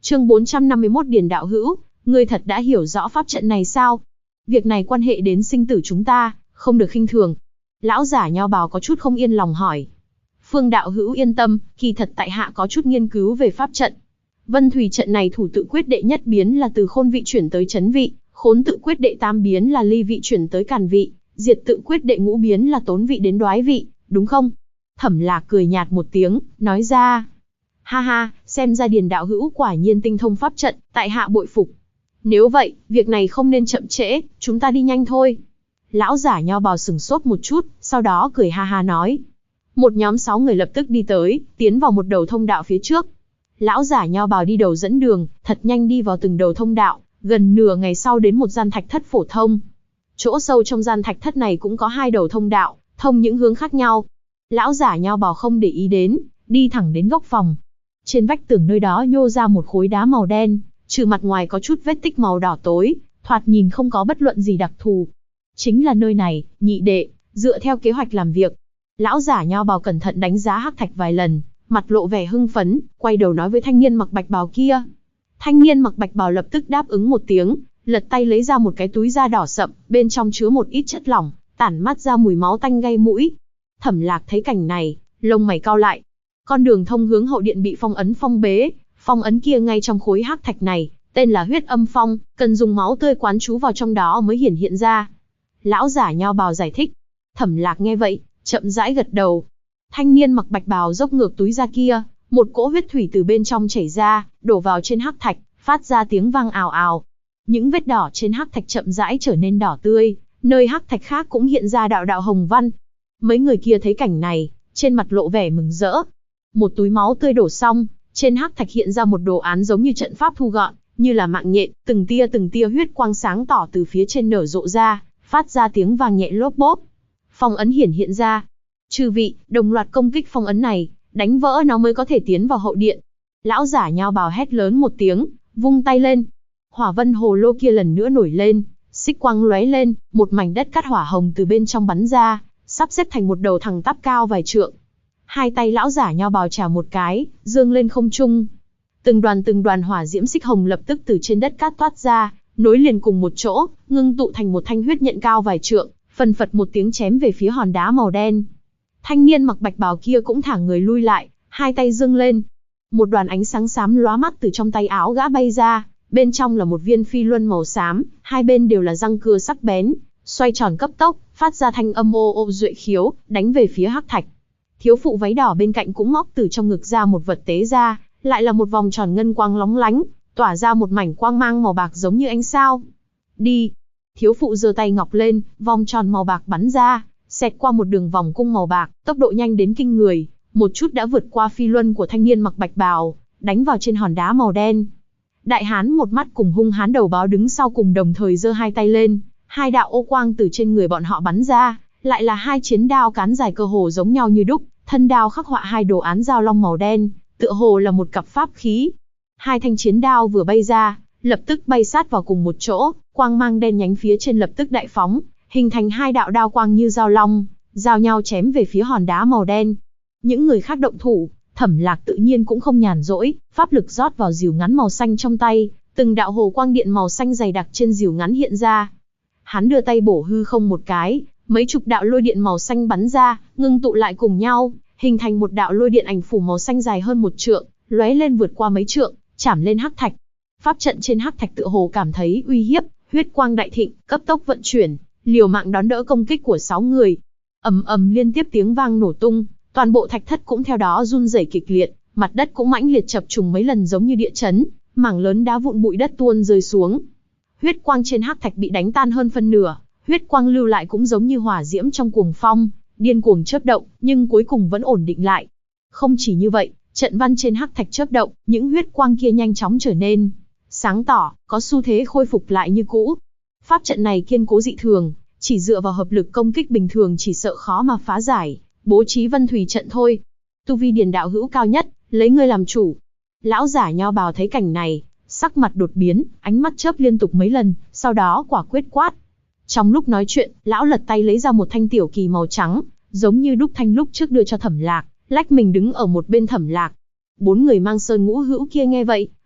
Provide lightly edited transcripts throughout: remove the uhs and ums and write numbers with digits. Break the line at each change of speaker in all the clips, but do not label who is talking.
Chương 451 Điền đạo hữu, ngươi thật đã hiểu rõ pháp trận này sao? Việc này quan hệ đến sinh tử chúng ta, không được khinh thường. Lão giả Nho Bào có chút không yên lòng hỏi. Phương đạo hữu yên tâm, kỳ thật tại hạ có chút nghiên cứu về pháp trận. Vân Thủy trận này thủ tự quyết đệ nhất biến là từ khôn vị chuyển tới chấn vị, khốn tự quyết đệ tam biến là ly vị chuyển tới càn vị, diệt tự quyết đệ ngũ biến là tốn vị đến đoái vị, đúng không? Thẩm Lạc cười nhạt một tiếng, nói ra. Ha ha, xem ra Điền đạo hữu quả nhiên tinh thông pháp trận, tại hạ bội phục. Nếu vậy, việc này không nên chậm trễ, chúng ta đi nhanh thôi. Lão giả Nho Bào sừng sốt một chút, sau đó cười ha ha nói. Một nhóm 6 người lập tức đi tới, tiến vào một đầu thông đạo phía trước. Lão giả Nho Bào đi đầu dẫn đường, thật nhanh đi vào từng đầu thông đạo, gần nửa ngày sau đến một gian thạch thất phổ thông. Chỗ sâu trong gian thạch thất này cũng có 2 đầu thông đạo, thông những hướng khác nhau. Lão giả Nho Bào không để ý đến, đi thẳng đến góc phòng. Trên vách tường nơi đó nhô ra một khối đá màu đen, trừ mặt ngoài có chút vết tích màu đỏ tối, thoạt nhìn không có bất luận gì đặc thù. Chính là nơi này, nhị đệ, dựa theo kế hoạch làm việc. Lão giả Nho Bào cẩn thận đánh giá hắc thạch vài lần, mặt lộ vẻ hưng phấn, quay đầu nói với thanh niên mặc bạch bào kia. Thanh niên mặc bạch bào lập tức đáp ứng một tiếng, lật tay lấy ra một cái túi da đỏ sậm, bên trong chứa một ít chất lỏng, tản mát ra mùi máu tanh gây mũi. Thẩm Lạc thấy cảnh này, lông mày cau lại. Con đường thông hướng hậu điện bị phong ấn phong bế, phong ấn kia ngay trong khối hắc thạch này, tên là huyết âm phong, cần dùng máu tươi quán chú vào trong đó mới hiện ra. Lão giả Nho Bào giải thích. Thẩm Lạc nghe vậy, chậm rãi gật đầu. Thanh niên mặc bạch bào dốc ngược túi ra kia, một cỗ huyết thủy từ bên trong chảy ra, đổ vào trên hắc thạch, phát ra tiếng vang ào ào. Những vết đỏ trên hắc thạch chậm rãi trở nên đỏ tươi, nơi hắc thạch khác cũng hiện ra đạo đạo hồng văn. Mấy người kia thấy cảnh này, trên mặt lộ vẻ mừng rỡ. Một túi máu tươi đổ xong, trên hắc thạch hiện ra một đồ án giống như trận pháp thu gọn, như là mạng nhện, từng tia huyết quang sáng tỏ từ phía trên nở rộ ra, phát ra tiếng vang nhẹ lốp bốp. Phong ấn hiện ra. Chư vị, đồng loạt công kích phong ấn này, đánh vỡ nó mới có thể tiến vào hậu điện. Lão giả Nho Bào hét lớn một tiếng, vung tay lên. Hỏa vân hồ lô kia lần nữa nổi lên, xích quang lóe lên, một mảnh đất cát hỏa hồng từ bên trong bắn ra, sắp xếp thành một đầu thẳng tắp cao vài trượng. Hai tay lão giả Nho Bào chà một cái, dương lên không trung. Từng đoàn hỏa diễm xích hồng lập tức từ trên đất cát toát ra, nối liền cùng một chỗ, ngưng tụ thành một thanh huyết nhận cao vài trượng, phần phật một tiếng chém về phía hòn đá màu đen. Thanh niên mặc bạch bào kia cũng thả người lui lại, hai tay dâng lên. Một đoàn ánh sáng xám lóa mắt từ trong tay áo gã bay ra, bên trong là một viên phi luân màu xám, hai bên đều là răng cưa sắc bén, xoay tròn cấp tốc, phát ra thanh âm ô ô duệ khiếu, đánh về phía hắc thạch. Thiếu phụ váy đỏ bên cạnh cũng móc từ trong ngực ra một vật tế ra, lại là một vòng tròn ngân quang lóng lánh, tỏa ra một mảnh quang mang màu bạc giống như ánh sao. Đi! Thiếu phụ giơ tay ngọc lên, vòng tròn màu bạc bắn ra, xẹt qua một đường vòng cung màu bạc, tốc độ nhanh đến kinh người, một chút đã vượt qua phi luân của thanh niên mặc bạch bào, đánh vào trên hòn đá màu đen. Đại hán một mắt cùng hung hán đầu báo đứng sau cùng đồng thời giơ hai tay lên, hai đạo ô quang từ trên người bọn họ bắn ra, lại là hai chiến đao cán dài cơ hồ giống nhau như đúc, thân đao khắc họa hai đồ án dao long màu đen, tựa hồ là một cặp pháp khí. Hai thanh chiến đao vừa bay ra, lập tức bay sát vào cùng một chỗ, quang mang đen nhánh phía trên lập tức đại phóng, hình thành hai đạo đao quang như dao long, giao nhau chém về phía hòn đá màu đen. Những người khác động thủ, Thẩm Lạc tự nhiên cũng không nhàn rỗi, pháp lực rót vào rìu ngắn màu xanh trong tay, từng đạo hồ quang điện màu xanh dày đặc trên rìu ngắn hiện ra. Hắn đưa tay bổ hư không một cái, mấy chục đạo lôi điện màu xanh bắn ra, ngưng tụ lại cùng nhau, hình thành một đạo lôi điện ảnh phủ màu xanh dài hơn một trượng, lóe lên vượt qua mấy trượng, chảm lên hắc thạch. Pháp trận trên hắc thạch tựa hồ cảm thấy uy hiếp, huyết quang đại thịnh, cấp tốc vận chuyển, liều mạng đón đỡ công kích của 6 người. Ầm ầm liên tiếp tiếng vang nổ tung, toàn bộ thạch thất cũng theo đó run rẩy kịch liệt, mặt đất cũng mãnh liệt chập trùng mấy lần giống như địa chấn, mảng lớn đá vụn bụi đất tuôn rơi xuống. Huyết quang trên hắc thạch bị đánh tan hơn phân nửa, huyết quang lưu lại cũng giống như hỏa diễm trong cuồng phong, điên cuồng chớp động, nhưng cuối cùng vẫn ổn định lại. Không chỉ như vậy, trận văn trên hắc thạch chớp động, những huyết quang kia nhanh chóng trở nên sáng tỏ, có xu thế khôi phục lại như cũ. Pháp trận này kiên cố dị thường, chỉ dựa vào hợp lực công kích bình thường chỉ sợ khó mà phá giải, bố trí Vân Thủy trận thôi. Tu vi Điền đạo hữu cao nhất, lấy ngươi làm chủ. Lão giả Nho Bào thấy cảnh này, sắc mặt đột biến, ánh mắt chớp liên tục mấy lần, sau đó quả quyết quát. Trong lúc nói chuyện, lão lật tay lấy ra một thanh tiểu kỳ màu trắng, giống như đúc thanh lúc trước đưa cho Thẩm Lạc, lách mình đứng ở một bên Thẩm Lạc. 4 người mang sơn ngũ hữu kia nghe vậy,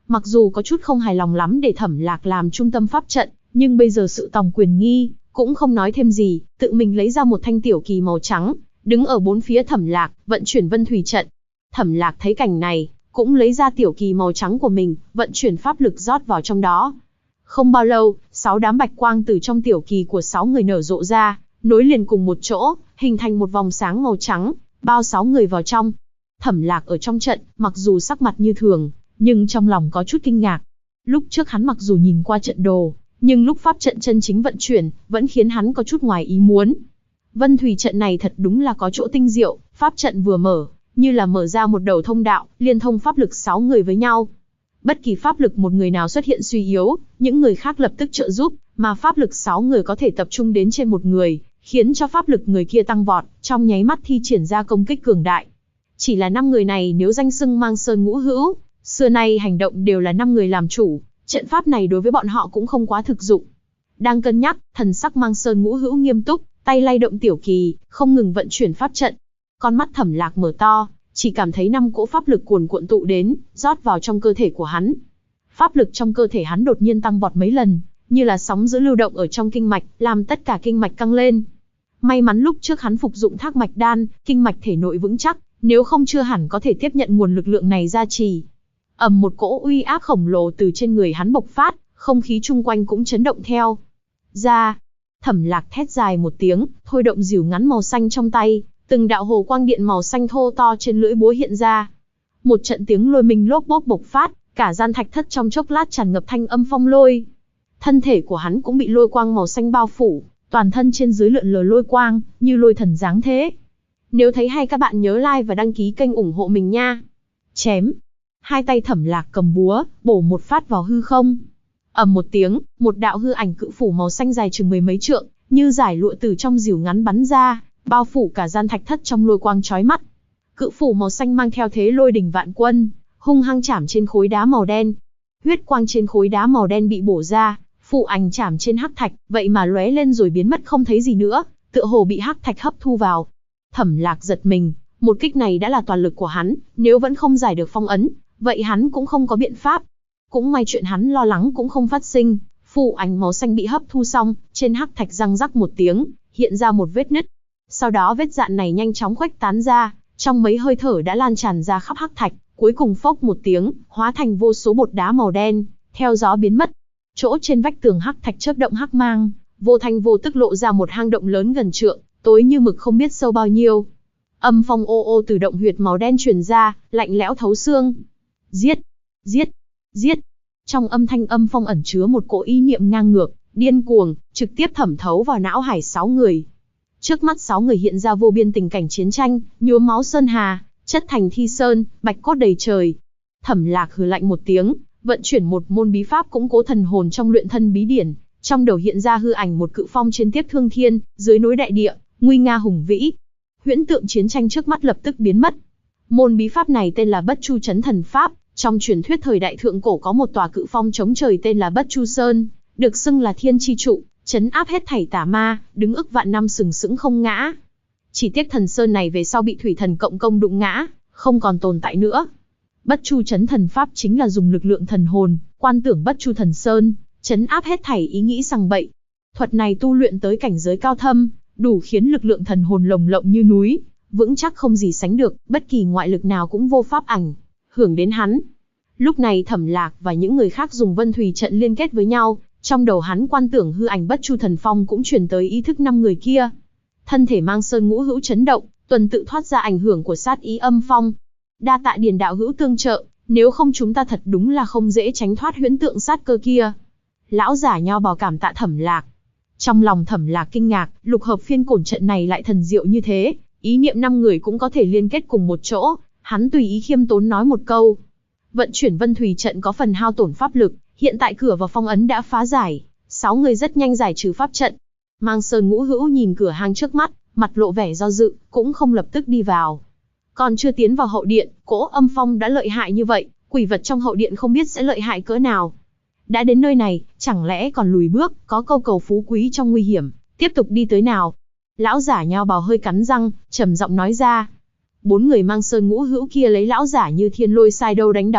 Mặc dù có chút không hài lòng lắm để Thẩm Lạc làm trung tâm pháp trận, nhưng bây giờ sự tòng quyền nghi, cũng không nói thêm gì, tự mình lấy ra một thanh tiểu kỳ màu trắng, đứng ở bốn phía Thẩm Lạc, vận chuyển Vân Thủy trận. Thẩm Lạc thấy cảnh này, cũng lấy ra tiểu kỳ màu trắng của mình, vận chuyển pháp lực rót vào trong đó. Không bao lâu, 6 đám bạch quang từ trong tiểu kỳ của 6 người nở rộ ra, nối liền cùng một chỗ, hình thành một vòng sáng màu trắng, bao 6 người vào trong. Thẩm Lạc ở trong trận, mặc dù sắc mặt như thường, nhưng trong lòng có chút kinh ngạc. Lúc trước hắn mặc dù nhìn qua trận đồ, nhưng lúc pháp trận chân chính vận chuyển, vẫn khiến hắn có chút ngoài ý muốn. Vân Thủy trận này thật đúng là có chỗ tinh diệu, pháp trận vừa mở, như là mở ra một đầu thông đạo, liên thông pháp lực 6 người với nhau. Bất kỳ pháp lực một người nào xuất hiện suy yếu, những người khác lập tức trợ giúp, mà pháp lực 6 người có thể tập trung đến trên một người, khiến cho pháp lực người kia tăng vọt, trong nháy mắt thi triển ra công kích cường đại. Chỉ là 5 người này nếu danh xưng Mang Sơn Ngũ Hữu, xưa nay hành động đều là 5 người làm chủ, trận pháp này đối với bọn họ cũng không quá thực dụng. Đang cân nhắc, thần sắc Mang Sơn Ngũ Hữu nghiêm túc, tay lay động tiểu kỳ, không ngừng vận chuyển pháp trận. Con mắt Thẩm Lạc mở to, chỉ cảm thấy 5 cỗ pháp lực cuồn cuộn tụ đến, rót vào trong cơ thể của hắn. Pháp lực trong cơ thể hắn đột nhiên tăng vọt mấy lần, như là sóng dữ lưu động ở trong kinh mạch, làm tất cả kinh mạch căng lên. May mắn lúc trước hắn phục dụng Thác Mạch Đan, kinh mạch thể nội vững chắc, nếu không chưa hẳn có thể tiếp nhận nguồn lực lượng này gia trì. Một cỗ uy áp khổng lồ từ trên người hắn bộc phát, không khí chung quanh cũng chấn động theo. Ra, Thẩm Lạc thét dài một tiếng, thôi động rìu ngắn màu xanh trong tay, từng đạo hồ quang điện màu xanh thô to trên lưỡi búa hiện ra. Một trận tiếng lôi minh lốp bốp bộc phát, cả gian thạch thất trong chốc lát tràn ngập thanh âm phong lôi. Thân thể của hắn cũng bị lôi quang màu xanh bao phủ, toàn thân trên dưới lượn lờ lôi quang, như lôi thần dáng thế. Nếu thấy hay các bạn nhớ like và đăng ký kênh ủng hộ mình nha. Chém. Hai tay Thẩm Lạc cầm búa, bổ một phát vào hư không. Một tiếng, một đạo hư ảnh cự phủ màu xanh dài chừng 10 mấy trượng, như giải lụa từ trong rìu ngắn bắn ra, bao phủ cả gian thạch thất trong lôi quang chói mắt. Cự phủ màu xanh mang theo thế lôi đỉnh vạn quân, hung hăng chạm trên khối đá màu đen. Huyết quang trên khối đá màu đen bị bổ ra, phụ ảnh chạm trên hắc thạch, vậy mà lóe lên rồi biến mất không thấy gì nữa, tựa hồ bị hắc thạch hấp thu vào. Thẩm Lạc giật mình, một kích này đã là toàn lực của hắn, nếu vẫn không giải được phong ấn, vậy hắn cũng không có biện pháp. Cũng may chuyện hắn lo lắng cũng không phát sinh, phụ ảnh màu xanh bị hấp thu xong, trên hắc thạch răng rắc một tiếng, hiện ra một vết nứt. Sau đó vết dạn này nhanh chóng khuếch tán ra, trong mấy hơi thở đã lan tràn ra khắp hắc thạch, cuối cùng phốc một tiếng, hóa thành vô số bột đá màu đen, theo gió biến mất. Chỗ trên vách tường hắc thạch chớp động hắc mang, vô thanh vô tức lộ ra một hang động lớn gần trượng, tối như mực không biết sâu bao nhiêu. Âm phong ô ô từ động huyệt màu đen truyền ra, lạnh lẽo thấu xương. Giết, giết, giết. Trong âm thanh âm phong ẩn chứa một cỗ ý niệm ngang ngược, điên cuồng, trực tiếp thẩm thấu vào não hải 6 người. Trước mắt 6 người hiện ra vô biên tình cảnh chiến tranh, nhuốm máu sơn hà, chất thành thi sơn, bạch cốt đầy trời. Thẩm Lạc hừ lạnh một tiếng, vận chuyển một môn bí pháp củng cố thần hồn trong luyện thân bí điển, trong đầu hiện ra hư ảnh một cự phong trên tiếp thương thiên, dưới núi đại địa, nguy nga hùng vĩ. Huyễn tượng chiến tranh trước mắt lập tức biến mất. Môn bí pháp này tên là Bất Chu Chấn Thần Pháp, trong truyền thuyết thời đại thượng cổ có một tòa cự phong chống trời tên là Bất Chu Sơn, được xưng là thiên chi trụ, trấn áp hết thảy tà ma, đứng ức vạn năm sừng sững không ngã. Chỉ tiếc thần sơn này về sau bị thủy thần cộng công đụng ngã, không còn tồn tại nữa. Bất Chu Chấn Thần Pháp chính là dùng lực lượng thần hồn, quan tưởng Bất Chu Thần Sơn, trấn áp hết thảy ý nghĩ sằng bậy. Thuật này tu luyện tới cảnh giới cao thâm, đủ khiến lực lượng thần hồn lồng lộng như núi, vững chắc không gì sánh được, bất kỳ ngoại lực nào cũng vô pháp ảnh hưởng đến hắn. Lúc này Thẩm Lạc và những người khác dùng Vân Thủy trận liên kết với nhau, trong đầu hắn quan tưởng hư ảnh Bất Chu Thần Phong cũng truyền tới ý thức 5 người kia. Thân thể Mang Sơn Ngũ Hữu chấn động, tuần tự thoát ra ảnh hưởng của sát ý âm phong. Đa tạ Điền đạo hữu tương trợ, nếu không chúng ta thật đúng là không dễ tránh thoát huyễn tượng sát cơ kia. Lão giả nho bào cảm tạ Thẩm Lạc. Trong lòng Thẩm Lạc kinh ngạc, lục hợp phiên cổn trận này lại thần diệu như thế, ý niệm 5 người cũng có thể liên kết cùng một chỗ. Hắn tùy ý khiêm tốn nói một câu. Vận chuyển Vân Thủy trận có phần hao tổn pháp lực, hiện tại cửa vào phong ấn đã phá giải, 6 người rất nhanh giải trừ pháp trận. Mang Sơn Ngũ Hữu nhìn cửa hang trước mắt, mặt lộ vẻ do dự, cũng không lập tức đi vào. Còn chưa tiến vào hậu điện, cỗ âm phong đã lợi hại như vậy, quỷ vật trong hậu điện không biết sẽ lợi hại cỡ nào. Đã đến nơi này, chẳng lẽ còn lùi bước, có câu cầu phú quý trong nguy hiểm, tiếp tục đi tới nào? Lão giả nho bào hơi cắn răng, trầm giọng nói ra. 4 người Mang Sơn Ngũ Hữu kia lấy lão giả như thiên lôi sai đâu đánh đó,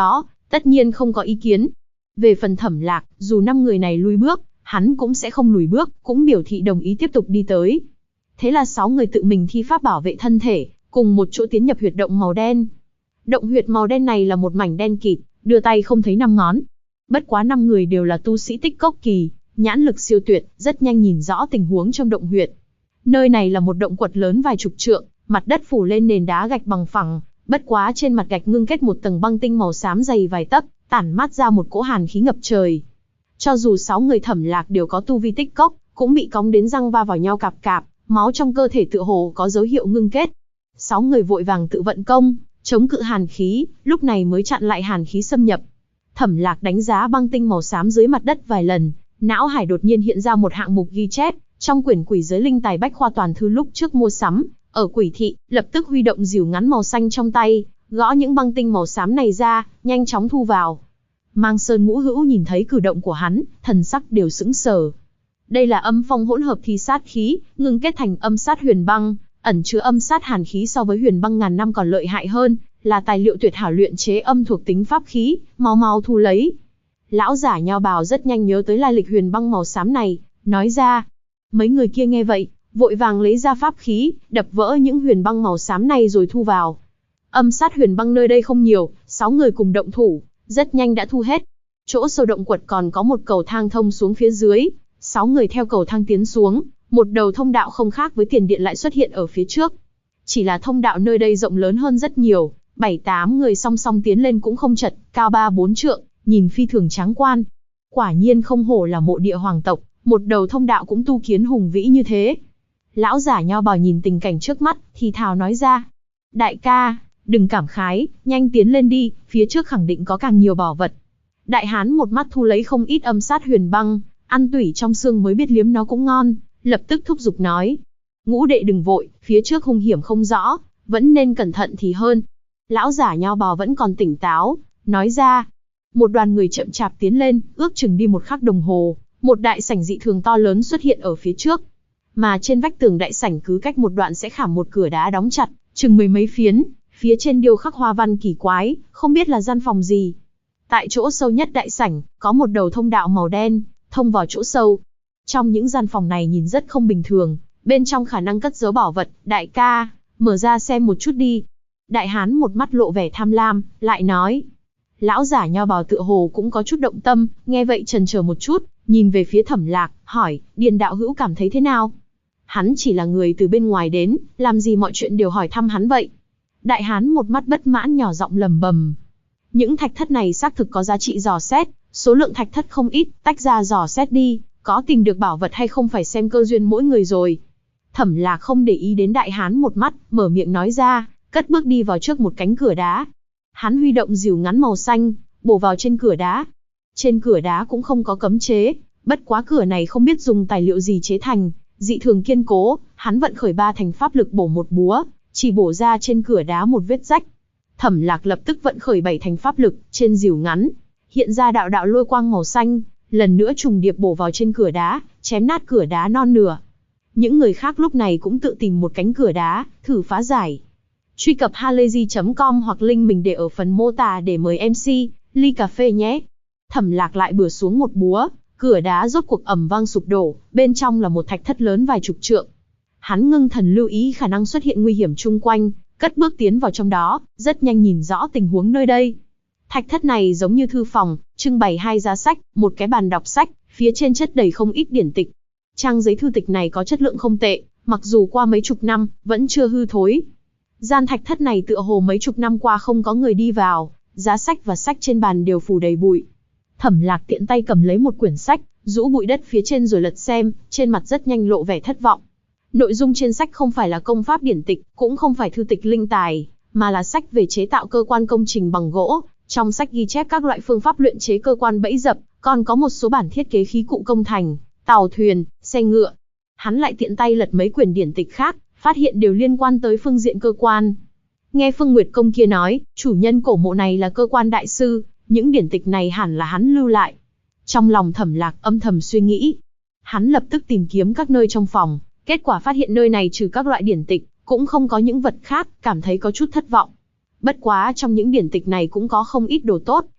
tất nhiên không có ý kiến. Về phần Thẩm Lạc, dù 5 người này lùi bước, hắn cũng sẽ không lùi bước, cũng biểu thị đồng ý tiếp tục đi tới. Thế là 6 người tự mình thi pháp bảo vệ thân thể, cùng một chỗ tiến nhập huyệt động màu đen. Động huyệt màu đen này là một mảnh đen kịt, đưa tay không thấy 5 ngón. Bất quá 5 người đều là tu sĩ tích cốc kỳ, nhãn lực siêu tuyệt, rất nhanh nhìn rõ tình huống trong động huyệt. Nơi này là một động quật lớn vài chục trượng, mặt đất phủ lên nền đá gạch bằng phẳng, bất quá trên mặt gạch ngưng kết một tầng băng tinh màu xám dày vài tấc, tản mát ra một cỗ hàn khí ngập trời. Cho dù 6 người Thẩm Lạc đều có tu vi tích cốc, cũng bị cóng đến răng va vào nhau cạp cạp, máu trong cơ thể tựa hồ có dấu hiệu ngưng kết. 6 người vội vàng tự vận công, chống cự hàn khí, lúc này mới chặn lại hàn khí xâm nhập. Thẩm Lạc đánh giá băng tinh màu xám dưới mặt đất vài lần, não hải đột nhiên hiện ra một hạng mục ghi chép, trong quyển Quỷ Giới Linh Tài Bách Khoa toàn thư lúc trước mua sắm, ở Quỷ thị, lập tức huy động rìu ngắn màu xanh trong tay, gõ những băng tinh màu xám này ra, nhanh chóng thu vào. Mang Sơn Ngũ Hữu nhìn thấy cử động của hắn, thần sắc đều sững sờ. Đây là âm phong hỗn hợp thi sát khí, ngưng kết thành âm sát huyền băng, ẩn chứa âm sát hàn khí so với huyền băng ngàn năm còn lợi hại hơn, là tài liệu tuyệt hảo luyện chế âm thuộc tính pháp khí, mau mau thu lấy. Lão giả Nho Bào rất nhanh nhớ tới lai lịch huyền băng màu xám này, nói ra. Mấy người kia nghe vậy, vội vàng lấy ra pháp khí, đập vỡ những huyền băng màu xám này rồi thu vào. Âm sát huyền băng nơi đây không nhiều, 6 người cùng động thủ, rất nhanh đã thu hết. Chỗ sâu động quật còn có một cầu thang thông xuống phía dưới, 6 người theo cầu thang tiến xuống, một đầu thông đạo không khác với tiền điện lại xuất hiện ở phía trước. Chỉ là thông đạo nơi đây rộng lớn hơn rất nhiều, 7-8 người song song tiến lên cũng không chật, cao 3-4 trượng, nhìn phi thường tráng quan. Quả nhiên không hổ là mộ địa hoàng tộc, một đầu thông đạo cũng tu kiến hùng vĩ như thế. Lão giả Nho Bào nhìn tình cảnh trước mắt, thì thào nói ra. Đại ca, đừng cảm khái, nhanh tiến lên đi, phía trước khẳng định có càng nhiều bảo vật. Đại hán một mắt thu lấy không ít âm sát huyền băng, ăn tủy trong xương mới biết liếm nó cũng ngon, lập tức thúc giục nói. Ngũ đệ đừng vội, phía trước hung hiểm không rõ, vẫn nên cẩn thận thì hơn. Lão giả Nho Bào vẫn còn tỉnh táo, nói ra. Một đoàn người chậm chạp tiến lên, ước chừng đi một khắc đồng hồ, một đại sảnh dị thường to lớn xuất hiện ở phía trước. Mà trên vách tường đại sảnh cứ cách một đoạn sẽ khảm một cửa đá đóng chặt, chừng 10 mấy phiến, phía trên điêu khắc hoa văn kỳ quái, không biết là gian phòng gì. Tại chỗ sâu nhất đại sảnh, có một đầu thông đạo màu đen, thông vào chỗ sâu. Trong những gian phòng này nhìn rất không bình thường, bên trong khả năng cất giấu bảo vật, đại ca, mở ra xem một chút đi. Đại hán một mắt lộ vẻ tham lam, lại nói. Lão giả Nho Bào tựa hồ cũng có chút động tâm, nghe vậy chần chờ một chút, nhìn về phía Thẩm Lạc, hỏi, Điền đạo hữu cảm thấy thế nào? Hắn chỉ là người từ bên ngoài đến, làm gì mọi chuyện đều hỏi thăm hắn vậy? Đại hán một mắt bất mãn nhỏ giọng lầm bầm. Những thạch thất này xác thực có giá trị dò xét, số lượng thạch thất không ít, tách ra dò xét đi, có tìm được bảo vật hay không phải xem cơ duyên mỗi người rồi. Thẩm Lạc không để ý đến đại hán một mắt, mở miệng nói ra, cất bước đi vào trước một cánh cửa đá. Hắn huy động rìu ngắn màu xanh, bổ vào trên cửa đá. Trên cửa đá cũng không có cấm chế, bất quá cửa này không biết dùng tài liệu gì chế thành, dị thường kiên cố, hắn vận khởi 3 thành pháp lực bổ một búa, chỉ bổ ra trên cửa đá một vết rách. Thẩm Lạc lập tức vận khởi 7 thành pháp lực, trên rìu ngắn, hiện ra đạo đạo lôi quang màu xanh, lần nữa trùng điệp bổ vào trên cửa đá, chém nát cửa đá non nửa. Những người khác lúc này cũng tự tìm một cánh cửa đá, thử phá giải. Truy cập halayzi.com hoặc link mình để ở phần mô tả để mời MC, ly cà phê nhé. Thẩm Lạc lại bừa xuống một búa, cửa đá rốt cuộc ầm vang sụp đổ, bên trong là một thạch thất lớn vài chục trượng. Hắn ngưng thần lưu ý khả năng xuất hiện nguy hiểm chung quanh, cất bước tiến vào trong đó, rất nhanh nhìn rõ tình huống nơi đây. Thạch thất này giống như thư phòng, trưng bày 2 giá sách, một cái bàn đọc sách, phía trên chất đầy không ít điển tịch. Trang giấy thư tịch này có chất lượng không tệ, mặc dù qua mấy chục năm, vẫn chưa hư thối. Gian thạch thất này tựa hồ mấy chục năm qua không có người đi vào, giá sách và sách trên bàn đều phủ đầy bụi. Thẩm Lạc tiện tay cầm lấy một quyển sách, rũ bụi đất phía trên rồi lật xem, trên mặt rất nhanh lộ vẻ thất vọng. Nội dung trên sách không phải là công pháp điển tịch, cũng không phải thư tịch linh tài, mà là sách về chế tạo cơ quan công trình bằng gỗ. Trong sách ghi chép các loại phương pháp luyện chế cơ quan bẫy dập, còn có một số bản thiết kế khí cụ công thành, tàu thuyền, xe ngựa. Hắn lại tiện tay lật mấy quyển điển tịch khác, phát hiện đều liên quan tới phương diện cơ quan. Nghe Phương Nguyệt Công kia nói, chủ nhân cổ mộ này là cơ quan đại sư, những điển tịch này hẳn là hắn lưu lại. Trong lòng Thẩm Lạc âm thầm suy nghĩ. Hắn lập tức tìm kiếm các nơi trong phòng, kết quả phát hiện nơi này trừ các loại điển tịch, cũng không có những vật khác, cảm thấy có chút thất vọng. Bất quá trong những điển tịch này cũng có không ít đồ tốt,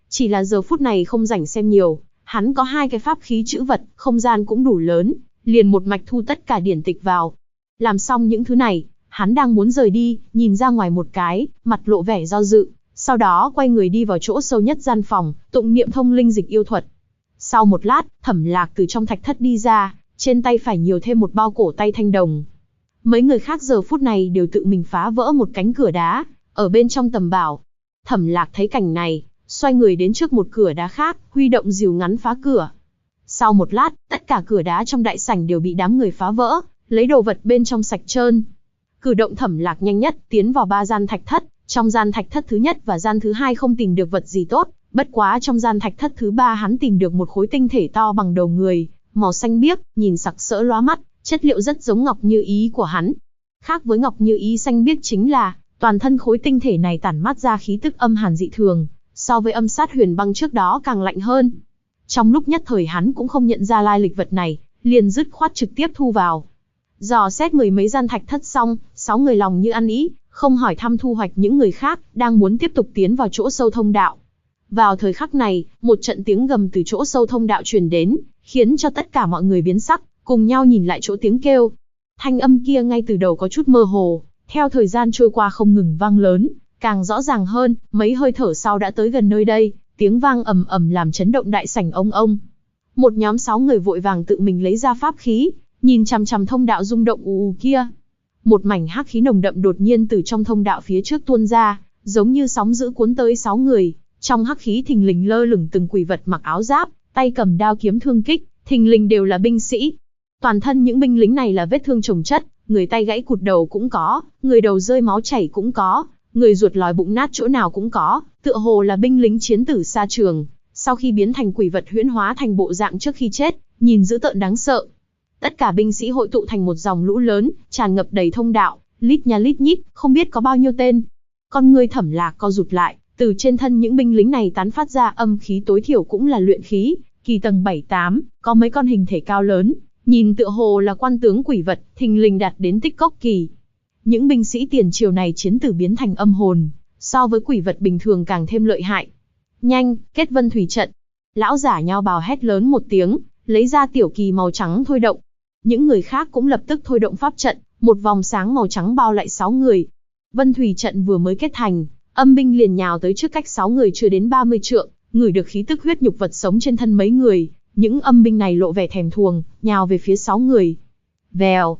Chỉ là giờ phút này không rảnh xem nhiều, hắn có 2 cái pháp khí trữ vật, không gian cũng đủ lớn, liền một mạch thu tất cả điển tịch vào. Làm xong những thứ này, hắn đang muốn rời đi, nhìn ra ngoài một cái, mặt lộ vẻ do dự, sau đó quay người đi vào chỗ sâu nhất gian phòng, tụng niệm thông linh dịch yêu thuật. Sau một lát, Thẩm Lạc từ trong thạch thất đi ra, trên tay phải nhiều thêm một bao cổ tay thanh đồng. Mấy người khác giờ phút này đều tự mình phá vỡ một cánh cửa đá, ở bên trong tầm bảo. Thẩm Lạc thấy cảnh này, xoay người đến trước một cửa đá khác, huy động rìu ngắn phá cửa. Sau một lát, tất cả cửa đá trong đại sảnh đều bị đám người phá vỡ, lấy đồ vật bên trong sạch trơn. Cử động Thẩm Lạc nhanh nhất, tiến vào 3 gian thạch thất, trong gian thạch thất thứ nhất và gian thứ hai không tìm được vật gì tốt, bất quá trong gian thạch thất thứ 3 hắn tìm được một khối tinh thể to bằng đầu người, màu xanh biếc, nhìn sặc sỡ lóa mắt, chất liệu rất giống ngọc như ý của hắn. Khác với ngọc như ý xanh biếc chính là, toàn thân khối tinh thể này tản mát ra khí tức âm hàn dị thường, so với âm sát huyền băng trước đó càng lạnh hơn. Trong lúc nhất thời hắn cũng không nhận ra lai lịch vật này, liền dứt khoát trực tiếp thu vào. Dò xét mười mấy gian thạch thất xong, 6 người lòng như ăn ý, không hỏi thăm thu hoạch những người khác, đang muốn tiếp tục tiến vào chỗ sâu thông đạo. Vào thời khắc này, một trận tiếng gầm từ chỗ sâu thông đạo truyền đến, khiến cho tất cả mọi người biến sắc, cùng nhau nhìn lại chỗ tiếng kêu. Thanh âm kia ngay từ đầu có chút mơ hồ, theo thời gian trôi qua không ngừng vang lớn, càng rõ ràng hơn, mấy hơi thở sau đã tới gần nơi đây, tiếng vang ầm ầm làm chấn động đại sảnh ông ông. Một nhóm 6 người vội vàng tự mình lấy ra pháp khí, nhìn chằm chằm thông đạo rung động ù ù kia. Một mảnh hắc khí nồng đậm đột nhiên từ trong thông đạo phía trước tuôn ra, giống như sóng dữ cuốn tới 6 người. Trong hắc khí thình lình lơ lửng từng quỷ vật mặc áo giáp, tay cầm đao kiếm thương kích, thình lình đều là binh sĩ. Toàn thân những binh lính này là vết thương chồng chất, người tay gãy cụt đầu cũng có, người đầu rơi máu chảy cũng có, người ruột lòi bụng nát chỗ nào cũng có, tựa hồ là binh lính chiến tử xa trường, sau khi biến thành quỷ vật huyễn hóa thành bộ dạng trước khi chết, nhìn dữ tợn đáng sợ. Tất cả binh sĩ hội tụ thành một dòng lũ lớn, tràn ngập đầy thông đạo, lít nha lít nhít, không biết có bao nhiêu tên. Con người Thẩm Lạc co rụt lại, từ trên thân những binh lính này tán phát ra âm khí tối thiểu cũng là luyện khí, kỳ tầng 7-8, có mấy con hình thể cao lớn, nhìn tựa hồ là quan tướng quỷ vật, thình lình đạt đến tích cốc kỳ. Những binh sĩ tiền triều này chiến tử biến thành âm hồn, so với quỷ vật bình thường càng thêm lợi hại. Nhanh, kết vân thủy trận. Lão giả Nho Bào hét lớn một tiếng, lấy ra tiểu kỳ màu trắng thôi động. Những người khác cũng lập tức thôi động pháp trận, một vòng sáng màu trắng bao lại 6 người. Vân thủy trận vừa mới kết thành, âm binh liền nhào tới trước cách 6 người chưa đến 30 trượng, ngửi được khí tức huyết nhục vật sống trên thân mấy người, những âm binh này lộ vẻ thèm thuồng, nhào về phía 6 người. Vèo,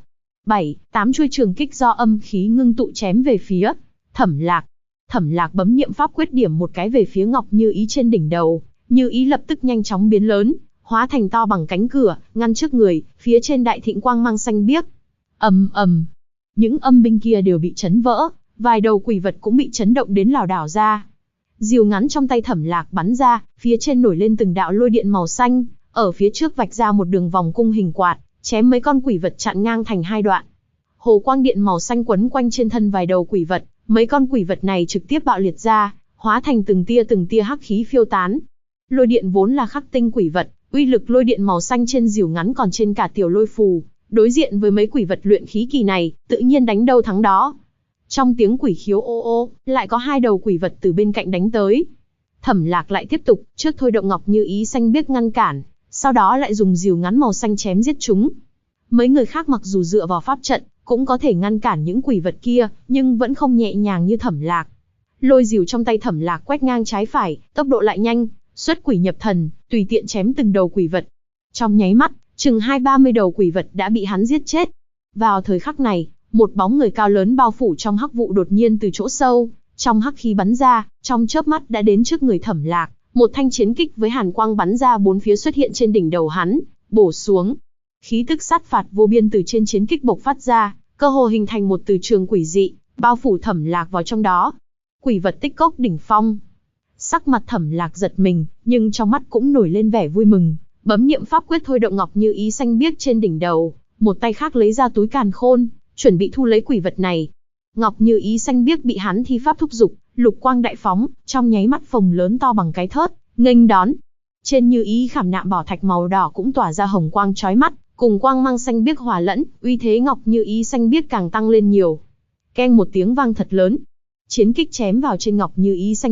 7-8 chuôi trường kích do âm khí ngưng tụ chém về phía Thẩm Lạc. Thẩm Lạc bấm niệm pháp quyết điểm một cái về phía Ngọc Như Ý trên đỉnh đầu, Như Ý lập tức nhanh chóng biến lớn, hóa thành to bằng cánh cửa, ngăn trước người, phía trên đại thịnh quang mang xanh biếc. Ầm ầm, những âm binh kia đều bị chấn vỡ, vài đầu quỷ vật cũng bị chấn động đến lảo đảo ra. Diều ngắn trong tay Thẩm Lạc bắn ra, phía trên nổi lên từng đạo lôi điện màu xanh, ở phía trước vạch ra một đường vòng cung hình quạt, chém mấy con quỷ vật chặn ngang thành 2 đoạn. Hồ quang điện màu xanh quấn quanh trên thân vài đầu quỷ vật, mấy con quỷ vật này trực tiếp bạo liệt ra, hóa thành từng tia hắc khí phiêu tán. Lôi điện vốn là khắc tinh quỷ vật, uy lực lôi điện màu xanh trên diều ngắn còn trên cả tiểu lôi phù, đối diện với mấy quỷ vật luyện khí kỳ này, tự nhiên đánh đâu thắng đó. Trong tiếng quỷ khiếu ô ô, lại có 2 đầu quỷ vật từ bên cạnh đánh tới. Thẩm Lạc lại tiếp tục, trước thôi động Ngọc Như Ý xanh biếc ngăn cản, sau đó lại dùng diều ngắn màu xanh chém giết chúng. Mấy người khác mặc dù dựa vào pháp trận, cũng có thể ngăn cản những quỷ vật kia, nhưng vẫn không nhẹ nhàng như Thẩm Lạc. Lôi diều trong tay Thẩm Lạc quét ngang trái phải, tốc độ lại nhanh, xuất quỷ nhập thần, tùy tiện chém từng đầu quỷ vật. Trong nháy mắt, chừng 20-30 đầu quỷ vật đã bị hắn giết chết. Vào thời khắc này, một bóng người cao lớn bao phủ trong hắc vụ đột nhiên từ chỗ sâu, trong hắc khí bắn ra, trong chớp mắt đã đến trước người Thẩm Lạc, một thanh chiến kích với hàn quang bắn ra bốn phía xuất hiện trên đỉnh đầu hắn, bổ xuống. Khí tức sát phạt vô biên từ trên chiến kích bộc phát ra, cơ hồ hình thành một từ trường quỷ dị, bao phủ Thẩm Lạc vào trong đó. Quỷ vật tích cốc đỉnh phong. Sắc mặt Thẩm Lạc giật mình, nhưng trong mắt cũng nổi lên vẻ vui mừng, bấm niệm pháp quyết thôi động Ngọc Như Ý xanh biếc trên đỉnh đầu, một tay khác lấy ra túi càn khôn, chuẩn bị thu lấy quỷ vật này. Ngọc Như Ý xanh biếc bị hắn thi pháp thúc dục, lục quang đại phóng, trong nháy mắt phồng lớn to bằng cái thớt, nghênh đón. Trên Như Ý khảm nạm bảo thạch màu đỏ cũng tỏa ra hồng quang chói mắt, cùng quang mang xanh biếc hòa lẫn, uy thế Ngọc Như Ý xanh biếc càng tăng lên nhiều. Keng một tiếng vang thật lớn, chiến kích chém vào trên Ngọc Như Ý xanh biếc,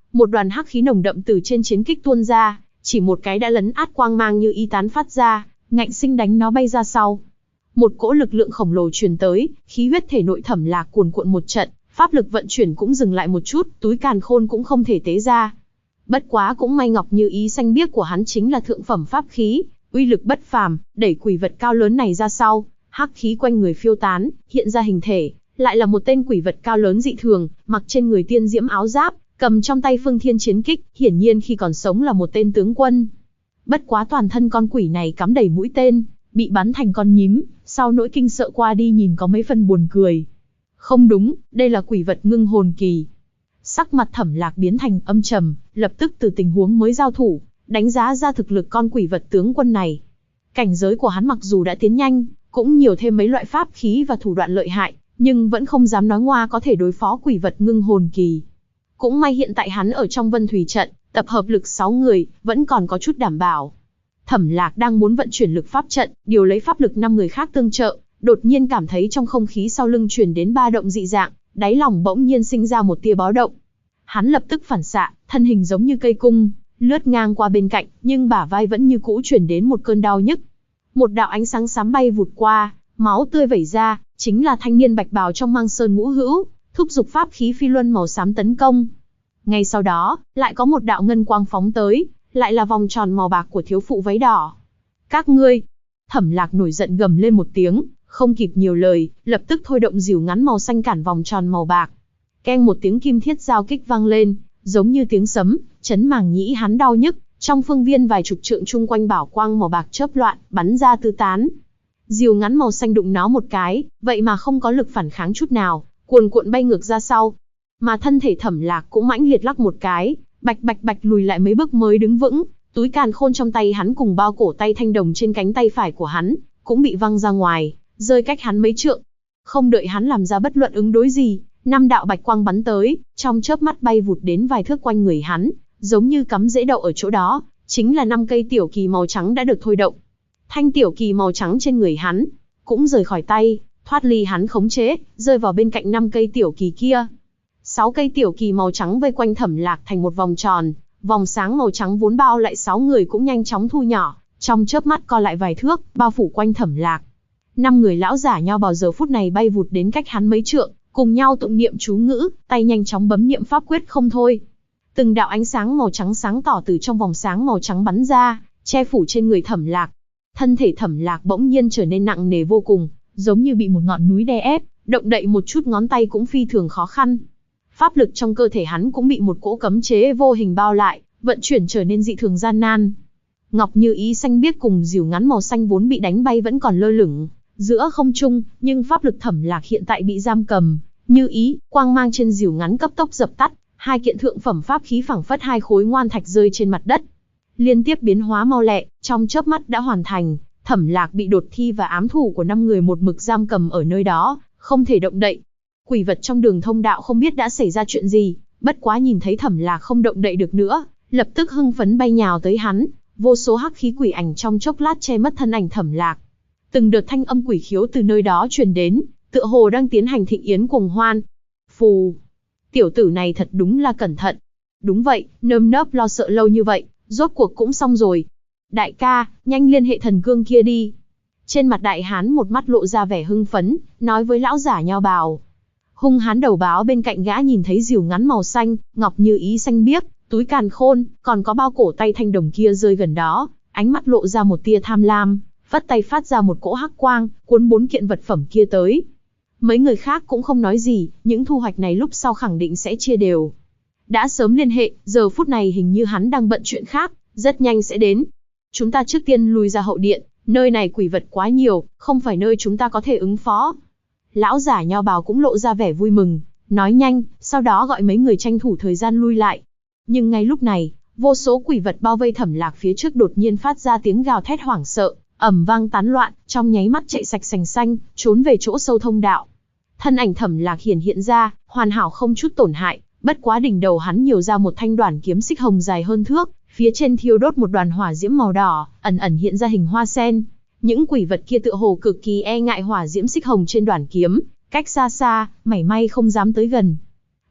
một đoàn hắc khí nồng đậm từ trên chiến kích tuôn ra, chỉ một cái đã lấn át quang mang như y tán phát ra, ngạnh sinh đánh nó bay ra sau. Một cỗ lực lượng khổng lồ truyền tới, khí huyết thể nội Thẩm Lạc cuồn cuộn một trận, pháp lực vận chuyển cũng dừng lại một chút, túi càn khôn cũng không thể tế ra. Bất quá cũng may Ngọc Như Ý xanh biếc của hắn chính là thượng phẩm pháp khí, uy lực bất phàm, đẩy quỷ vật cao lớn này ra sau, hắc khí quanh người phiêu tán, hiện ra hình thể, lại là một tên quỷ vật cao lớn dị thường, mặc trên người tiên diễm áo giáp, cầm trong tay Phương Thiên chiến kích, hiển nhiên khi còn sống là một tên tướng quân. Bất quá toàn thân con quỷ này cắm đầy mũi tên, bị bắn thành con nhím, sau nỗi kinh sợ qua đi nhìn có mấy phần buồn cười. Không đúng, đây là quỷ vật ngưng hồn kỳ. Sắc mặt Thẩm Lạc biến thành âm trầm, lập tức từ tình huống mới giao thủ, đánh giá ra thực lực con quỷ vật tướng quân này. Cảnh giới của hắn mặc dù đã tiến nhanh, cũng nhiều thêm mấy loại pháp khí và thủ đoạn lợi hại, nhưng vẫn không dám nói ngoa có thể đối phó quỷ vật ngưng hồn kỳ. Cũng may hiện tại hắn ở trong Vân Thủy trận, tập hợp lực 6 người, vẫn còn có chút đảm bảo. Thẩm Lạc đang muốn vận chuyển lực pháp trận, điều lấy pháp lực 5 người khác tương trợ, đột nhiên cảm thấy trong không khí sau lưng truyền đến ba động dị dạng, đáy lòng bỗng nhiên sinh ra một tia báo động. Hắn lập tức phản xạ, thân hình giống như cây cung, lướt ngang qua bên cạnh, nhưng bả vai vẫn như cũ truyền đến một cơn đau nhức. Một đạo ánh sáng xám bay vụt qua, máu tươi vẩy ra, chính là thanh niên bạch bào trong Mang Sơn Ngũ Hữu, thúc giục pháp khí phi luân màu xám tấn công. Ngay sau đó, lại có một đạo ngân quang phóng tới, lại là vòng tròn màu bạc của thiếu phụ váy đỏ. Các ngươi! Thẩm Lạc nổi giận gầm lên một tiếng, không kịp nhiều lời, lập tức thôi động rìu ngắn màu xanh cản vòng tròn màu bạc. Keng một tiếng kim thiết giao kích vang lên, giống như tiếng sấm, chấn màng nhĩ hắn đau nhức, trong phương viên vài chục trượng chung quanh bảo quang màu bạc chớp loạn, bắn ra tứ tán. Rìu ngắn màu xanh đụng nó một cái, vậy mà không có lực phản kháng chút nào, cuồn cuộn bay ngược ra sau. Mà thân thể Thẩm Lạc cũng mãnh liệt lắc một cái, bạch bạch bạch lùi lại mấy bước mới đứng vững, túi càn khôn trong tay hắn cùng bao cổ tay thanh đồng trên cánh tay phải của hắn, cũng bị văng ra ngoài, rơi cách hắn mấy trượng. Không đợi hắn làm ra bất luận ứng đối gì, 5 đạo bạch quang bắn tới, trong chớp mắt bay vụt đến vài thước quanh người hắn, giống như cắm rễ đậu ở chỗ đó, chính là 5 cây tiểu kỳ màu trắng đã được thôi động. Thanh tiểu kỳ màu trắng trên người hắn cũng rời khỏi tay, thoát ly hắn khống chế, rơi vào bên cạnh 5 cây tiểu kỳ kia. 6 cây tiểu kỳ màu trắng vây quanh Thẩm Lạc thành một vòng tròn, vòng sáng màu trắng vốn bao lại 6 người cũng nhanh chóng thu nhỏ, trong chớp mắt co lại vài thước, bao phủ quanh Thẩm Lạc. 5 người lão giả nho bào giờ phút này bay vụt đến cách hắn mấy trượng, cùng nhau tụng niệm chú ngữ, tay nhanh chóng bấm niệm pháp quyết không thôi. Từng đạo ánh sáng màu trắng sáng tỏ từ trong vòng sáng màu trắng bắn ra, che phủ trên người Thẩm Lạc. Thân thể Thẩm Lạc bỗng nhiên trở nên nặng nề vô cùng, giống như bị một ngọn núi đè ép, động đậy một chút ngón tay cũng phi thường khó khăn. Pháp lực trong cơ thể hắn cũng bị một cỗ cấm chế vô hình bao lại, vận chuyển trở nên dị thường gian nan. Ngọc Như Ý xanh biếc cùng rìu ngắn màu xanh vốn bị đánh bay vẫn còn lơ lửng giữa không trung, nhưng pháp lực Thẩm Lạc hiện tại bị giam cầm. Như Ý, quang mang trên rìu ngắn cấp tốc dập tắt, 2 kiện thượng phẩm pháp khí phảng phất 2 khối ngoan thạch rơi trên mặt đất. Liên tiếp biến hóa mau lẹ, trong chớp mắt đã hoàn thành. Thẩm Lạc bị đột thi và ám thủ của 5 người một mực giam cầm ở nơi đó, không thể động đậy. Quỷ vật trong đường thông đạo không biết đã xảy ra chuyện gì, bất quá nhìn thấy Thẩm Lạc không động đậy được nữa, lập tức hưng phấn bay nhào tới hắn, vô số hắc khí quỷ ảnh trong chốc lát che mất thân ảnh Thẩm Lạc. Từng đợt thanh âm quỷ khiếu từ nơi đó truyền đến, tựa hồ đang tiến hành thịnh yến cuồng hoan. Phù, tiểu tử này thật đúng là cẩn thận. Đúng vậy, nơm nớp lo sợ lâu như vậy, rốt cuộc cũng xong rồi. Đại ca, nhanh liên hệ thần cương kia đi. Trên mặt đại hán một mắt lộ ra vẻ hưng phấn, nói với lão giả nho bào. Hung hán đầu báo bên cạnh gã nhìn thấy rìu ngắn màu xanh, Ngọc Như Ý xanh biếc, túi càn khôn, còn có bao cổ tay thanh đồng kia rơi gần đó, ánh mắt lộ ra một tia tham lam, vất tay phát ra một cỗ hắc quang, cuốn 4 kiện vật phẩm kia tới. Mấy người khác cũng không nói gì, những thu hoạch này lúc sau khẳng định sẽ chia đều. Đã sớm liên hệ, giờ phút này hình như hắn đang bận chuyện khác, rất nhanh sẽ đến. Chúng ta trước tiên lui ra hậu điện, nơi này quỷ vật quá nhiều, không phải nơi chúng ta có thể ứng phó. Lão giả nho bào cũng lộ ra vẻ vui mừng, nói nhanh, sau đó gọi mấy người tranh thủ thời gian lui lại. Nhưng ngay lúc này, vô số quỷ vật bao vây Thẩm Lạc phía trước đột nhiên phát ra tiếng gào thét hoảng sợ, ầm vang tán loạn, trong nháy mắt chạy sạch sành xanh, trốn về chỗ sâu thông đạo. Thân ảnh Thẩm Lạc hiện ra, hoàn hảo không chút tổn hại, bất quá đỉnh đầu hắn nhiều ra một thanh đoản kiếm xích hồng dài hơn thước, phía trên thiêu đốt một đoàn hỏa diễm màu đỏ, ẩn ẩn hiện ra hình hoa sen. Những quỷ vật kia tựa hồ cực kỳ e ngại hỏa diễm xích hồng trên đoản kiếm, cách xa xa, mảy may không dám tới gần.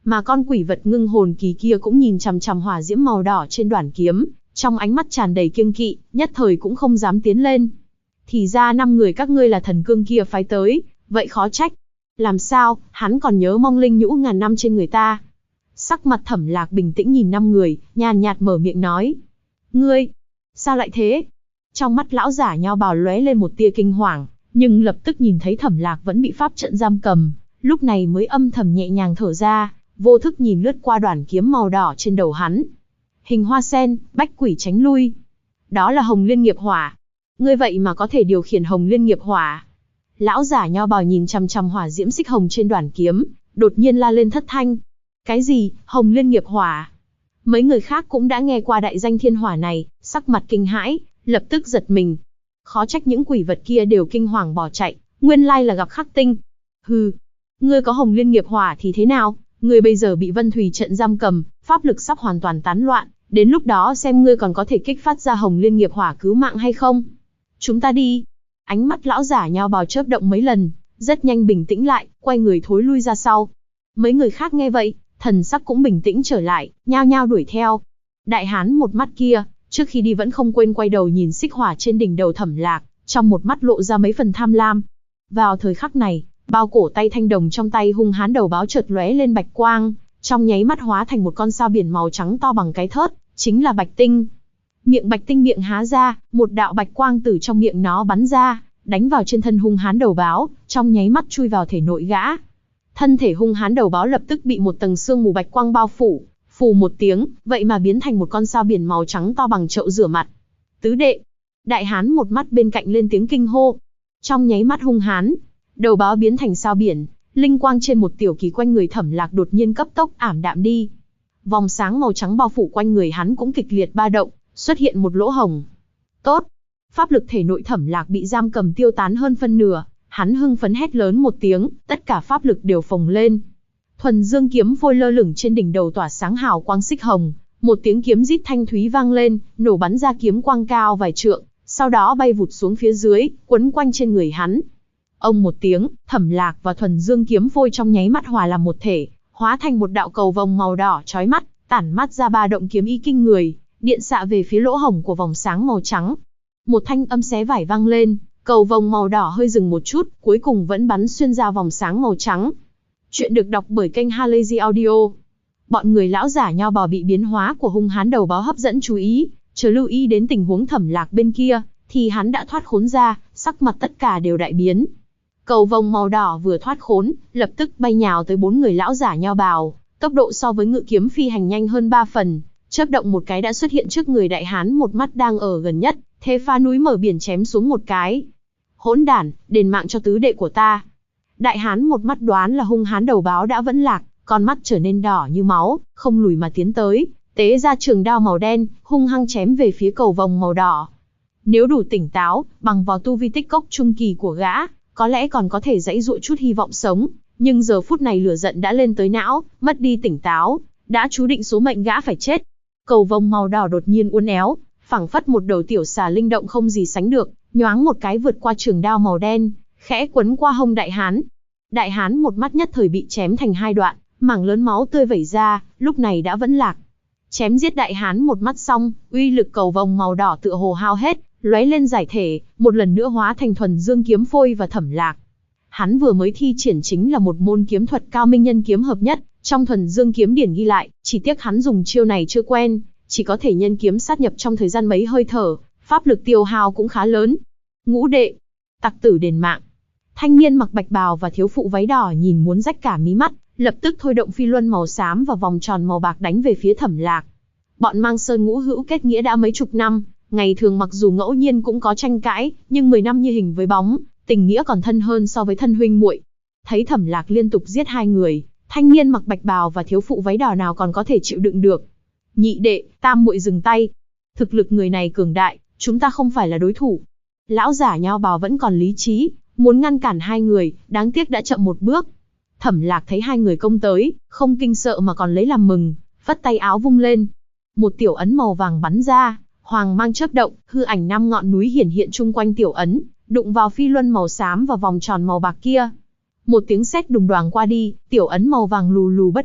Mà con quỷ vật ngưng hồn kỳ kia cũng nhìn chằm chằm hỏa diễm màu đỏ trên đoản kiếm, trong ánh mắt tràn đầy kiêng kỵ, nhất thời cũng không dám tiến lên. Thì ra 5 người các ngươi là thần cương kia phái tới, vậy khó trách. Làm sao, hắn còn nhớ mong linh nhũ ngàn năm trên người ta. Sắc mặt Thẩm Lạc bình tĩnh nhìn 5 người, nhàn nhạt mở miệng nói. Ngươi, sao lại thế? Trong mắt lão giả nho bào lóe lên một tia kinh hoàng, nhưng lập tức nhìn thấy Thẩm Lạc vẫn bị pháp trận giam cầm, lúc này mới âm thầm nhẹ nhàng thở ra, vô thức nhìn lướt qua đoản kiếm màu đỏ trên đầu hắn. Hình hoa sen, bách quỷ tránh lui. Đó là Hồng Liên Nghiệp Hỏa. Ngươi vậy mà có thể điều khiển Hồng Liên Nghiệp Hỏa. Lão giả nho bào nhìn chằm chằm hỏa diễm xích hồng trên đoản kiếm, đột nhiên la lên thất thanh. Cái gì, Hồng Liên Nghiệp Hỏa? Mấy người khác cũng đã nghe qua đại danh thiên hỏa này, sắc mặt kinh hãi, lập tức giật mình. Khó trách những quỷ vật kia đều kinh hoàng bỏ chạy, nguyên lai là gặp khắc tinh. Hừ, ngươi có Hồng Liên Nghiệp Hỏa thì thế nào? Ngươi bây giờ bị Vân Thủy trận giam cầm, pháp lực sắp hoàn toàn tán loạn, đến lúc đó xem ngươi còn có thể kích phát ra Hồng Liên Nghiệp Hỏa cứu mạng hay không. Chúng ta đi. Ánh mắt lão giả nho bào chớp động mấy lần, rất nhanh bình tĩnh lại, quay người thối lui ra sau. Mấy người khác nghe vậy, thần sắc cũng bình tĩnh trở lại, nhao nhao đuổi theo. Đại hán một mắt kia, trước khi đi vẫn không quên quay đầu nhìn xích hỏa trên đỉnh đầu Thẩm Lạc, trong một mắt lộ ra mấy phần tham lam. Vào thời khắc này, bao cổ tay thanh đồng trong tay hung hán đầu báo chợt lóe lên bạch quang, trong nháy mắt hóa thành một con sao biển màu trắng to bằng cái thớt, chính là Bạch Tinh. Miệng Bạch Tinh miệng há ra, một đạo bạch quang từ trong miệng nó bắn ra, đánh vào trên thân hung hán đầu báo, trong nháy mắt chui vào thể nội gã. Thân thể hung hán đầu báo lập tức bị một tầng sương mù bạch quang bao phủ, phù một tiếng, vậy mà biến thành một con sao biển màu trắng to bằng chậu rửa mặt. Tứ đệ, đại hán một mắt bên cạnh lên tiếng kinh hô. Trong nháy mắt hung hán đầu báo biến thành sao biển, linh quang trên một tiểu kỳ quanh người Thẩm Lạc đột nhiên cấp tốc ảm đạm đi. Vòng sáng màu trắng bao phủ quanh người hắn cũng kịch liệt ba động, xuất hiện một lỗ hổng. Tốt, pháp lực thể nội Thẩm Lạc bị giam cầm tiêu tán hơn phân nửa, hắn hưng phấn hét lớn một tiếng, tất cả pháp lực đều phồng lên. Thuần Dương kiếm phôi lơ lửng trên đỉnh đầu tỏa sáng hào quang xích hồng, một tiếng kiếm rít thanh thúy vang lên, nổ bắn ra kiếm quang cao vài trượng, sau đó bay vụt xuống phía dưới, quấn quanh trên người hắn. Ông một tiếng, Thẩm Lạc và Thuần Dương kiếm phôi trong nháy mắt hòa làm một thể, hóa thành một đạo cầu vồng màu đỏ chói mắt, tản mát ra ba động kiếm ý kinh người, điện xạ về phía lỗ hổng của vòng sáng màu trắng. Một thanh âm xé vải vang lên, cầu vồng màu đỏ hơi dừng một chút, cuối cùng vẫn bắn xuyên ra vòng sáng màu trắng. Chuyện được đọc bởi kênh Halazy Audio. Bọn người lão giả nho bò bị biến hóa của hung hán đầu báo hấp dẫn chú ý, chờ lưu ý đến tình huống Thẩm Lạc bên kia, thì hắn đã thoát khốn ra, sắc mặt tất cả đều đại biến. Cầu vồng màu đỏ vừa thoát khốn, lập tức bay nhào tới 4 người lão giả nho bào, tốc độ so với ngự kiếm phi hành nhanh hơn 3 phần, chớp động một cái đã xuất hiện trước người đại hán một mắt đang ở gần nhất, thế phá núi mở biển chém xuống một cái. Hỗn đản, đền mạng cho tứ đệ của ta. Đại hán một mắt đoán là hung hán đầu báo đã vẫn lạc, con mắt trở nên đỏ như máu, không lùi mà tiến tới, tế ra trường đao màu đen, hung hăng chém về phía cầu vồng màu đỏ. Nếu đủ tỉnh táo, bằng vào tu vi tích cốc trung kỳ của gã, có lẽ còn có thể giãy giụa chút hy vọng sống, nhưng giờ phút này lửa giận đã lên tới não, mất đi tỉnh táo, đã chú định số mệnh gã phải chết. Cầu vồng màu đỏ đột nhiên uốn éo, phảng phất một đầu tiểu xà linh động không gì sánh được, nhoáng một cái vượt qua trường đao màu đen, khẽ quấn qua hông đại hán. Đại hán một mắt nhất thời bị chém thành hai đoạn, mảng lớn máu tươi vẩy ra, lúc này đã vẫn lạc. Chém giết đại hán một mắt xong, uy lực cầu vồng màu đỏ tựa hồ hao hết, lóe lên giải thể, một lần nữa hóa thành Thuần Dương kiếm phôi và Thẩm Lạc. Hắn vừa mới thi triển chính là một môn kiếm thuật cao minh nhân kiếm hợp nhất, trong Thuần Dương kiếm điển ghi lại, chỉ tiếc hắn dùng chiêu này chưa quen, chỉ có thể nhân kiếm sát nhập trong thời gian mấy hơi thở, pháp lực tiêu hao cũng khá lớn. Ngũ đệ, tặc tử đền mạng. Thanh niên mặc bạch bào và thiếu phụ váy đỏ nhìn muốn rách cả mí mắt, lập tức thôi động phi luân màu xám và vòng tròn màu bạc đánh về phía Thẩm Lạc. Bọn Mang Sơn ngũ hữu kết nghĩa đã mấy chục năm, ngày thường mặc dù ngẫu nhiên cũng có tranh cãi, nhưng 10 năm như hình với bóng, tình nghĩa còn thân hơn so với thân huynh muội. Thấy Thẩm Lạc liên tục giết hai người, thanh niên mặc bạch bào và thiếu phụ váy đỏ nào còn có thể chịu đựng được. Nhị đệ, tam muội dừng tay. Thực lực người này cường đại, chúng ta không phải là đối thủ. Lão giả nho bào vẫn còn lý trí, muốn ngăn cản hai người, đáng tiếc đã chậm một bước. Thẩm Lạc thấy hai người công tới, không kinh sợ mà còn lấy làm mừng, phất tay áo vung lên. Một tiểu ấn màu vàng bắn ra, hoàng mang chớp động, hư ảnh 5 ngọn núi hiển hiện chung quanh tiểu ấn, đụng vào phi luân màu xám và vòng tròn màu bạc kia. Một tiếng sét đùng đoàng qua đi, tiểu ấn màu vàng lù lù bất động,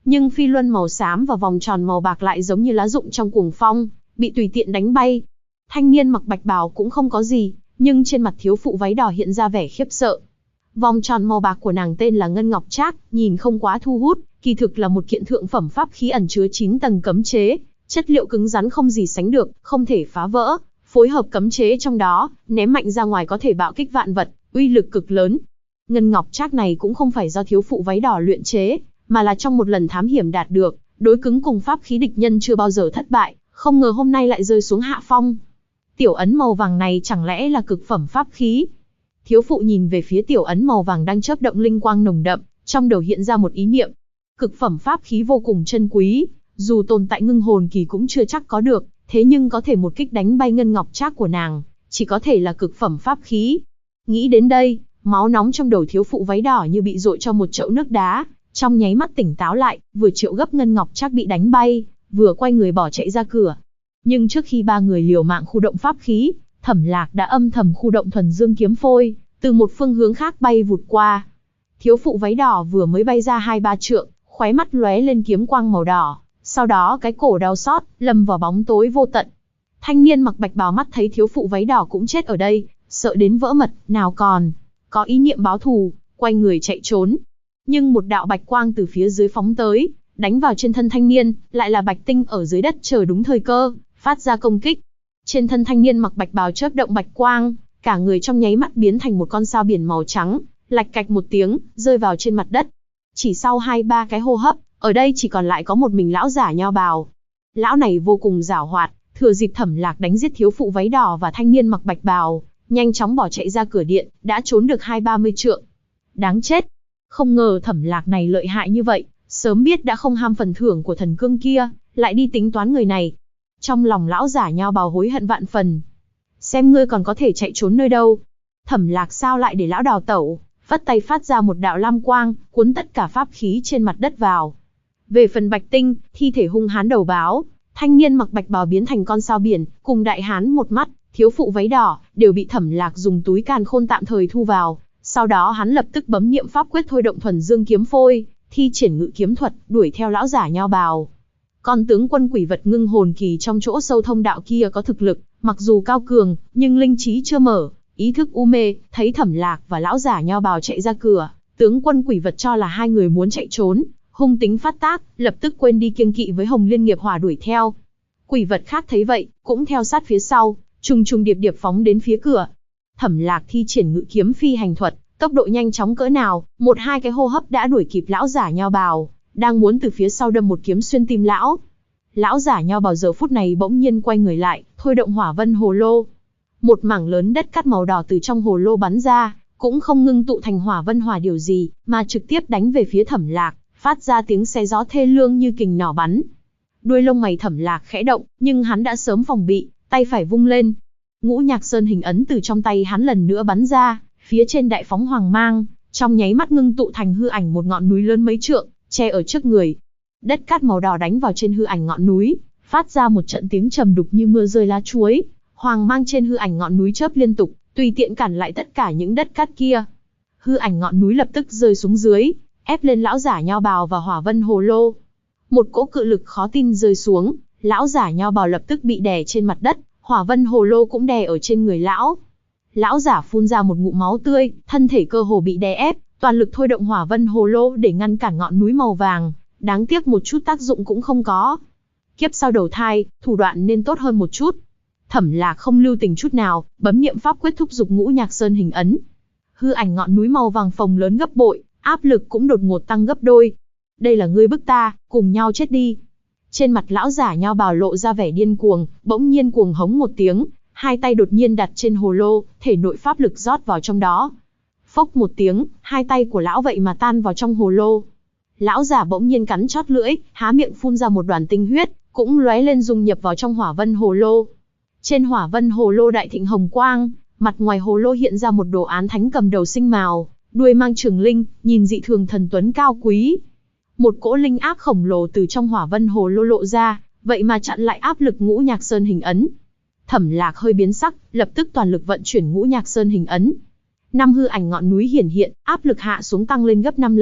Nhưng phi luân màu xám và vòng tròn màu bạc lại giống như lá rụng trong cuồng phong, bị tùy tiện đánh bay. Thanh niên mặc bạch bào cũng không có gì, nhưng trên mặt thiếu phụ váy đỏ hiện ra vẻ khiếp sợ. Vòng tròn màu bạc của nàng tên là Ngân Ngọc Trác, nhìn không quá thu hút, kỳ thực là một kiện thượng phẩm pháp khí ẩn chứa 9 tầng cấm chế, chất liệu cứng rắn không gì sánh được, không thể phá vỡ, phối hợp cấm chế trong đó, ném mạnh ra ngoài có thể bạo kích vạn vật, uy lực cực lớn. Ngân Ngọc Trác này cũng không phải do thiếu phụ váy đỏ luyện chế, mà là trong một lần thám hiểm đạt được, đối cứng cùng pháp khí địch nhân chưa bao giờ thất bại, không ngờ hôm nay lại rơi xuống hạ phong. Tiểu ấn màu vàng này chẳng lẽ là cực phẩm pháp khí? Thiếu phụ nhìn về phía tiểu ấn màu vàng đang chớp động linh quang nồng đậm, trong đầu hiện ra một ý niệm. Cực phẩm pháp khí vô cùng chân quý, dù tồn tại ngưng hồn kỳ cũng chưa chắc có được, thế nhưng có thể một kích đánh bay Ngân Ngọc Trác của nàng, chỉ có thể là cực phẩm pháp khí. Nghĩ đến đây, máu nóng trong đầu thiếu phụ váy đỏ như bị dội cho một chậu nước đá, trong nháy mắt tỉnh táo lại, vừa triệu gấp Ngân Ngọc Trác bị đánh bay, vừa quay người bỏ chạy ra cửa. Nhưng trước khi ba người liều mạng khu động pháp khí, Thẩm Lạc đã âm thầm khu động thuần dương kiếm phôi, từ một phương hướng khác bay vụt qua. Thiếu phụ váy đỏ vừa mới bay ra 2-3 trượng, khóe mắt lóe lên kiếm quang màu đỏ, sau đó cái cổ đau xót, lâm vào bóng tối vô tận. Thanh niên mặc bạch bào mắt thấy thiếu phụ váy đỏ cũng chết ở đây, sợ đến vỡ mật, nào còn có ý niệm báo thù, quay người chạy trốn. Nhưng một đạo bạch quang từ phía dưới phóng tới, đánh vào trên thân thanh niên, lại là bạch tinh ở dưới đất chờ đúng thời cơ, phát ra công kích. Trên thân thanh niên mặc bạch bào chớp động bạch quang, cả người trong nháy mắt biến thành một con sao biển màu trắng, lạch cạch một tiếng, rơi vào trên mặt đất. Chỉ sau 2-3 cái hô hấp, ở đây chỉ còn lại có một mình lão giả nho bào. Lão này vô cùng giảo hoạt, thừa dịp Thẩm Lạc đánh giết thiếu phụ váy đỏ và thanh niên mặc bạch bào, nhanh chóng bỏ chạy ra cửa điện, đã trốn được 20-30 trượng. Đáng chết! Không ngờ Thẩm Lạc này lợi hại như vậy, sớm biết đã không ham phần thưởng của thần cương kia, lại đi tính toán người này. Trong lòng lão giả nho bào hối hận vạn phần. Xem ngươi còn có thể chạy trốn nơi đâu. Thẩm Lạc sao lại để lão đào tẩu, vất tay phát ra một đạo lam quang, cuốn tất cả pháp khí trên mặt đất vào. Về phần Bạch Tinh, thi thể hung hán đầu báo, thanh niên mặc bạch bào biến thành con sao biển, cùng đại hán một mắt, thiếu phụ váy đỏ, đều bị Thẩm Lạc dùng túi càn khôn tạm thời thu vào. Sau đó hắn lập tức bấm niệm pháp quyết thôi động thuần dương kiếm phôi, thi triển ngự kiếm thuật, đuổi theo lão giả nho bào. Con tướng quân quỷ vật ngưng hồn kỳ trong chỗ sâu thông đạo kia có thực lực, mặc dù cao cường, nhưng linh trí chưa mở, ý thức u mê, thấy Thẩm Lạc và lão giả nho bào chạy ra cửa, tướng quân quỷ vật cho là hai người muốn chạy trốn, hung tính phát tác, lập tức quên đi kiêng kỵ với Hồng Liên nghiệp hỏa đuổi theo. Quỷ vật khác thấy vậy, cũng theo sát phía sau, trùng trùng điệp điệp phóng đến phía cửa. Thẩm Lạc thi triển ngự kiếm phi hành thuật, tốc độ nhanh chóng cỡ nào, 1-2 cái hô hấp đã đuổi kịp lão giả nho bào, đang muốn từ phía sau đâm một kiếm xuyên tim lão. Lão giả nho bào giờ phút này bỗng nhiên quay người lại, thôi động hỏa vân hồ lô. Một mảng lớn đất cát màu đỏ từ trong hồ lô bắn ra, cũng không ngưng tụ thành hỏa vân hỏa điều gì, mà trực tiếp đánh về phía Thẩm Lạc, phát ra tiếng xé gió thê lương như kình nỏ bắn. Đuôi lông mày Thẩm Lạc khẽ động, nhưng hắn đã sớm phòng bị, tay phải vung lên. Ngũ Nhạc Sơn hình ấn từ trong tay hắn lần nữa bắn ra, phía trên đại phóng hoàng mang, trong nháy mắt ngưng tụ thành hư ảnh một ngọn núi lớn mấy trượng, che ở trước người. Đất cát màu đỏ đánh vào trên hư ảnh ngọn núi, phát ra một trận tiếng trầm đục như mưa rơi lá chuối. Hoàng mang trên hư ảnh ngọn núi chớp liên tục, tùy tiện cản lại tất cả những đất cát kia. Hư ảnh ngọn núi lập tức rơi xuống dưới, ép lên lão giả nho bào và hỏa vân hồ lô. Một cỗ cự lực khó tin rơi xuống, lão giả nho bào lập tức bị đè trên mặt đất, hỏa vân hồ lô cũng đè ở trên người lão. Lão giả phun ra một ngụm máu tươi, thân thể cơ hồ bị đè ép, toàn lực thôi động hỏa vân hồ lô để ngăn cản ngọn núi màu vàng, đáng tiếc một chút tác dụng cũng không có. Kiếp sau đầu thai, thủ đoạn nên tốt hơn một chút. Thẩm Lạc không lưu tình chút nào, bấm niệm pháp quyết thúc giục Ngũ Nhạc Sơn hình ấn. Hư ảnh ngọn núi màu vàng phồng lớn gấp bội, áp lực cũng đột ngột tăng gấp đôi. Đây là ngươi bức ta, cùng nhau chết đi. Trên mặt lão giả nho bào lộ ra vẻ điên cuồng, bỗng nhiên cuồng hống một tiếng, hai tay đột nhiên đặt trên hồ lô, thể nội pháp lực rót vào trong đó. Phốc một tiếng, hai tay của lão vậy mà tan vào trong hồ lô. Lão giả bỗng nhiên cắn chót lưỡi, há miệng phun ra một đoàn tinh huyết, cũng lóe lên dung nhập vào trong hỏa vân hồ lô. Trên hỏa vân hồ lô đại thịnh hồng quang, mặt ngoài hồ lô hiện ra một đồ án thánh cầm đầu sinh mào, đuôi mang trường linh, nhìn dị thường thần tuấn cao quý. Một cỗ linh áp khổng lồ từ trong hỏa vân hồ lô lộ ra, vậy mà chặn lại áp lực Ngũ Nhạc Sơn hình ấn. Thẩm Lạc hơi biến sắc, lập tức toàn lực vận chuyển Ngũ Nhạc Sơn hình ấn. 5 hư ảnh ngọn núi hiển hiện, áp lực hạ xuống tăng lên gấp 5 lần,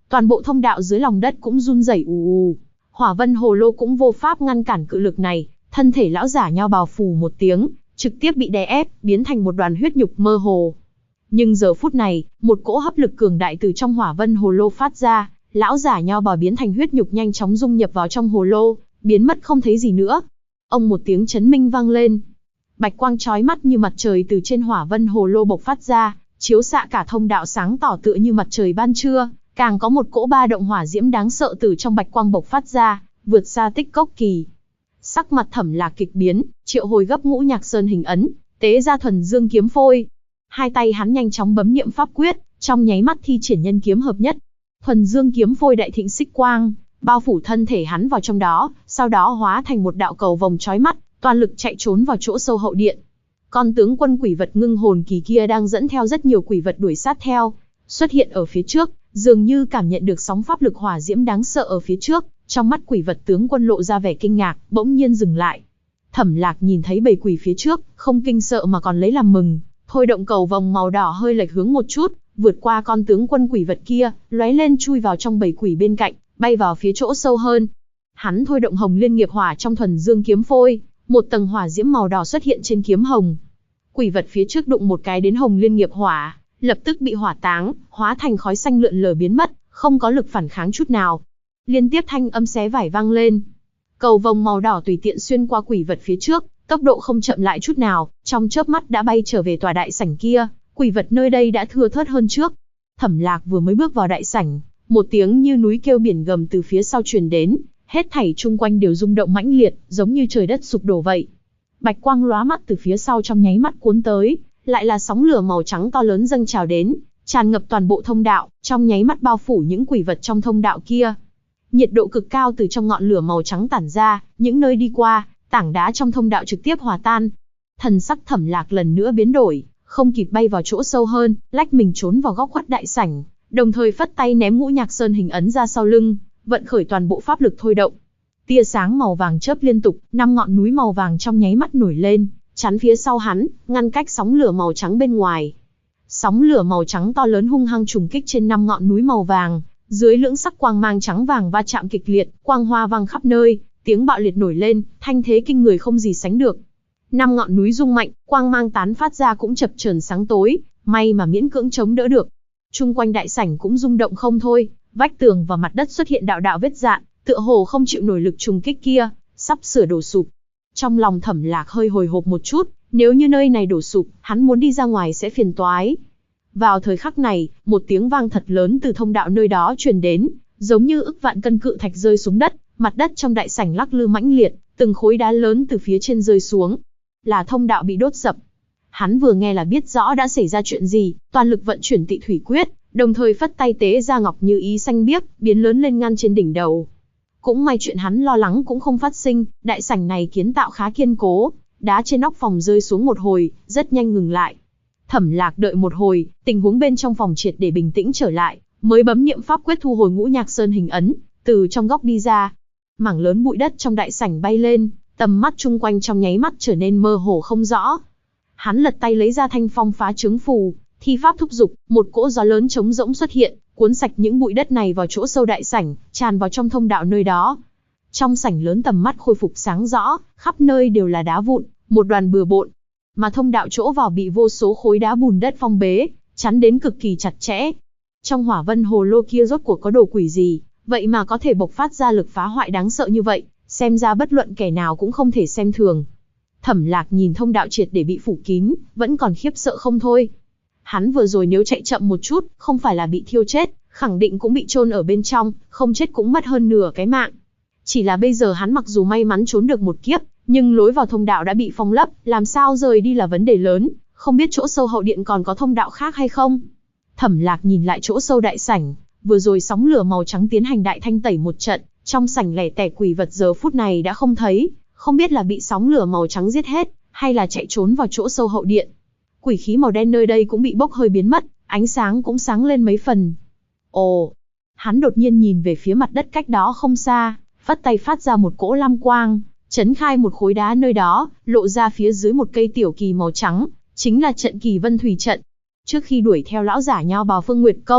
toàn bộ thông đạo dưới lòng đất cũng run rẩy ù ù. Hỏa vân hồ lô cũng vô pháp ngăn cản cự lực này, thân thể lão giả nho bào phù một tiếng, trực tiếp bị đè ép, biến thành một đoàn huyết nhục mơ hồ. Nhưng giờ phút này, một cỗ hấp lực cường đại từ trong hỏa vân hồ lô phát ra, lão giả nho bào biến thành huyết nhục nhanh chóng dung nhập vào trong hồ lô, biến mất không thấy gì nữa. Ông một tiếng chấn minh vang lên. Bạch quang chói mắt như mặt trời từ trên hỏa vân hồ lô bộc phát ra, chiếu xạ cả thông đạo sáng tỏ tựa như mặt trời ban trưa, càng có một cỗ ba động hỏa diễm đáng sợ từ trong bạch quang bộc phát ra, vượt xa tích cốc kỳ. Sắc mặt Thẩm Lạc kịch biến, triệu hồi gấp Ngũ Nhạc Sơn hình ấn, tế ra thuần dương kiếm phôi. Hai tay hắn nhanh chóng bấm niệm pháp quyết, trong nháy mắt thi triển nhân kiếm hợp nhất. Thuần dương kiếm phôi đại thịnh xích quang, bao phủ thân thể hắn vào trong đó, sau đó hóa thành một đạo cầu vồng chói mắt, toàn lực chạy trốn vào chỗ sâu hậu điện. Con tướng quân quỷ vật ngưng hồn kỳ kia đang dẫn theo rất nhiều quỷ vật đuổi sát theo, xuất hiện ở phía trước, dường như cảm nhận được sóng pháp lực hỏa diễm đáng sợ ở phía trước, trong mắt quỷ vật tướng quân lộ ra vẻ kinh ngạc, bỗng nhiên dừng lại. Thẩm Lạc nhìn thấy bầy quỷ phía trước, không kinh sợ mà còn lấy làm mừng, thôi động cầu vồng màu đỏ hơi lệch hướng một chút, vượt qua con tướng quân quỷ vật kia, lóe lên chui vào trong bầy quỷ bên cạnh, bay vào phía chỗ sâu hơn. Hắn thôi động Hồng Liên nghiệp hỏa trong thuần dương kiếm phôi, một tầng hỏa diễm màu đỏ xuất hiện trên kiếm hồng. Quỷ vật phía trước đụng một cái đến Hồng Liên nghiệp hỏa, lập tức bị hỏa táng, hóa thành khói xanh lượn lờ biến mất, không có lực phản kháng chút nào. Liên tiếp thanh âm xé vải vang lên. Cầu vồng màu đỏ tùy tiện xuyên qua quỷ vật phía trước, tốc độ không chậm lại chút nào, trong chớp mắt đã bay trở về tòa đại sảnh kia, quỷ vật nơi đây đã thưa thớt hơn trước. Thẩm Lạc vừa mới bước vào đại sảnh, một tiếng như núi kêu biển gầm từ phía sau truyền đến, hết thảy chung quanh đều rung động mãnh liệt, giống như trời đất sụp đổ vậy. Bạch quang lóa mắt từ phía sau trong nháy mắt cuốn tới, lại là sóng lửa màu trắng to lớn dâng trào đến, tràn ngập toàn bộ thông đạo, trong nháy mắt bao phủ những quỷ vật trong thông đạo kia. Nhiệt độ cực cao từ trong ngọn lửa màu trắng tản ra, những nơi đi qua, tảng đá trong thông đạo trực tiếp hòa tan. Thần sắc Thẩm Lạc lần nữa biến đổi, không kịp bay vào chỗ sâu hơn, lách mình trốn vào góc khuất đại sảnh, đồng thời phất tay ném Ngũ Nhạc Sơn hình ấn ra sau lưng, vận khởi toàn bộ pháp lực thôi động. Tia sáng màu vàng chớp liên tục, 5 ngọn núi màu vàng trong nháy mắt nổi lên, chắn phía sau hắn, ngăn cách sóng lửa màu trắng bên ngoài. Sóng lửa màu trắng to lớn hung hăng trùng kích trên 5 ngọn núi màu vàng, dưới lưỡng sắc quang mang trắng vàng va chạm kịch liệt, quang hoa vang khắp nơi, tiếng bạo liệt nổi lên, thanh thế kinh người không gì sánh được. 5 ngọn núi rung mạnh, quang mang tán phát ra cũng chập chờn sáng tối, may mà miễn cưỡng chống đỡ được. Chung quanh đại sảnh cũng rung động không thôi, vách tường và mặt đất xuất hiện đạo đạo vết rạn, tựa hồ không chịu nổi lực trùng kích kia, sắp sửa đổ sụp. Trong lòng Thẩm Lạc hơi hồi hộp một chút, nếu như nơi này đổ sụp, hắn muốn đi ra ngoài sẽ phiền toái. Vào thời khắc này, một tiếng vang thật lớn từ thông đạo nơi đó truyền đến, giống như ức vạn cân cự thạch rơi xuống đất, mặt đất trong đại sảnh lắc lư mãnh liệt, từng khối đá lớn từ phía trên rơi xuống. Là thông đạo bị đốt sập. Hắn vừa nghe là biết rõ đã xảy ra chuyện gì, toàn lực vận chuyển Tị Thủy Quyết, đồng thời phất tay tế ra Ngọc Như Ý xanh biếc, biến lớn lên ngăn trên đỉnh đầu. Cũng may chuyện hắn lo lắng cũng không phát sinh, đại sảnh này kiến tạo khá kiên cố, đá trên nóc phòng rơi xuống một hồi, rất nhanh ngừng lại. Thẩm Lạc đợi một hồi, tình huống bên trong phòng triệt để bình tĩnh trở lại, mới bấm niệm pháp quyết thu hồi Ngũ Nhạc Sơn hình ấn, từ trong góc đi ra. Mảng lớn bụi đất trong đại sảnh bay lên, tầm mắt chung quanh trong nháy mắt trở nên mơ hồ không rõ. Hắn lật tay lấy ra Thanh Phong phá trướng phù, thi pháp thúc dục, một cỗ gió lớn trống rỗng xuất hiện, cuốn sạch những bụi đất này vào chỗ sâu đại sảnh, tràn vào trong thông đạo nơi đó. Trong sảnh lớn tầm mắt khôi phục sáng rõ, khắp nơi đều là đá vụn, một đoàn bừa bộn. Mà thông đạo chỗ vào bị vô số khối đá bùn đất phong bế, chắn đến cực kỳ chặt chẽ. Trong hỏa vân hồ lô kia rốt cuộc có đồ quỷ gì, vậy mà có thể bộc phát ra lực phá hoại đáng sợ như vậy, xem ra bất luận kẻ nào cũng không thể xem thường. Thẩm Lạc nhìn thông đạo triệt để bị phủ kín, vẫn còn khiếp sợ không thôi. Hắn vừa rồi nếu chạy chậm một chút, không phải là bị thiêu chết, khẳng định cũng bị chôn ở bên trong, không chết cũng mất hơn nửa cái mạng. Chỉ là bây giờ hắn mặc dù may mắn trốn được một kiếp, nhưng lối vào thông đạo đã bị phong lấp, làm sao rời đi là vấn đề lớn, không biết chỗ sâu hậu điện còn có thông đạo khác hay không. Thẩm Lạc nhìn lại chỗ sâu đại sảnh, vừa rồi sóng lửa màu trắng tiến hành đại thanh tẩy một trận, trong sảnh lẻ tẻ quỷ vật giờ phút này đã không thấy, không biết là bị sóng lửa màu trắng giết hết, hay là chạy trốn vào chỗ sâu hậu điện. Quỷ khí màu đen nơi đây cũng bị bốc hơi biến mất, ánh sáng cũng sáng lên mấy phần. Ồ, hắn đột nhiên nhìn về phía mặt đất cách đó không xa, phất tay phát ra một cỗ lam quang, chấn khai một khối đá nơi đó, lộ ra phía dưới một cây tiểu kỳ màu trắng, chính là trận kỳ Vân Thủy trận. Trước khi đuổi theo lão giả nho bào Phương Nguyệt Công,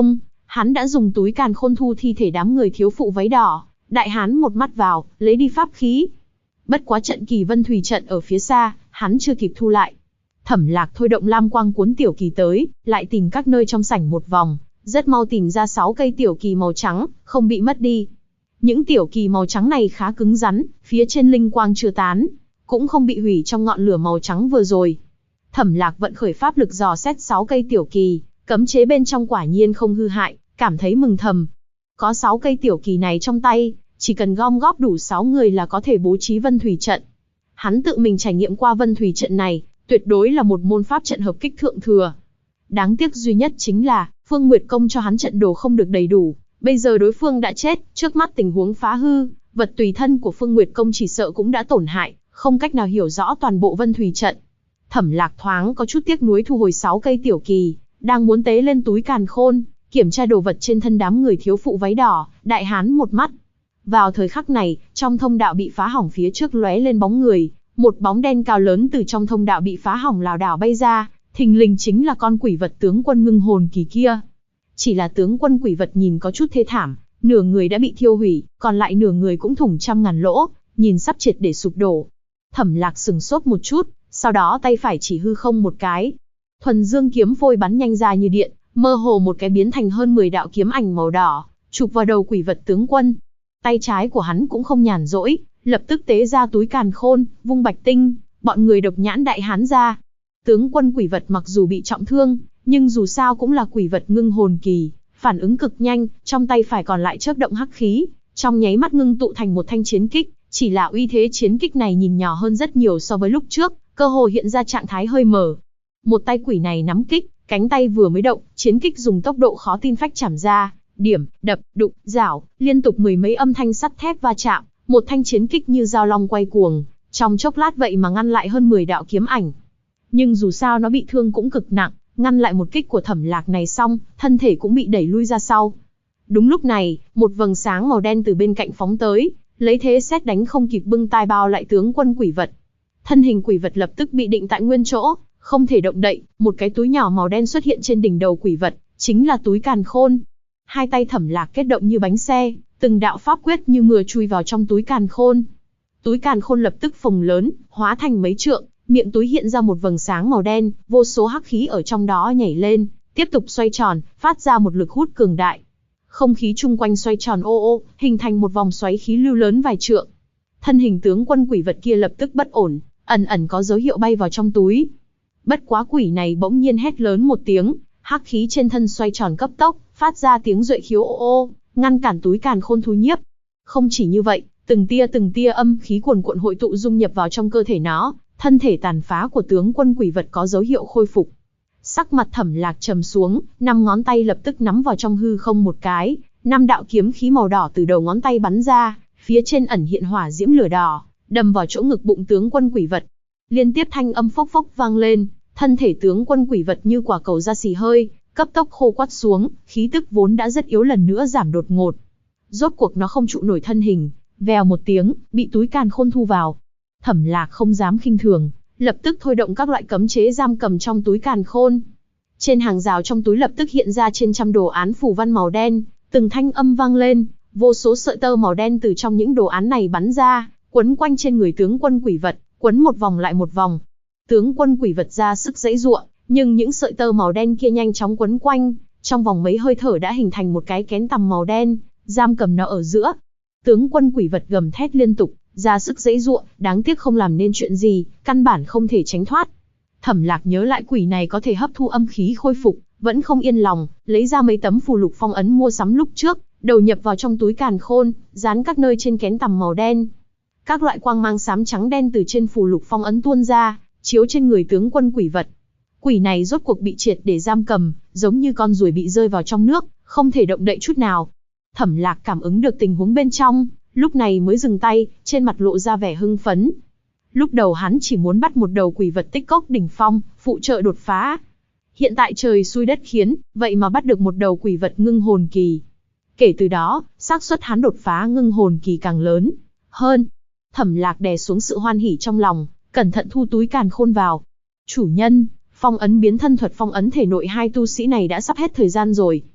Hắn đã dùng túi càn khôn thu thi thể đám người thiếu phụ váy đỏ, đại hán một mắt vào, lấy đi pháp khí. Bất quá trận kỳ vân thủy trận ở phía xa, hắn chưa kịp thu lại. Thẩm Lạc thôi động lam quang cuốn tiểu kỳ tới, lại tìm các nơi trong sảnh một vòng, rất mau tìm ra 6 cây tiểu kỳ màu trắng, không bị mất đi. Những tiểu kỳ màu trắng này khá cứng rắn, phía trên linh quang chưa tán, cũng không bị hủy trong ngọn lửa màu trắng vừa rồi. Thẩm Lạc vận khởi pháp lực dò xét 6 cây tiểu kỳ, cấm chế bên trong quả nhiên không hư hại, cảm thấy mừng thầm. Có 6 cây tiểu kỳ này trong tay, chỉ cần gom góp đủ 6 người là có thể bố trí vân thủy trận. Hắn tự mình trải nghiệm qua vân thủy trận này, tuyệt đối là một môn pháp trận hợp kích thượng thừa. Đáng tiếc duy nhất chính là, Phương Nguyệt Công cho hắn trận đồ không được đầy đủ, bây giờ đối phương đã chết, trước mắt tình huống phá hư, vật tùy thân của Phương Nguyệt Công chỉ sợ cũng đã tổn hại, không cách nào hiểu rõ toàn bộ vân thủy trận. Thẩm Lạc thoáng có chút tiếc nuối thu hồi 6 cây tiểu kỳ, đang muốn tế lên túi càn khôn, kiểm tra đồ vật trên thân đám người thiếu phụ váy đỏ, đại hán một mắt. Vào thời khắc này, trong thông đạo bị phá hỏng phía trước lóe lên bóng người, một bóng đen cao lớn từ trong thông đạo bị phá hỏng lảo đảo bay ra, thình lình chính là con quỷ vật tướng quân ngưng hồn kỳ kia. Chỉ là tướng quân quỷ vật nhìn có chút thê thảm, nửa người đã bị thiêu hủy, còn lại nửa người cũng thủng trăm ngàn lỗ, nhìn sắp triệt để sụp đổ. Thẩm Lạc sừng sốt một chút, sau đó tay phải chỉ hư không một cái. Thuần dương kiếm phôi bắn nhanh ra như điện, mơ hồ một cái biến thành hơn 10 đạo kiếm ảnh màu đỏ, chụp vào đầu quỷ vật tướng quân. Tay trái của hắn cũng không nhàn rỗi, lập tức tế ra túi càn khôn, vung bạch tinh, bọn người độc nhãn đại hán ra. Tướng quân quỷ vật mặc dù bị trọng thương, nhưng dù sao cũng là quỷ vật ngưng hồn kỳ, phản ứng cực nhanh, trong tay phải còn lại chớp động hắc khí, trong nháy mắt ngưng tụ thành một thanh chiến kích, chỉ là uy thế chiến kích này nhìn nhỏ hơn rất nhiều so với lúc trước, cơ hồ hiện ra trạng thái hơi mở. Một tay quỷ này nắm kích, cánh tay vừa mới động, chiến kích dùng tốc độ khó tin phách chảm ra, điểm, đập, đụng, rảo, liên tục mười mấy âm thanh sắt thép va chạm, một thanh chiến kích như dao long quay cuồng, trong chốc lát vậy mà ngăn lại hơn 10 đạo kiếm ảnh. Nhưng dù sao nó bị thương cũng cực nặng, ngăn lại một kích của Thẩm Lạc này xong, thân thể cũng bị đẩy lui ra sau. Đúng lúc này, một vầng sáng màu đen từ bên cạnh phóng tới, lấy thế sét đánh không kịp bưng tai bao lại tướng quân quỷ vật. Thân hình quỷ vật lập tức bị định tại nguyên chỗ, không thể động đậy, một cái túi nhỏ màu đen xuất hiện trên đỉnh đầu quỷ vật, chính là túi càn khôn. Hai tay Thẩm Lạc kết động như bánh xe, từng đạo pháp quyết như mưa chui vào trong túi càn khôn. Túi càn khôn lập tức phồng lớn, hóa thành mấy trượng, miệng túi hiện ra một vầng sáng màu đen, vô số hắc khí ở trong đó nhảy lên, tiếp tục xoay tròn, phát ra một lực hút cường đại. Không khí chung quanh xoay tròn ô ô, hình thành một vòng xoáy khí lưu lớn vài trượng. Thân hình tướng quân quỷ vật kia lập tức bất ổn, ẩn ẩn có dấu hiệu bay vào trong túi. Bất quá quỷ này bỗng nhiên hét lớn một tiếng, hắc khí trên thân xoay tròn cấp tốc, phát ra tiếng duệ khiếu ô ô, ngăn cản túi càn khôn thu nhiếp. Không chỉ như vậy, từng tia âm khí cuồn cuộn hội tụ dung nhập vào trong cơ thể nó, thân thể tàn phá của tướng quân quỷ vật có dấu hiệu khôi phục. Sắc mặt Thẩm Lạc trầm xuống, 5 ngón tay lập tức nắm vào trong hư không một cái, 5 đạo kiếm khí màu đỏ từ đầu ngón tay bắn ra, phía trên ẩn hiện hỏa diễm lửa đỏ, đâm vào chỗ ngực bụng tướng quân quỷ vật. Liên tiếp thanh âm phốc phốc vang lên, thân thể tướng quân quỷ vật như quả cầu ra xì hơi, cấp tốc khô quắt xuống, khí tức vốn đã rất yếu lần nữa giảm đột ngột. Rốt cuộc nó không trụ nổi thân hình, vèo một tiếng, bị túi càn khôn thu vào. Thẩm Lạc không dám khinh thường, lập tức thôi động các loại cấm chế giam cầm trong túi càn khôn. Trên hàng rào trong túi lập tức hiện ra trên trăm đồ án phù văn màu đen, từng thanh âm vang lên, vô số sợi tơ màu đen từ trong những đồ án này bắn ra, quấn quanh trên người tướng quân quỷ vật, quấn một vòng lại một vòng. Tướng quân quỷ vật ra sức giãy giụa, nhưng những sợi tơ màu đen kia nhanh chóng quấn quanh, trong vòng mấy hơi thở đã hình thành một cái kén tằm màu đen, giam cầm nó ở giữa. Tướng quân quỷ vật gầm thét liên tục, ra sức giãy giụa, đáng tiếc không làm nên chuyện gì, căn bản không thể tránh thoát. Thẩm Lạc nhớ lại quỷ này có thể hấp thu âm khí khôi phục, vẫn không yên lòng, lấy ra mấy tấm phù lục phong ấn mua sắm lúc trước, đầu nhập vào trong túi càn khôn, dán các nơi trên kén tằm màu đen. Các loại quang mang xám trắng đen từ trên phù lục phong ấn tuôn ra, chiếu trên người tướng quân quỷ vật. Quỷ này rốt cuộc bị triệt để giam cầm, giống như con ruồi bị rơi vào trong nước, không thể động đậy chút nào. Thẩm Lạc cảm ứng được tình huống bên trong, lúc này mới dừng tay, trên mặt lộ ra vẻ hưng phấn. Lúc đầu hắn chỉ muốn bắt một đầu quỷ vật tích cốc đỉnh phong, phụ trợ đột phá. Hiện tại trời xui đất khiến, vậy mà bắt được một đầu quỷ vật ngưng hồn kỳ. Kể từ đó, xác suất hắn đột phá ngưng hồn kỳ càng lớn hơn. Thẩm Lạc đè xuống sự hoan hỉ trong lòng, cẩn thận thu túi càn khôn vào. Chủ nhân, phong ấn biến thân thuật phong ấn thể nội hai tu sĩ này đã sắp hết thời gian rồi.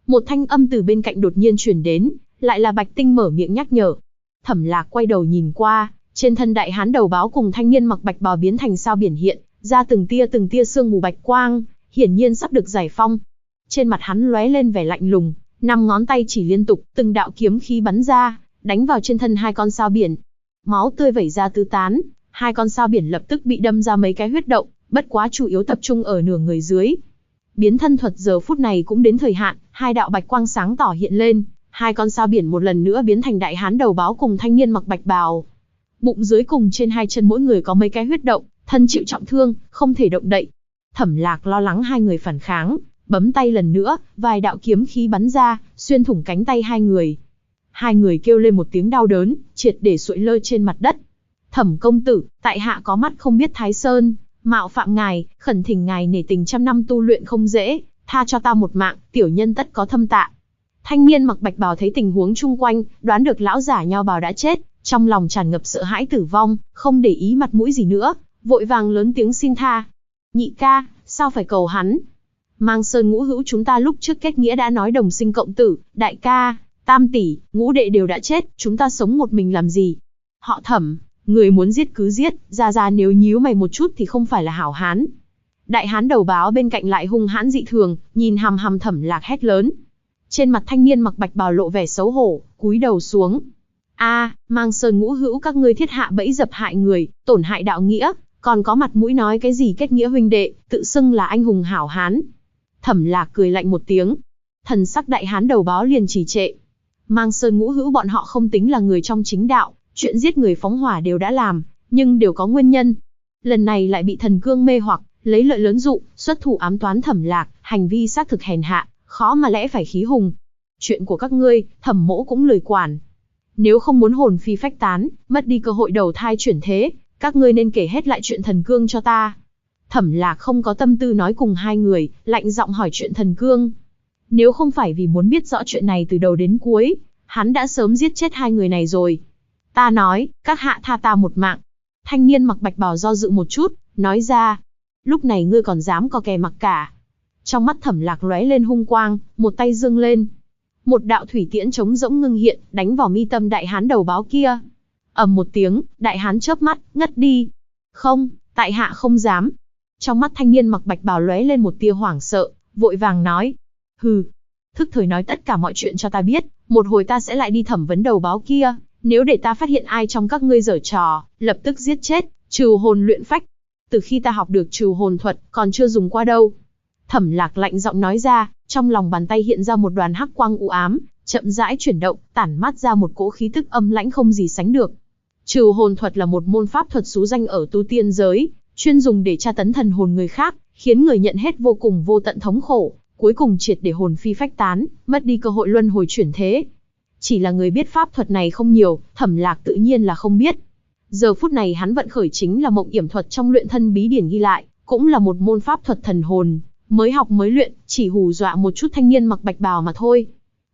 Một thanh âm từ bên cạnh đột nhiên truyền đến, lại là Bạch Tinh mở miệng nhắc nhở. Thẩm Lạc quay đầu nhìn qua, trên thân đại hán đầu báo cùng thanh niên mặc bạch bào biến thành sao biển hiện ra từng tia sương mù bạch quang, hiển nhiên sắp được giải phong. Trên mặt hắn lóe lên vẻ lạnh lùng, 5 ngón tay chỉ liên tục, từng đạo kiếm khí bắn ra, đánh vào trên thân hai con sao biển. Máu tươi vẩy ra tứ tán, hai con sao biển lập tức bị đâm ra mấy cái huyết động, bất quá chủ yếu tập trung ở nửa người dưới. Biến thân thuật giờ phút này cũng đến thời hạn, hai đạo bạch quang sáng tỏ hiện lên, hai con sao biển một lần nữa biến thành đại hán đầu báo cùng thanh niên mặc bạch bào. Bụng dưới cùng trên hai chân mỗi người có mấy cái huyết động, thân chịu trọng thương, không thể động đậy. Thẩm Lạc lo lắng hai người phản kháng, bấm tay lần nữa, vài đạo kiếm khí bắn ra, xuyên thủng cánh tay hai người. Hai người kêu lên một tiếng đau đớn, triệt để sụi lơ trên mặt đất. Thẩm công tử, tại hạ có mắt không biết Thái Sơn, mạo phạm ngài, khẩn thỉnh ngài nể tình trăm năm tu luyện không dễ, tha cho ta một mạng, tiểu nhân tất có thâm tạ. Thanh niên mặc bạch bào thấy tình huống chung quanh, đoán được lão giả nho bào đã chết, trong lòng tràn ngập sợ hãi tử vong, không để ý mặt mũi gì nữa, vội vàng lớn tiếng xin tha. Nhị ca, sao phải cầu hắn? Mang Sơn ngũ hữu chúng ta lúc trước kết nghĩa đã nói đồng sinh cộng tử, đại ca, tam tỷ, ngũ đệ đều đã chết, chúng ta sống một mình làm gì? Họ Thẩm, người muốn giết cứ giết, ra nếu nhíu mày một chút thì không phải là hảo hán. Đại hán đầu báo bên cạnh lại hung hãn dị thường, nhìn hằm hằm Thẩm Lạc hét lớn. Trên mặt thanh niên mặc bạch bào lộ vẻ xấu hổ, cúi đầu xuống. Mang Sơn ngũ hữu các ngươi thiết hạ bẫy dập hại người, tổn hại đạo nghĩa, còn có mặt mũi nói cái gì kết nghĩa huynh đệ, tự xưng là anh hùng hảo hán. Thẩm Lạc cười lạnh một tiếng, thần sắc đại hán đầu báo liền trì trệ. Mang Sơn ngũ hữu bọn họ không tính là người trong chính đạo, chuyện giết người phóng hỏa đều đã làm, nhưng đều có nguyên nhân. Lần này lại bị thần cương mê hoặc, lấy lợi lớn dụ, xuất thủ ám toán Thẩm Lạc, hành vi xác thực hèn hạ, khó mà lẽ phải khí hùng. Chuyện của các ngươi, Thẩm mỗ cũng lười quản. Nếu không muốn hồn phi phách tán, mất đi cơ hội đầu thai chuyển thế, các ngươi nên kể hết lại chuyện thần cương cho ta. Thẩm Lạc không có tâm tư nói cùng hai người, lạnh giọng hỏi chuyện thần cương. Nếu không phải vì muốn biết rõ chuyện này từ đầu đến cuối, hắn đã sớm giết chết hai người này rồi. Ta nói, các hạ tha ta một mạng. Thanh niên mặc bạch bào do dự một chút, nói ra. Lúc này ngươi còn dám có kè mặc cả. Trong mắt Thẩm Lạc lóe lên hung quang, một tay giương lên. Một đạo thủy tiễn trống rỗng ngưng hiện, đánh vào mi tâm đại hán đầu báo kia. Ầm một tiếng, đại hán chớp mắt, ngất đi. Không, tại hạ không dám. Trong mắt thanh niên mặc bạch bào lóe lên một tia hoảng sợ, vội vàng nói. Hừ, thức thời nói tất cả mọi chuyện cho ta biết, một hồi ta sẽ lại đi thẩm vấn đầu báo kia. Nếu để ta phát hiện ai trong các ngươi giở trò, lập tức giết chết, trừ hồn luyện phách. Từ khi ta học được trừ hồn thuật, còn chưa dùng qua đâu. Thẩm Lạc lạnh giọng nói ra, trong lòng bàn tay hiện ra một đoàn hắc quang u ám, chậm rãi chuyển động, tản mát ra một cỗ khí tức âm lãnh không gì sánh được. Trừ hồn thuật là một môn pháp thuật xú danh ở tu tiên giới, chuyên dùng để tra tấn thần hồn người khác, khiến người nhận hết vô cùng vô tận thống khổ, cuối cùng triệt để hồn phi phách tán, mất đi cơ hội luân hồi chuyển thế. Chỉ là người biết pháp thuật này không nhiều, Thẩm Lạc tự nhiên là không biết. Giờ phút này hắn vận khởi chính là mộng yểm thuật trong luyện thân bí điển ghi lại, cũng là một môn pháp thuật thần hồn, mới học mới luyện, chỉ hù dọa một chút thanh niên mặc bạch bào mà thôi.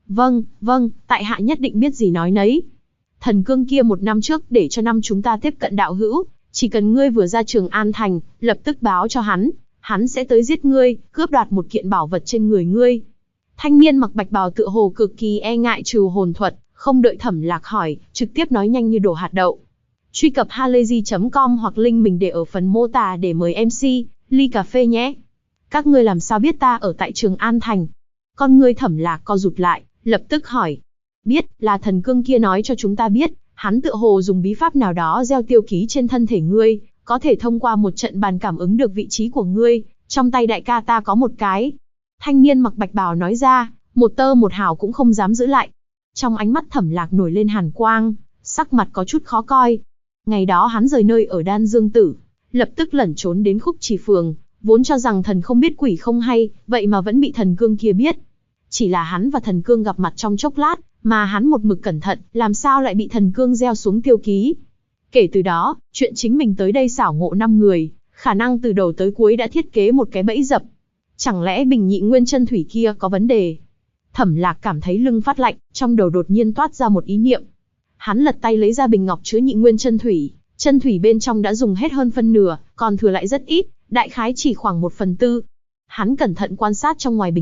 Vâng, tại hạ nhất định biết gì nói nấy. Thần cương kia một năm trước để cho năm chúng ta tiếp cận đạo hữu, chỉ cần ngươi vừa ra Trường An Thành, lập tức báo cho hắn sẽ tới giết ngươi, cướp đoạt một kiện bảo vật trên người ngươi. Thanh niên mặc bạch bào tựa hồ cực kỳ e ngại trừ hồn thuật, không đợi Thẩm Lạc hỏi, trực tiếp nói nhanh như đổ hạt đậu. Truy cập halayzi.com hoặc link mình để ở phần mô tả để mời MC, ly cà phê nhé. Các ngươi làm sao biết ta ở tại Trường An Thành? Con ngươi Thẩm Lạc co rụt lại, lập tức hỏi. Biết, là thần cương kia nói cho chúng ta biết, hắn tựa hồ dùng bí pháp nào đó gieo tiêu ký trên thân thể ngươi, có thể thông qua một trận bàn cảm ứng được vị trí của ngươi, trong tay đại ca ta có một cái. Thanh niên mặc bạch bào nói ra, một tơ một hào cũng không dám giữ lại. Trong ánh mắt Thẩm Lạc nổi lên hàn quang, sắc mặt có chút khó coi. Ngày đó hắn rời nơi ở Đan Dương Tử, lập tức lẩn trốn đến Khúc Trì Phường, vốn cho rằng thần không biết quỷ không hay, vậy mà vẫn bị thần cương kia biết. Chỉ là hắn và thần cương gặp mặt trong chốc lát, mà hắn một mực cẩn thận, làm sao lại bị thần cương gieo xuống tiêu ký. Kể từ đó, chuyện chính mình tới đây xảo ngộ 5 người, khả năng từ đầu tới cuối đã thiết kế một cái bẫy dập. Chẳng lẽ Bình Nhị Nguyên chân thủy kia có vấn đề? Thẩm Lạc cảm thấy lưng phát lạnh, trong đầu đột nhiên toát ra một ý niệm. Hắn lật tay lấy ra bình ngọc chứa Nhị Nguyên chân thủy bên trong đã dùng hết hơn phân nửa, còn thừa lại rất ít, đại khái chỉ khoảng 1/4. Hắn cẩn thận quan sát trong ngoài bình ngọc,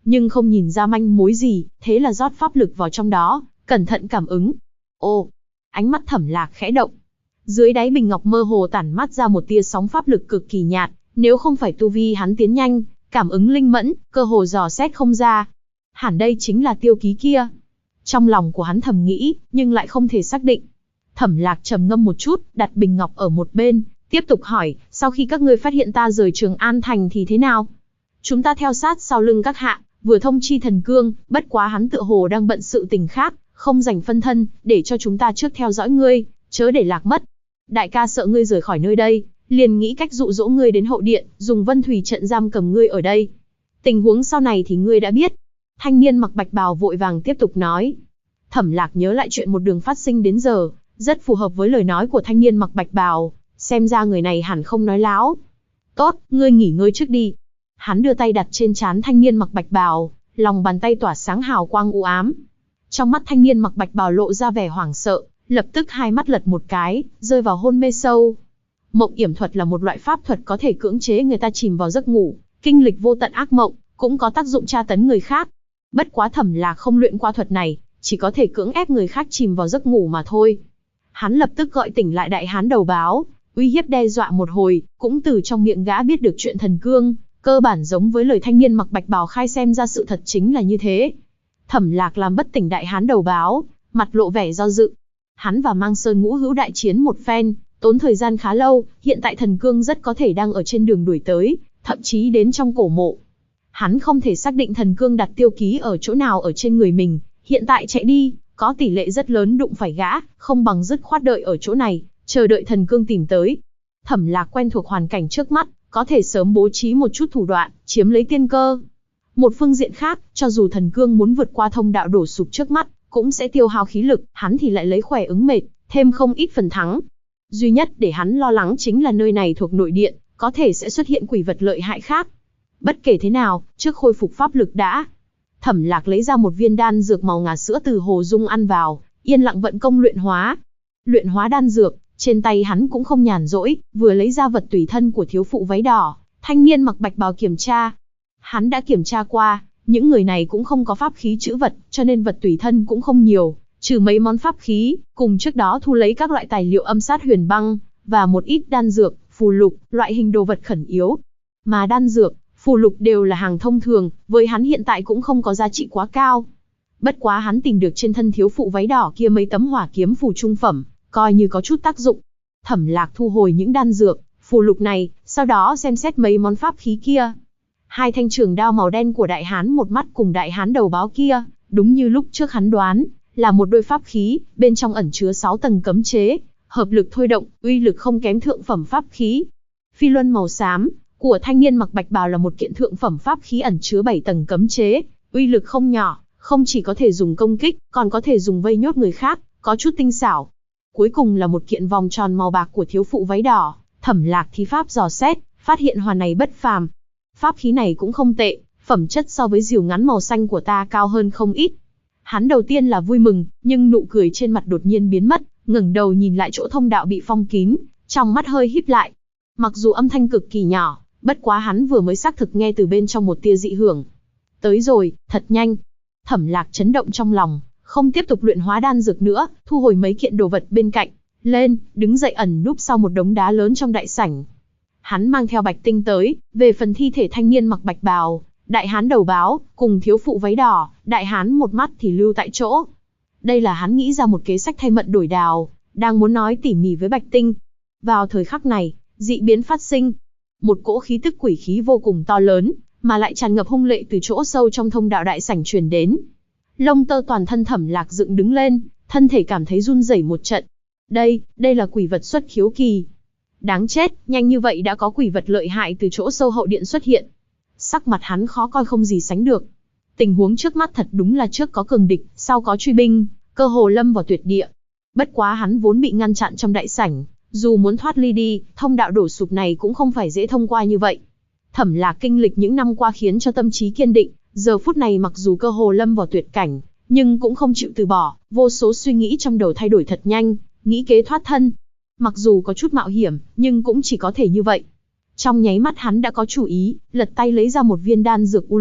nhưng không nhìn ra manh mối gì, thế là rót pháp lực vào trong đó, cẩn thận cảm ứng. Ồ, ánh mắt Thẩm Lạc khẽ động. Dưới đáy bình ngọc mơ hồ tản mát ra một tia sóng pháp lực cực kỳ nhạt, nếu không phải tu vi hắn tiến nhanh, cảm ứng linh mẫn, cơ hồ dò xét không ra. Hẳn đây chính là tiêu ký kia. Trong lòng của hắn thầm nghĩ, nhưng lại không thể xác định. Thẩm Lạc trầm ngâm một chút, đặt bình ngọc ở một bên, tiếp tục hỏi, sau khi các ngươi phát hiện ta rời Trường An Thành thì thế nào? Chúng ta theo sát sau lưng các hạ, vừa thông chi Thần Cương, bất quá hắn tựa hồ đang bận sự tình khác, không dành phân thân, để cho chúng ta trước theo dõi ngươi, chớ để lạc mất. Đại ca sợ ngươi rời khỏi nơi đây, liền nghĩ cách dụ dỗ ngươi đến hậu điện, dùng Vân Thủy trận giam cầm ngươi ở đây. Tình huống sau này thì ngươi đã biết. Thanh niên mặc bạch bào vội vàng tiếp tục nói. Thẩm Lạc nhớ lại chuyện một đường phát sinh đến giờ, rất phù hợp với lời nói của thanh niên mặc bạch bào, xem ra người này hẳn không nói láo. Tốt, ngươi nghỉ ngơi trước đi. Hắn đưa tay đặt trên trán thanh niên mặc bạch bào, lòng bàn tay tỏa sáng hào quang u ám. Trong mắt thanh niên mặc bạch bào lộ ra vẻ hoảng sợ, lập tức hai mắt lật một cái, rơi vào hôn mê sâu. Mộng yểm thuật là một loại pháp thuật có thể cưỡng chế người ta chìm vào giấc ngủ, kinh lịch vô tận ác mộng, cũng có tác dụng tra tấn người khác. Bất quá Thẩm Lạc không luyện qua thuật này, chỉ có thể cưỡng ép người khác chìm vào giấc ngủ mà thôi. Hắn lập tức gọi tỉnh lại đại hán đầu báo, uy hiếp đe dọa một hồi, cũng từ trong miệng gã biết được chuyện Thần Cương, cơ bản giống với lời thanh niên mặc bạch bào khai, xem ra sự thật chính là như thế. Thẩm Lạc làm bất tỉnh đại hán đầu báo, mặt lộ vẻ do dự. Hắn và Mang Sơn Ngũ Hữu đại chiến một phen, tốn thời gian khá lâu, hiện tại Thần Cương rất có thể đang ở trên đường đuổi tới, thậm chí đến trong cổ mộ. Hắn không thể xác định Thần Cương đặt tiêu ký ở chỗ nào ở trên người mình, hiện tại chạy đi, có tỷ lệ rất lớn đụng phải gã, không bằng dứt khoát đợi ở chỗ này, chờ đợi Thần Cương tìm tới. Thẩm Lạc quen thuộc hoàn cảnh trước mắt, có thể sớm bố trí một chút thủ đoạn, chiếm lấy tiên cơ. Một phương diện khác, cho dù Thần Cương muốn vượt qua thông đạo đổ sụp trước mắt, cũng sẽ tiêu hao khí lực, hắn thì lại lấy khỏe ứng mệt, thêm không ít phần thắng. Duy nhất để hắn lo lắng chính là nơi này thuộc nội điện, có thể sẽ xuất hiện quỷ vật lợi hại khác. Bất kể thế nào, trước khôi phục pháp lực đã. Thẩm Lạc lấy ra một viên đan dược màu ngà sữa từ hồ dung ăn vào, yên lặng vận công luyện hóa. Luyện hóa đan dược, trên tay hắn cũng không nhàn rỗi, vừa lấy ra vật tùy thân của thiếu phụ váy đỏ, thanh niên mặc bạch bào kiểm tra. Hắn đã kiểm tra qua, những người này cũng không có pháp khí trữ vật, cho nên vật tùy thân cũng không nhiều, trừ mấy món pháp khí, cùng trước đó thu lấy các loại tài liệu âm sát huyền băng, và một ít đan dược, phù lục, loại hình đồ vật khẩn yếu. Mà đan dược, phù lục đều là hàng thông thường, với hắn hiện tại cũng không có giá trị quá cao. Bất quá hắn tìm được trên thân thiếu phụ váy đỏ kia mấy tấm hỏa kiếm phù trung phẩm, coi như có chút tác dụng. Thẩm Lạc thu hồi những đan dược, phù lục này, sau đó xem xét mấy món pháp khí kia. Hai thanh trường đao màu đen của đại hán một mắt cùng đại hán đầu báo kia, đúng như lúc trước hắn đoán, là một đôi pháp khí, bên trong ẩn chứa 6 tầng cấm chế, hợp lực thôi động, uy lực không kém thượng phẩm pháp khí. Phi luân màu xám của thanh niên mặc bạch bào là một kiện thượng phẩm pháp khí ẩn chứa 7 tầng cấm chế, uy lực không nhỏ, không chỉ có thể dùng công kích, còn có thể dùng vây nhốt người khác, có chút tinh xảo. Cuối cùng là một kiện vòng tròn màu bạc của thiếu phụ váy đỏ. Thẩm Lạc thi pháp dò xét, phát hiện hoàn này bất phàm. Pháp khí này cũng không tệ, phẩm chất so với rìu ngắn màu xanh của ta cao hơn không ít. Hắn đầu tiên là vui mừng, nhưng nụ cười trên mặt đột nhiên biến mất, ngẩng đầu nhìn lại chỗ thông đạo bị phong kín, trong mắt hơi híp lại. Mặc dù âm thanh cực kỳ nhỏ, bất quá hắn vừa mới xác thực nghe từ bên trong một tia dị hưởng. Tới rồi, thật nhanh. Thẩm Lạc chấn động trong lòng, không tiếp tục luyện hóa đan dược nữa, thu hồi mấy kiện đồ vật bên cạnh, lên, đứng dậy ẩn núp sau một đống đá lớn trong đại sảnh. Hắn mang theo Bạch Tinh tới, về phần thi thể thanh niên mặc bạch bào, đại hán đầu báo, cùng thiếu phụ váy đỏ, đại hán một mắt thì lưu tại chỗ. Đây là hắn nghĩ ra một kế sách thay mận đổi đào, đang muốn nói tỉ mỉ với Bạch Tinh. Vào thời khắc này, dị biến phát sinh. Một cỗ khí tức quỷ khí vô cùng to lớn, mà lại tràn ngập hung lệ từ chỗ sâu trong thông đạo đại sảnh truyền đến. Lông tơ toàn thân Thẩm Lạc dựng đứng lên, thân thể cảm thấy run rẩy một trận. Đây là quỷ vật xuất khiếu kỳ. Đáng chết, nhanh như vậy đã có quỷ vật lợi hại từ chỗ sâu hậu điện xuất hiện. Sắc mặt hắn khó coi không gì sánh được. Tình huống trước mắt thật đúng là trước có cường địch, sau có truy binh, cơ hồ lâm vào tuyệt địa. Bất quá hắn vốn bị ngăn chặn trong đại sảnh, dù muốn thoát ly đi, thông đạo đổ sụp này cũng không phải dễ thông qua như vậy. Thẩm Lạc kinh lịch những năm qua khiến cho tâm trí kiên định, giờ phút này mặc dù cơ hồ lâm vào tuyệt cảnh, nhưng cũng không chịu từ bỏ, vô số suy nghĩ trong đầu thay đổi thật nhanh, nghĩ kế thoát thân. Mặc dù có chút mạo hiểm, nhưng cũng chỉ có thể như vậy. Trong nháy mắt hắn đã có chủ ý, lật tay lấy ra một viên đan dược u lục,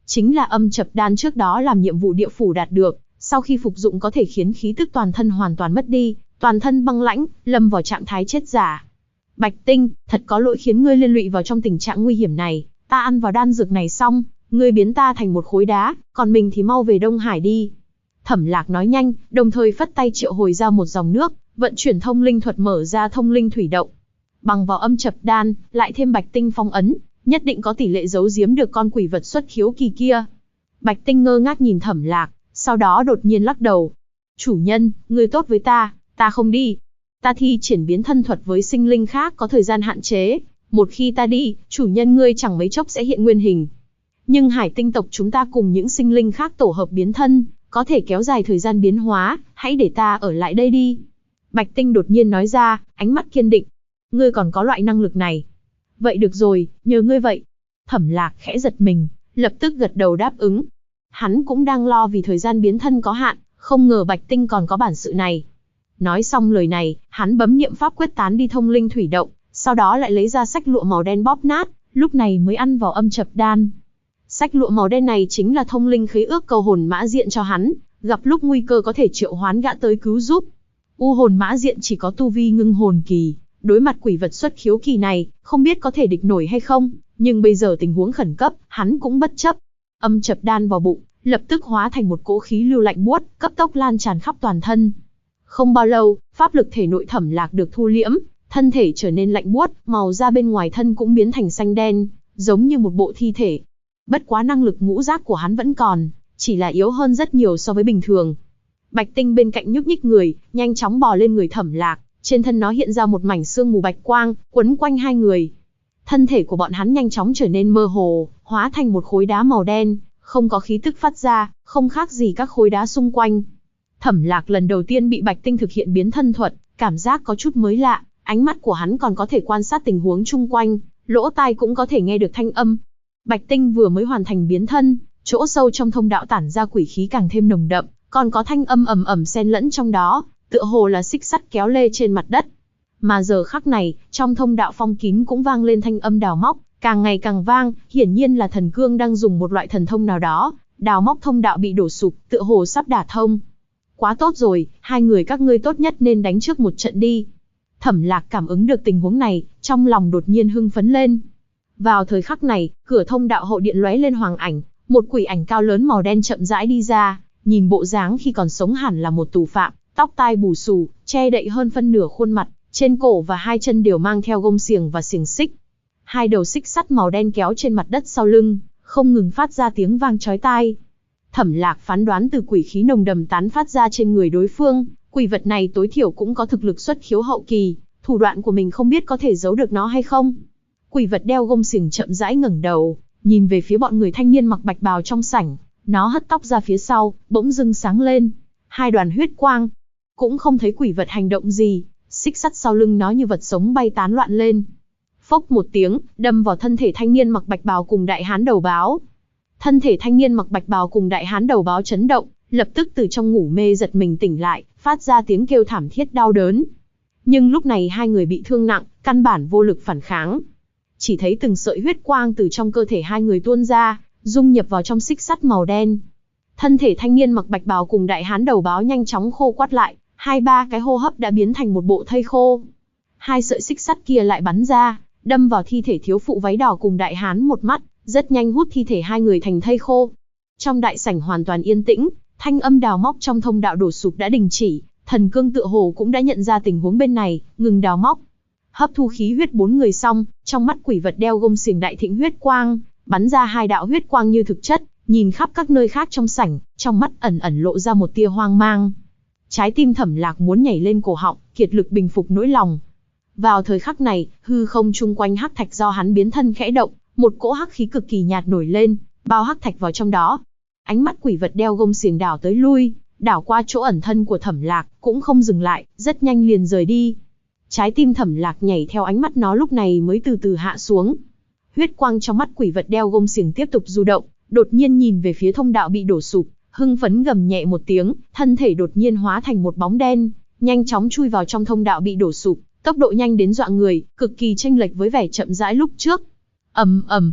Chính là âm chập đan trước đó làm nhiệm vụ địa phủ đạt được, sau khi phục dụng có thể khiến khí tức toàn thân hoàn toàn mất đi, toàn thân băng lãnh, lâm vào trạng thái chết giả. Bạch Tinh, thật có lỗi khiến ngươi liên lụy vào trong tình trạng nguy hiểm này, ta ăn vào đan dược này xong, ngươi biến ta thành một khối đá, còn mình thì mau về Đông Hải đi. Thẩm Lạc nói nhanh, đồng thời phất tay triệu hồi ra một dòng nước, vận chuyển thông linh thuật mở ra thông linh thủy động. Bằng vào âm chập đan, lại thêm Bạch Tinh phong ấn, nhất định có tỷ lệ giấu giếm được con quỷ vật xuất khiếu kỳ kia. Bạch Tinh ngơ ngác nhìn Thẩm Lạc, sau đó đột nhiên lắc đầu. Chủ nhân, ngươi tốt với ta không đi. Ta thi triển biến thân thuật với sinh linh khác có thời gian hạn chế. Một khi ta đi, chủ nhân ngươi chẳng mấy chốc sẽ hiện nguyên hình. Nhưng Hải Tinh tộc chúng ta cùng những sinh linh khác tổ hợp biến thân, có thể kéo dài thời gian biến hóa, hãy để ta ở lại đây đi. Bạch Tinh đột nhiên nói ra, ánh mắt kiên định. Ngươi còn có loại năng lực này. Vậy được rồi, nhờ ngươi vậy. Thẩm Lạc khẽ giật mình, lập tức gật đầu đáp ứng. Hắn cũng đang lo vì thời gian biến thân có hạn, không ngờ Bạch Tinh còn có bản sự này. Nói xong lời này, hắn bấm niệm pháp quyết tán đi thông linh thủy động, sau đó lại lấy ra xách lụa màu đen bóp nát, lúc này mới ăn vào âm chập đan. Xách lụa màu đen này chính là thông linh khế ước câu hồn mã diện cho hắn, gặp lúc nguy cơ có thể triệu hoán gã tới cứu giúp. U hồn mã diện chỉ có tu vi ngưng hồn kỳ, đối mặt quỷ vật xuất khiếu kỳ này, không biết có thể địch nổi hay không, nhưng bây giờ tình huống khẩn cấp, hắn cũng bất chấp. Âm chập đan vào bụng, lập tức hóa thành một cỗ khí lưu lạnh buốt, cấp tốc lan tràn khắp toàn thân. Không bao lâu, pháp lực thể nội Thẩm Lạc được thu liễm, thân thể trở nên lạnh buốt, màu da bên ngoài thân cũng biến thành xanh đen, giống như một bộ thi thể. Bất quá năng lực ngũ giác của hắn vẫn còn, chỉ là yếu hơn rất nhiều so với bình thường. Bạch Tinh bên cạnh nhúc nhích người, nhanh chóng bò lên người Thẩm Lạc, trên thân nó hiện ra một mảnh sương mù bạch quang, quấn quanh hai người. Thân thể của bọn hắn nhanh chóng trở nên mơ hồ, hóa thành một khối đá màu đen, không có khí tức phát ra, không khác gì các khối đá xung quanh. Thẩm Lạc lần đầu tiên bị Bạch Tinh thực hiện biến thân thuật, cảm giác có chút mới lạ, ánh mắt của hắn còn có thể quan sát tình huống chung quanh, lỗ tai cũng có thể nghe được thanh âm. Bạch Tinh vừa mới hoàn thành biến thân, chỗ sâu trong thông đạo tản ra quỷ khí càng thêm nồng đậm, còn có thanh âm ầm ầm xen lẫn trong đó, tựa hồ là xích sắt kéo lê trên mặt đất. Mà giờ khắc này, trong thông đạo phong kín cũng vang lên thanh âm đào móc, càng ngày càng vang, hiển nhiên là thần cương đang dùng một loại thần thông nào đó, đào móc thông đạo bị đổ sụp, tựa hồ sắp đả thông. Quá tốt rồi, hai người các ngươi tốt nhất nên đánh trước một trận đi. Thẩm Lạc cảm ứng được tình huống này, trong lòng đột nhiên hưng phấn lên. Vào thời khắc này, cửa thông đạo hậu điện lóe lên hoàng ảnh, một quỷ ảnh cao lớn màu đen chậm rãi đi ra, nhìn bộ dáng khi còn sống hẳn là một tù phạm, tóc tai bù xù, che đậy hơn phân nửa khuôn mặt, trên cổ và hai chân đều mang theo gông xiềng và xiềng xích. Hai đầu xích sắt màu đen kéo trên mặt đất sau lưng, không ngừng phát ra tiếng vang chói tai. Thẩm Lạc phán đoán từ quỷ khí nồng đậm tán phát ra trên người đối phương, quỷ vật này tối thiểu cũng có thực lực xuất khiếu hậu kỳ, thủ đoạn của mình không biết có thể giấu được nó hay không. Quỷ vật đeo gông xiềng chậm rãi ngẩng đầu, nhìn về phía bọn người thanh niên mặc bạch bào trong sảnh, nó hất tóc ra phía sau, bỗng dưng sáng lên, hai đoàn huyết quang. Cũng không thấy quỷ vật hành động gì, xích sắt sau lưng nó như vật sống bay tán loạn lên. Phốc một tiếng, đâm vào thân thể thanh niên mặc bạch bào cùng đại hán đầu báo. Thân thể thanh niên mặc bạch bào cùng đại hán đầu báo chấn động, lập tức từ trong ngủ mê giật mình tỉnh lại, phát ra tiếng kêu thảm thiết đau đớn. Nhưng lúc này hai người bị thương nặng, căn bản vô lực phản kháng. Chỉ thấy từng sợi huyết quang từ trong cơ thể hai người tuôn ra, dung nhập vào trong xích sắt màu đen. Thân thể thanh niên mặc bạch bào cùng đại hán đầu báo nhanh chóng khô quắt lại, 2-3 cái hô hấp đã biến thành một bộ thây khô. Hai sợi xích sắt kia lại bắn ra, đâm vào thi thể thiếu phụ váy đỏ cùng đại hán một mắt, rất nhanh hút thi thể hai người thành thây khô. Trong đại sảnh hoàn toàn yên tĩnh, thanh âm đào móc trong thông đạo đổ sụp đã đình chỉ, thần cương tựa hồ cũng đã nhận ra tình huống bên này, ngừng đào móc. Hấp thu khí huyết 4 người xong, trong mắt quỷ vật đeo gông xiềng đại thịnh huyết quang, bắn ra hai đạo huyết quang như thực chất, nhìn khắp các nơi khác trong sảnh, trong mắt ẩn ẩn lộ ra một tia hoang mang. Trái tim Thẩm Lạc muốn nhảy lên cổ họng, kiệt lực bình phục nỗi lòng. Vào thời khắc này, hư không chung quanh hắc thạch do hắn biến thân khẽ động, một cỗ hắc khí cực kỳ nhạt nổi lên, bao hắc thạch vào trong đó. Ánh mắt quỷ vật đeo gông xiềng đảo tới lui, đảo qua chỗ ẩn thân của Thẩm Lạc, cũng không dừng lại, rất nhanh liền rời đi. Trái tim Thẩm Lạc nhảy theo ánh mắt nó lúc này mới từ từ hạ xuống. Huyết quang trong mắt quỷ vật đeo gông xiềng tiếp tục du động, đột nhiên nhìn về phía thông đạo bị đổ sụp, hưng phấn gầm nhẹ một tiếng, thân thể đột nhiên hóa thành một bóng đen, nhanh chóng chui vào trong thông đạo bị đổ sụp, tốc độ nhanh đến dọa người, cực kỳ chênh lệch với vẻ chậm rãi lúc trước. Ầm ầm,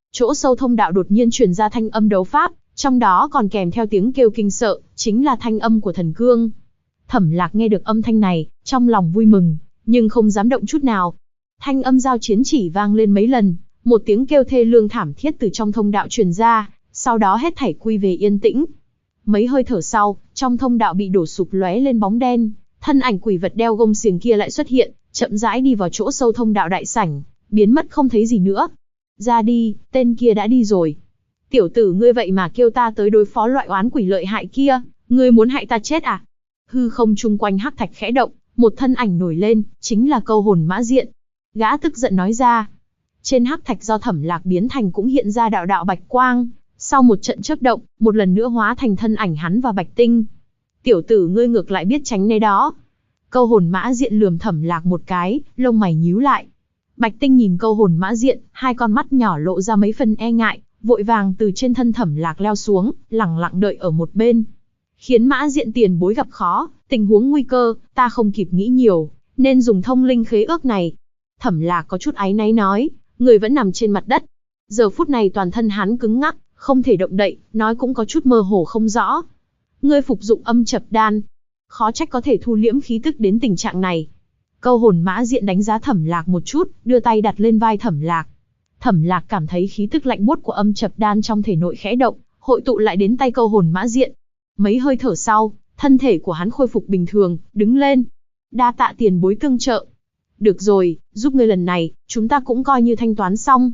Chỗ sâu thông đạo đột nhiên truyền ra thanh âm đấu pháp, trong đó còn kèm theo tiếng kêu kinh sợ, chính là thanh âm của thần cương. Thẩm Lạc nghe được âm thanh này, trong lòng vui mừng, nhưng không dám động chút nào. Thanh âm giao chiến chỉ vang lên mấy lần, một tiếng kêu thê lương thảm thiết từ trong thông đạo truyền ra, sau đó hết thảy quy về yên tĩnh. Mấy hơi thở sau, trong thông đạo bị đổ sụp lóe lên bóng đen, thân ảnh quỷ vật đeo gông xiềng kia lại xuất hiện, chậm rãi đi vào chỗ sâu thông đạo đại sảnh, biến mất không thấy gì nữa. Ra đi, tên kia đã đi rồi. Tiểu tử ngươi vậy mà kêu ta tới đối phó loại oán quỷ lợi hại kia, ngươi muốn hại ta chết à? Hư không chung quanh hắc thạch khẽ động, một thân ảnh nổi lên, chính là Câu Hồn Mã Diện. Gã tức giận nói ra. Trên hắc thạch do Thẩm Lạc biến thành cũng hiện ra đạo đạo bạch quang, sau một trận chớp động, một lần nữa hóa thành thân ảnh hắn và Bạch Tinh. Tiểu tử ngươi ngược lại biết tránh né đó. Câu Hồn Mã Diện lườm Thẩm Lạc một cái, lông mày nhíu lại. Bạch Tinh nhìn Câu Hồn Mã Diện, hai con mắt nhỏ lộ ra mấy phần e ngại, vội vàng từ trên thân Thẩm Lạc leo xuống, lẳng lặng đợi ở một bên. Khiến Mã Diện tiền bối gặp khó, tình huống nguy cơ, ta không kịp nghĩ nhiều, nên dùng thông linh khế ước này. Thẩm Lạc có chút áy náy nói, người vẫn nằm trên mặt đất. Giờ phút này toàn thân hắn cứng ngắc, không thể động đậy, nói cũng có chút mơ hồ không rõ. Ngươi phục dụng âm chập đan, khó trách có thể thu liễm khí tức đến tình trạng này. Câu Hồn Mã Diện đánh giá Thẩm Lạc một chút, đưa tay đặt lên vai Thẩm Lạc. Thẩm Lạc cảm thấy khí tức lạnh buốt của âm chập đan trong thể nội khẽ động, hội tụ lại đến tay Câu Hồn Mã Diện. Mấy hơi thở sau, thân thể của hắn khôi phục bình thường, đứng lên. Đa tạ tiền bối tương trợ. Được rồi, giúp ngươi lần này, chúng ta cũng coi như thanh toán xong.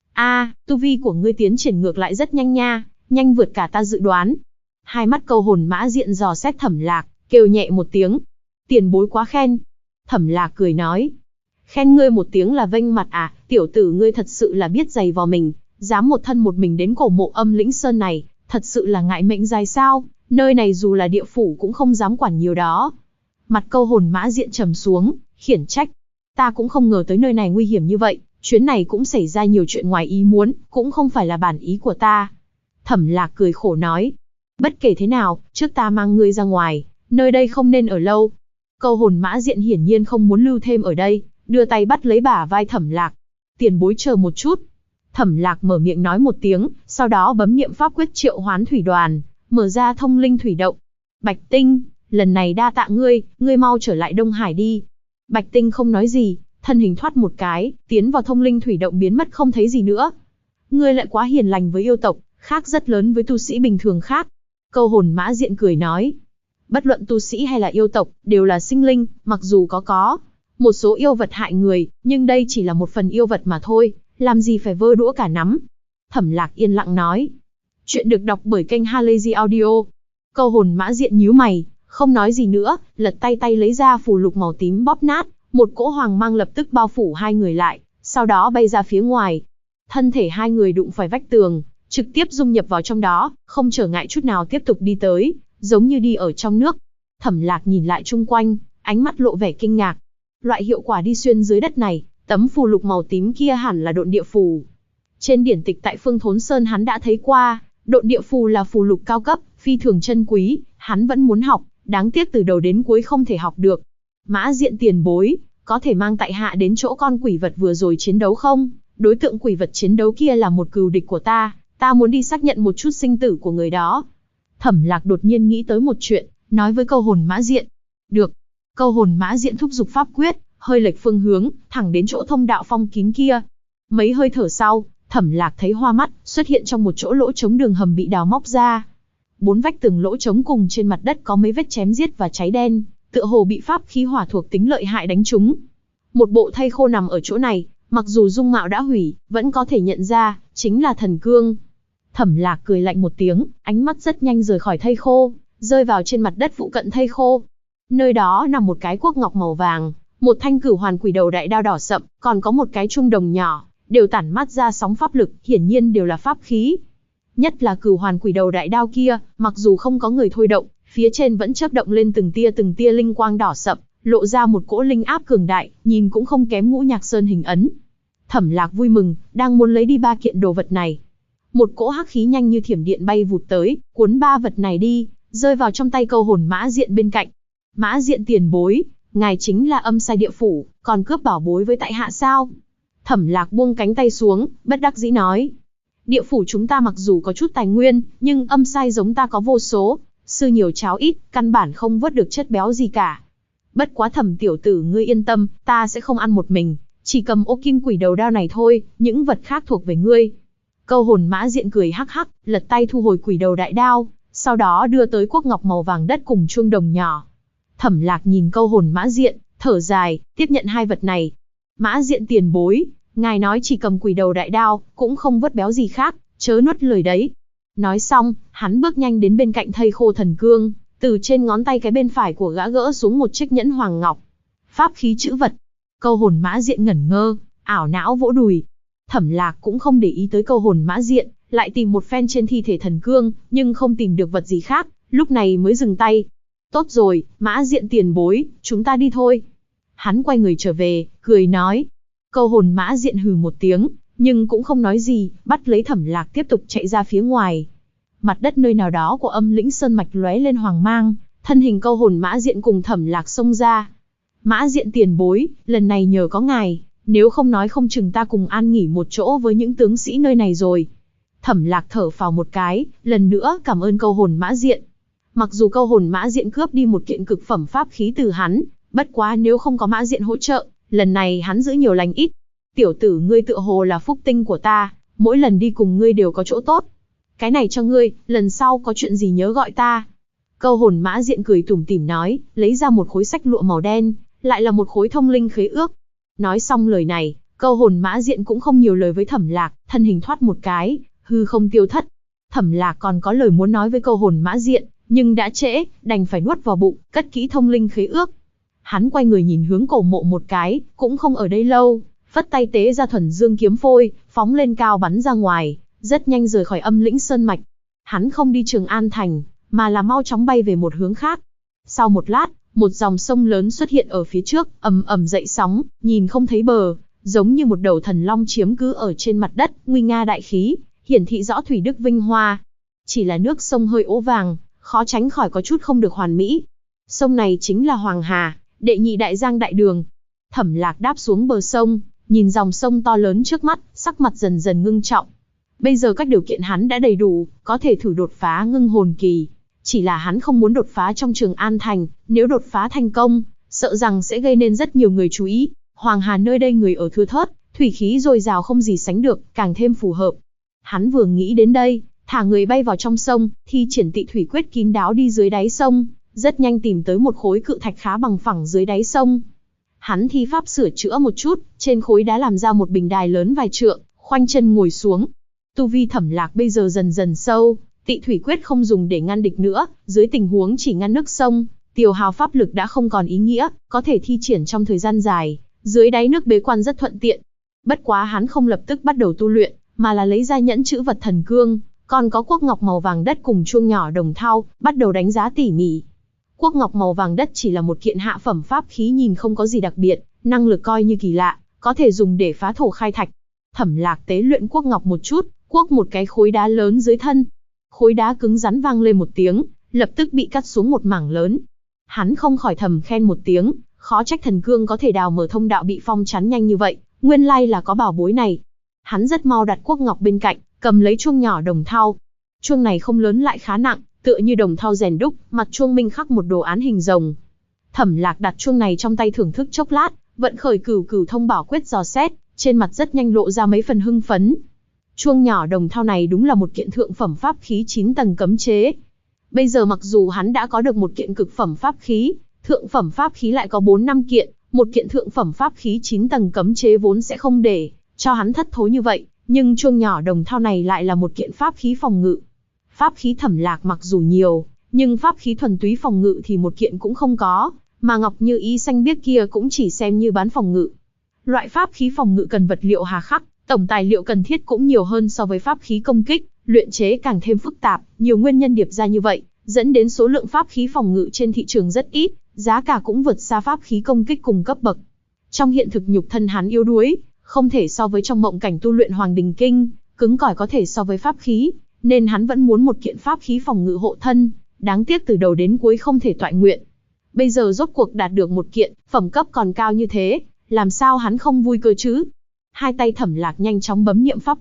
Tu vi của ngươi tiến triển ngược lại rất nhanh nha, nhanh vượt cả ta dự đoán. Hai mắt Câu Hồn Mã Diện dò xét Thẩm Lạc, kêu nhẹ một tiếng. Tiền bối quá khen. Thẩm Lạc cười nói. Khen ngươi một tiếng là vênh mặt à, tiểu tử ngươi thật sự là biết giày vò mình, dám một thân một mình đến cổ mộ Âm Lĩnh Sơn này, thật sự là ngại mệnh dài sao, nơi này dù là địa phủ cũng không dám quản nhiều đó. Mặt Câu Hồn Mã Diện trầm xuống, khiển trách. Ta cũng không ngờ tới nơi này nguy hiểm như vậy, chuyến này cũng xảy ra nhiều chuyện ngoài ý muốn, cũng không phải là bản ý của ta. Thẩm Lạc cười khổ nói. Bất kể thế nào, trước ta mang ngươi ra ngoài, nơi đây không nên ở lâu. Câu Hồn Mã Diện hiển nhiên không muốn lưu thêm ở đây, đưa tay bắt lấy bả vai Thẩm Lạc. Tiền bối chờ một chút. Thẩm Lạc mở miệng nói một tiếng, sau đó bấm niệm pháp quyết triệu hoán thủy đoàn, mở ra thông linh thủy động. Bạch Tinh, lần này đa tạ ngươi, ngươi mau trở lại Đông Hải đi. Bạch Tinh không nói gì, thân hình thoát một cái, tiến vào thông linh thủy động biến mất không thấy gì nữa. Ngươi lại quá hiền lành với yêu tộc, khác rất lớn với tu sĩ bình thường khác. Câu Hồn Mã Diện cười nói. Bất luận tu sĩ hay là yêu tộc, đều là sinh linh, mặc dù có một số yêu vật hại người, nhưng đây chỉ là một phần yêu vật mà thôi, làm gì phải vơ đũa cả nắm. Thẩm Lạc yên lặng nói. Chuyện được đọc bởi kênh Halazy Audio. Câu Hồn Mã Diện nhíu mày, không nói gì nữa, lật tay lấy ra phù lục màu tím bóp nát, một cỗ hoàng mang lập tức bao phủ hai người lại, sau đó bay ra phía ngoài. Thân thể hai người đụng phải vách tường, trực tiếp dung nhập vào trong đó, không trở ngại chút nào tiếp tục đi tới, giống như đi ở trong nước. Thẩm Lạc nhìn lại chung quanh, ánh mắt lộ vẻ kinh ngạc. Loại hiệu quả đi xuyên dưới đất này, tấm phù lục màu tím kia hẳn là độn địa phù. Trên điển tịch tại Phương Thốn Sơn hắn đã thấy qua, độn địa phù là phù lục cao cấp, phi thường chân quý, hắn vẫn muốn học, đáng tiếc từ đầu đến cuối không thể học được. Mã Diện tiền bối, có thể mang tại hạ đến chỗ con quỷ vật vừa rồi chiến đấu không? Đối tượng quỷ vật chiến đấu kia là một cừu địch của ta muốn đi xác nhận một chút sinh tử của người đó. Thẩm Lạc đột nhiên nghĩ tới một chuyện, nói với Câu Hồn Mã Diện. Được. Câu Hồn Mã Diện thúc giục pháp quyết, hơi lệch phương hướng, thẳng đến chỗ thông đạo phong kín kia. Mấy hơi thở sau, Thẩm Lạc thấy hoa mắt, xuất hiện trong một chỗ lỗ trống đường hầm bị đào móc ra. Bốn vách tường lỗ trống cùng trên mặt đất có mấy vết chém giết và cháy đen, tựa hồ bị pháp khí hỏa thuộc tính lợi hại đánh trúng. Một bộ thây khô nằm ở chỗ này, mặc dù dung mạo đã hủy, vẫn có thể nhận ra, chính là thần cương. Thẩm Lạc cười lạnh một tiếng, ánh mắt rất nhanh rời khỏi thây khô, rơi vào trên mặt đất phụ cận thây khô. Nơi đó nằm một cái cuốc ngọc màu vàng, một thanh cửu hoàn quỷ đầu đại đao đỏ sậm, còn có một cái chuông đồng nhỏ, đều tản mát ra sóng pháp lực, hiển nhiên đều là pháp khí. Nhất là cửu hoàn quỷ đầu đại đao kia, mặc dù không có người thôi động, phía trên vẫn chớp động lên từng tia linh quang đỏ sậm, lộ ra một cỗ linh áp cường đại, nhìn cũng không kém Ngũ Nhạc Sơn hình ấn. Thẩm Lạc vui mừng, đang muốn lấy đi ba kiện đồ vật này. Một cỗ hắc khí nhanh như thiểm điện bay vụt tới, cuốn ba vật này đi, rơi vào trong tay Câu Hồn Mã Diện bên cạnh. Mã Diện tiền bối, ngài chính là Âm Sai Địa Phủ, còn cướp bảo bối với tại hạ sao? Thẩm Lạc buông cánh tay xuống, bất đắc dĩ nói. Địa phủ chúng ta mặc dù có chút tài nguyên, nhưng âm sai giống ta có vô số, sư nhiều cháo ít, căn bản không vớt được chất béo gì cả. Bất quá Thẩm tiểu tử ngươi yên tâm, ta sẽ không ăn một mình, chỉ cầm ô kim quỷ đầu đao này thôi, những vật khác thuộc về ngươi. Câu hồn Mã Diện cười hắc hắc, lật tay thu hồi quỷ đầu đại đao, sau đó đưa tới cuốc ngọc màu vàng đất cùng chuông đồng nhỏ. Thẩm Lạc nhìn câu hồn Mã Diện, thở dài, tiếp nhận hai vật này. Mã Diện tiền bối, ngài nói chỉ cầm quỷ đầu đại đao, cũng không vớt béo gì khác, chớ nuốt lời đấy. Nói xong, hắn bước nhanh đến bên cạnh thây khô thần cương, từ trên ngón tay cái bên phải của gã gỡ xuống một chiếc nhẫn hoàng ngọc. Pháp khí chữ vật. Câu hồn Mã Diện ngẩn ngơ, ảo não vỗ đùi. Thẩm Lạc cũng không để ý tới câu hồn Mã Diện, lại tìm một phen trên thi thể thần cương, nhưng không tìm được vật gì khác, lúc này mới dừng tay. Tốt rồi, Mã Diện tiền bối, chúng ta đi thôi. Hắn quay người trở về, cười nói. Câu hồn Mã Diện hừ một tiếng, nhưng cũng không nói gì, bắt lấy Thẩm Lạc tiếp tục chạy ra phía ngoài. Mặt đất nơi nào đó của Âm Lĩnh Sơn mạch lóe lên hoàng mang, thân hình câu hồn Mã Diện cùng Thẩm Lạc xông ra. Mã Diện tiền bối, lần này nhờ có ngài, nếu không nói không chừng ta cùng an nghỉ một chỗ với những tướng sĩ nơi này rồi. Thẩm Lạc thở phào một cái, lần nữa cảm ơn câu hồn Mã Diện. Mặc dù câu hồn Mã Diện cướp đi một kiện cực phẩm pháp khí từ hắn, bất quá nếu không có Mã Diện hỗ trợ, lần này hắn giữ nhiều lành ít. Tiểu tử ngươi tựa hồ là phúc tinh của ta, mỗi lần đi cùng ngươi đều có chỗ tốt. Cái này cho ngươi, lần sau có chuyện gì nhớ gọi ta. Câu hồn Mã Diện cười tủm tỉm nói, lấy ra một khối sách lụa màu đen, lại là một khối thông linh khế ước. Nói xong lời này, câu hồn Mã Diện cũng không nhiều lời với Thẩm Lạc, thân hình thoát một cái, hư không tiêu thất. Thẩm Lạc còn có lời muốn nói với câu hồn Mã Diện, nhưng đã trễ, đành phải nuốt vào bụng, cất kỹ thông linh khế ước. Hắn quay người nhìn hướng cổ mộ một cái, cũng không ở đây lâu, phất tay tế ra thuần dương kiếm phôi, phóng lên cao bắn ra ngoài, rất nhanh rời khỏi Âm Lĩnh Sơn mạch. Hắn không đi Trường An thành, mà là mau chóng bay về một hướng khác. Sau một lát, một dòng sông lớn xuất hiện ở phía trước, ầm ầm dậy sóng, nhìn không thấy bờ, giống như một đầu thần long chiếm cứ ở trên mặt đất, nguy nga đại khí, hiển thị rõ thủy đức vinh hoa. Chỉ là nước sông hơi ố vàng, khó tránh khỏi có chút không được hoàn mỹ. Sông này chính là Hoàng Hà, đệ nhị đại giang đại đường. Thẩm Lạc đáp xuống bờ sông, nhìn dòng sông to lớn trước mắt, sắc mặt dần dần ngưng trọng. Bây giờ các điều kiện hắn đã đầy đủ, có thể thử đột phá ngưng hồn kỳ. Chỉ là hắn không muốn đột phá trong Trường An thành, nếu đột phá thành công, sợ rằng sẽ gây nên rất nhiều người chú ý. Hoàng Hà nơi đây người ở thưa thớt, thủy khí dồi dào không gì sánh được, càng thêm phù hợp. Hắn vừa nghĩ đến đây, thả người bay vào trong sông, thi triển Tị thủy quyết kín đáo đi dưới đáy sông, rất nhanh tìm tới một khối cự thạch khá bằng phẳng dưới đáy sông. Hắn thi pháp sửa chữa một chút, trên khối đá làm ra một bình đài lớn vài trượng, khoanh chân ngồi xuống. Tu vi Thẩm Lạc bây giờ dần dần sâu, Tị thủy quyết không dùng để ngăn địch nữa, dưới tình huống chỉ ngăn nước sông, tiêu hao pháp lực đã không còn ý nghĩa, có thể thi triển trong thời gian dài, dưới đáy nước bế quan rất thuận tiện. Bất quá hắn không lập tức bắt đầu tu luyện, mà là lấy ra nhẫn chữ vật thần cương, còn có cuốc ngọc màu vàng đất cùng chuông nhỏ đồng thau, bắt đầu đánh giá tỉ mỉ. Cuốc ngọc màu vàng đất chỉ là một kiện hạ phẩm pháp khí nhìn không có gì đặc biệt, năng lực coi như kỳ lạ, có thể dùng để phá thổ khai thạch. Thẩm Lạc tế luyện cuốc ngọc một chút, cuốc một cái khối đá lớn dưới thân. Khối đá cứng rắn vang lên một tiếng, lập tức bị cắt xuống một mảng lớn. Hắn không khỏi thầm khen một tiếng, khó trách thần cương có thể đào mở thông đạo bị phong chắn nhanh như vậy, nguyên lai là có bảo bối này. Hắn rất mau đặt cuốc ngọc bên cạnh, cầm lấy chuông nhỏ đồng thau. Chuông này không lớn lại khá nặng, tựa như đồng thau rèn đúc, mặt chuông minh khắc một đồ án hình rồng. Thẩm Lạc đặt chuông này trong tay thưởng thức chốc lát, vận khởi cửu cửu thông bảo quyết dò xét, trên mặt rất nhanh lộ ra mấy phần hưng phấn. Chuông nhỏ đồng thau này đúng là một kiện thượng phẩm pháp khí 9 tầng cấm chế. Bây giờ mặc dù hắn đã có được một kiện cực phẩm pháp khí, thượng phẩm pháp khí lại có 4-5 kiện, một kiện thượng phẩm pháp khí 9 tầng cấm chế vốn sẽ không để cho hắn thất thối như vậy, nhưng chuông nhỏ đồng thau này lại là một kiện pháp khí phòng ngự. Pháp khí Thẩm Lạc mặc dù nhiều, nhưng pháp khí thuần túy phòng ngự thì một kiện cũng không có, mà ngọc như ý xanh biếc kia cũng chỉ xem như bán phòng ngự. Loại pháp khí phòng ngự cần vật liệu hà khắc, tổng tài liệu cần thiết cũng nhiều hơn so với pháp khí công kích, luyện chế càng thêm phức tạp, nhiều nguyên nhân điệp ra như vậy, dẫn đến số lượng pháp khí phòng ngự trên thị trường rất ít, giá cả cũng vượt xa pháp khí công kích cùng cấp bậc. Trong hiện thực nhục thân hắn yếu đuối, không thể so với trong mộng cảnh tu luyện Hoàng Đình Kinh, cứng cỏi có thể so với pháp khí, nên hắn vẫn muốn một kiện pháp khí phòng ngự hộ thân, đáng tiếc từ đầu đến cuối không thể toại nguyện. Bây giờ rốt cuộc đạt được một kiện, phẩm cấp còn cao như thế, làm sao hắn không vui cơ chứ? Hai tay Thẩm Lạc nhanh chóng bấm niệm pháp quyết,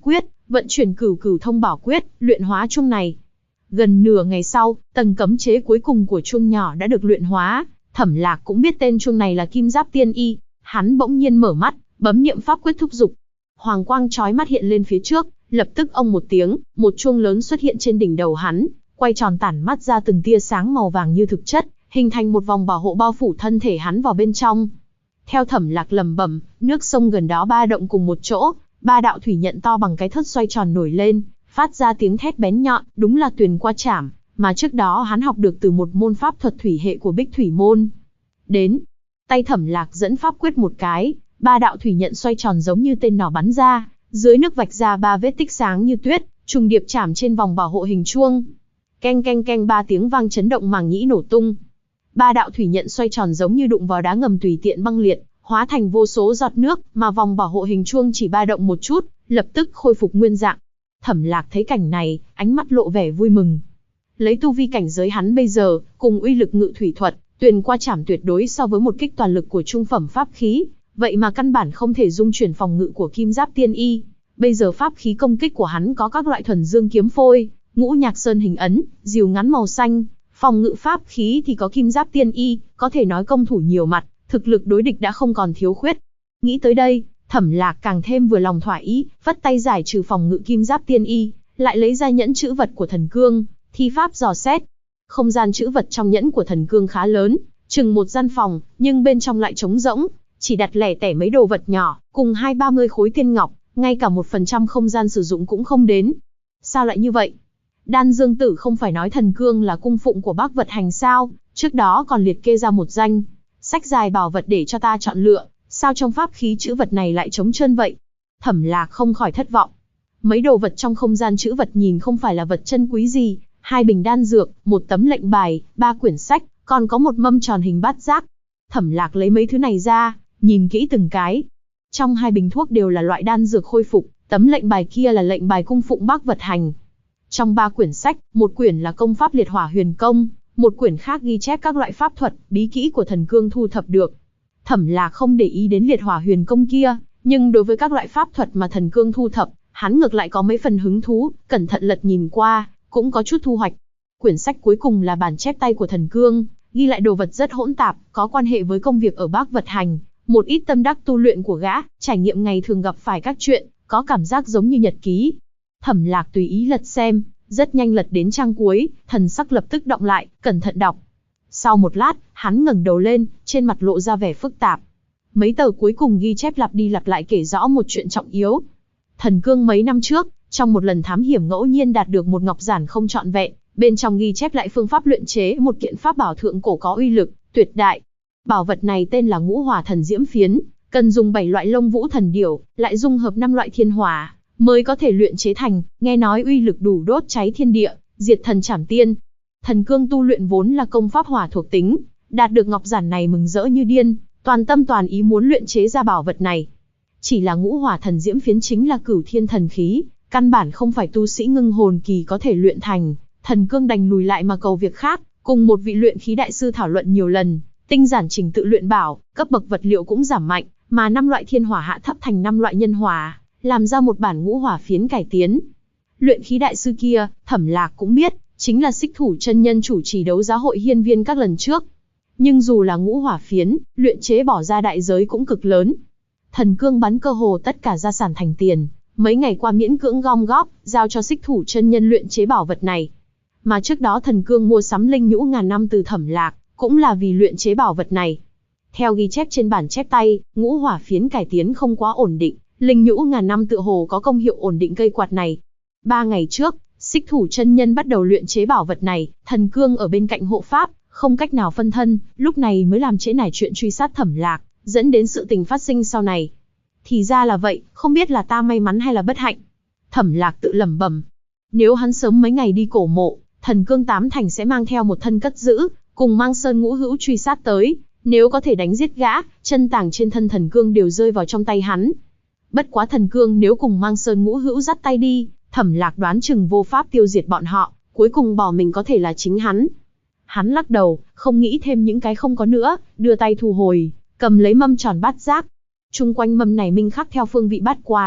vận chuyển Cửu Cửu Thông Bảo Quyết, luyện hóa chuông này. Gần nửa ngày sau, tầng cấm chế cuối cùng của chuông nhỏ đã được luyện hóa. Thẩm Lạc cũng biết tên chuông này là Kim Giáp Tiên Y. Hắn bỗng nhiên mở mắt, bấm niệm pháp quyết thúc giục. Hoàng quang chói mắt hiện lên phía trước, lập tức ông một tiếng, một chuông lớn xuất hiện trên đỉnh đầu hắn, quay tròn tản mắt ra từng tia sáng màu vàng như thực chất, hình thành một vòng bảo hộ bao phủ thân thể hắn vào bên trong. Theo Thẩm Lạc lẩm bẩm, nước sông gần đó ba động cùng một chỗ, ba đạo thủy nhận to bằng cái thớt xoay tròn nổi lên, phát ra tiếng thét bén nhọn, đúng là Tuyền Qua Trảm, mà trước đó hắn học được từ một môn pháp thuật thủy hệ của Bích Thủy môn. Đến, tay Thẩm Lạc dẫn pháp quyết một cái, ba đạo thủy nhận xoay tròn giống như tên nỏ bắn ra, dưới nước vạch ra ba vết tích sáng như tuyết, trùng điệp chạm trên vòng bảo hộ hình chuông. Keng keng keng, ba tiếng vang chấn động màng nhĩ nổ tung. Ba đạo thủy nhận xoay tròn giống như đụng vào đá ngầm tùy tiện băng liệt, hóa thành vô số giọt nước, mà vòng bảo hộ hình chuông chỉ ba động một chút, lập tức khôi phục nguyên dạng. Thẩm Lạc thấy cảnh này, ánh mắt lộ vẻ vui mừng. Lấy tu vi cảnh giới hắn bây giờ, cùng uy lực ngự thủy thuật, Tuyền Qua Trảm tuyệt đối so với một kích toàn lực của trung phẩm pháp khí, vậy mà căn bản không thể dung chuyển phòng ngự của Kim Giáp Tiên Y. Bây giờ pháp khí công kích của hắn có các loại thuần dương kiếm phôi, ngũ nhạc sơn hình ấn, rìu ngắn màu xanh, phòng ngự pháp khí thì có Kim Giáp Tiên Y, có thể nói công thủ nhiều mặt, thực lực đối địch đã không còn thiếu khuyết. Nghĩ tới đây, Thẩm Lạc càng thêm vừa lòng thỏa ý, vất tay giải trừ phòng ngự Kim Giáp Tiên Y, lại lấy ra nhẫn chữ vật của Thần Cương, thi pháp dò xét. Không gian chữ vật trong nhẫn của Thần Cương khá lớn, chừng một gian phòng, nhưng bên trong lại trống rỗng, chỉ đặt lẻ tẻ mấy đồ vật nhỏ, cùng 20-30 khối tiên ngọc, ngay cả 1% không gian sử dụng cũng không đến. Sao lại như vậy? Đan Dương Tử không phải nói Thần Cương là cung phụng của Bác Vật Hành sao? Trước đó còn liệt kê ra một danh sách dài bảo vật để cho ta chọn lựa, sao trong pháp khí chữ vật này lại trống trơn vậy? Thẩm Lạc không khỏi thất vọng. Mấy đồ vật trong không gian chữ vật nhìn không phải là vật chân quý gì, 2 bình đan dược, một tấm lệnh bài, 3 quyển sách, còn có một mâm tròn hình bát giác. Thẩm Lạc lấy mấy thứ này ra, nhìn kỹ từng cái. Trong 2 bình thuốc đều là loại đan dược khôi phục, tấm lệnh bài kia là lệnh bài cung phụng Bác Vật Hành. Trong 3 quyển sách, một quyển là công pháp Liệt Hỏa Huyền Công, một quyển khác ghi chép các loại pháp thuật, bí kỹ của Thần Cương thu thập được. Thẩm Lạc không để ý đến Liệt Hỏa Huyền Công kia, nhưng đối với các loại pháp thuật mà Thần Cương thu thập, hắn ngược lại có mấy phần hứng thú, cẩn thận lật nhìn qua, cũng có chút thu hoạch. Quyển sách cuối cùng là bản chép tay của Thần Cương, ghi lại đồ vật rất hỗn tạp, có quan hệ với công việc ở Bác Vật Hành, một ít tâm đắc tu luyện của gã, trải nghiệm ngày thường gặp phải các chuyện, có cảm giác giống như nhật ký. Thẩm Lạc tùy ý lật xem, rất nhanh lật đến trang cuối, thần sắc lập tức động lại, cẩn thận đọc. Sau một lát, hắn ngẩng đầu lên, trên mặt lộ ra vẻ phức tạp. Mấy tờ cuối cùng ghi chép lặp đi lặp lại kể rõ một chuyện trọng yếu. Thần Cương mấy năm trước, trong một lần thám hiểm ngẫu nhiên đạt được một ngọc giản không trọn vẹn, bên trong ghi chép lại phương pháp luyện chế một kiện pháp bảo thượng cổ có uy lực tuyệt đại. Bảo vật này tên là Ngũ Hỏa Thần Diễm Phiến, cần dùng 7 loại lông vũ thần điểu, lại dung hợp 5 loại thiên hỏa mới có thể luyện chế thành, nghe nói uy lực đủ đốt cháy thiên địa, diệt thần trảm tiên. Thần Cương tu luyện vốn là công pháp hỏa thuộc tính, đạt được ngọc giản này mừng rỡ như điên, toàn tâm toàn ý muốn luyện chế ra bảo vật này. Chỉ là Ngũ Hỏa Thần Diễm Phiến chính là cửu thiên thần khí, căn bản không phải tu sĩ ngưng hồn kỳ có thể luyện thành. Thần Cương đành lùi lại mà cầu việc khác, cùng một vị luyện khí đại sư thảo luận nhiều lần, tinh giản trình tự luyện bảo, cấp bậc vật liệu cũng giảm mạnh, mà 5 loại thiên hỏa hạ thấp thành 5 loại nhân hỏa, làm ra một bản Ngũ Hỏa Phiến cải tiến. Luyện khí đại sư kia, Thẩm Lạc cũng biết, chính là Xích Thủ chân nhân chủ trì đấu giá hội hiên viên các lần trước. Nhưng dù là Ngũ Hỏa Phiến, luyện chế bỏ ra đại giới cũng cực lớn. Thần Cương bắn cơ hồ tất cả gia sản thành tiền, mấy ngày qua miễn cưỡng gom góp, giao cho Xích Thủ chân nhân luyện chế bảo vật này. Mà trước đó Thần Cương mua sắm linh nhũ ngàn năm từ Thẩm Lạc, cũng là vì luyện chế bảo vật này. Theo ghi chép trên bản chép tay, Ngũ Hỏa Phiến cải tiến không quá ổn định, linh nhũ ngàn năm tựa hồ có công hiệu ổn định cây quạt này. 3 ngày trước, Xích Thủ chân nhân bắt đầu luyện chế bảo vật này, Thần Cương ở bên cạnh hộ pháp, không cách nào phân thân, lúc này mới làm trễ nải chuyện truy sát Thẩm Lạc, dẫn đến sự tình phát sinh sau này. Thì ra là vậy, không biết là ta may mắn hay là bất hạnh. Thẩm Lạc tự lẩm bẩm. Nếu hắn sớm mấy ngày đi cổ mộ, Thần Cương tám thành sẽ mang theo một thân cất giữ, cùng mang Sơn Ngũ Hữu truy sát tới. Nếu có thể đánh giết gã, chân tàng trên thân Thần Cương đều rơi vào trong tay hắn. Bất quá Thần Cương nếu cùng mang Sơn Ngũ Hữu dắt tay đi, Thẩm Lạc đoán chừng vô pháp tiêu diệt bọn họ, cuối cùng bỏ mình có thể là chính hắn. Hắn lắc đầu, không nghĩ thêm những cái không có nữa, đưa tay thu hồi, cầm lấy mâm tròn bát giác. Chung quanh mâm này minh khắc theo phương vị bát quái,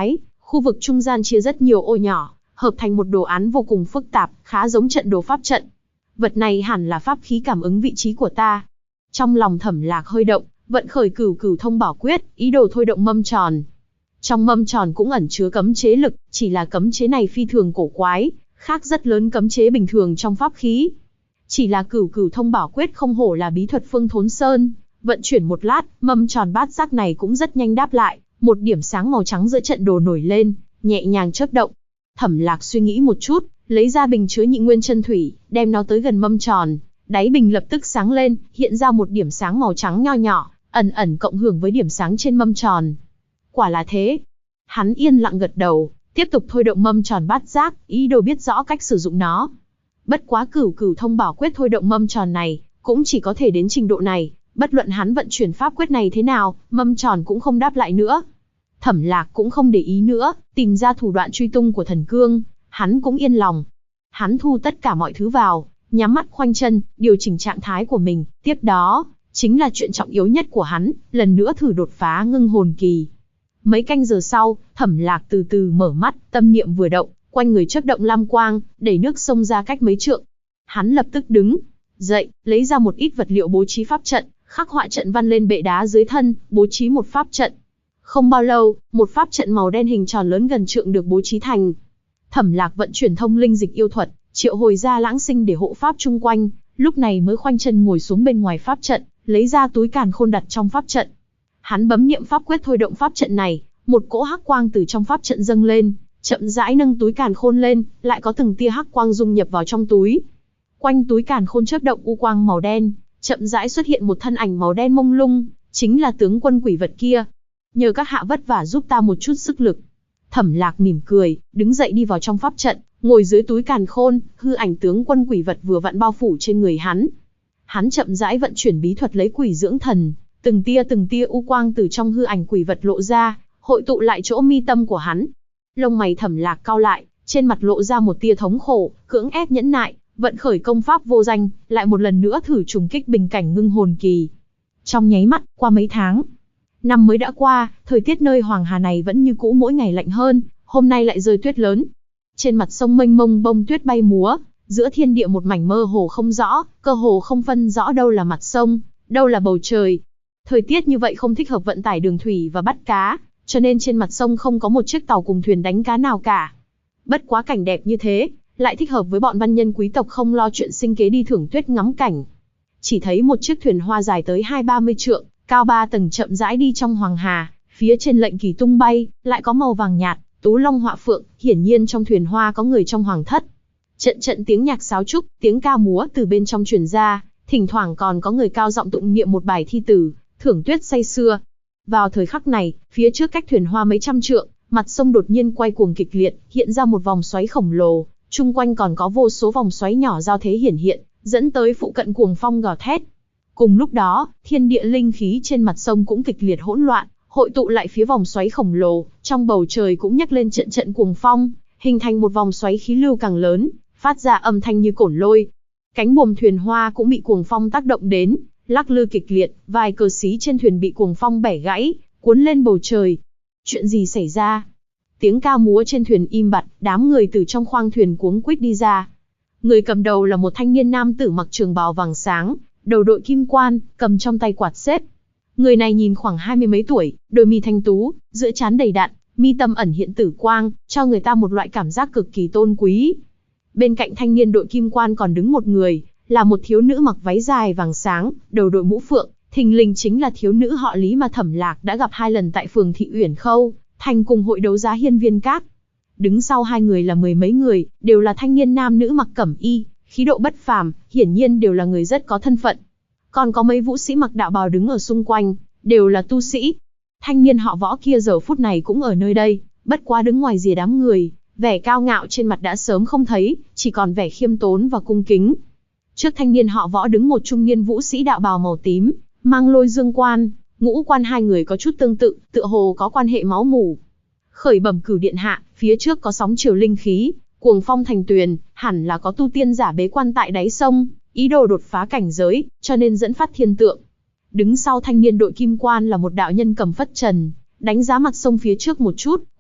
Khu vực trung gian chia rất nhiều ô nhỏ, hợp thành một đồ án vô cùng phức tạp, khá giống trận đồ pháp trận. Vật này hẳn là pháp khí cảm ứng vị trí của ta. Trong lòng Thẩm Lạc hơi động, vận khởi Cửu Cửu Thông Bảo Quyết, ý đồ thôi động mâm tròn. Trong mâm tròn cũng ẩn chứa cấm chế lực, chỉ là cấm chế này phi thường cổ quái, khác rất lớn cấm chế bình thường trong pháp khí. Chỉ là Cửu Cửu Thông Bảo Quyết không hổ là bí thuật Phương Thốn Sơn, vận chuyển một lát, mâm tròn bát giác này cũng rất nhanh đáp lại, một điểm sáng màu trắng giữa trận đồ nổi lên, nhẹ nhàng chớp động. Thẩm Lạc suy nghĩ một chút, lấy ra bình chứa nhị nguyên chân thủy, đem nó tới gần mâm tròn, đáy bình lập tức sáng lên, hiện ra một điểm sáng màu trắng nho nhỏ, ẩn ẩn cộng hưởng với điểm sáng trên mâm tròn. Quả là thế. Hắn yên lặng gật đầu, tiếp tục thôi động mâm tròn bát giác, ý đồ biết rõ cách sử dụng nó. Bất quá Cửu Cửu Thông Bảo Quyết thôi động mâm tròn này, cũng chỉ có thể đến trình độ này, bất luận hắn vận chuyển pháp quyết này thế nào, mâm tròn cũng không đáp lại nữa. Thẩm Lạc cũng không để ý nữa, tìm ra thủ đoạn truy tung của thần cương, hắn cũng yên lòng. Hắn thu tất cả mọi thứ vào, nhắm mắt khoanh chân, điều chỉnh trạng thái của mình, tiếp đó, chính là chuyện trọng yếu nhất của hắn, lần nữa thử đột phá ngưng hồn kỳ. Mấy canh giờ sau, Thẩm Lạc từ từ mở mắt, tâm niệm vừa động, quanh người chớp động lam quang, đẩy nước xông ra cách mấy trượng. Hắn lập tức đứng dậy, lấy ra một ít vật liệu bố trí pháp trận, khắc họa trận văn lên bệ đá dưới thân, bố trí một pháp trận. Không bao lâu, một pháp trận màu đen hình tròn lớn gần trượng được bố trí thành. Thẩm Lạc vận chuyển thông linh dịch yêu thuật, triệu hồi ra lãng sinh để hộ pháp chung quanh, lúc này mới khoanh chân ngồi xuống bên ngoài pháp trận, lấy ra túi càn khôn đặt trong pháp trận. Hắn bấm niệm pháp quyết thôi động pháp trận này, một cỗ hắc quang từ trong pháp trận dâng lên, chậm rãi nâng túi càn khôn lên, lại có từng tia hắc quang dung nhập vào trong túi. Quanh túi càn khôn chớp động u quang màu đen, chậm rãi xuất hiện một thân ảnh màu đen mông lung, chính là tướng quân quỷ vật kia. Nhờ các hạ vất vả giúp ta một chút sức lực. Thẩm Lạc mỉm cười, đứng dậy đi vào trong pháp trận, ngồi dưới túi càn khôn, hư ảnh tướng quân quỷ vật vừa vặn bao phủ trên người hắn. Hắn chậm rãi vận chuyển bí thuật lấy quỷ dưỡng thần, từng tia u quang từ trong hư ảnh quỷ vật lộ ra, hội tụ lại chỗ mi tâm của hắn. Lông mày Thẩm Lạc cau lại, trên mặt lộ ra một tia thống khổ, cưỡng ép nhẫn nại, vận khởi công pháp vô danh, lại một lần nữa thử trùng kích bình cảnh ngưng hồn kỳ. Trong nháy mắt, qua mấy tháng, năm mới đã qua, thời tiết nơi Hoàng Hà này vẫn như cũ mỗi ngày lạnh hơn, hôm nay lại rơi tuyết lớn. Trên mặt sông mênh mông bông tuyết bay múa, giữa thiên địa một mảnh mơ hồ không rõ, cơ hồ không phân rõ đâu là mặt sông, đâu là bầu trời. Thời tiết như vậy không thích hợp vận tải đường thủy và bắt cá, cho nên trên mặt sông không có một chiếc tàu cùng thuyền đánh cá nào cả. Bất quá cảnh đẹp như thế, lại thích hợp với bọn văn nhân quý tộc không lo chuyện sinh kế đi thưởng tuyết ngắm cảnh. Chỉ thấy một chiếc thuyền hoa dài tới 20-30 trượng, cao 3 tầng chậm rãi đi trong Hoàng Hà, phía trên lệnh kỳ tung bay, lại có màu vàng nhạt, tú long họa phượng, hiển nhiên trong thuyền hoa có người trong hoàng thất. Trận trận tiếng nhạc sáo trúc, tiếng ca múa từ bên trong truyền ra, thỉnh thoảng còn có người cao giọng tụng niệm một bài thi tử, thưởng tuyết say sưa. Vào thời khắc này, phía trước cách thuyền hoa mấy trăm trượng, mặt sông đột nhiên quay cuồng kịch liệt, hiện ra một vòng xoáy khổng lồ, chung quanh còn có vô số vòng xoáy nhỏ giao thế hiển hiện, dẫn tới phụ cận cuồng phong gào thét. Cùng lúc đó, thiên địa linh khí trên mặt sông cũng kịch liệt hỗn loạn, hội tụ lại phía vòng xoáy khổng lồ, trong bầu trời cũng nhấc lên trận trận cuồng phong, hình thành một vòng xoáy khí lưu càng lớn, phát ra âm thanh như cổn lôi. Cánh buồm thuyền hoa cũng bị cuồng phong tác động đến, lắc lư kịch liệt, vài cờ xí trên thuyền bị cuồng phong bẻ gãy, cuốn lên bầu trời. Chuyện gì xảy ra? Tiếng ca múa trên thuyền im bặt, đám người từ trong khoang thuyền cuống quýt đi ra. Người cầm đầu là một thanh niên nam tử mặc trường bào vàng sáng, đầu đội kim quan, cầm trong tay quạt xếp. Người này nhìn khoảng 20 mấy tuổi, đôi mi thanh tú, giữa trán đầy đặn, mi tâm ẩn hiện tử quang, cho người ta một loại cảm giác cực kỳ tôn quý. Bên cạnh thanh niên đội kim quan còn đứng một người, là một thiếu nữ mặc váy dài vàng sáng, đầu đội mũ phượng, thình lình chính là thiếu nữ họ Lý mà Thẩm Lạc đã gặp 2 lần tại phường Thị Uyển Khâu, thành cùng hội đấu giá Hiên Viên Các. Đứng sau hai người là 10 mấy người, đều là thanh niên nam nữ mặc cẩm y, khí độ bất phàm, hiển nhiên đều là người rất có thân phận. Còn có mấy vũ sĩ mặc đạo bào đứng ở xung quanh, đều là tu sĩ. Thanh niên họ Võ kia giờ phút này cũng ở nơi đây, bất quá đứng ngoài rìa đám người, vẻ cao ngạo trên mặt đã sớm không thấy, chỉ còn vẻ khiêm tốn và cung kính. Trước thanh niên họ Võ đứng một trung niên vũ sĩ đạo bào màu tím, mang lôi dương quan, ngũ quan hai người có chút tương tự, tựa hồ có quan hệ máu mủ. Khởi bẩm Cửu điện hạ, phía trước có sóng chiều linh khí, cuồng phong thành tuyền, hẳn là có tu tiên giả bế quan tại đáy sông, ý đồ đột phá cảnh giới, cho nên dẫn phát thiên tượng. Đứng sau thanh niên đội kim quan là một đạo nhân cầm phất trần, đánh giá mặt sông phía trước một chút,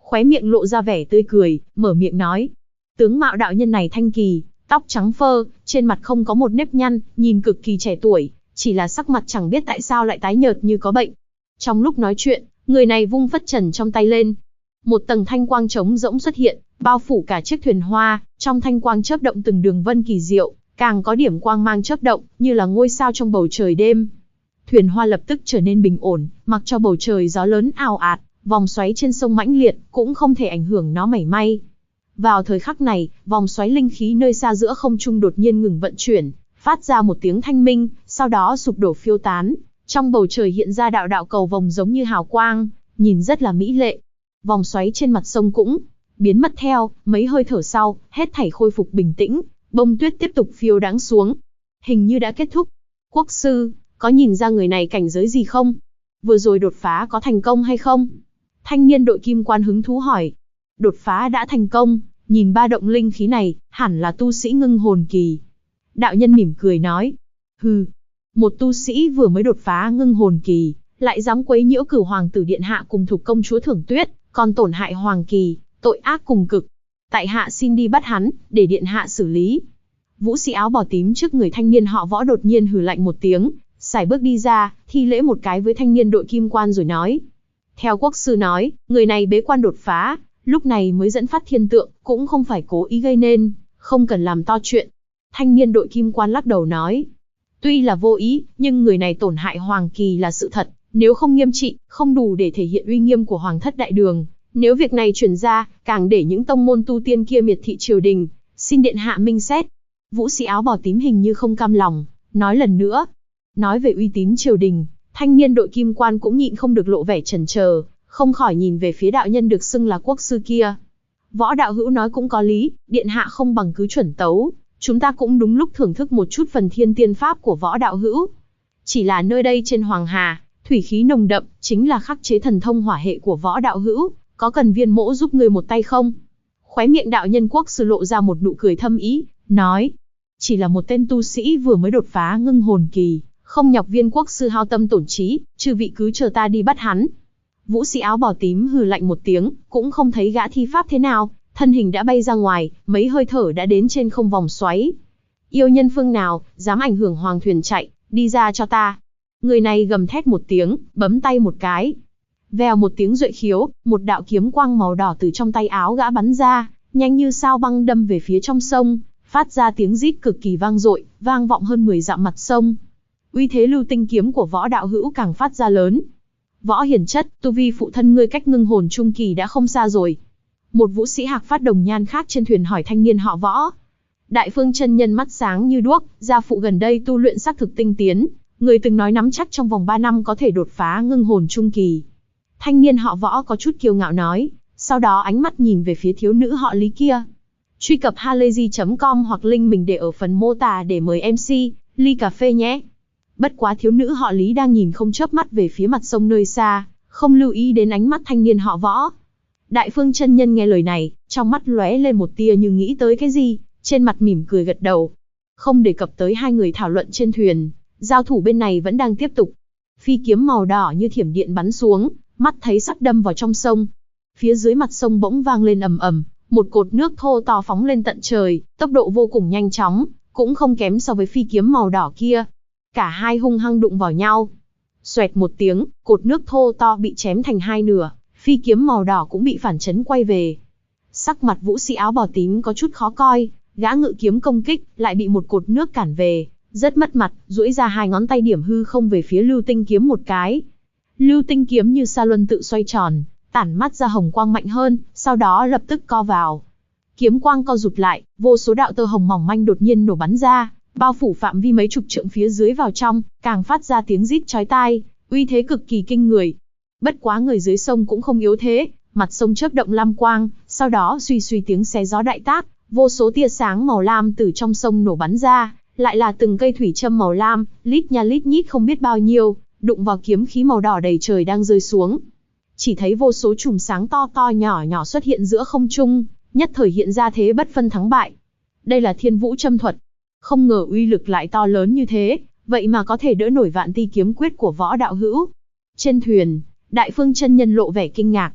khóe miệng lộ ra vẻ tươi cười, mở miệng nói. Tướng mạo đạo nhân này thanh kỳ, tóc trắng phơ, trên mặt không có một nếp nhăn, nhìn cực kỳ trẻ tuổi, chỉ là sắc mặt chẳng biết tại sao lại tái nhợt như có bệnh. Trong lúc nói chuyện, người này vung phất trần trong tay lên. Một tầng thanh quang trống rỗng xuất hiện, bao phủ cả chiếc thuyền hoa, trong thanh quang chớp động từng đường vân kỳ diệu, càng có điểm quang mang chớp động, như là ngôi sao trong bầu trời đêm. Thuyền hoa lập tức trở nên bình ổn, mặc cho bầu trời gió lớn ào ạt, vòng xoáy trên sông mãnh liệt, cũng không thể ảnh hưởng nó mảy may. Vào thời khắc này, vòng xoáy linh khí nơi xa giữa không trung đột nhiên ngừng vận chuyển, phát ra một tiếng thanh minh, sau đó sụp đổ phiêu tán. Trong bầu trời hiện ra đạo đạo cầu vồng giống như hào quang, nhìn rất là mỹ lệ. Vòng xoáy trên mặt sông cũng biến mất theo, mấy hơi thở sau, hết thảy khôi phục bình tĩnh, bông tuyết tiếp tục phiêu đáng xuống. Hình như đã kết thúc. Quốc sư, có nhìn ra người này cảnh giới gì không? Vừa rồi đột phá có thành công hay không? Thanh niên đội kim quan hứng thú hỏi. Đột phá đã thành công, nhìn ba động linh khí này, hẳn là tu sĩ ngưng hồn kỳ. Đạo nhân mỉm cười nói. Hừ, một tu sĩ vừa mới đột phá ngưng hồn kỳ, lại dám quấy nhiễu Cửu hoàng tử điện hạ cùng Thục công chúa Thưởng Tuyết, còn tổn hại hoàng kỳ, tội ác cùng cực. Tại hạ xin đi bắt hắn, để điện hạ xử lý. Vũ sĩ áo bào tím trước người thanh niên họ Võ đột nhiên hừ lạnh một tiếng, sải bước đi ra, thi lễ một cái với thanh niên đội kim quan rồi nói. Theo quốc sư nói, người này bế quan đột phá, lúc này mới dẫn phát thiên tượng, cũng không phải cố ý gây nên, không cần làm to chuyện. Thanh niên đội kim quan lắc đầu nói. Tuy là vô ý, nhưng người này tổn hại hoàng kỳ là sự thật, nếu không nghiêm trị, không đủ để thể hiện uy nghiêm của hoàng thất đại đường. Nếu việc này truyền ra, càng để những tông môn tu tiên kia miệt thị triều đình, xin điện hạ minh xét. Vũ sĩ áo bào tím hình như không cam lòng, nói lần nữa. Nói về uy tín triều đình, thanh niên đội kim quan cũng nhịn không được lộ vẻ chần chờ, không khỏi nhìn về phía đạo nhân được xưng là quốc sư kia. Võ đạo hữu nói cũng có lý, điện hạ không bằng cứ chuẩn tấu, chúng ta cũng đúng lúc thưởng thức một chút phần thiên tiên pháp của võ đạo hữu. Chỉ là nơi đây trên Hoàng Hà, thủy khí nồng đậm, chính là khắc chế thần thông hỏa hệ của võ đạo hữu, có cần viên mỗ giúp ngươi một tay không? Khóe miệng đạo nhân quốc sư lộ ra một nụ cười thâm ý, nói. Chỉ là một tên tu sĩ vừa mới đột phá ngưng hồn kỳ, không nhọc viên quốc sư hao tâm tổn trí, chư vị cứ chờ ta đi bắt hắn. Vũ sĩ áo bào tím hừ lạnh một tiếng, cũng không thấy gã thi pháp thế nào, thân hình đã bay ra ngoài, mấy hơi thở đã đến trên không vòng xoáy. Yêu nhân phương nào, dám ảnh hưởng hoàng thuyền chạy, đi ra cho ta. Người này gầm thét một tiếng, bấm tay một cái. Vèo một tiếng duệ khiếu, một đạo kiếm quang màu đỏ từ trong tay áo gã bắn ra, nhanh như sao băng đâm về phía trong sông, phát ra tiếng rít cực kỳ vang dội, vang vọng hơn 10 dặm mặt sông. Uy thế lưu tinh kiếm của võ đạo hữu càng phát ra lớn. Võ hiển chất, tu vi phụ thân ngươi cách ngưng hồn trung kỳ đã không xa rồi. Một vũ sĩ hạc phát đồng nhan khác trên thuyền hỏi thanh niên họ Võ. Đại phương chân nhân mắt sáng như đuốc, gia phụ gần đây tu luyện xác thực tinh tiến, người từng nói nắm chắc trong vòng 3 năm có thể đột phá ngưng hồn trung kỳ. Thanh niên họ Võ có chút kiêu ngạo nói, sau đó ánh mắt nhìn về phía thiếu nữ họ Lý kia. Truy cập halayzi.com hoặc link mình để ở phần mô tả để mời MC, ly cà phê nhé. Bất quá thiếu nữ họ Lý đang nhìn không chớp mắt về phía mặt sông nơi xa, không lưu ý đến ánh mắt thanh niên họ Võ. Đại phương chân nhân nghe lời này, trong mắt lóe lên một tia như nghĩ tới cái gì, trên mặt mỉm cười gật đầu. Không đề cập tới hai người thảo luận trên thuyền, giao thủ bên này vẫn đang tiếp tục. Phi kiếm màu đỏ như thiểm điện bắn xuống, mắt thấy sắp đâm vào trong sông. Phía dưới mặt sông bỗng vang lên ầm ầm, một cột nước thô to phóng lên tận trời, tốc độ vô cùng nhanh chóng, cũng không kém so với phi kiếm màu đỏ kia. Cả hai hung hăng đụng vào nhau. Xoẹt một tiếng, cột nước thô to bị chém thành hai nửa, phi kiếm màu đỏ cũng bị phản chấn quay về. Sắc mặt vũ sĩ áo bào tím có chút khó coi, gã ngự kiếm công kích, lại bị một cột nước cản về, rất mất mặt, duỗi ra hai ngón tay điểm hư không về phía lưu tinh kiếm một cái. Lưu tinh kiếm như sa luân tự xoay tròn, tản mắt ra hồng quang mạnh hơn, sau đó lập tức co vào. Kiếm quang co rụt lại, vô số đạo tơ hồng mỏng manh đột nhiên nổ bắn ra, bao phủ phạm vi mấy chục trượng phía dưới vào trong, càng phát ra tiếng rít chói tai, uy thế cực kỳ kinh người. Bất quá người dưới sông cũng không yếu thế, mặt sông chớp động lam quang, sau đó suy suy tiếng xé gió đại tác, vô số tia sáng màu lam từ trong sông nổ bắn ra, lại là từng cây thủy châm màu lam, lít nha lít nhít không biết bao nhiêu, đụng vào kiếm khí màu đỏ đầy trời đang rơi xuống. Chỉ thấy vô số chùm sáng to to nhỏ nhỏ xuất hiện giữa không trung, nhất thời hiện ra thế bất phân thắng bại. Đây là Thiên Vũ Châm thuật. Không ngờ uy lực lại to lớn như thế, vậy mà có thể đỡ nổi Vạn Ti kiếm quyết của võ đạo hữu. Trên thuyền, Đại Phương chân nhân lộ vẻ kinh ngạc.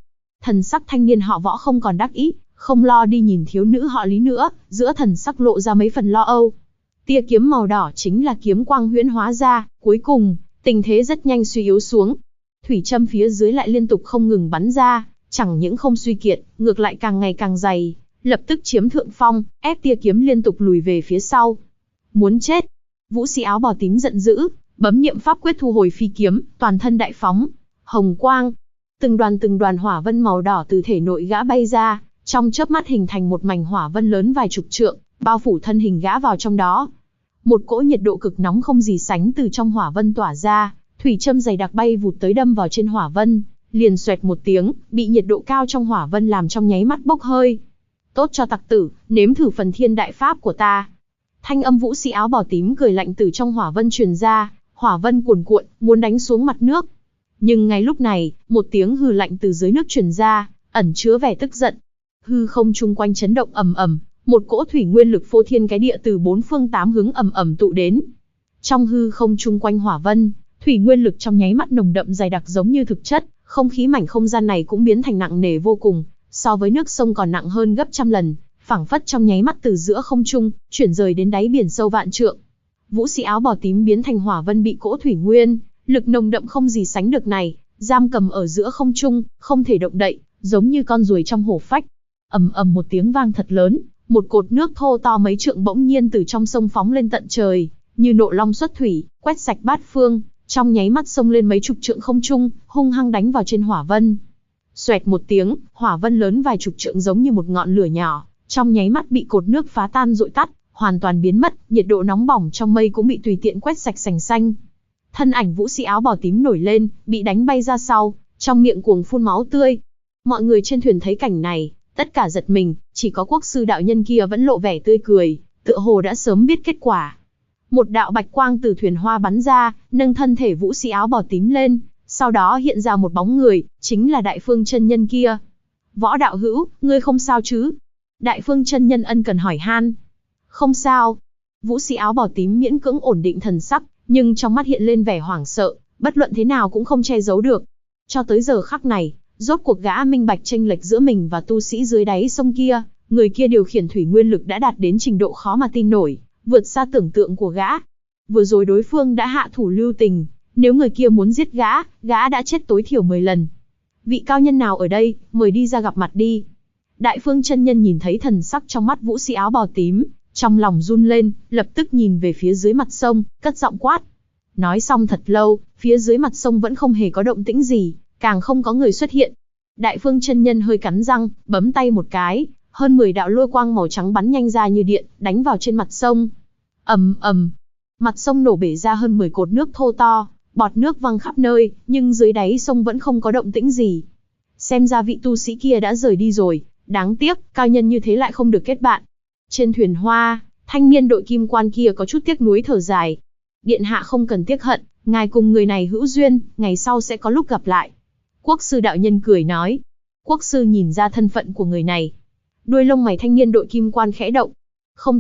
Thần sắc thanh niên họ Võ không còn đắc ý, không lo đi nhìn thiếu nữ họ Lý nữa, giữa thần sắc lộ ra mấy phần lo âu. Tia kiếm màu đỏ chính là kiếm quang huyễn hóa ra, cuối cùng, tình thế rất nhanh suy yếu xuống. Thủy châm phía dưới lại liên tục không ngừng bắn ra, chẳng những không suy kiệt, ngược lại càng ngày càng dày, lập tức chiếm thượng phong, ép tia kiếm liên tục lùi về phía sau. Muốn chết! Vũ sĩ áo bào tím giận dữ, bấm niệm pháp quyết thu hồi phi kiếm, toàn thân đại phóng, hồng quang. Từng đoàn hỏa vân màu đỏ từ thể nội gã bay ra, trong chớp mắt hình thành một mảnh hỏa vân lớn vài chục trượng, bao phủ thân hình gã vào trong đó. Một cỗ nhiệt độ cực nóng không gì sánh từ trong hỏa vân tỏa ra, thủy châm dày đặc bay vụt tới đâm vào trên hỏa vân, liền xoẹt một tiếng, bị nhiệt độ cao trong hỏa vân làm trong nháy mắt bốc hơi. Tốt cho tặc tử, nếm thử phần thiên đại pháp của ta. Thanh âm vũ sĩ áo bào tím cười lạnh từ trong hỏa vân truyền ra, hỏa vân cuồn cuộn, muốn đánh xuống mặt nước. Nhưng ngay lúc này, một tiếng hừ lạnh từ dưới nước truyền ra, ẩn chứa vẻ tức giận. Hư không chung quanh chấn động ầm ầm, một cỗ thủy nguyên lực phô thiên cái địa từ bốn phương tám hướng ầm ầm tụ đến. Trong hư không chung quanh hỏa vân, thủy nguyên lực trong nháy mắt nồng đậm dày đặc giống như thực chất, không khí mảnh không gian này cũng biến thành nặng nề vô cùng, so với nước sông còn nặng hơn gấp trăm lần, phảng phất trong nháy mắt từ giữa không trung chuyển rời đến đáy biển sâu vạn trượng. Vũ sĩ áo bào tím biến thành hỏa vân bị cỗ thủy nguyên lực nồng đậm không gì sánh được này giam cầm ở giữa không trung, không thể động đậy, giống như con ruồi trong hổ phách. Ầm ầm một tiếng vang thật lớn, một cột nước thô to mấy trượng bỗng nhiên từ trong sông phóng lên tận trời, như nộ long xuất thủy, quét sạch bát phương, trong nháy mắt xông lên mấy chục trượng không trung, hung hăng đánh vào trên hỏa vân. Xoẹt một tiếng, hỏa vân lớn vài chục trượng giống như một ngọn lửa nhỏ, trong nháy mắt bị cột nước phá tan dội tắt, hoàn toàn biến mất, nhiệt độ nóng bỏng trong mây cũng bị tùy tiện quét sạch sành xanh. Thân ảnh vũ sĩ áo bào tím nổi lên, bị đánh bay ra sau, trong miệng cuồng phun máu tươi. Mọi người trên thuyền thấy cảnh này, tất cả giật mình, chỉ có quốc sư đạo nhân kia vẫn lộ vẻ tươi cười, tựa hồ đã sớm biết kết quả. Một đạo bạch quang từ thuyền hoa bắn ra, nâng thân thể vũ sĩ áo bào tím lên, sau đó hiện ra một bóng người, chính là Đại Phương chân nhân kia. Võ đạo hữu, ngươi không sao chứ? Đại Phương chân nhân ân cần hỏi han. Không sao. Vũ sĩ áo bào tím miễn cưỡng ổn định thần sắc, nhưng trong mắt hiện lên vẻ hoảng sợ, bất luận thế nào cũng không che giấu được. Cho tới giờ khắc này, rốt cuộc gã minh bạch chênh lệch giữa mình và tu sĩ dưới đáy sông kia, người kia điều khiển thủy nguyên lực đã đạt đến trình độ khó mà tin nổi, vượt xa tưởng tượng của gã. Vừa rồi đối phương đã hạ thủ lưu tình, nếu người kia muốn giết gã, gã đã chết tối thiểu 10 lần. Vị cao nhân nào ở đây, mời đi ra gặp mặt đi. Đại Phương chân nhân nhìn thấy thần sắc trong mắt vũ sĩ áo bào tím, trong lòng run lên, lập tức nhìn về phía dưới mặt sông, cất giọng quát. Nói xong thật lâu, phía dưới mặt sông vẫn không hề có động tĩnh gì, càng không có người xuất hiện. Đại Phương chân nhân hơi cắn răng, bấm tay một cái, hơn 10 đạo lôi quang màu trắng bắn nhanh ra như điện, đánh vào trên mặt sông. Ầm ầm, mặt sông nổ bể ra hơn 10 cột nước thô to, bọt nước văng khắp nơi, nhưng dưới đáy sông vẫn không có động tĩnh gì. Xem ra vị tu sĩ kia đã rời đi rồi, đáng tiếc, cao nhân như thế lại không được kết bạn. Trên thuyền hoa, thanh niên đội kim quan kia có chút tiếc nuối thở dài. Điện hạ không cần tiếc hận, ngài cùng người này hữu duyên, ngày sau sẽ có lúc gặp lại. Quốc sư đạo nhân cười nói. Quốc sư nhìn ra thân phận của người này. Đuôi lông mày thanh niên đội kim quan khẽ động. Không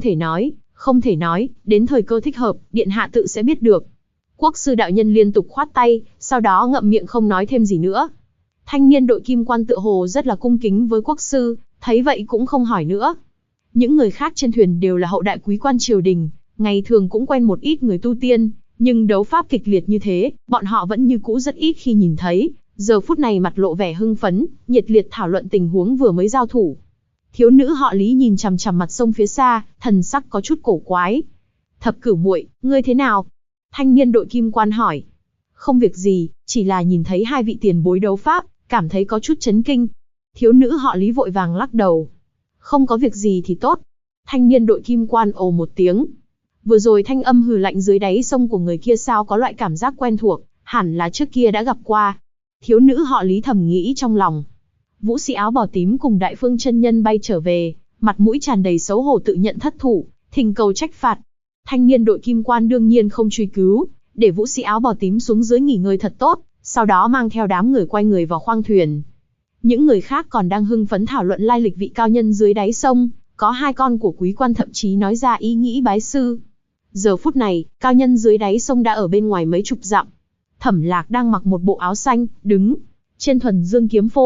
thể nói, đến thời cơ thích hợp, điện hạ tự sẽ biết được. Quốc sư đạo nhân liên tục khoát tay, sau đó ngậm miệng không nói thêm gì nữa. Thanh niên đội kim quan tựa hồ rất là cung kính với quốc sư, thấy vậy cũng không hỏi nữa. Những người khác trên thuyền đều là hậu đại quý quan triều đình, ngày thường cũng quen một ít người tu tiên, nhưng đấu pháp kịch liệt như thế, bọn họ vẫn như cũ rất ít khi nhìn thấy. Giờ phút này mặt lộ vẻ hưng phấn, nhiệt liệt thảo luận tình huống vừa mới giao thủ. Thiếu nữ họ Lý nhìn chằm chằm mặt sông phía xa, thần sắc có chút cổ quái. Thập Cửu muội, ngươi thế nào? Thanh niên đội kim quan hỏi. Không việc gì, chỉ là nhìn thấy hai vị tiền bối đấu pháp, cảm thấy có chút chấn kinh. Thiếu nữ họ Lý vội vàng lắc đầu. Không có việc gì thì tốt. Thanh niên đội kim quan ồ một tiếng. Vừa rồi thanh âm hừ lạnh dưới đáy sông của người kia sao có loại cảm giác quen thuộc, hẳn là trước kia đã gặp qua. Thiếu nữ họ Lý thầm nghĩ trong lòng. Vũ sĩ áo bào tím cùng Đại Phương chân nhân bay trở về, mặt mũi tràn đầy xấu hổ tự nhận thất thủ, thỉnh cầu trách phạt. Thanh niên đội kim quan đương nhiên không truy cứu, để vũ sĩ áo bào tím xuống dưới nghỉ ngơi thật tốt, sau đó mang theo đám người quay người vào khoang thuyền. Những người khác còn đang hưng phấn thảo luận lai lịch vị cao nhân dưới đáy sông, có hai con của quý quan thậm chí nói ra ý nghĩ bái sư. Giờ phút này, cao nhân dưới đáy sông đã ở bên ngoài mấy chục dặm. Thẩm Lạc đang mặc một bộ áo xanh, đứng trên thuần dương kiếm phôi,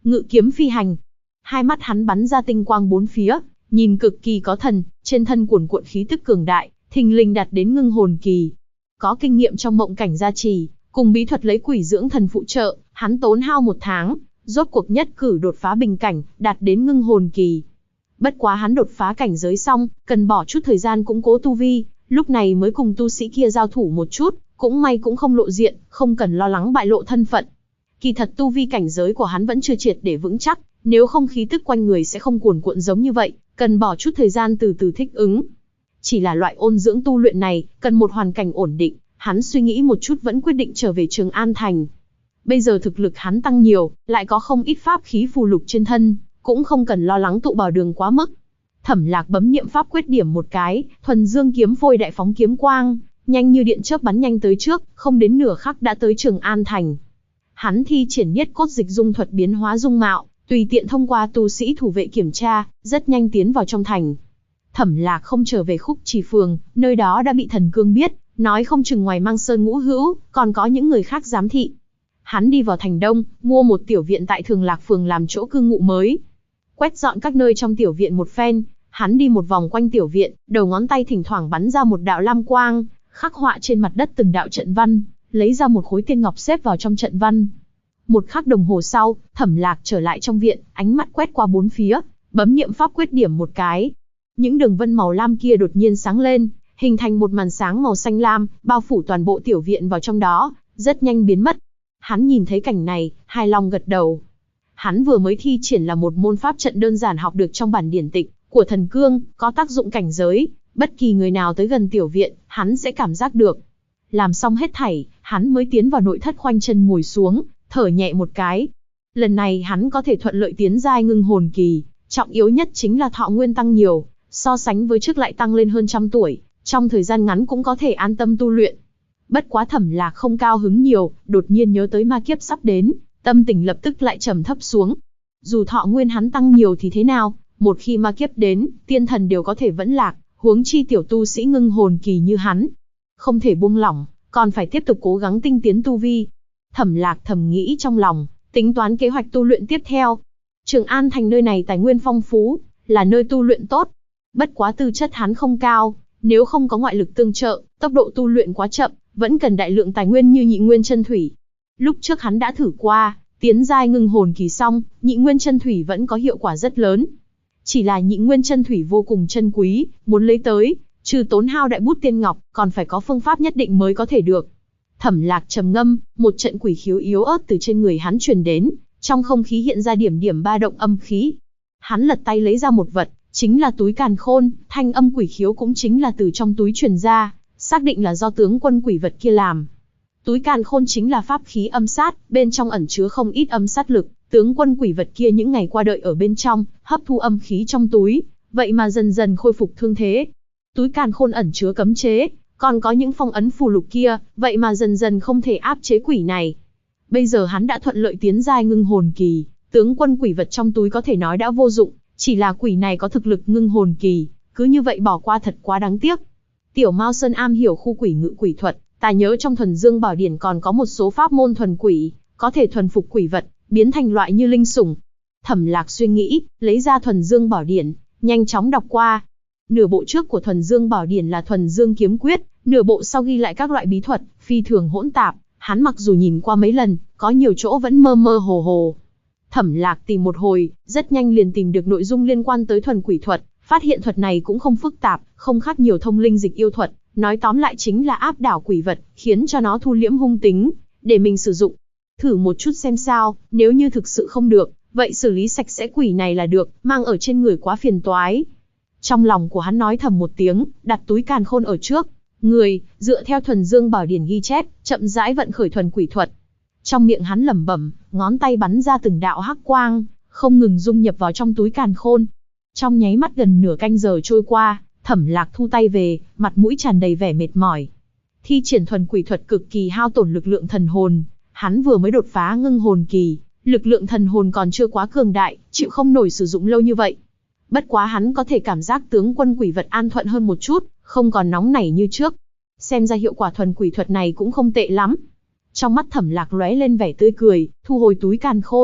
ngự kiếm phi hành. Hai mắt hắn bắn ra tinh quang bốn phía, nhìn cực kỳ có thần, trên thân cuồn cuộn khí tức cường đại, thình lình đạt đến ngưng hồn kỳ. Có kinh nghiệm trong mộng cảnh gia trì, cùng bí thuật lấy quỷ dưỡng thần phụ trợ, hắn tốn hao 1 tháng, rốt cuộc nhất cử đột phá bình cảnh, đạt đến ngưng hồn kỳ. Bất quá hắn đột phá cảnh giới xong, cần bỏ chút thời gian củng cố tu vi, lúc này mới cùng tu sĩ kia giao thủ một chút, cũng may cũng không lộ diện, không cần lo lắng bại lộ thân phận. Kỳ thật tu vi cảnh giới của hắn vẫn chưa triệt để vững chắc, nếu không khí tức quanh người sẽ không cuồn cuộn giống như vậy, cần bỏ chút thời gian từ từ thích ứng. Chỉ là loại ôn dưỡng tu luyện này, cần một hoàn cảnh ổn định, hắn suy nghĩ một chút vẫn quyết định trở về Trường An Thành. Bây giờ thực lực hắn tăng nhiều, lại có không ít pháp khí phù lục trên thân, cũng không cần lo lắng tụ bảo đường quá mức. Thẩm Lạc bấm niệm pháp quyết điểm một cái, thuần dương kiếm phôi đại phóng kiếm quang, nhanh như điện chớp bắn nhanh tới trước, không đến nửa khắc đã tới Trường An Thành. Hắn thi triển Niết Cốt Dịch Dung thuật biến hóa dung mạo, tùy tiện thông qua tu sĩ thủ vệ kiểm tra, rất nhanh tiến vào trong thành. Thẩm Lạc không trở về Khúc Trì Phường, nơi đó đã bị Thần Cương biết, nói không chừng ngoài Mang Sơn Ngũ Hữu, còn có những người khác giám thị. Hắn đi vào thành Đông, mua một tiểu viện tại Thường Lạc Phường làm chỗ cư ngụ mới. Quét dọn các nơi trong tiểu viện một phen, hắn đi một vòng quanh tiểu viện, đầu ngón tay thỉnh thoảng bắn ra một đạo lam quang, khắc họa trên mặt đất từng đạo trận văn, lấy ra một khối tiên ngọc xếp vào trong trận văn. Một khắc đồng hồ sau, Thẩm Lạc trở lại trong viện, ánh mắt quét qua bốn phía, bấm niệm pháp quyết điểm một cái. Những đường vân màu lam kia đột nhiên sáng lên, hình thành một màn sáng màu xanh lam, bao phủ toàn bộ tiểu viện vào trong đó, rất nhanh biến mất. Hắn nhìn thấy cảnh này, hài lòng gật đầu. Hắn vừa mới thi triển là một môn pháp trận đơn giản học được trong bản điển tịch của Thần Cương, có tác dụng cảnh giới, bất kỳ người nào tới gần tiểu viện, hắn sẽ cảm giác được. Làm xong hết thảy, hắn mới tiến vào nội thất khoanh chân ngồi xuống, thở nhẹ một cái. Lần này hắn có thể thuận lợi tiến giai ngưng hồn kỳ, trọng yếu nhất chính là thọ nguyên tăng nhiều, so sánh với trước lại tăng lên hơn 100 tuổi, trong thời gian ngắn cũng có thể an tâm tu luyện. Bất quá Thẩm Lạc không cao hứng nhiều, đột nhiên nhớ tới ma kiếp sắp đến, tâm tình lập tức lại trầm thấp xuống. Dù thọ nguyên hắn tăng nhiều thì thế nào, một khi ma kiếp đến, tiên thần đều có thể vẫn lạc, huống chi tiểu tu sĩ ngưng hồn kỳ như hắn. Không thể buông lỏng, còn phải tiếp tục cố gắng tinh tiến tu vi. Thẩm Lạc thầm nghĩ trong lòng, tính toán kế hoạch tu luyện tiếp theo. Trường An Thành nơi này tài nguyên phong phú, là nơi tu luyện tốt. Bất quá tư chất hắn không cao, nếu không có ngoại lực tương trợ, tốc độ tu luyện quá chậm, vẫn cần đại lượng tài nguyên như Nhị Nguyên Chân Thủy. Lúc trước hắn đã thử qua, tiến giai ngưng hồn kỳ xong, Nhị Nguyên Chân Thủy vẫn có hiệu quả rất lớn. Chỉ là Nhị Nguyên Chân Thủy vô cùng chân quý, muốn lấy tới, trừ tốn hao đại bút tiên ngọc, còn phải có phương pháp nhất định mới có thể được. Thẩm Lạc trầm ngâm, một trận quỷ khiếu yếu ớt từ trên người hắn truyền đến, trong không khí hiện ra điểm điểm ba động âm khí. Hắn lật tay lấy ra một vật, chính là túi càn khôn, thanh âm quỷ khiếu cũng chính là từ trong túi truyền ra, xác định là do tướng quân quỷ vật kia làm. Túi càn khôn chính là pháp khí âm sát, bên trong ẩn chứa không ít âm sát lực, tướng quân quỷ vật kia những ngày qua đợi ở bên trong, hấp thu âm khí trong túi, vậy mà dần dần khôi phục thương thế. Túi càn khôn ẩn chứa cấm chế, còn có những phong ấn phù lục kia, vậy mà dần dần không thể áp chế quỷ này. Bây giờ hắn đã thuận lợi tiến giai ngưng hồn kỳ, tướng quân quỷ vật trong túi có thể nói đã vô dụng, chỉ là quỷ này có thực lực ngưng hồn kỳ, cứ như vậy bỏ qua thật quá đáng tiếc. Tiểu Mao Sơn am hiểu khu quỷ ngự quỷ thuật, ta nhớ trong Thuần Dương Bảo Điển còn có một số pháp môn thuần quỷ, có thể thuần phục quỷ vật, biến thành loại như linh sủng. Thẩm Lạc suy nghĩ, lấy ra Thuần Dương Bảo Điển, nhanh chóng đọc qua. Nửa bộ trước của Thuần Dương Bảo Điển là Thuần Dương Kiếm Quyết, nửa bộ sau ghi lại các loại bí thuật, phi thường hỗn tạp, hắn mặc dù nhìn qua mấy lần, có nhiều chỗ vẫn mơ mơ hồ hồ. Thẩm Lạc tìm một hồi, rất nhanh liền tìm được nội dung liên quan tới thuần quỷ thuật, phát hiện thuật này cũng không phức tạp, không khác nhiều thông linh dịch yêu thuật, nói tóm lại chính là áp đảo quỷ vật, khiến cho nó thu liễm hung tính, để mình sử dụng. Thử một chút xem sao, nếu như thực sự không được, vậy xử lý sạch sẽ quỷ này là được, mang ở trên người quá phiền toái. Trong lòng của hắn nói thầm một tiếng, đặt túi càn khôn ở trước người, dựa theo Thuần Dương Bảo Điển ghi chép, chậm rãi vận khởi thuần quỷ thuật. Trong miệng hắn lẩm bẩm, ngón tay bắn ra từng đạo hắc quang, không ngừng dung nhập vào trong túi càn khôn. Trong nháy mắt gần nửa canh giờ trôi qua, Thẩm Lạc thu tay về, mặt mũi tràn đầy vẻ mệt mỏi. Thi triển thuần quỷ thuật cực kỳ hao tổn lực lượng thần hồn, hắn vừa mới đột phá ngưng hồn kỳ, lực lượng thần hồn còn chưa quá cường đại, chịu không nổi sử dụng lâu như vậy. Bất quá hắn có thể cảm giác tướng quân quỷ vật an thuận hơn một chút, không còn nóng nảy như trước. Xem ra hiệu quả thuần quỷ thuật này cũng không tệ lắm. Trong mắt Thẩm Lạc lóe lên vẻ tươi cười, thu hồi túi càn khôn,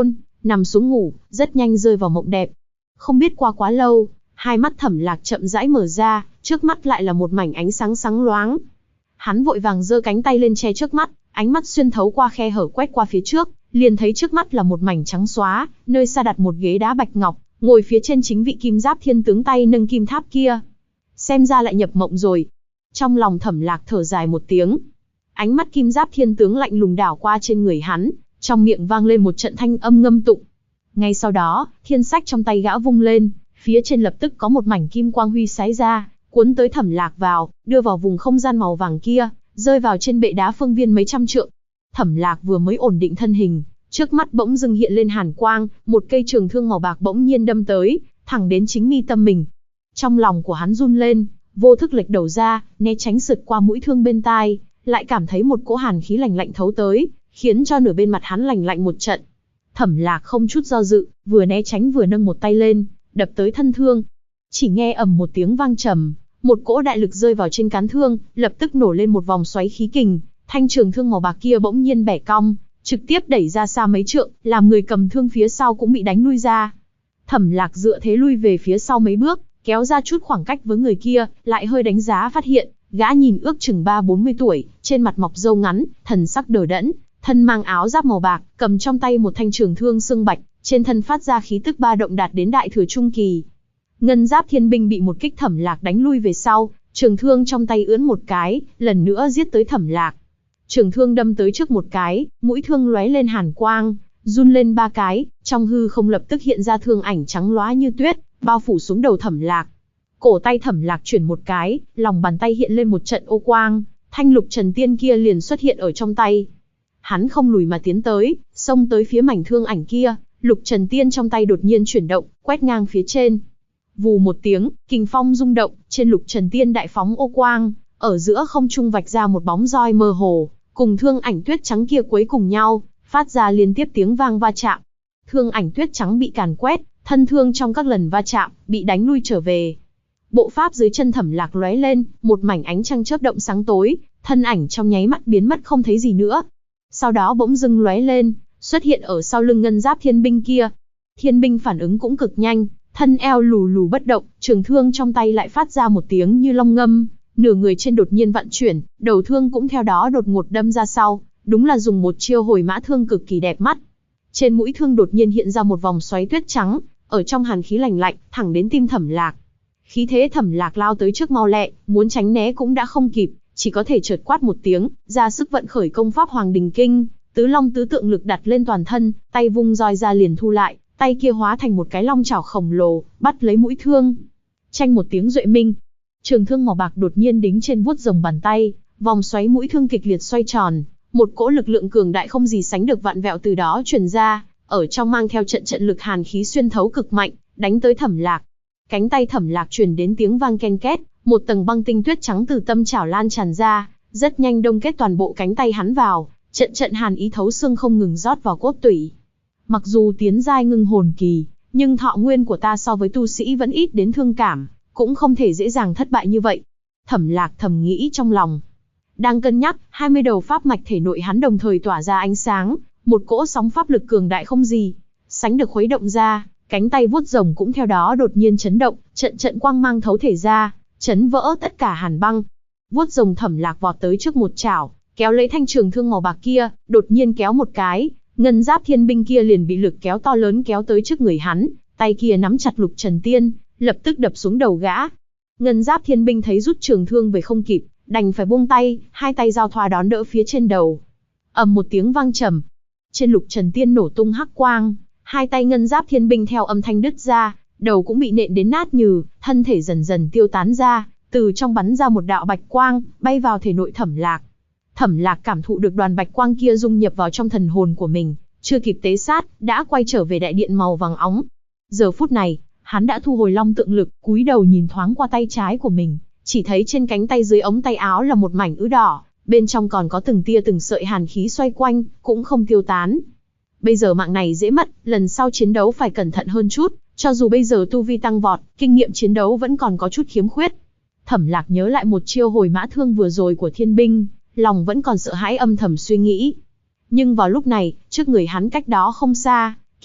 nằm xuống ngủ, rất nhanh rơi vào mộng đẹp. Không biết qua quá lâu, hai mắt Thẩm Lạc chậm rãi mở ra, trước mắt lại là một mảnh ánh sáng sáng loáng. Hắn vội vàng giơ cánh tay lên che trước mắt, ánh mắt xuyên thấu qua khe hở quét qua phía trước, liền thấy trước mắt là một mảnh trắng xóa, nơi xa đặt một ghế đá bạch ngọc, ngồi phía trên chính vị Kim Giáp Thiên tướng tay nâng kim tháp kia. Xem ra lại nhập mộng rồi. Trong lòng Thẩm Lạc thở dài một tiếng. Ánh mắt Kim Giáp Thiên tướng lạnh lùng đảo qua trên người hắn, trong miệng vang lên một trận thanh âm ngâm tụng. Ngay sau đó, thiên sách trong tay gã vung lên, phía trên lập tức có một mảnh kim quang huy sái ra, cuốn tới Thẩm Lạc vào, đưa vào vùng không gian màu vàng kia, rơi vào trên bệ đá phương viên mấy trăm trượng. Thẩm Lạc vừa mới ổn định thân hình, trước mắt bỗng dưng hiện lên hàn quang, một cây trường thương màu bạc bỗng nhiên đâm tới, thẳng đến chính mi tâm mình. Trong lòng của hắn run lên, vô thức lệch đầu ra, né tránh sượt qua mũi thương bên tai, lại cảm thấy một cỗ hàn khí lạnh lạnh thấu tới, khiến cho nửa bên mặt hắn lạnh lạnh một trận. Thẩm Lạc không chút do dự, vừa né tránh vừa nâng một tay lên, đập tới thân thương. Chỉ nghe ầm một tiếng vang trầm, một cỗ đại lực rơi vào trên cán thương, lập tức nổ lên một vòng xoáy khí kình, thanh trường thương màu bạc kia bỗng nhiên bẻ cong, trực tiếp đẩy ra xa mấy trượng, làm người cầm thương phía sau cũng bị đánh lui ra. Thẩm Lạc dựa thế lui về phía sau mấy bước, kéo ra chút khoảng cách với người kia, lại hơi đánh giá phát hiện, gã nhìn ước chừng 30-40 tuổi, trên mặt mọc râu ngắn, thần sắc đờ đẫn, thân mang áo giáp màu bạc, cầm trong tay một thanh trường thương xương bạch, trên thân phát ra khí tức ba động đạt đến đại thừa trung kỳ. Ngân Giáp Thiên binh bị một kích Thẩm Lạc đánh lui về sau, trường thương trong tay ưỡn một cái, lần nữa giết tới Thẩm Lạc. Trường thương đâm tới trước một cái, mũi thương lóe lên hàn quang, run lên ba cái, trong hư không lập tức hiện ra thương ảnh trắng lóa như tuyết, bao phủ xuống đầu Thẩm Lạc. Cổ tay Thẩm Lạc chuyển một cái, lòng bàn tay hiện lên một trận ô quang, thanh lục trần tiên kia liền xuất hiện ở trong tay. Hắn không lùi mà tiến tới, xông tới phía mảnh thương ảnh kia, lục trần tiên trong tay đột nhiên chuyển động, quét ngang phía trên. Vù một tiếng, kình phong rung động, trên lục trần tiên đại phóng ô quang, ở giữa không trung vạch ra một bóng roi mơ hồ, cùng thương ảnh tuyết trắng kia quấy cùng nhau, phát ra liên tiếp tiếng vang va chạm. Thương ảnh tuyết trắng bị càn quét, thân thương trong các lần va chạm, bị đánh lui trở về. Bộ pháp dưới chân Thẩm Lạc lóe lên, một mảnh ánh trăng chớp động sáng tối, thân ảnh trong nháy mắt biến mất không thấy gì nữa. Sau đó bỗng dưng lóe lên, xuất hiện ở sau lưng Ngân Giáp Thiên binh kia. Thiên binh phản ứng cũng cực nhanh, thân eo lù lù bất động, trường thương trong tay lại phát ra một tiếng như long ngâm, nửa người trên đột nhiên vặn chuyển, đầu thương cũng theo đó đột ngột đâm ra sau, đúng là dùng một chiêu hồi mã thương cực kỳ đẹp mắt. Trên mũi thương đột nhiên hiện ra một vòng xoáy tuyết trắng, ở trong hàn khí lạnh lạnh, thẳng đến tim Thẩm Lạc. Khí thế Thẩm Lạc lao tới trước mau lẹ, muốn tránh né cũng đã không kịp, chỉ có thể chợt quát một tiếng, ra sức vận khởi công pháp Hoàng Đình Kinh, tứ long tứ tượng lực đặt lên toàn thân, tay vung roi ra liền thu lại, tay kia hóa thành một cái long chảo khổng lồ, bắt lấy mũi thương. Chanh một tiếng duệ minh, trường thương màu bạc đột nhiên đính trên vuốt rồng bàn tay, vòng xoáy mũi thương kịch liệt xoay tròn, một cỗ lực lượng cường đại không gì sánh được vạn vẹo từ đó truyền ra, ở trong mang theo trận trận lực hàn khí xuyên thấu cực mạnh, đánh tới Thẩm Lạc. Cánh tay Thẩm Lạc truyền đến tiếng vang ken két, một tầng băng tinh tuyết trắng từ tâm chảo lan tràn ra, rất nhanh đông kết toàn bộ cánh tay hắn vào, trận trận hàn ý thấu xương không ngừng rót vào cốt tủy. Mặc dù tiến giai ngưng hồn kỳ, nhưng thọ nguyên của ta so với tu sĩ vẫn ít đến thương cảm, cũng không thể dễ dàng thất bại như vậy. Thẩm Lạc thầm nghĩ trong lòng. Đang cân nhắc, 20 đầu pháp mạch thể nội hắn đồng thời tỏa ra ánh sáng, một cỗ sóng pháp lực cường đại không gì sánh được khuấy động ra, cánh tay vuốt rồng cũng theo đó đột nhiên chấn động, trận trận quang mang thấu thể ra, chấn vỡ tất cả hàn băng. Vuốt rồng Thẩm Lạc vọt tới trước một chảo, kéo lấy thanh trường thương màu bạc kia, đột nhiên kéo một cái, Ngân Giáp Thiên binh kia liền bị lực kéo to lớn kéo tới trước người hắn, tay kia nắm chặt lục trần tiên, lập tức đập xuống đầu gã. Ngân Giáp Thiên binh thấy rút trường thương về không kịp, đành phải buông tay, hai tay giao thoa đón đỡ phía trên đầu. Ầm một tiếng vang trầm, trên lục trần tiên nổ tung hắc quang, hai tay Ngân Giáp Thiên binh theo âm thanh đứt ra, đầu cũng bị nện đến nát nhừ, thân thể dần dần tiêu tán ra, từ trong bắn ra một đạo bạch quang, bay vào thể nội Thẩm Lạc. Thẩm Lạc cảm thụ được đoàn bạch quang kia dung nhập vào trong thần hồn của mình, chưa kịp tế sát, đã quay trở về đại điện màu vàng óng. Giờ phút này, hắn đã thu hồi long tượng lực, cúi đầu nhìn thoáng qua tay trái của mình, chỉ thấy trên cánh tay dưới ống tay áo là một mảnh ứ đỏ, bên trong còn có từng tia từng sợi hàn khí xoay quanh, cũng không tiêu tán. Bây giờ mạng này dễ mất, lần sau chiến đấu phải cẩn thận hơn chút, cho dù bây giờ tu vi tăng vọt, kinh nghiệm chiến đấu vẫn còn có chút khiếm khuyết. Thẩm Lạc nhớ lại một chiêu hồi mã thương vừa rồi của thiên binh, lòng vẫn còn sợ hãi âm thầm suy nghĩ. Nhưng vào lúc này, trước người hắn cách đó không xa,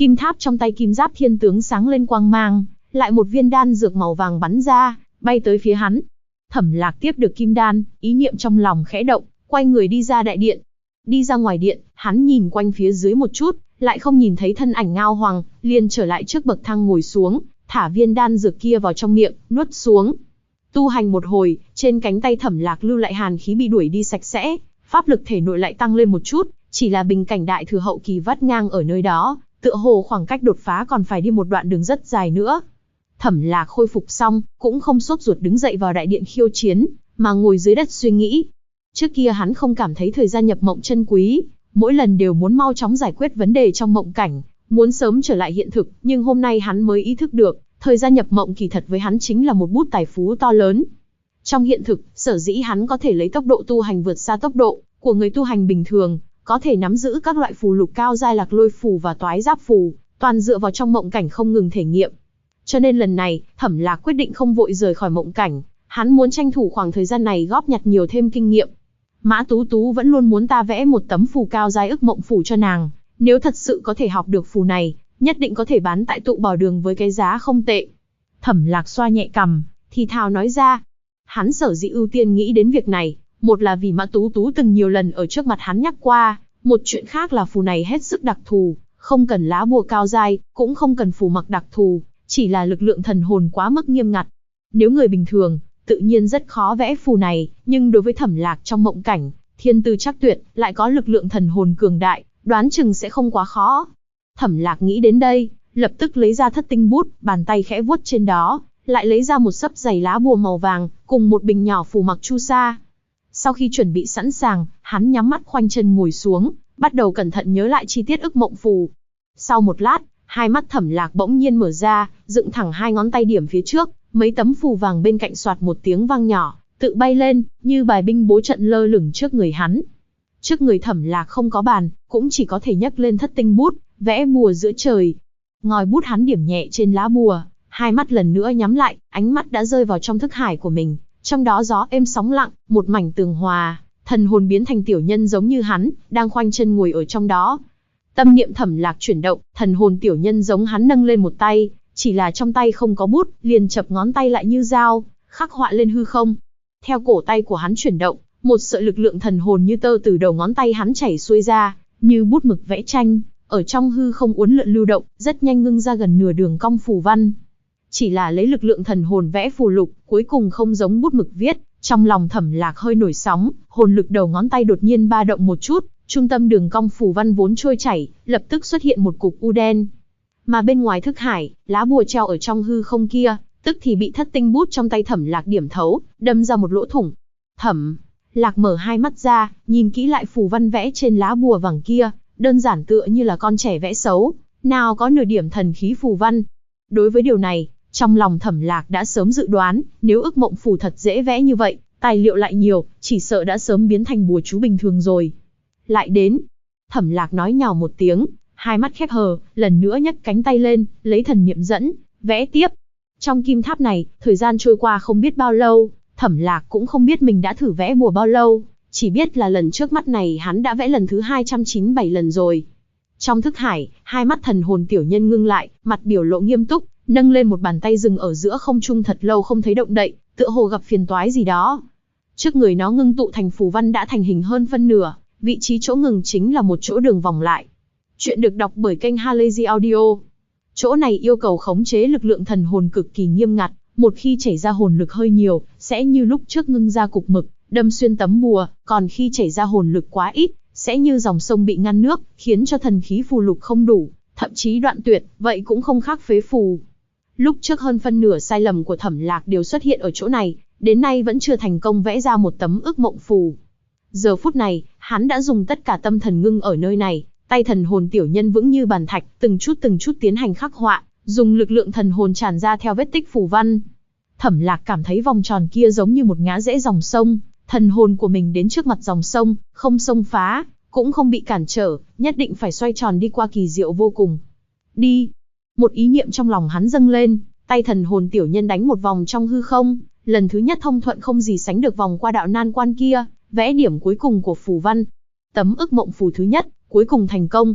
Kim tháp trong tay Kim Giáp Thiên tướng sáng lên quang mang, lại một viên đan dược màu vàng bắn ra, bay tới phía hắn. Thẩm Lạc tiếp được kim đan, ý niệm trong lòng khẽ động, quay người đi ra đại điện. Đi ra ngoài điện, hắn nhìn quanh phía dưới một chút, lại không nhìn thấy thân ảnh Ngao Hoàng, liền trở lại trước bậc thang ngồi xuống, thả viên đan dược kia vào trong miệng, nuốt xuống. Tu hành một hồi, trên cánh tay Thẩm Lạc lưu lại hàn khí bị đuổi đi sạch sẽ, pháp lực thể nội lại tăng lên một chút, chỉ là bình cảnh đại thừa hậu kỳ vắt ngang ở nơi đó, tựa hồ khoảng cách đột phá còn phải đi một đoạn đường rất dài nữa. Thẩm Lạc khôi phục xong, cũng không sốt ruột đứng dậy vào đại điện khiêu chiến, mà ngồi dưới đất suy nghĩ. Trước kia hắn không cảm thấy thời gian nhập mộng chân quý, mỗi lần đều muốn mau chóng giải quyết vấn đề trong mộng cảnh, muốn sớm trở lại hiện thực, nhưng hôm nay hắn mới ý thức được, thời gian nhập mộng kỳ thật với hắn chính là một bút tài phú to lớn. Trong hiện thực, sở dĩ hắn có thể lấy tốc độ tu hành vượt xa tốc độ của người tu hành bình thường, có thể nắm giữ các loại phù lục cao giai Lạc Lôi phù và Toái Giáp phù, toàn dựa vào trong mộng cảnh không ngừng thể nghiệm. Cho nên lần này, Thẩm Lạc quyết định không vội rời khỏi mộng cảnh, hắn muốn tranh thủ khoảng thời gian này góp nhặt nhiều thêm kinh nghiệm. Mã Tú Tú vẫn luôn muốn ta vẽ một tấm phù cao giai ức mộng phù cho nàng, nếu thật sự có thể học được phù này, nhất định có thể bán tại tụ bảo đường với cái giá không tệ. Thẩm Lạc xoa nhẹ cằm, thì thào nói ra. Hắn sở dĩ ưu tiên nghĩ đến việc này, một là vì Mã Tú Tú từng nhiều lần ở trước mặt hắn nhắc qua, một chuyện khác là phù này hết sức đặc thù, không cần lá bùa cao giai, cũng không cần phù mặc đặc thù, chỉ là lực lượng thần hồn quá mức nghiêm ngặt. Nếu người bình thường, tự nhiên rất khó vẽ phù này, nhưng đối với Thẩm Lạc trong mộng cảnh, thiên tư chắc tuyệt, lại có lực lượng thần hồn cường đại, đoán chừng sẽ không quá khó. Thẩm Lạc nghĩ đến đây, lập tức lấy ra thất tinh bút, bàn tay khẽ vuốt trên đó, lại lấy ra một sấp dày lá bùa màu vàng, cùng một bình nhỏ phù mặc chu sa. Sau khi chuẩn bị sẵn sàng, hắn nhắm mắt khoanh chân ngồi xuống, bắt đầu cẩn thận nhớ lại chi tiết ức mộng phù. Sau một lát, hai mắt Thẩm Lạc bỗng nhiên mở ra, dựng thẳng hai ngón tay điểm phía trước, mấy tấm phù vàng bên cạnh xoạt một tiếng vang nhỏ, tự bay lên, như bài binh bố trận lơ lửng trước người hắn. Trước người Thẩm Lạc không có bàn, cũng chỉ có thể nhấc lên thất tinh bút, vẽ bùa giữa trời. Ngòi bút hắn điểm nhẹ trên lá bùa, hai mắt lần nữa nhắm lại, ánh mắt đã rơi vào trong thức hải của mình. Trong đó gió êm sóng lặng, một mảnh tường hòa, thần hồn biến thành tiểu nhân giống như hắn, đang khoanh chân ngồi ở trong đó. Tâm niệm Thẩm Lạc chuyển động, thần hồn tiểu nhân giống hắn nâng lên một tay, chỉ là trong tay không có bút, liền chập ngón tay lại như dao, khắc họa lên hư không. Theo cổ tay của hắn chuyển động, một sợi lực lượng thần hồn như tơ từ đầu ngón tay hắn chảy xuôi ra, như bút mực vẽ tranh, ở trong hư không uốn lượn lưu động, rất nhanh ngưng ra gần nửa đường cong phù văn. Chỉ là lấy lực lượng thần hồn vẽ phù lục, cuối cùng không giống bút mực viết, trong lòng Thẩm Lạc hơi nổi sóng, hồn lực đầu ngón tay đột nhiên ba động một chút, trung tâm đường cong phù văn vốn trôi chảy, lập tức xuất hiện một cục u đen. Mà bên ngoài thức hải, lá bùa treo ở trong hư không kia, tức thì bị thất tinh bút trong tay Thẩm Lạc điểm thấu, đâm ra một lỗ thủng. Thẩm Lạc mở hai mắt ra, nhìn kỹ lại phù văn vẽ trên lá bùa vàng kia, đơn giản tựa như là con trẻ vẽ xấu, nào có nửa điểm thần khí phù văn. Đối với điều này, trong lòng Thẩm Lạc đã sớm dự đoán, nếu ức mộng phù thật dễ vẽ như vậy, tài liệu lại nhiều, chỉ sợ đã sớm biến thành bùa chú bình thường rồi. Lại đến. Thẩm Lạc nói nhỏ một tiếng, hai mắt khép hờ, lần nữa nhấc cánh tay lên, lấy thần niệm dẫn, vẽ tiếp. Trong kim tháp này, thời gian trôi qua không biết bao lâu, Thẩm Lạc cũng không biết mình đã thử vẽ bùa bao lâu, chỉ biết là lần trước mắt này hắn đã vẽ lần thứ 297 lần rồi. Trong thức hải, hai mắt thần hồn tiểu nhân ngưng lại, mặt biểu lộ nghiêm túc, nâng lên một bàn tay dừng ở giữa không trung thật lâu không thấy động đậy, tựa hồ gặp phiền toái gì đó. Trước người nó ngưng tụ thành phù văn đã thành hình hơn phân nửa, vị trí chỗ ngừng chính là một chỗ đường vòng lại. Chuyện được đọc bởi kênh Halazy Audio. Chỗ này yêu cầu khống chế lực lượng thần hồn cực kỳ nghiêm ngặt, một khi chảy ra hồn lực hơi nhiều, sẽ như lúc trước ngưng ra cục mực, đâm xuyên tấm bùa, còn khi chảy ra hồn lực quá ít, sẽ như dòng sông bị ngăn nước, khiến cho thần khí phù lục không đủ, thậm chí đoạn tuyệt, vậy cũng không khác phế phù. Lúc trước hơn phân nửa sai lầm của Thẩm Lạc đều xuất hiện ở chỗ này, đến nay vẫn chưa thành công vẽ ra một tấm ức mộng phù. Giờ phút này, hắn đã dùng tất cả tâm thần ngưng ở nơi này, tay thần hồn tiểu nhân vững như bàn thạch, từng chút tiến hành khắc họa, dùng lực lượng thần hồn tràn ra theo vết tích phù văn. Thẩm Lạc cảm thấy vòng tròn kia giống như một ngã rẽ dòng sông, thần hồn của mình đến trước mặt dòng sông, không xông phá, cũng không bị cản trở, nhất định phải xoay tròn đi qua kỳ diệu vô cùng. Đi! Một ý niệm trong lòng hắn dâng lên, tay thần hồn tiểu nhân đánh một vòng trong hư không, lần thứ nhất thông thuận không gì sánh được vòng qua đạo nan quan kia, vẽ điểm cuối cùng của phù văn. Tấm ức mộng phù thứ nhất, cuối cùng thành công.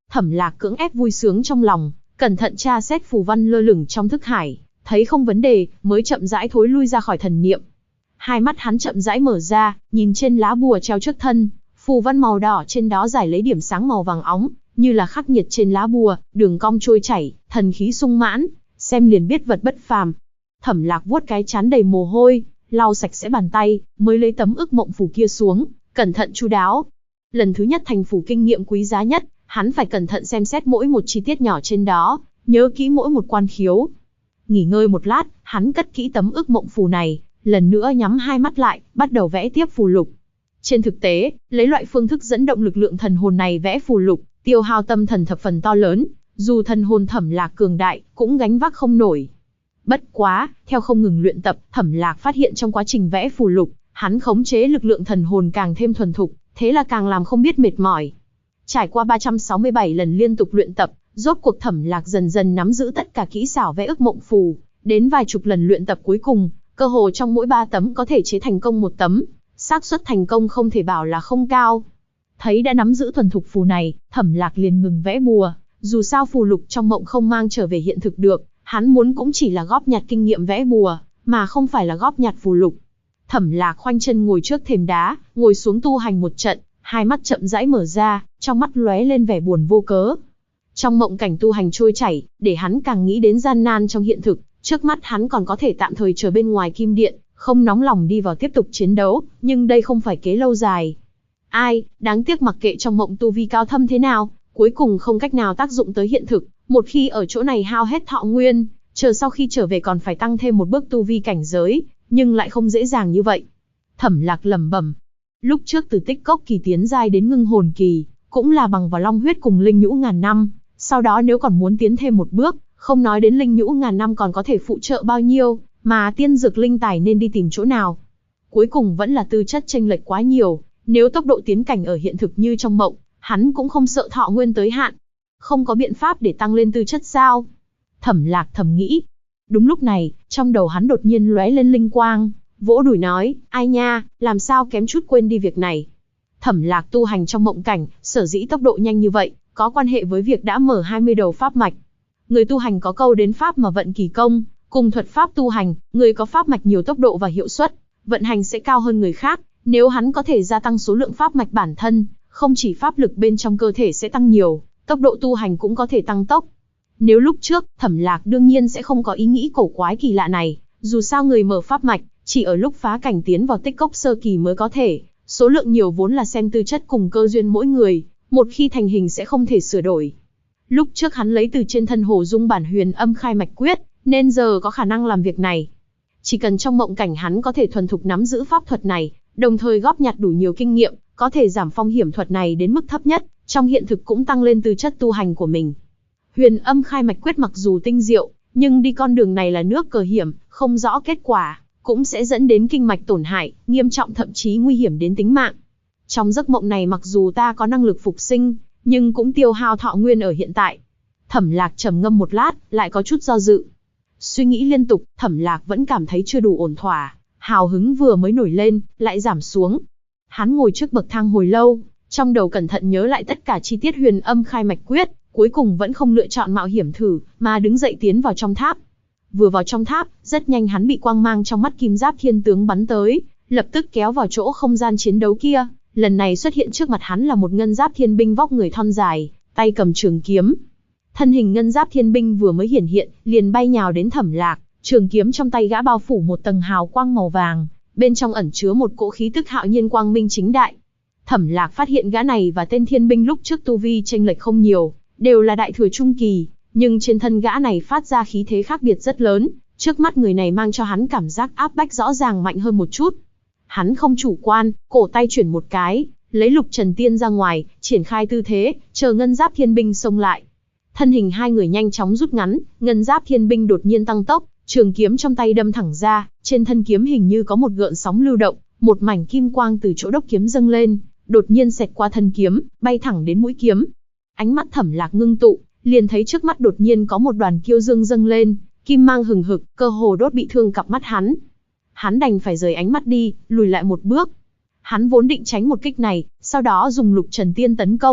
Thẩm Lạc cưỡng ép vui sướng trong lòng, cẩn thận tra xét phù văn lơ lửng trong thức hải, thấy không vấn đề, mới chậm rãi thối lui ra khỏi thần niệm. Hai mắt hắn chậm rãi mở ra, nhìn trên lá bùa treo trước thân, phù văn màu đỏ trên đó giải lấy điểm sáng màu vàng óng, như là khắc nghiệt trên lá bùa, đường cong trôi chảy, thần khí sung mãn, xem liền biết vật bất phàm. Thẩm Lạc vuốt cái trán đầy mồ hôi, lau sạch sẽ bàn tay, mới lấy tấm ức mộng phù kia xuống, cẩn thận chu đáo. Lần thứ nhất thành phù kinh nghiệm quý giá nhất, hắn phải cẩn thận xem xét mỗi một chi tiết nhỏ trên đó, nhớ kỹ mỗi một quan khiếu. Nghỉ ngơi một lát, hắn cất kỹ tấm ức mộng phù này, lần nữa nhắm hai mắt lại, bắt đầu vẽ tiếp phù lục. Trên thực tế, lấy loại phương thức dẫn động lực lượng thần hồn này vẽ phù lục, tiêu hao tâm thần thập phần to lớn, dù thần hồn Thẩm Lạc cường đại, cũng gánh vác không nổi. Bất quá, theo không ngừng luyện tập, Thẩm Lạc phát hiện trong quá trình vẽ phù lục, hắn khống chế lực lượng thần hồn càng thêm thuần thục, thế là càng làm không biết mệt mỏi. Trải qua 367 lần liên tục luyện tập, rốt cuộc Thẩm Lạc dần dần nắm giữ tất cả kỹ xảo vẽ ức mộng phù, đến vài chục lần luyện tập cuối cùng, cơ hồ trong mỗi 3 tấm có thể chế thành công một tấm, xác suất thành công không thể bảo là không cao. Thấy đã nắm giữ thuần thục phù này, Thẩm Lạc liền ngừng vẽ bùa, dù sao phù lục trong mộng không mang trở về hiện thực được, hắn muốn cũng chỉ là góp nhặt kinh nghiệm vẽ bùa, mà không phải là góp nhặt phù lục. Thẩm Lạc khoanh chân ngồi trước thềm đá, ngồi xuống tu hành một trận, hai mắt chậm rãi mở ra, trong mắt lóe lên vẻ buồn vô cớ. Trong mộng cảnh tu hành trôi chảy, để hắn càng nghĩ đến gian nan trong hiện thực, trước mắt hắn còn có thể tạm thời chờ bên ngoài kim điện, không nóng lòng đi vào tiếp tục chiến đấu, nhưng đây không phải kế lâu dài. Ai, đáng tiếc mặc kệ trong mộng tu vi cao thâm thế nào, cuối cùng không cách nào tác dụng tới hiện thực, một khi ở chỗ này hao hết thọ nguyên, chờ sau khi trở về còn phải tăng thêm một bước tu vi cảnh giới, nhưng lại không dễ dàng như vậy. Thẩm Lạc lẩm bẩm. Lúc trước từ tích cốc kỳ tiến giai đến ngưng hồn kỳ, cũng là bằng vào long huyết cùng linh nhũ ngàn năm, sau đó nếu còn muốn tiến thêm một bước, không nói đến linh nhũ ngàn năm còn có thể phụ trợ bao nhiêu, mà tiên dược linh tài nên đi tìm chỗ nào. Cuối cùng vẫn là tư chất chênh lệch quá nhiều, nếu tốc độ tiến cảnh ở hiện thực như trong mộng, hắn cũng không sợ thọ nguyên tới hạn. Không có biện pháp để tăng lên tư chất sao? Thẩm Lạc thầm nghĩ. Đúng lúc này, trong đầu hắn đột nhiên lóe lên linh quang, vỗ đùi nói, ai nha, làm sao kém chút quên đi việc này. Thẩm Lạc tu hành trong mộng cảnh, sở dĩ tốc độ nhanh như vậy, có quan hệ với việc đã mở 20 đầu pháp mạch. Người tu hành có câu đến pháp mà vận kỳ công, cùng thuật pháp tu hành, người có pháp mạch nhiều tốc độ và hiệu suất, vận hành sẽ cao hơn người khác. Nếu hắn có thể gia tăng số lượng pháp mạch bản thân, không chỉ pháp lực bên trong cơ thể sẽ tăng nhiều, tốc độ tu hành cũng có thể tăng tốc. Nếu lúc trước, Thẩm Lạc đương nhiên sẽ không có ý nghĩ cổ quái kỳ lạ này, dù sao người mở pháp mạch, chỉ ở lúc phá cảnh tiến vào tích cốc sơ kỳ mới có thể, số lượng nhiều vốn là xem tư chất cùng cơ duyên mỗi người, một khi thành hình sẽ không thể sửa đổi. Lúc trước hắn lấy từ trên thân Hồ Dung bản Huyền Âm Khai Mạch Quyết, nên giờ có khả năng làm việc này. Chỉ cần trong mộng cảnh hắn có thể thuần thục nắm giữ pháp thuật này, đồng thời góp nhặt đủ nhiều kinh nghiệm, có thể giảm phong hiểm thuật này đến mức thấp nhất, trong hiện thực cũng tăng lên tư chất tu hành của mình. Huyền Âm Khai Mạch Quyết mặc dù tinh diệu, nhưng đi con đường này là nước cờ hiểm, không rõ kết quả, cũng sẽ dẫn đến kinh mạch tổn hại, nghiêm trọng thậm chí nguy hiểm đến tính mạng. Trong giấc mộng này mặc dù ta có năng lực phục sinh, nhưng cũng tiêu hao thọ nguyên ở hiện tại. Thẩm Lạc trầm ngâm một lát, lại có chút do dự. Suy nghĩ liên tục, Thẩm Lạc vẫn cảm thấy chưa đủ ổn thỏa, hào hứng vừa mới nổi lên, lại giảm xuống. Hắn ngồi trước bậc thang hồi lâu, trong đầu cẩn thận nhớ lại tất cả chi tiết Huyền Âm Khai Mạch Quyết, cuối cùng vẫn không lựa chọn mạo hiểm thử, mà đứng dậy tiến vào trong tháp. Vừa vào trong tháp, rất nhanh hắn bị quang mang trong mắt Kim Giáp Thiên Tướng bắn tới, lập tức kéo vào chỗ không gian chiến đấu kia. Lần này xuất hiện trước mặt hắn là một ngân giáp thiên binh vóc người thon dài, tay cầm trường kiếm. Thân hình ngân giáp thiên binh vừa mới hiển hiện, liền bay nhào đến Thẩm Lạc, trường kiếm trong tay gã bao phủ một tầng hào quang màu vàng, bên trong ẩn chứa một cỗ khí tức hạo nhiên quang minh chính đại. Thẩm Lạc phát hiện gã này và tên thiên binh lúc trước tu vi chênh lệch không nhiều, đều là đại thừa trung kỳ, nhưng trên thân gã này phát ra khí thế khác biệt rất lớn, trước mắt người này mang cho hắn cảm giác áp bách rõ ràng mạnh hơn một chút. Hắn không chủ quan, cổ tay chuyển một cái, lấy Lục Trần Tiên ra ngoài, triển khai tư thế, chờ ngân giáp thiên binh xông lại. Thân hình hai người nhanh chóng rút ngắn, ngân giáp thiên binh đột nhiên tăng tốc, trường kiếm trong tay đâm thẳng ra, trên thân kiếm hình như có một gợn sóng lưu động, một mảnh kim quang từ chỗ đốc kiếm dâng lên, đột nhiên xẹt qua thân kiếm, bay thẳng đến mũi kiếm. Ánh mắt Thẩm Lạc ngưng tụ, liền thấy trước mắt đột nhiên có một đoàn kiêu dương dâng lên, kim mang hừng hực, cơ hồ đốt bị thương cặp mắt hắn. Hắn đành phải rời ánh mắt đi, lùi lại một bước. Hắn vốn định tránh một kích này, sau đó dùng Lục Trần Tiên tấn công,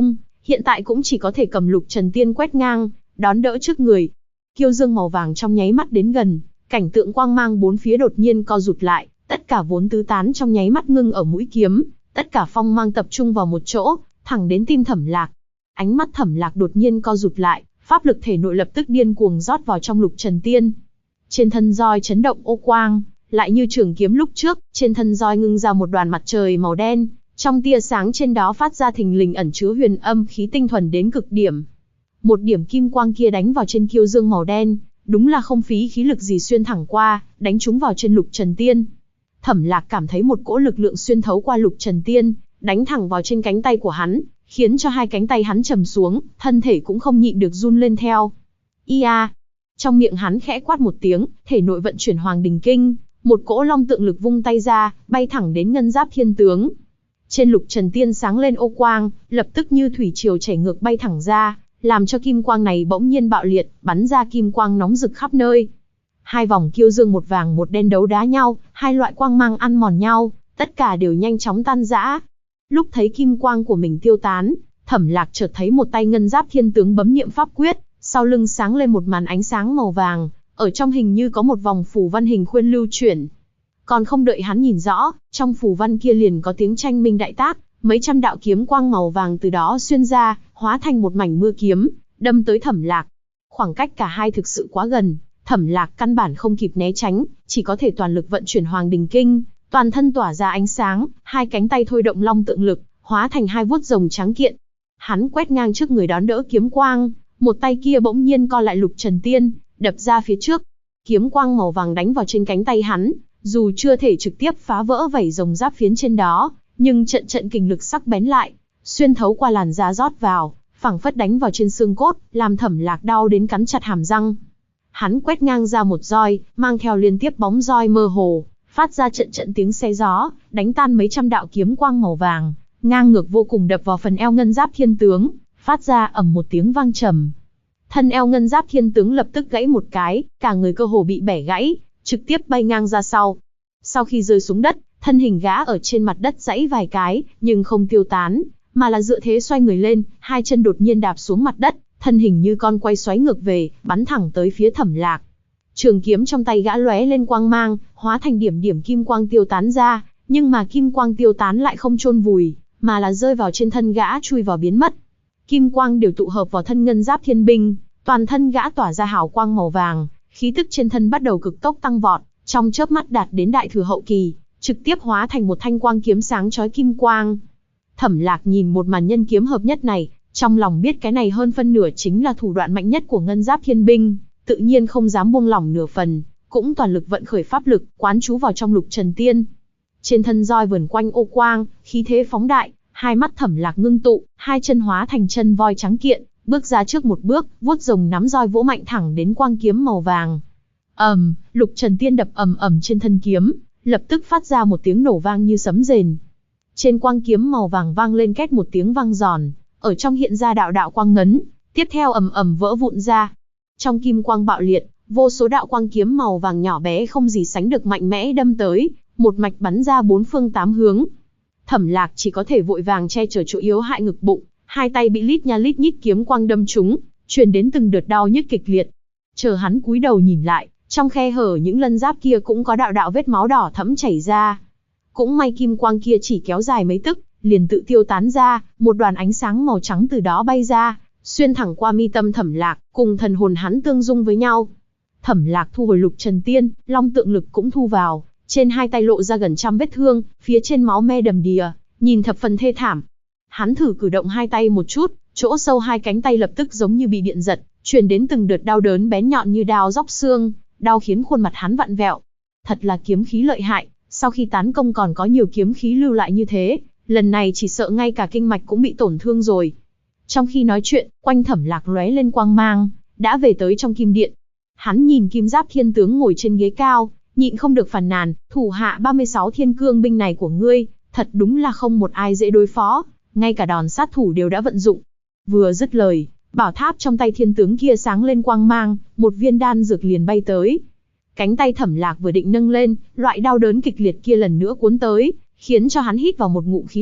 hiện tại cũng chỉ có thể cầm Lục Trần Tiên quét ngang, đón đỡ trước người. Kiêu dương màu vàng trong nháy mắt đến gần, cảnh tượng quang mang bốn phía đột nhiên co rụt lại, tất cả vốn tứ tán trong nháy mắt ngưng ở mũi kiếm, tất cả phong mang tập trung vào một chỗ, thẳng đến tim Thẩm Lạc. Ánh mắt Thẩm Lạc đột nhiên co rụt lại, pháp lực thể nội lập tức điên cuồng rót vào trong Lục Trần Tiên. Trên thân roi chấn động ô quang, lại như trường kiếm lúc trước, trên thân roi ngưng ra một đoàn mặt trời màu đen, trong tia sáng trên đó phát ra thình lình ẩn chứa huyền âm khí tinh thuần đến cực điểm. Một điểm kim quang kia đánh vào trên kiêu dương màu đen, đúng là không phí khí lực gì xuyên thẳng qua, đánh trúng vào trên Lục Trần Tiên. Thẩm Lạc cảm thấy một cỗ lực lượng xuyên thấu qua Lục Trần Tiên, đánh thẳng vào trên cánh tay của hắn, khiến cho hai cánh tay hắn trầm xuống, thân thể cũng không nhịn được run lên theo. Ia! Trong miệng hắn khẽ quát một tiếng, thể nội vận chuyển Hoàng Đình Kinh, một cỗ long tượng lực vung tay ra, bay thẳng đến ngân giáp thiên tướng. Trên Lục Trần Tiên sáng lên ô quang, lập tức như thủy triều chảy ngược bay thẳng ra, làm cho kim quang này bỗng nhiên bạo liệt, bắn ra kim quang nóng rực khắp nơi. Hai vòng kiêu dương một vàng một đen đấu đá nhau, hai loại quang mang ăn mòn nhau, tất cả đều nhanh chóng tan rã. Lúc thấy kim quang của mình tiêu tán, Thẩm Lạc chợt thấy một tay ngân giáp thiên tướng bấm niệm pháp quyết, sau lưng sáng lên một màn ánh sáng màu vàng, ở trong hình như có một vòng phù văn hình khuyên lưu chuyển. Còn không đợi hắn nhìn rõ, trong phù văn kia liền có tiếng tranh minh đại tác, mấy trăm đạo kiếm quang màu vàng từ đó xuyên ra, hóa thành một mảnh mưa kiếm, đâm tới Thẩm Lạc. Khoảng cách cả hai thực sự quá gần, Thẩm Lạc căn bản không kịp né tránh, chỉ có thể toàn lực vận chuyển Hoàng Đình Kinh, toàn thân tỏa ra ánh sáng, hai cánh tay thôi động long tượng lực, hóa thành hai vuốt rồng trắng kiện. Hắn quét ngang trước người đón đỡ kiếm quang, một tay kia bỗng nhiên co lại Lục Trần Tiên, đập ra phía trước. Kiếm quang màu vàng đánh vào trên cánh tay hắn, dù chưa thể trực tiếp phá vỡ vảy rồng giáp phiến trên đó, nhưng trận trận kình lực sắc bén lại, xuyên thấu qua làn da rót vào, phảng phất đánh vào trên xương cốt, làm Thẩm Lạc đau đến cắn chặt hàm răng. Hắn quét ngang ra một roi, mang theo liên tiếp bóng roi mơ hồ, phát ra trận trận tiếng xé gió, đánh tan mấy trăm đạo kiếm quang màu vàng, ngang ngược vô cùng đập vào phần eo ngân giáp thiên tướng, phát ra ầm một tiếng vang trầm. Thân eo ngân giáp thiên tướng lập tức gãy một cái, cả người cơ hồ bị bẻ gãy, trực tiếp bay ngang ra sau. Sau khi rơi xuống đất, thân hình gã ở trên mặt đất giãy vài cái, nhưng không tiêu tán, mà là dựa thế xoay người lên, hai chân đột nhiên đạp xuống mặt đất, thân hình như con quay xoáy ngược về, bắn thẳng tới phía Thẩm Lạc. Trường kiếm trong tay gã lóe lên quang mang, hóa thành điểm điểm kim quang tiêu tán ra, nhưng mà kim quang tiêu tán lại không chôn vùi, mà là rơi vào trên thân gã chui vào biến mất. Kim quang đều tụ hợp vào thân ngân giáp thiên binh, toàn thân gã tỏa ra hào quang màu vàng, khí tức trên thân bắt đầu cực tốc tăng vọt, trong chớp mắt đạt đến đại thừa hậu kỳ, trực tiếp hóa thành một thanh quang kiếm sáng chói kim quang. Thẩm Lạc nhìn một màn nhân kiếm hợp nhất này, trong lòng biết cái này hơn phân nửa chính là thủ đoạn mạnh nhất của ngân giáp thiên binh, tự nhiên không dám buông lỏng nửa phần, cũng toàn lực vận khởi pháp lực, quán chú vào trong Lục Trần Tiên. Trên thân roi vờn quanh ô quang, khí thế phóng đại, hai mắt Thẩm Lạc ngưng tụ, hai chân hóa thành chân voi trắng kiện, bước ra trước một bước, vuốt rồng nắm roi vỗ mạnh thẳng đến quang kiếm màu vàng. Lục Trần Tiên đập ầm ầm trên thân kiếm, lập tức phát ra một tiếng nổ vang như sấm rền. Trên quang kiếm màu vàng vang lên két một tiếng vang giòn, ở trong hiện ra đạo đạo quang ngấn, tiếp theo ầm ầm vỡ vụn ra. Trong kim quang bạo liệt, vô số đạo quang kiếm màu vàng nhỏ bé không gì sánh được mạnh mẽ đâm tới, một mạch bắn ra bốn phương tám hướng. Thẩm Lạc chỉ có thể vội vàng che chở chỗ yếu hại ngực bụng, hai tay bị lít nha lít nhít kiếm quang đâm trúng, truyền đến từng đợt đau nhức kịch liệt. Chờ hắn cúi đầu nhìn lại, trong khe hở những lân giáp kia cũng có đạo đạo vết máu đỏ thẫm chảy ra. Cũng may kim quang kia chỉ kéo dài mấy tức, liền tự tiêu tán ra, một đoàn ánh sáng màu trắng từ đó bay ra, xuyên thẳng qua mi tâm Thẩm Lạc, cùng thần hồn hắn tương dung với nhau. Thẩm Lạc thu hồi Lục Trần Tiên, long tượng lực cũng thu vào, trên hai tay lộ ra gần trăm vết thương, phía trên máu me đầm đìa, nhìn thập phần thê thảm. Hắn thử cử động hai tay một chút, chỗ sâu hai cánh tay lập tức giống như bị điện giật, truyền đến từng đợt đau đớn bén nhọn như đao róc xương, đau khiến khuôn mặt hắn vặn vẹo. Thật là kiếm khí lợi hại, sau khi tán công còn có nhiều kiếm khí lưu lại như thế, lần này chỉ sợ ngay cả kinh mạch cũng bị tổn thương rồi. Trong khi nói chuyện, quanh Thẩm Lạc lóe lên quang mang, đã về tới trong kim điện. Hắn nhìn kim giáp thiên tướng ngồi trên ghế cao, nhịn không được phàn nàn, thủ hạ 36 thiên cương binh này của ngươi, thật đúng là không một ai dễ đối phó, ngay cả đòn sát thủ đều đã vận dụng. Vừa dứt lời, bảo tháp trong tay thiên tướng kia sáng lên quang mang, một viên đan dược liền bay tới. Cánh tay Thẩm Lạc vừa định nâng lên, loại đau đớn kịch liệt kia lần nữa cuốn tới, khiến cho hắn hít vào một ngụm khí lạnh,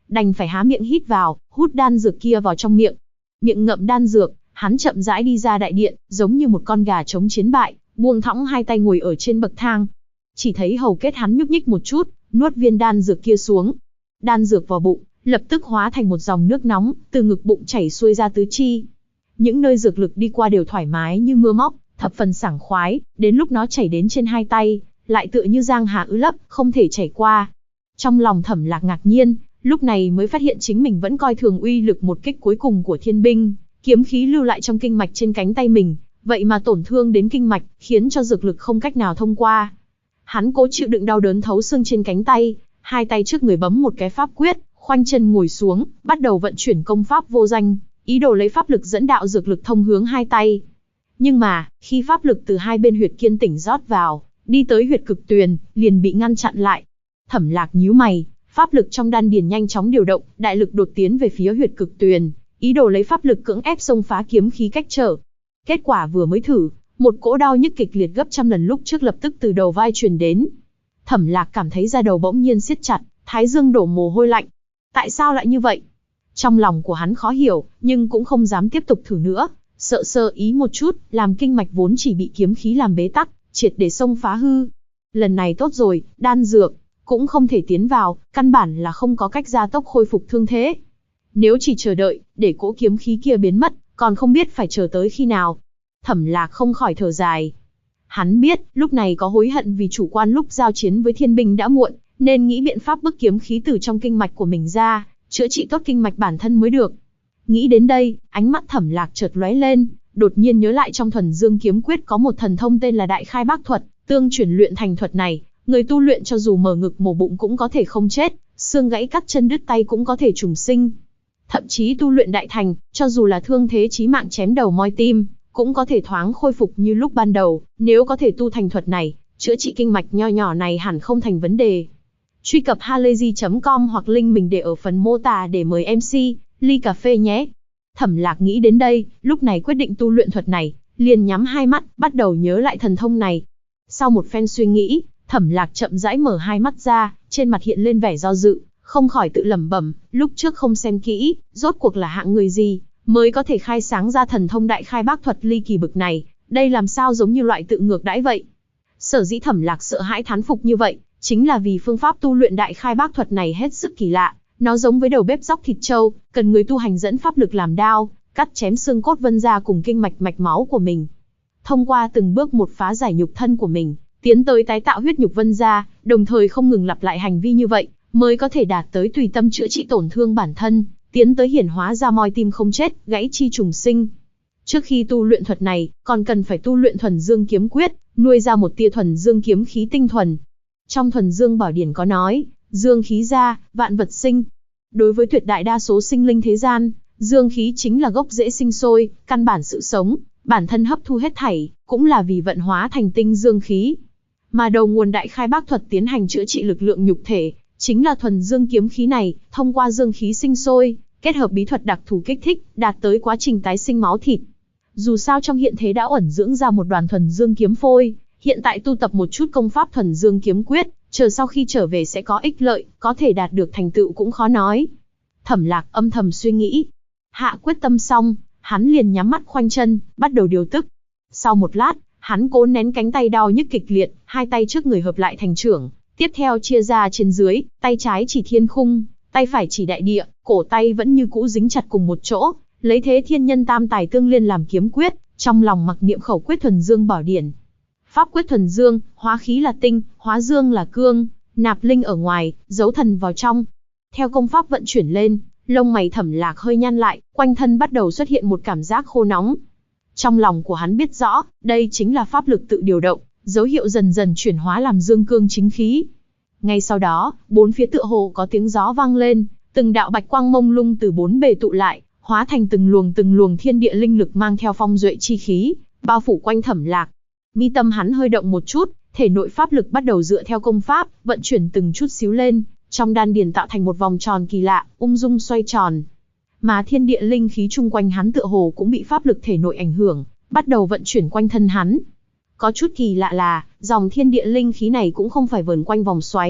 đành phải há miệng hít vào, hút đan dược kia vào trong miệng. Miệng ngậm đan dược, hắn chậm rãi đi ra đại điện, giống như một con gà trống chiến bại, buông thõng hai tay ngồi ở trên bậc thang. Chỉ thấy hầu kết hắn nhúc nhích một chút, nuốt viên đan dược kia xuống. Đan dược vào bụng, lập tức hóa thành một dòng nước nóng, từ ngực bụng chảy xuôi ra tứ chi. Những nơi dược lực đi qua đều thoải mái như mưa móc, thập phần sảng khoái, đến lúc nó chảy đến trên hai tay, lại tựa như giang hà ứ lấp, không thể chảy qua. Trong lòng Thẩm Lạc ngạc nhiên, lúc này mới phát hiện chính mình vẫn coi thường uy lực một kích cuối cùng của thiên binh, kiếm khí lưu lại trong kinh mạch trên cánh tay mình, vậy mà tổn thương đến kinh mạch, khiến cho dược lực không cách nào thông qua. Hắn cố chịu đựng đau đớn thấu xương trên cánh tay, hai tay trước người bấm một cái pháp quyết, khoanh chân ngồi xuống, bắt đầu vận chuyển công pháp vô danh, ý đồ lấy pháp lực dẫn đạo dược lực thông hướng hai tay. Nhưng mà, khi pháp lực từ hai bên huyệt kiên tỉnh rót vào, đi tới huyệt cực tuyền, liền bị ngăn chặn lại. Thẩm Lạc nhíu mày, pháp lực trong đan điền nhanh chóng điều động, đại lực đột tiến về phía huyệt cực tuyền, ý đồ lấy pháp lực cưỡng ép xông phá kiếm khí cách trở. Kết quả vừa mới thử, một cỗ đau nhức kịch liệt gấp trăm lần lúc trước lập tức từ đầu vai truyền đến. Thẩm Lạc cảm thấy da đầu bỗng nhiên siết chặt, thái dương đổ mồ hôi lạnh. Tại sao lại như vậy? Trong lòng của hắn khó hiểu, nhưng cũng không dám tiếp tục thử nữa, sợ sơ ý một chút, làm kinh mạch vốn chỉ bị kiếm khí làm bế tắc, triệt để xông phá hư. Lần này tốt rồi, đan dược cũng không thể tiến vào, căn bản là không có cách gia tốc khôi phục thương thế. Nếu chỉ chờ đợi, để cỗ kiếm khí kia biến mất, còn không biết phải chờ tới khi nào. Thẩm Lạc không khỏi thở dài. Hắn biết, lúc này có hối hận vì chủ quan lúc giao chiến với thiên binh đã muộn, nên nghĩ biện pháp bức kiếm khí từ trong kinh mạch của mình ra, chữa trị tốt kinh mạch bản thân mới được. Nghĩ đến đây, ánh mắt Thẩm Lạc chợt lóe lên, đột nhiên nhớ lại trong Thuần Dương kiếm quyết có một thần thông tên là Đại Khai Bác thuật, tương chuyển luyện thành thuật này, người tu luyện cho dù mở ngực mổ bụng cũng có thể không chết, xương gãy cắt chân đứt tay cũng có thể trùng sinh. Thậm chí tu luyện đại thành, cho dù là thương thế chí mạng chém đầu moi tim, cũng có thể thoáng khôi phục như lúc ban đầu, nếu có thể tu thành thuật này, chữa trị kinh mạch nho nhỏ này hẳn không thành vấn đề. Truy cập halayzi.com hoặc link mình để ở phần mô tả để mời MC, ly cà phê nhé. Thẩm Lạc nghĩ đến đây, lúc này quyết định tu luyện thuật này, liền nhắm hai mắt, bắt đầu nhớ lại thần thông này. Sau một phen suy nghĩ, Thẩm Lạc chậm rãi mở hai mắt ra, trên mặt hiện lên vẻ do dự, không khỏi tự lẩm bẩm, lúc trước không xem kỹ, rốt cuộc là hạng người gì, mới có thể khai sáng ra thần thông Đại Khai Bác thuật ly kỳ bực này, đây làm sao giống như loại tự ngược đãi vậy. Sở dĩ Thẩm Lạc sợ hãi thán phục như vậy, chính là vì phương pháp tu luyện Đại Khai Bác thuật này hết sức kỳ lạ, nó giống với đầu bếp róc thịt trâu, cần người tu hành dẫn pháp lực làm đao, cắt chém xương cốt vân ra cùng kinh mạch mạch máu của mình. Thông qua từng bước một phá giải nhục thân của mình, tiến tới tái tạo huyết nhục vân ra, đồng thời không ngừng lặp lại hành vi như vậy, mới có thể đạt tới tùy tâm chữa trị tổn thương bản thân, tiến tới hiển hóa ra moi tim không chết, gãy chi trùng sinh. Trước khi tu luyện thuật này, còn cần phải tu luyện Thuần Dương kiếm quyết, nuôi ra một tia Thuần Dương kiếm khí tinh thuần. Trong Thuần Dương Bảo Điển có nói, dương khí ra, vạn vật sinh. Đối với tuyệt đại đa số sinh linh thế gian, dương khí chính là gốc rễ sinh sôi, căn bản sự sống, bản thân hấp thu hết thảy, cũng là vì vận hóa thành tinh dương khí. Mà đầu nguồn Đại Khai Bác thuật tiến hành chữa trị lực lượng nhục thể, chính là Thuần Dương kiếm khí này, thông qua dương khí sinh sôi, kết hợp bí thuật đặc thù kích thích, đạt tới quá trình tái sinh máu thịt. Dù sao trong hiện thế đã ẩn dưỡng ra một đoàn Thuần Dương kiếm phôi, hiện tại tu tập một chút công pháp Thuần Dương kiếm quyết, chờ sau khi trở về sẽ có ích lợi, có thể đạt được thành tựu cũng khó nói. Thẩm Lạc âm thầm suy nghĩ. Hạ quyết tâm xong, hắn liền nhắm mắt khoanh chân, bắt đầu điều tức. Sau một lát, hắn cố nén cánh tay đau nhức kịch liệt, hai tay trước người hợp lại thành chưởng, tiếp theo chia ra trên dưới, tay trái chỉ thiên khung, tay phải chỉ đại địa, cổ tay vẫn như cũ dính chặt cùng một chỗ, lấy thế thiên nhân tam tài tương liên làm kiếm quyết, trong lòng mặc niệm khẩu quyết Thuần Dương Bảo Điển. Pháp quyết Thuần Dương, hóa khí là tinh, hóa dương là cương, nạp linh ở ngoài, giấu thần vào trong. Theo công pháp vận chuyển lên, lông mày Thẩm Lạc hơi nhăn lại, quanh thân bắt đầu xuất hiện một cảm giác khô nóng. Trong lòng của hắn biết rõ, đây chính là pháp lực tự điều động, dấu hiệu dần dần chuyển hóa làm dương cương chính khí. Ngay sau đó, bốn phía tựa hồ có tiếng gió vang lên, từng đạo bạch quang mông lung từ bốn bề tụ lại, hóa thành từng luồng thiên địa linh lực mang theo phong duệ chi khí, bao phủ quanh Thẩm Lạc. Mi tâm hắn hơi động một chút, thể nội pháp lực bắt đầu dựa theo công pháp, vận chuyển từng chút xíu lên, trong đan điền tạo thành một vòng tròn kỳ lạ, ung dung xoay tròn. Mà thiên địa linh khí chung quanh hắn tựa hồ cũng bị pháp lực thể nội ảnh hưởng, bắt đầu vận chuyển quanh thân hắn. Có chút kỳ lạ là, dòng thiên địa linh khí này cũng không phải vờn quanh vòng xoáy,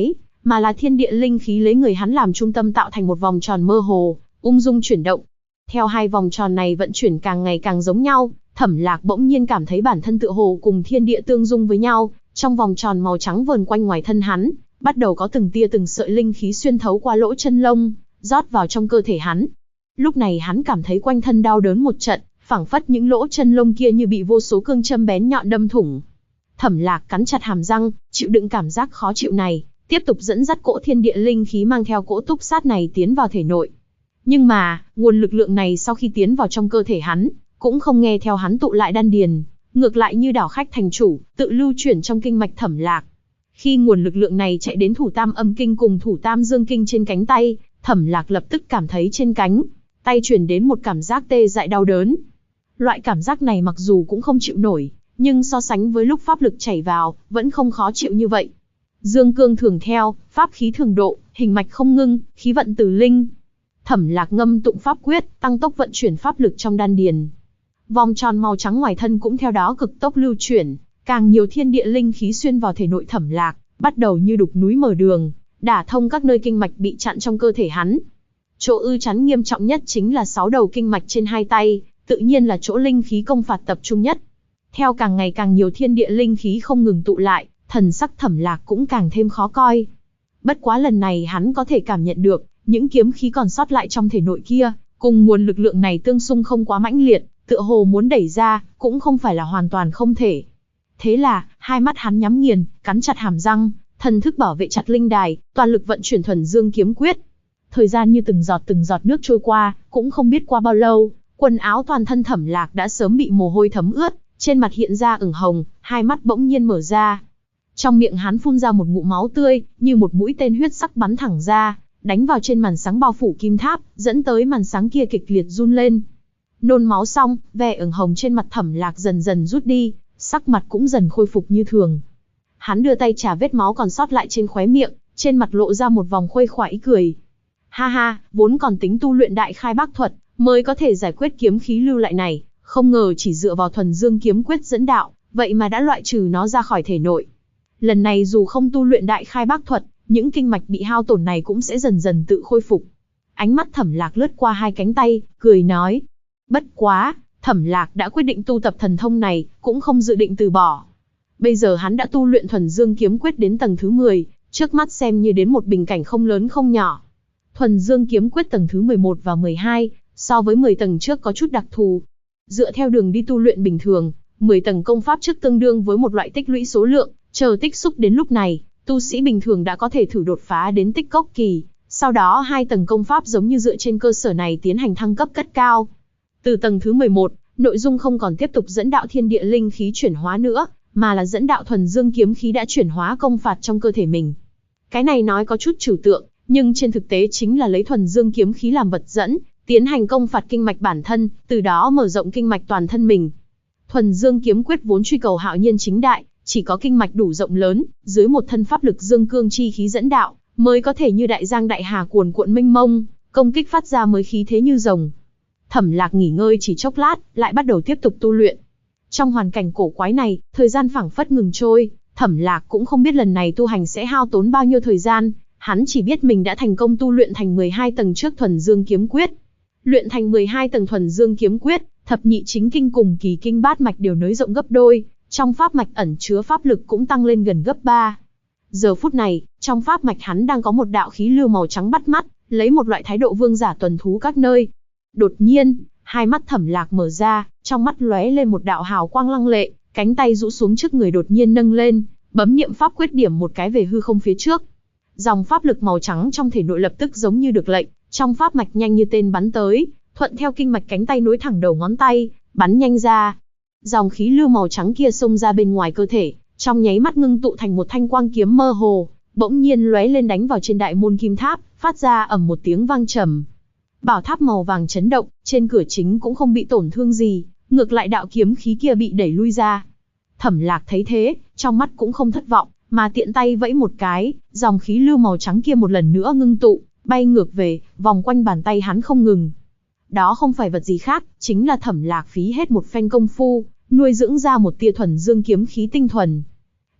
mà là thiên địa linh khí lấy người hắn làm trung tâm tạo thành một vòng tròn mơ hồ, ung dung chuyển động. Theo hai vòng tròn này vận chuyển càng ngày càng giống nhau, Thẩm Lạc bỗng nhiên cảm thấy bản thân tựa hồ cùng thiên địa tương dung với nhau, trong vòng tròn màu trắng vờn quanh ngoài thân hắn, bắt đầu có từng tia từng sợi linh khí xuyên thấu qua lỗ chân lông, rót vào trong cơ thể hắn. Lúc này hắn cảm thấy quanh thân đau đớn một trận, phảng phất những lỗ chân lông kia như bị vô số cương châm bén nhọn đâm thủng. Thẩm Lạc cắn chặt hàm răng, chịu đựng cảm giác khó chịu này, tiếp tục dẫn dắt cỗ thiên địa linh khí mang theo cỗ túc sát này tiến vào thể nội. Nhưng mà, nguồn lực lượng này sau khi tiến vào trong cơ thể hắn, cũng không nghe theo hắn tụ lại đan điền, ngược lại như đảo khách thành chủ, tự lưu chuyển trong kinh mạch Thẩm Lạc. Khi nguồn lực lượng này chạy đến thủ tam âm kinh cùng thủ tam dương kinh trên cánh tay, Thẩm Lạc lập tức cảm thấy trên cánh tay truyền đến một cảm giác tê dại đau đớn. Loại cảm giác này mặc dù cũng không chịu nổi, nhưng so sánh với lúc pháp lực chảy vào, vẫn không khó chịu như vậy. Dương cương thường theo, pháp khí thường độ, hình mạch không ngưng, khí vận từ linh. Thẩm Lạc ngâm tụng pháp quyết, tăng tốc vận chuyển pháp lực trong đan điền. Vòng tròn màu trắng ngoài thân cũng theo đó cực tốc lưu chuyển, càng nhiều thiên địa linh khí xuyên vào thể nội Thẩm Lạc, bắt đầu như đục núi mở đường, đả thông các nơi kinh mạch bị chặn trong cơ thể hắn. Chỗ ư chắn nghiêm trọng nhất chính là 6 đầu kinh mạch trên hai tay, tự nhiên là chỗ linh khí công phạt tập trung nhất. Theo càng ngày càng nhiều thiên địa linh khí không ngừng tụ lại, thần sắc Thẩm Lạc cũng càng thêm khó coi. Bất quá lần này hắn có thể cảm nhận được, những kiếm khí còn sót lại trong thể nội kia, cùng nguồn lực lượng này tương xung không quá mãnh liệt, tựa hồ muốn đẩy ra, cũng không phải là hoàn toàn không thể. Thế là, hai mắt hắn nhắm nghiền, cắn chặt hàm răng, thần thức bảo vệ chặt linh đài, toàn lực vận chuyển thuần dương kiếm quyết. Thời gian như từng giọt nước trôi qua, cũng không biết qua bao lâu, quần áo toàn thân Thẩm Lạc đã sớm bị mồ hôi thấm ướt, trên mặt hiện ra ửng hồng, hai mắt bỗng nhiên mở ra. Trong miệng hắn phun ra một ngụm máu tươi, như một mũi tên huyết sắc bắn thẳng ra, đánh vào trên màn sáng bao phủ kim tháp, dẫn tới màn sáng kia kịch liệt run lên. Nôn máu xong, vẻ ửng hồng trên mặt Thẩm Lạc dần dần rút đi, sắc mặt cũng dần khôi phục như thường. Hắn đưa tay chà vết máu còn sót lại trên khóe miệng, trên mặt lộ ra một vòng khuây khỏa ý cười. Ha ha, vốn còn tính tu luyện đại khai bác thuật, mới có thể giải quyết kiếm khí lưu lại này, không ngờ chỉ dựa vào thuần dương kiếm quyết dẫn đạo, vậy mà đã loại trừ nó ra khỏi thể nội. Lần này dù không tu luyện đại khai bác thuật, những kinh mạch bị hao tổn này cũng sẽ dần dần tự khôi phục. Ánh mắt Thẩm Lạc lướt qua hai cánh tay, cười nói. Bất quá, Thẩm Lạc đã quyết định tu tập thần thông này, cũng không dự định từ bỏ. Bây giờ hắn đã tu luyện thuần dương kiếm quyết đến tầng thứ 10, trước mắt xem như đến một bình cảnh không lớn không nhỏ. Thuần dương kiếm quyết tầng thứ 11 và 12, so với 10 tầng trước có chút đặc thù. Dựa theo đường đi tu luyện bình thường, 10 tầng công pháp trước tương đương với một loại tích lũy số lượng, chờ tích xúc đến lúc này, tu sĩ bình thường đã có thể thử đột phá đến tích cốc kỳ, sau đó 2 tầng công pháp giống như dựa trên cơ sở này tiến hành thăng cấp cất cao. Từ tầng thứ 11, nội dung không còn tiếp tục dẫn đạo thiên địa linh khí chuyển hóa nữa, mà là dẫn đạo thuần dương kiếm khí đã chuyển hóa công phạt trong cơ thể mình. Cái này nói có chút trừu tượng, nhưng trên thực tế chính là lấy thuần dương kiếm khí làm vật dẫn, tiến hành công phạt kinh mạch bản thân, từ đó mở rộng kinh mạch toàn thân mình. Thuần dương kiếm quyết vốn truy cầu hạo nhiên chính đại, chỉ có kinh mạch đủ rộng lớn, dưới một thân pháp lực dương cương chi khí dẫn đạo, mới có thể như đại giang đại hà cuồn cuộn mênh mông, công kích phát ra mới khí thế như rồng. Thẩm Lạc nghỉ ngơi chỉ chốc lát, lại bắt đầu tiếp tục tu luyện. Trong hoàn cảnh cổ quái này, thời gian phảng phất ngừng trôi, Thẩm Lạc cũng không biết lần này tu hành sẽ hao tốn bao nhiêu thời gian, hắn chỉ biết mình đã thành công tu luyện thành 12 tầng trước thuần dương kiếm quyết. Luyện thành 12 tầng thuần dương kiếm quyết, thập nhị chính kinh cùng kỳ kinh bát mạch đều nới rộng gấp đôi, trong pháp mạch ẩn chứa pháp lực cũng tăng lên gần gấp 3. Giờ phút này, trong pháp mạch hắn đang có một đạo khí lưu màu trắng bắt mắt, lấy một loại thái độ vương giả tuần thú các nơi. Đột nhiên, hai mắt Thẩm Lạc mở ra, trong mắt lóe lên một đạo hào quang lăng lệ, cánh tay rũ xuống trước người đột nhiên nâng lên, bấm niệm pháp quyết điểm một cái về hư không phía trước. Dòng pháp lực màu trắng trong thể nội lập tức giống như được lệnh, trong pháp mạch nhanh như tên bắn tới, thuận theo kinh mạch cánh tay nối thẳng đầu ngón tay, bắn nhanh ra. Dòng khí lưu màu trắng kia xông ra bên ngoài cơ thể, trong nháy mắt ngưng tụ thành một thanh quang kiếm mơ hồ, bỗng nhiên lóe lên đánh vào trên đại môn kim tháp, phát ra ầm một tiếng vang trầm. Bảo tháp màu vàng chấn động, trên cửa chính cũng không bị tổn thương gì, ngược lại đạo kiếm khí kia bị đẩy lui ra. Thẩm Lạc thấy thế, trong mắt cũng không thất vọng, mà tiện tay vẫy một cái, dòng khí lưu màu trắng kia một lần nữa ngưng tụ, bay ngược về, vòng quanh bàn tay hắn không ngừng. Đó không phải vật gì khác, chính là Thẩm Lạc phí hết một phen công phu, nuôi dưỡng ra một tia thuần dương kiếm khí tinh thuần.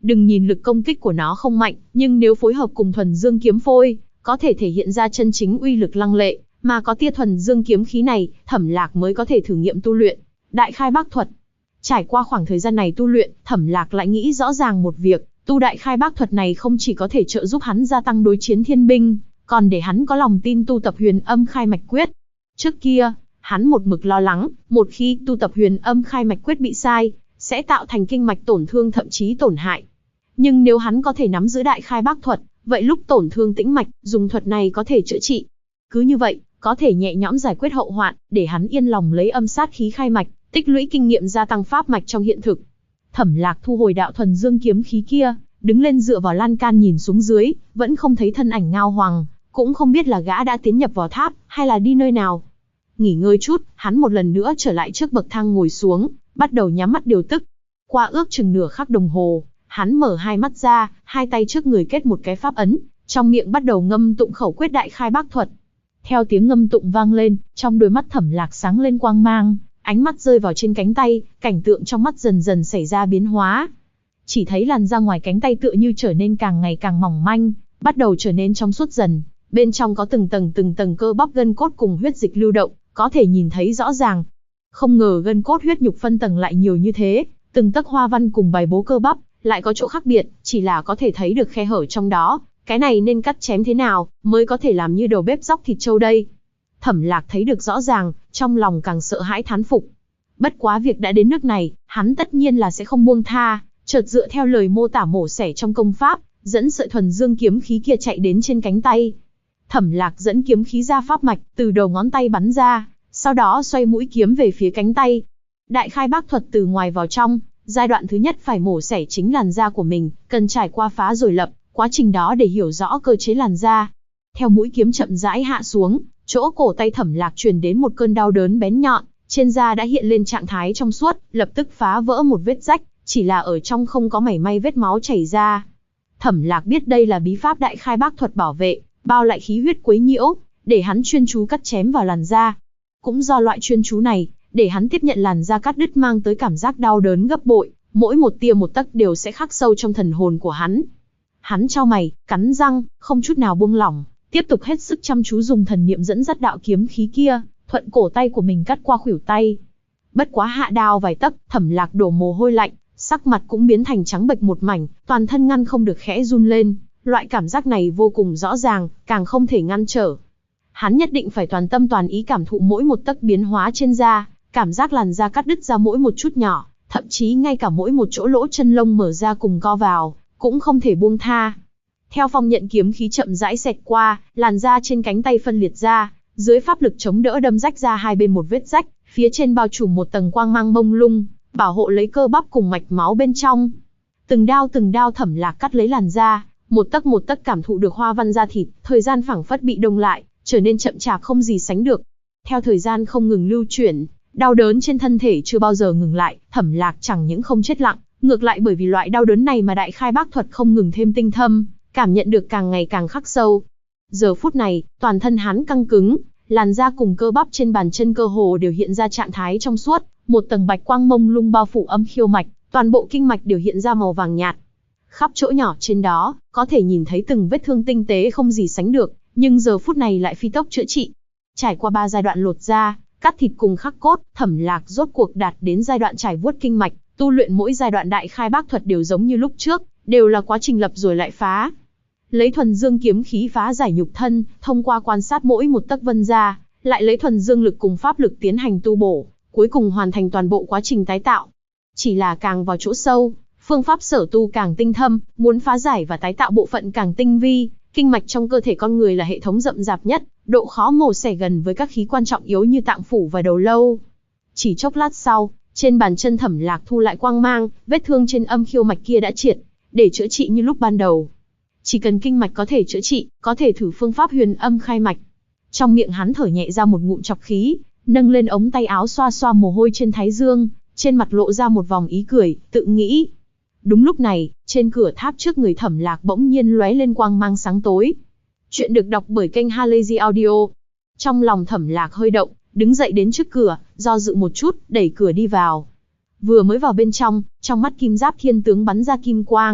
Đừng nhìn lực công kích của nó không mạnh, nhưng nếu phối hợp cùng thuần dương kiếm phôi, có thể thể hiện ra chân chính uy lực lăng lệ, mà có tia thuần dương kiếm khí này, Thẩm Lạc mới có thể thử nghiệm tu luyện Đại Khai Bác Thuật. Trải qua khoảng thời gian này tu luyện, Thẩm Lạc lại nghĩ rõ ràng một việc, tu Đại Khai Bác Thuật này không chỉ có thể trợ giúp hắn gia tăng đối chiến thiên binh, còn để hắn có lòng tin tu tập Huyền Âm Khai Mạch Quyết. Trước kia, hắn một mực lo lắng, một khi tu tập Huyền Âm Khai Mạch Quyết bị sai, sẽ tạo thành kinh mạch tổn thương thậm chí tổn hại. Nhưng nếu hắn có thể nắm giữ Đại Khai Bác Thuật, vậy lúc tổn thương tĩnh mạch, dùng thuật này có thể chữa trị. Cứ như vậy, có thể nhẹ nhõm giải quyết hậu hoạn, để hắn yên lòng lấy âm sát khí khai mạch, tích lũy kinh nghiệm gia tăng pháp mạch trong hiện thực. Thẩm Lạc thu hồi đạo thuần dương kiếm khí kia, đứng lên dựa vào lan can nhìn xuống dưới, vẫn không thấy thân ảnh Ngao Hoàng, cũng không biết là gã đã tiến nhập vào tháp, hay là đi nơi nào. Nghỉ ngơi chút, hắn một lần nữa trở lại trước bậc thang ngồi xuống, bắt đầu nhắm mắt điều tức. Qua ước chừng nửa khắc đồng hồ, hắn mở hai mắt ra, hai tay trước người kết một cái pháp ấn, trong miệng bắt đầu ngâm tụng khẩu quyết Đại Khai Bác Thuật. Theo tiếng ngâm tụng vang lên, trong đôi mắt Thẩm Lạc sáng lên quang mang, ánh mắt rơi vào trên cánh tay, cảnh tượng trong mắt dần dần xảy ra biến hóa. Chỉ thấy làn da ngoài cánh tay tựa như trở nên càng ngày càng mỏng manh, bắt đầu trở nên trong suốt dần, bên trong có từng tầng cơ bắp gân cốt cùng huyết dịch lưu động, có thể nhìn thấy rõ ràng. Không ngờ gân cốt huyết nhục phân tầng lại nhiều như thế, từng tấc hoa văn cùng bài bố cơ bắp lại có chỗ khác biệt, chỉ là có thể thấy được khe hở trong đó. Cái này nên cắt chém thế nào, mới có thể làm như đầu bếp róc thịt trâu đây? Thẩm Lạc thấy được rõ ràng, trong lòng càng sợ hãi thán phục. Bất quá việc đã đến nước này, hắn tất nhiên là sẽ không buông tha, chợt dựa theo lời mô tả mổ xẻ trong công pháp, dẫn sợi thuần dương kiếm khí kia chạy đến trên cánh tay. Thẩm Lạc dẫn kiếm khí ra pháp mạch, từ đầu ngón tay bắn ra, sau đó xoay mũi kiếm về phía cánh tay. Đại Khai Bác Thuật từ ngoài vào trong, giai đoạn thứ nhất phải mổ xẻ chính làn da của mình, cần trải qua phá rồi lập, quá trình đó để hiểu rõ cơ chế làn da. Theo mũi kiếm chậm rãi hạ xuống, chỗ cổ tay Thẩm Lạc truyền đến một cơn đau đớn bén nhọn, trên da đã hiện lên trạng thái trong suốt, lập tức phá vỡ một vết rách, chỉ là ở trong không có mảy may vết máu chảy ra. Thẩm Lạc biết đây là bí pháp Đại Khai Bác Thuật bảo vệ, bao lại khí huyết quấy nhiễu, để hắn chuyên chú cắt chém vào làn da. Cũng do loại chuyên chú này, để hắn tiếp nhận làn da cắt đứt mang tới cảm giác đau đớn gấp bội, mỗi một tia một tấc đều sẽ khắc sâu trong thần hồn của hắn. Hắn chau mày, cắn răng, không chút nào buông lỏng, tiếp tục hết sức chăm chú dùng thần niệm dẫn dắt đạo kiếm khí kia, thuận cổ tay của mình cắt qua khuỷu tay. Bất quá hạ đao vài tấc, Thẩm Lạc đổ mồ hôi lạnh, sắc mặt cũng biến thành trắng bệch một mảnh, toàn thân ngăn không được khẽ run lên, loại cảm giác này vô cùng rõ ràng, càng không thể ngăn trở. Hắn nhất định phải toàn tâm toàn ý cảm thụ mỗi một tấc biến hóa trên da, cảm giác làn da cắt đứt ra mỗi một chút nhỏ, thậm chí ngay cả mỗi một chỗ lỗ chân lông mở ra cùng co vào, cũng không thể buông tha. Theo phong nhận kiếm khí chậm rãi xẹt qua, làn da trên cánh tay phân liệt ra, dưới pháp lực chống đỡ đâm rách ra hai bên một vết rách, phía trên bao trùm một tầng quang mang mông lung, bảo hộ lấy cơ bắp cùng mạch máu bên trong. Từng đao Thẩm Lạc cắt lấy làn da, một tấc cảm thụ được hoa văn da thịt, thời gian phảng phất bị đông lại, trở nên chậm chạp không gì sánh được. Theo thời gian không ngừng lưu chuyển, đau đớn trên thân thể chưa bao giờ ngừng lại, Thẩm Lạc chẳng những không chết lặng, ngược lại bởi vì loại đau đớn này mà Đại Khai Bác Thuật không ngừng thêm tinh thâm, cảm nhận được càng ngày càng khắc sâu. Giờ phút này, toàn thân hắn căng cứng, làn da cùng cơ bắp trên bàn chân cơ hồ đều hiện ra trạng thái trong suốt, một tầng bạch quang mông lung bao phủ âm khiêu mạch, toàn bộ kinh mạch đều hiện ra màu vàng nhạt. Khắp chỗ nhỏ trên đó, có thể nhìn thấy từng vết thương tinh tế không gì sánh được, nhưng giờ phút này lại phi tốc chữa trị. Trải qua 3 giai đoạn lột da, cắt thịt cùng khắc cốt, Thẩm Lạc rốt cuộc đạt đến giai đoạn trải vuốt kinh mạch, tu luyện mỗi giai đoạn Đại Khai Bác Thuật đều giống như lúc trước, đều là quá trình lập rồi lại phá. Lấy thuần dương kiếm khí phá giải nhục thân, thông qua quan sát mỗi một tấc vân da, lại lấy thuần dương lực cùng pháp lực tiến hành tu bổ, cuối cùng hoàn thành toàn bộ quá trình tái tạo. Chỉ là càng vào chỗ sâu, phương pháp sở tu càng tinh thâm, muốn phá giải và tái tạo bộ phận càng tinh vi. Kinh mạch trong cơ thể con người là hệ thống rậm rạp nhất, độ khó mổ xẻ gần với các khí quan trọng yếu như tạng phủ và đầu lâu. Chỉ chốc lát sau, trên bàn chân Thẩm Lạc thu lại quang mang, vết thương trên âm khiêu mạch kia đã triệt, để chữa trị như lúc ban đầu. Chỉ cần kinh mạch có thể chữa trị, có thể thử phương pháp Huyền Âm Khai Mạch. Trong miệng hắn thở nhẹ ra một ngụm trọc khí, nâng lên ống tay áo xoa xoa mồ hôi trên thái dương, trên mặt lộ ra một vòng ý cười, tự nghĩ. Đúng lúc này, trên cửa tháp trước người Thẩm Lạc bỗng nhiên lóe lên quang mang sáng tối. Chuyện được đọc bởi kênh Halazy Audio. Trong lòng Thẩm Lạc hơi động, đứng dậy đến trước cửa, do dự một chút, đẩy cửa đi vào. Vừa mới vào bên trong mắt Kim Giáp Thiên tướng bắn ra kim quang,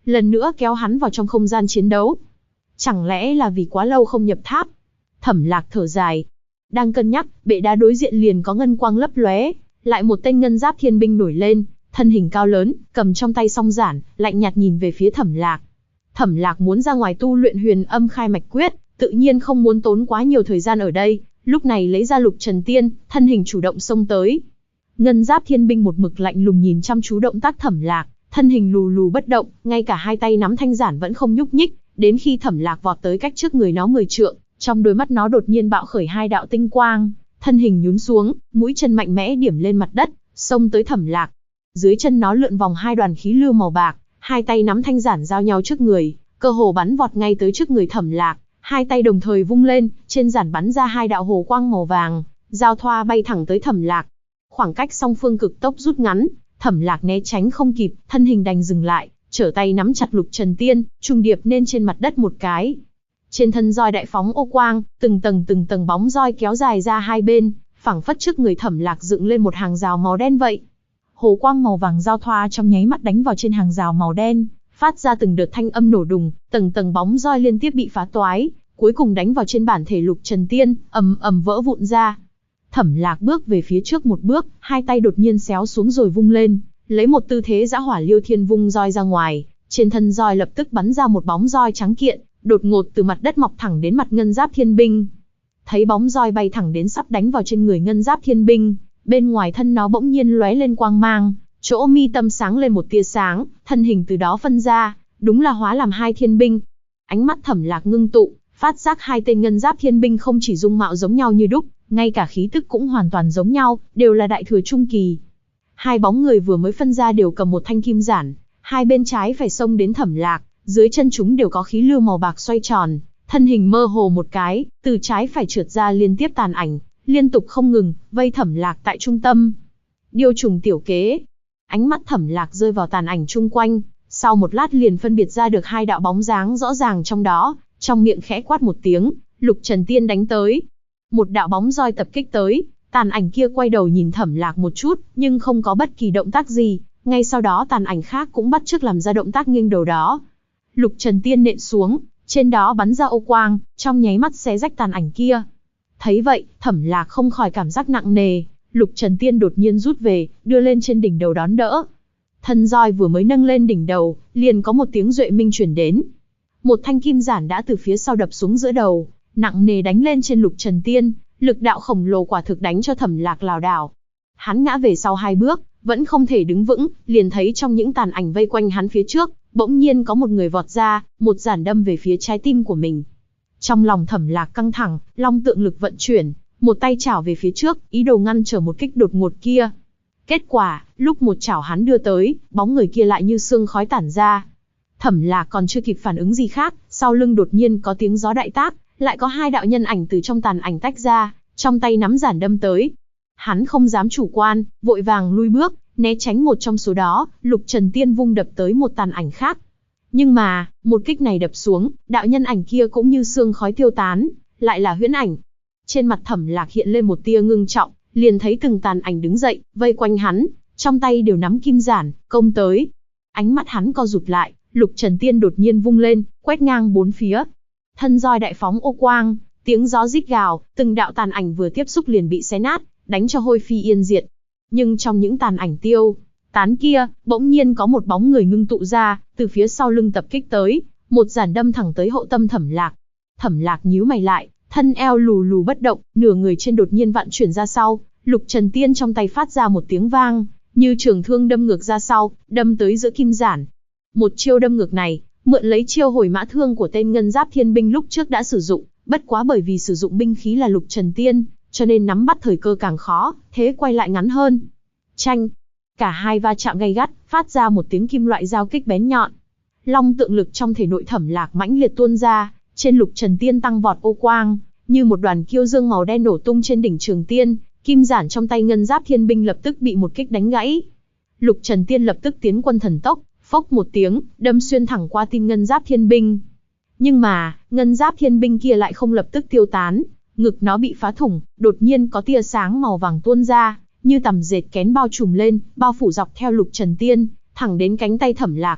lần nữa kéo hắn vào trong không gian chiến đấu. Chẳng lẽ là vì quá lâu không nhập tháp? Thẩm Lạc thở dài. Đang cân nhắc, bệ đá đối diện liền có ngân quang lấp lóe, lại một tên ngân giáp thiên binh nổi lên, thân hình cao lớn, cầm trong tay song giản, lạnh nhạt nhìn về phía Thẩm Lạc. Thẩm Lạc muốn ra ngoài tu luyện Huyền Âm Khai Mạch Quyết, tự nhiên không muốn tốn quá nhiều thời gian ở đây, lúc này lấy ra Lục Trần Tiên, thân hình chủ động xông tới. Ngân giáp thiên binh một mực lạnh lùng nhìn chăm chú động tác Thẩm Lạc, thân hình lù lù bất động, ngay cả hai tay nắm thanh giản vẫn không nhúc nhích, đến khi Thẩm Lạc vọt tới cách trước người nó 10 trượng, trong đôi mắt nó đột nhiên bạo khởi hai đạo tinh quang, thân hình nhún xuống, mũi chân mạnh mẽ điểm lên mặt đất, xông tới Thẩm Lạc. Dưới chân nó lượn vòng hai đoàn khí lưu màu bạc, hai tay nắm thanh giản giao nhau trước người, cơ hồ bắn vọt ngay tới trước người Thẩm Lạc, hai tay đồng thời vung lên, trên giản bắn ra hai đạo hồ quang màu vàng, giao thoa bay thẳng tới Thẩm Lạc. Khoảng cách song phương cực tốc rút ngắn, Thẩm Lạc né tránh không kịp, thân hình đành dừng lại, trở tay nắm chặt Lục Trần Tiên, trùng điệp nên trên mặt đất một cái. Trên thân roi đại phóng ô quang, từng tầng bóng roi kéo dài ra hai bên, phảng phất trước người Thẩm Lạc dựng lên một hàng rào màu đen vậy. Hồ quang màu vàng giao thoa trong nháy mắt đánh vào trên hàng rào màu đen, phát ra từng đợt thanh âm nổ đùng, tầng bóng roi liên tiếp bị phá toái, cuối cùng đánh vào trên bản thể Lục Trần Tiên, ầm ầm vỡ vụn ra. Thẩm Lạc bước về phía trước một bước, hai tay đột nhiên xéo xuống rồi vung lên, lấy một tư thế dã hỏa liêu thiên vung roi ra ngoài, trên thân roi lập tức bắn ra một bóng roi trắng kiện, đột ngột từ mặt đất mọc thẳng đến mặt ngân giáp thiên binh. Thấy bóng roi bay thẳng đến sắp đánh vào trên người ngân giáp thiên binh, bên ngoài thân nó bỗng nhiên lóe lên quang mang, chỗ mi tâm sáng lên một tia sáng, thân hình từ đó phân ra, đúng là hóa làm hai thiên binh. Ánh mắt Thẩm Lạc ngưng tụ, phát giác hai tên ngân giáp thiên binh không chỉ dung mạo giống nhau như đúc, ngay cả khí tức cũng hoàn toàn giống nhau, đều là đại thừa trung kỳ. Hai bóng người vừa mới phân ra đều cầm một thanh kim giản, hai bên trái phải xông đến Thẩm Lạc, dưới chân chúng đều có khí lưu màu bạc xoay tròn, thân hình mơ hồ một cái, từ trái phải trượt ra liên tiếp tàn ảnh, liên tục không ngừng, vây Thẩm Lạc tại trung tâm. Điêu trùng tiểu kế. Ánh mắt Thẩm Lạc rơi vào tàn ảnh chung quanh, sau một lát liền phân biệt ra được hai đạo bóng dáng rõ ràng trong đó, trong miệng khẽ quát một tiếng, Lục Trần Tiên đánh tới. Một đạo bóng roi tập kích tới, tàn ảnh kia quay đầu nhìn Thẩm Lạc một chút, nhưng không có bất kỳ động tác gì, ngay sau đó tàn ảnh khác cũng bắt chước làm ra động tác nghiêng đầu đó. Lục Trần Tiên nện xuống, trên đó bắn ra ô quang, trong nháy mắt xé rách tàn ảnh kia. Thấy vậy, Thẩm Lạc không khỏi cảm giác nặng nề, Lục Trần Tiên đột nhiên rút về, đưa lên trên đỉnh đầu đón đỡ. Thân roi vừa mới nâng lên đỉnh đầu, liền có một tiếng duệ minh truyền đến. Một thanh kim giản đã từ phía sau đập xuống giữa đầu, nặng nề đánh lên trên Lục Trần Tiên, lực đạo khổng lồ quả thực đánh cho Thẩm Lạc lảo đảo. Hắn ngã về sau hai bước, vẫn không thể đứng vững, liền thấy trong những tàn ảnh vây quanh hắn phía trước, bỗng nhiên có một người vọt ra, một giản đâm về phía trái tim của mình. Trong lòng Thẩm Lạc căng thẳng, long tượng lực vận chuyển, một tay chảo về phía trước, ý đồ ngăn trở một kích đột ngột kia. Kết quả, lúc một chảo hắn đưa tới, bóng người kia lại như sương khói tản ra. Thẩm Lạc còn chưa kịp phản ứng gì khác, sau lưng đột nhiên có tiếng gió đại tác, lại có hai đạo nhân ảnh từ trong tàn ảnh tách ra, trong tay nắm giản đâm tới. Hắn không dám chủ quan, vội vàng lui bước, né tránh một trong số đó, Lục Trần Tiên vung đập tới một tàn ảnh khác. Nhưng mà, một kích này đập xuống, đạo nhân ảnh kia cũng như sương khói tiêu tán, lại là huyễn ảnh. Trên mặt Thẩm Lạc hiện lên một tia ngưng trọng, liền thấy từng tàn ảnh đứng dậy, vây quanh hắn, trong tay đều nắm kim giản, công tới. Ánh mắt hắn co rụt lại, Lục Trần Tiên đột nhiên vung lên, quét ngang bốn phía. Thân roi đại phóng ô quang, tiếng gió rít gào, từng đạo tàn ảnh vừa tiếp xúc liền bị xé nát, đánh cho hôi phi yên diệt. Nhưng trong những tàn ảnh tiêu tán kia, bỗng nhiên có một bóng người ngưng tụ ra, từ phía sau lưng tập kích tới, một giản đâm thẳng tới hậu tâm Thẩm Lạc. Thẩm Lạc nhíu mày lại, thân eo lù lù bất động, nửa người trên đột nhiên vặn chuyển ra sau, Lục Trần Tiên trong tay phát ra một tiếng vang, như trường thương đâm ngược ra sau, đâm tới giữa kim giản. Một chiêu đâm ngược này, mượn lấy chiêu hồi mã thương của tên ngân giáp thiên binh lúc trước đã sử dụng, bất quá bởi vì sử dụng binh khí là Lục Trần Tiên, cho nên nắm bắt thời cơ càng khó, thế quay lại ngắn hơn. Chanh! Cả hai va chạm gay gắt, phát ra một tiếng kim loại giao kích bén nhọn. Long tượng lực trong thể nội Thẩm Lạc mãnh liệt tuôn ra, trên Lục Trần Tiên tăng vọt ô quang, như một đoàn kiêu dương màu đen nổ tung trên đỉnh trường tiên, kim giản trong tay ngân giáp thiên binh lập tức bị một kích đánh gãy. Lục Trần Tiên lập tức tiến quân thần tốc, phốc một tiếng, đâm xuyên thẳng qua tim ngân giáp thiên binh. Nhưng mà, ngân giáp thiên binh kia lại không lập tức tiêu tán, ngực nó bị phá thủng, đột nhiên có tia sáng màu vàng tuôn ra, như tằm dệt kén bao trùm lên, bao phủ dọc theo Lục Trần Tiên, thẳng đến cánh tay Thẩm Lạc.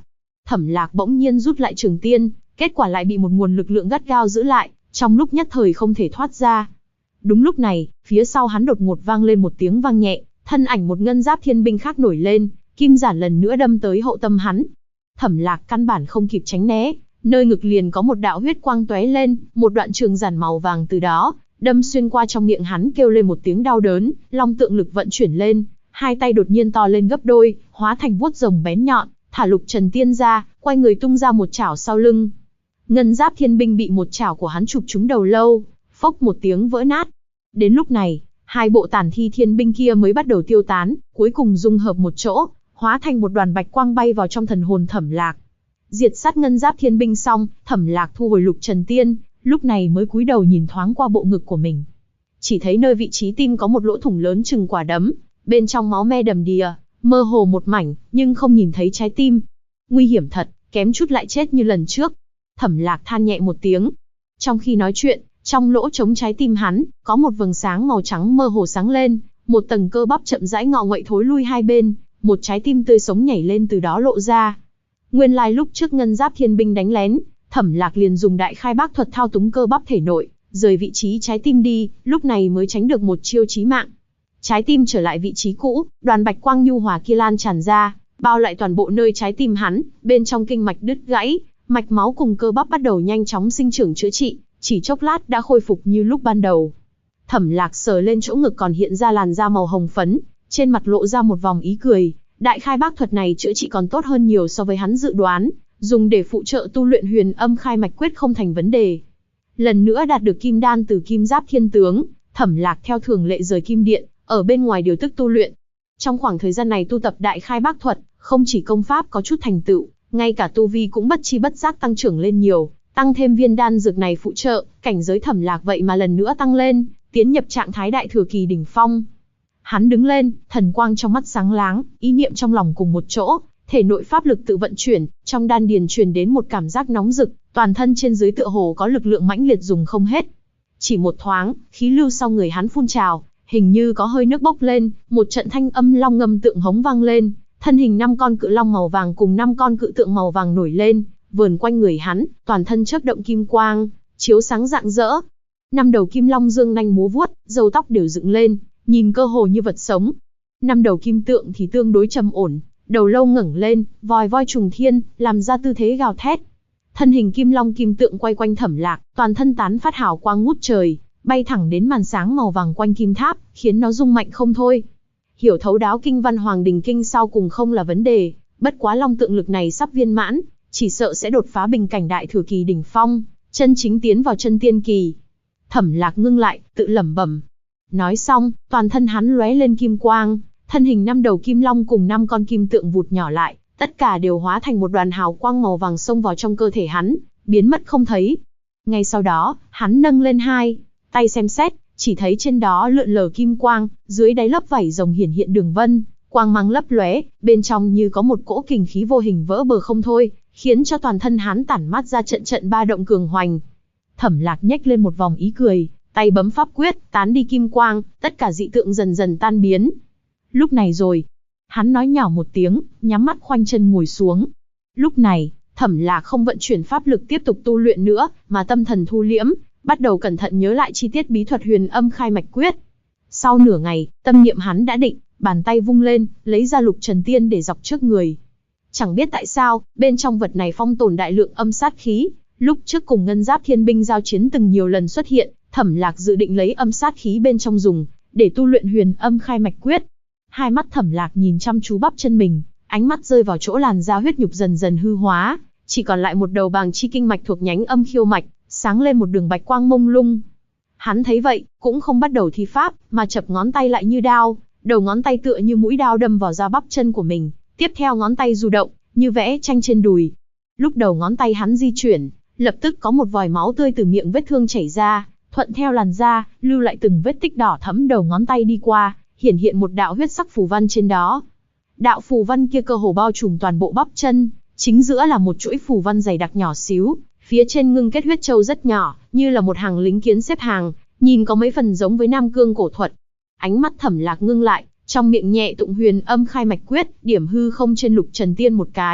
Thẩm Lạc bỗng nhiên rút lại trường tiên, kết quả lại bị một nguồn lực lượng gắt gao giữ lại, trong lúc nhất thời không thể thoát ra. Đúng lúc này, phía sau hắn đột ngột vang lên một tiếng vang nhẹ, thân ảnh một ngân giáp thiên binh khác nổi lên, kim giản lần nữa đâm tới hậu tâm hắn. Thẩm Lạc căn bản không kịp tránh né, nơi ngực liền có một đạo huyết quang tóe lên, một đoạn trường giản màu vàng từ đó đâm xuyên qua trong miệng hắn, kêu lên một tiếng đau đớn, long tượng lực vận chuyển lên, hai tay đột nhiên to lên gấp đôi, hóa thành vuốt rồng bén nhọn, thả Lục Trần Tiên ra, quay người tung ra một chảo sau lưng. Ngân giáp thiên binh bị một chảo của hắn chụp trúng đầu lâu, phốc một tiếng vỡ nát. Đến lúc này, hai bộ tàn thi thiên binh kia mới bắt đầu tiêu tán, cuối cùng dung hợp một chỗ, hóa thành một đoàn bạch quang bay vào trong thần hồn Thẩm Lạc. Diệt sát ngân giáp thiên binh xong, Thẩm Lạc thu hồi Lục Trần Tiên, lúc này mới cúi đầu nhìn thoáng qua bộ ngực của mình. Chỉ thấy nơi vị trí tim có một lỗ thủng lớn chừng quả đấm, bên trong máu me đầm đìa, mơ hồ một mảnh, nhưng không nhìn thấy trái tim. Nguy hiểm thật, kém chút lại chết như lần trước. Thẩm Lạc than nhẹ một tiếng. Trong khi nói chuyện, trong lỗ trống trái tim hắn, có một vầng sáng màu trắng mơ hồ sáng lên, một tầng cơ bắp chậm rãi ngọ nguậy thối lui hai bên, một trái tim tươi sống nhảy lên từ đó lộ ra. Nguyên lai lúc trước ngân giáp thiên binh đánh lén, Thẩm Lạc liền dùng đại khai bác thuật thao túng cơ bắp thể nội, rời vị trí trái tim đi, lúc này mới tránh được một chiêu chí mạng. Trái tim trở lại vị trí cũ, đoàn bạch quang nhu hòa kia lan tràn ra, bao lại toàn bộ nơi trái tim hắn, bên trong kinh mạch đứt gãy, mạch máu cùng cơ bắp bắt đầu nhanh chóng sinh trưởng chữa trị, chỉ chốc lát đã khôi phục như lúc ban đầu. Thẩm Lạc sờ lên chỗ ngực còn hiện ra làn da màu hồng phấn, trên mặt lộ ra một vòng ý cười, đại khai bác thuật này chữa trị còn tốt hơn nhiều so với hắn dự đoán, dùng để phụ trợ tu luyện huyền âm khai mạch quyết không thành vấn đề. Lần nữa đạt được kim đan từ kim giáp thiên tướng, Thẩm Lạc theo thường lệ rời kim điện, ở bên ngoài điều tức tu luyện. Trong khoảng thời gian này tu tập đại khai bác thuật, không chỉ công pháp có chút thành tựu, ngay cả tu vi cũng bất chi bất giác tăng trưởng lên nhiều, tăng thêm viên đan dược này phụ trợ, cảnh giới Thẩm Lạc vậy mà lần nữa tăng lên, tiến nhập trạng thái đại thừa kỳ đỉnh phong. Hắn đứng lên, thần quang trong mắt sáng láng, ý niệm trong lòng cùng một chỗ, thể nội pháp lực tự vận chuyển, trong đan điền truyền đến một cảm giác nóng rực, toàn thân trên dưới tựa hồ có lực lượng mãnh liệt dùng không hết. Chỉ một thoáng, khí lưu sau người hắn phun trào, hình như có hơi nước bốc lên, một trận thanh âm long ngâm tượng hống vang lên, thân hình 5 con cự long màu vàng cùng 5 con cự tượng màu vàng nổi lên, vờn quanh người hắn, toàn thân chớp động kim quang, chiếu sáng rạng rỡ. 5 đầu kim long dương nanh múa vuốt, râu tóc đều dựng lên, nhìn cơ hồ như vật sống. 5 đầu kim tượng thì tương đối trầm ổn, đầu lâu ngẩng lên, vòi voi trùng thiên, làm ra tư thế gào thét. Thân hình kim long kim tượng quay quanh Thẩm Lạc, toàn thân tán phát hào quang ngút trời, bay thẳng đến màn sáng màu vàng quanh kim tháp, khiến nó rung mạnh không thôi. Hiểu thấu đáo kinh văn Hoàng Đình Kinh sau cùng không là vấn đề, bất quá long tượng lực này sắp viên mãn, chỉ sợ sẽ đột phá bình cảnh đại thừa kỳ đỉnh phong, chân chính tiến vào chân tiên kỳ. Thẩm Lạc ngưng lại, tự lẩm bẩm. Nói xong, toàn thân hắn lóe lên kim quang, thân hình 5 đầu kim long cùng 5 con kim tượng vụt nhỏ lại, tất cả đều hóa thành một đoàn hào quang màu vàng xông vào trong cơ thể hắn, biến mất không thấy. Ngay sau đó, hắn nâng lên hai tay xem xét, chỉ thấy trên đó lượn lờ kim quang, dưới đáy lớp vảy rồng hiển hiện đường vân, quang mang lấp lóe, bên trong như có một cỗ kình khí vô hình vỡ bờ không thôi, khiến cho toàn thân hắn tản mát ra trận trận ba động cường hoành. Thẩm Lạc nhếch lên một vòng ý cười, tay bấm pháp quyết, tán đi kim quang, tất cả dị tượng dần dần tan biến. Lúc này rồi, hắn nói nhỏ một tiếng, nhắm mắt khoanh chân ngồi xuống. Lúc này, Thẩm Lạc không vận chuyển pháp lực tiếp tục tu luyện nữa, mà tâm thần thu liễm, bắt đầu cẩn thận nhớ lại chi tiết bí thuật huyền âm khai mạch quyết. Sau nửa ngày, tâm niệm hắn đã định, bàn tay vung lên, lấy ra Lục Trần Tiên để dọc trước người. Chẳng biết tại sao, bên trong vật này phong tồn đại lượng âm sát khí, lúc trước cùng ngân giáp thiên binh giao chiến từng nhiều lần xuất hiện, Thẩm Lạc dự định lấy âm sát khí bên trong dùng, để tu luyện huyền âm khai mạch quyết. Hai mắt Thẩm Lạc nhìn chăm chú bắp chân mình, ánh mắt rơi vào chỗ làn da huyết nhục dần dần hư hóa, chỉ còn lại một đầu bàng chi kinh mạch thuộc nhánh âm khiêu mạch, sáng lên một đường bạch quang mông lung. Hắn thấy vậy, cũng không bắt đầu thi pháp, mà chập ngón tay lại như đao, đầu ngón tay tựa như mũi đao đâm vào da bắp chân của mình, tiếp theo ngón tay du động, như vẽ tranh trên đùi. Lúc đầu ngón tay hắn di chuyển, lập tức có một vòi máu tươi từ miệng vết thương chảy ra, thuận theo làn da, lưu lại từng vết tích đỏ thẫm đầu ngón tay đi qua, hiển hiện một đạo huyết sắc phù văn trên đó. Đạo phù văn kia cơ hồ bao trùm toàn bộ bắp chân, chính giữa là một chuỗi phù văn dày đặc nhỏ xíu, phía trên ngưng kết huyết châu rất nhỏ, như là một hàng lính kiến xếp hàng, nhìn có mấy phần giống với Nam Cương cổ thuật. Ánh mắt Thẩm Lạc ngưng lại, trong miệng nhẹ tụng huyền âm khai mạch quyết, điểm hư không trên Lục Trần Tiên một cái,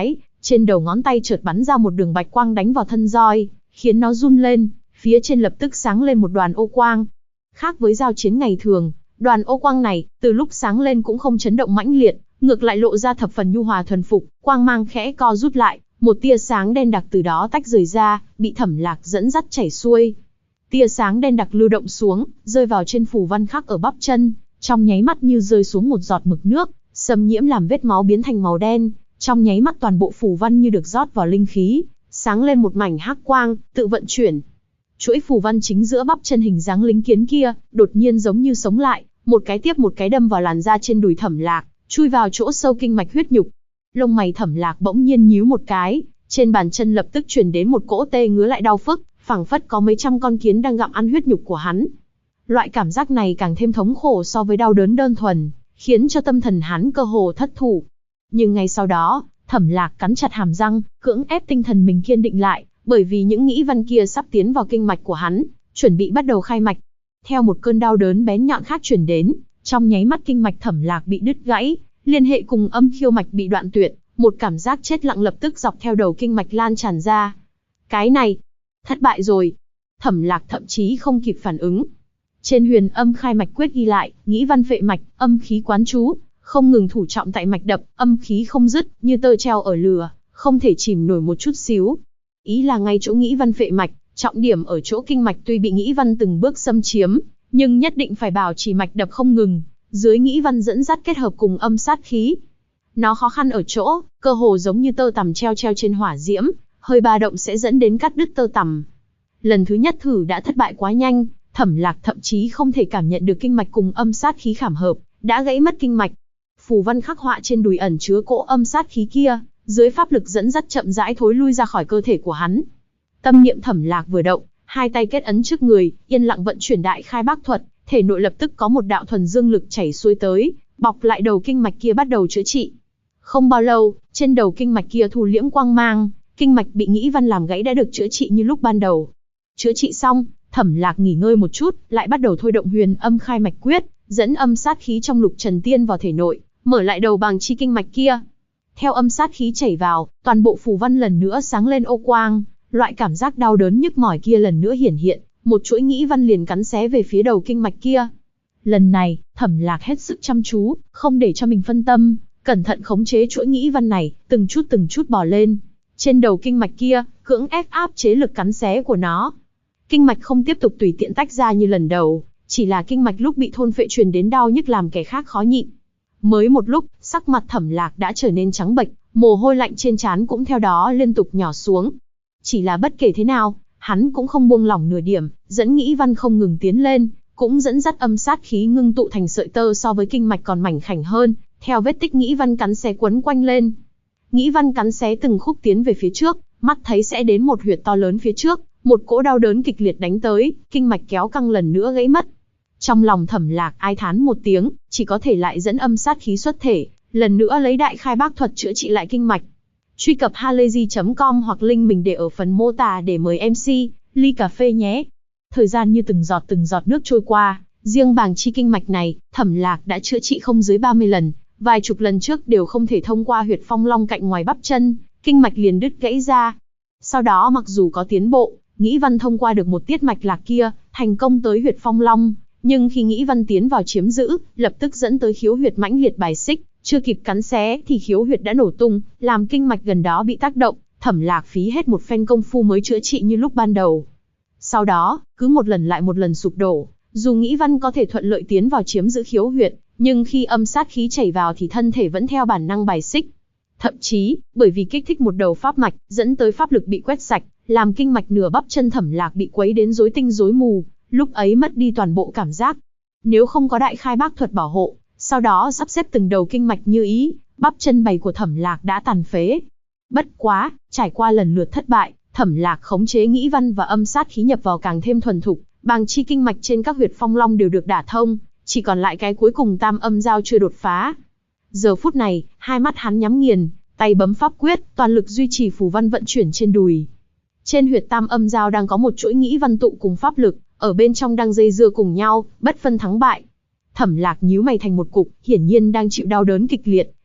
Trên đầu ngón tay chợt bắn ra một đường bạch quang đánh vào thân roi, khiến nó run lên, phía trên lập tức sáng lên một đoàn ô quang. Khác với giao chiến ngày thường, đoàn ô quang này, từ lúc sáng lên cũng không chấn động mãnh liệt, ngược lại lộ ra thập phần nhu hòa thuần phục, quang mang khẽ co rút lại, một tia sáng đen đặc từ đó tách rời ra, bị Thẩm Lạc dẫn dắt chảy xuôi. Tia sáng đen đặc lưu động xuống, rơi vào trên phù văn khắc ở bắp chân, trong nháy mắt như rơi xuống một giọt mực nước, xâm nhiễm làm vết máu biến thành màu đen, trong nháy mắt toàn bộ phù văn như được rót vào linh khí, sáng lên một mảnh hắc quang, tự vận chuyển. Chuỗi phù văn chính giữa bắp chân hình dáng lính kiến kia, đột nhiên giống như sống lại, một cái tiếp một cái đâm vào làn da trên đùi Thẩm Lạc, chui vào chỗ sâu kinh mạch huyết nhục. Lông mày Thẩm Lạc bỗng nhiên nhíu một cái, trên bàn chân lập tức truyền đến một cỗ tê ngứa lại đau phức, phảng phất có mấy trăm con kiến đang gặm ăn huyết nhục của hắn. Loại cảm giác này càng thêm thống khổ so với đau đớn đơn thuần, khiến cho tâm thần hắn cơ hồ thất thủ. Nhưng ngay sau đó, Thẩm Lạc cắn chặt hàm răng, cưỡng ép tinh thần mình kiên định lại, bởi vì những nghĩ văn kia sắp tiến vào kinh mạch của hắn, chuẩn bị bắt đầu khai mạch. Theo một cơn đau đớn bén nhọn khác truyền đến, trong nháy mắt kinh mạch Thẩm Lạc bị đứt gãy, liên hệ cùng âm khiêu mạch bị đoạn tuyệt, một cảm giác chết lặng lập tức dọc theo đầu kinh mạch lan tràn ra. Cái này, thất bại rồi. Thẩm Lạc thậm chí không kịp phản ứng. Trên Huyền Âm Khai Mạch Quyết ghi lại, nghĩ văn phệ mạch, âm khí quán chú, không ngừng thủ trọng tại mạch đập, âm khí không dứt, như tơ treo ở lửa, không thể chìm nổi một chút xíu. Ý là ngay chỗ nghĩ văn phệ mạch, trọng điểm ở chỗ kinh mạch tuy bị nghĩ văn từng bước xâm chiếm, nhưng nhất định phải bảo trì mạch đập không ngừng, dưới nghĩ văn dẫn dắt kết hợp cùng âm sát khí. Nó khó khăn ở chỗ, cơ hồ giống như tơ tằm treo trên hỏa diễm, hơi ba động sẽ dẫn đến cắt đứt tơ tằm. Lần thứ nhất thử đã thất bại quá nhanh, Thẩm Lạc thậm chí không thể cảm nhận được kinh mạch cùng âm sát khí khảm hợp, đã gãy mất kinh mạch. Phù văn khắc họa trên đùi ẩn chứa cỗ âm sát khí kia, dưới pháp lực dẫn dắt chậm rãi thối lui ra khỏi cơ thể của hắn. Tâm niệm Thẩm Lạc vừa động, hai tay kết ấn trước người, yên lặng vận chuyển đại khai bác thuật, thể nội lập tức có một đạo thuần dương lực chảy xuôi tới, bọc lại đầu kinh mạch kia bắt đầu chữa trị. Không bao lâu, trên đầu kinh mạch kia thu liễm quang mang, kinh mạch bị nghĩ văn làm gãy đã được chữa trị như lúc ban đầu. Chữa trị xong, Thẩm Lạc nghỉ ngơi một chút, lại bắt đầu thôi động Huyền Âm Khai Mạch Quyết, dẫn âm sát khí trong Lục Trần Tiên vào thể nội, mở lại đầu bàng chi kinh mạch kia. Theo âm sát khí chảy vào, toàn bộ phù văn lần nữa sáng lên ô quang, loại cảm giác đau đớn nhức mỏi kia lần nữa hiển hiện, một chuỗi nghĩ văn liền cắn xé về phía đầu kinh mạch kia. Lần này, Thẩm Lạc hết sức chăm chú, không để cho mình phân tâm, cẩn thận khống chế chuỗi nghĩ văn này, từng chút bò lên. Trên đầu kinh mạch kia, cưỡng ép áp chế lực cắn xé của nó. Kinh mạch không tiếp tục tùy tiện tách ra như lần đầu, chỉ là kinh mạch lúc bị thôn phệ truyền đến đau nhức làm kẻ khác khó nhịn. Mới một lúc, sắc mặt Thẩm Lạc đã trở nên trắng bệch, mồ hôi lạnh trên trán cũng theo đó liên tục nhỏ xuống. Chỉ là bất kể thế nào, hắn cũng không buông lỏng nửa điểm, dẫn nghĩ văn không ngừng tiến lên, cũng dẫn dắt âm sát khí ngưng tụ thành sợi tơ so với kinh mạch còn mảnh khảnh hơn, theo vết tích nghĩ văn cắn xé quấn quanh lên. Nghĩ văn cắn xé từng khúc tiến về phía trước, mắt thấy sẽ đến một huyệt to lớn phía trước, một cỗ đau đớn kịch liệt đánh tới, kinh mạch kéo căng lần nữa gãy mất. Trong lòng Thẩm Lạc ai thán một tiếng, chỉ có thể lại dẫn âm sát khí xuất thể, lần nữa lấy đại khai bác thuật chữa trị lại kinh mạch. Truy cập halayzi.com hoặc link mình để ở phần mô tả để mời MC, ly cà phê nhé. Thời gian như từng giọt nước trôi qua, riêng bàng chi kinh mạch này, Thẩm Lạc đã chữa trị không dưới 30 lần, vài chục lần trước đều không thể thông qua huyệt phong long cạnh ngoài bắp chân, kinh mạch liền đứt gãy ra. Sau đó mặc dù có tiến bộ, nghĩ văn thông qua được một tiết mạch lạc kia, thành công tới huyệt phong long, nhưng khi nghĩ văn tiến vào chiếm giữ, lập tức dẫn tới khiếu huyệt mãnh liệt bài xích, chưa kịp cắn xé thì khiếu huyệt đã nổ tung, làm kinh mạch gần đó bị tác động, Thẩm Lạc phí hết một phen công phu mới chữa trị như lúc ban đầu. Sau đó, cứ một lần lại một lần sụp đổ, dù nghĩ văn có thể thuận lợi tiến vào chiếm giữ khiếu huyệt, nhưng khi âm sát khí chảy vào thì thân thể vẫn theo bản năng bài xích. Thậm chí, bởi vì kích thích một đầu pháp mạch, dẫn tới pháp lực bị quét sạch, làm kinh mạch nửa bắp chân Thẩm Lạc bị quấy đến rối tinh rối mù, lúc ấy mất đi toàn bộ cảm giác. Nếu không có đại khai bác thuật bảo hộ, sau đó sắp xếp từng đầu kinh mạch như ý, bắp chân bày của Thẩm Lạc đã tàn phế. Bất quá, trải qua lần lượt thất bại, Thẩm Lạc khống chế nghĩ văn và âm sát khí nhập vào càng thêm thuần thục, bàng chi kinh mạch trên các huyệt phong long đều được đả thông, chỉ còn lại cái cuối cùng tam âm giao chưa đột phá. Giờ phút này, hai mắt hắn nhắm nghiền, tay bấm pháp quyết, toàn lực duy trì phù văn vận chuyển trên đùi. Trên huyệt tam âm giao đang có một chuỗi nghĩ văn tụ cùng pháp lực, ở bên trong đang dây dưa cùng nhau, bất phân thắng bại. Thẩm Lạc nhíu mày thành một cục, hiển nhiên đang chịu đau đớn kịch liệt,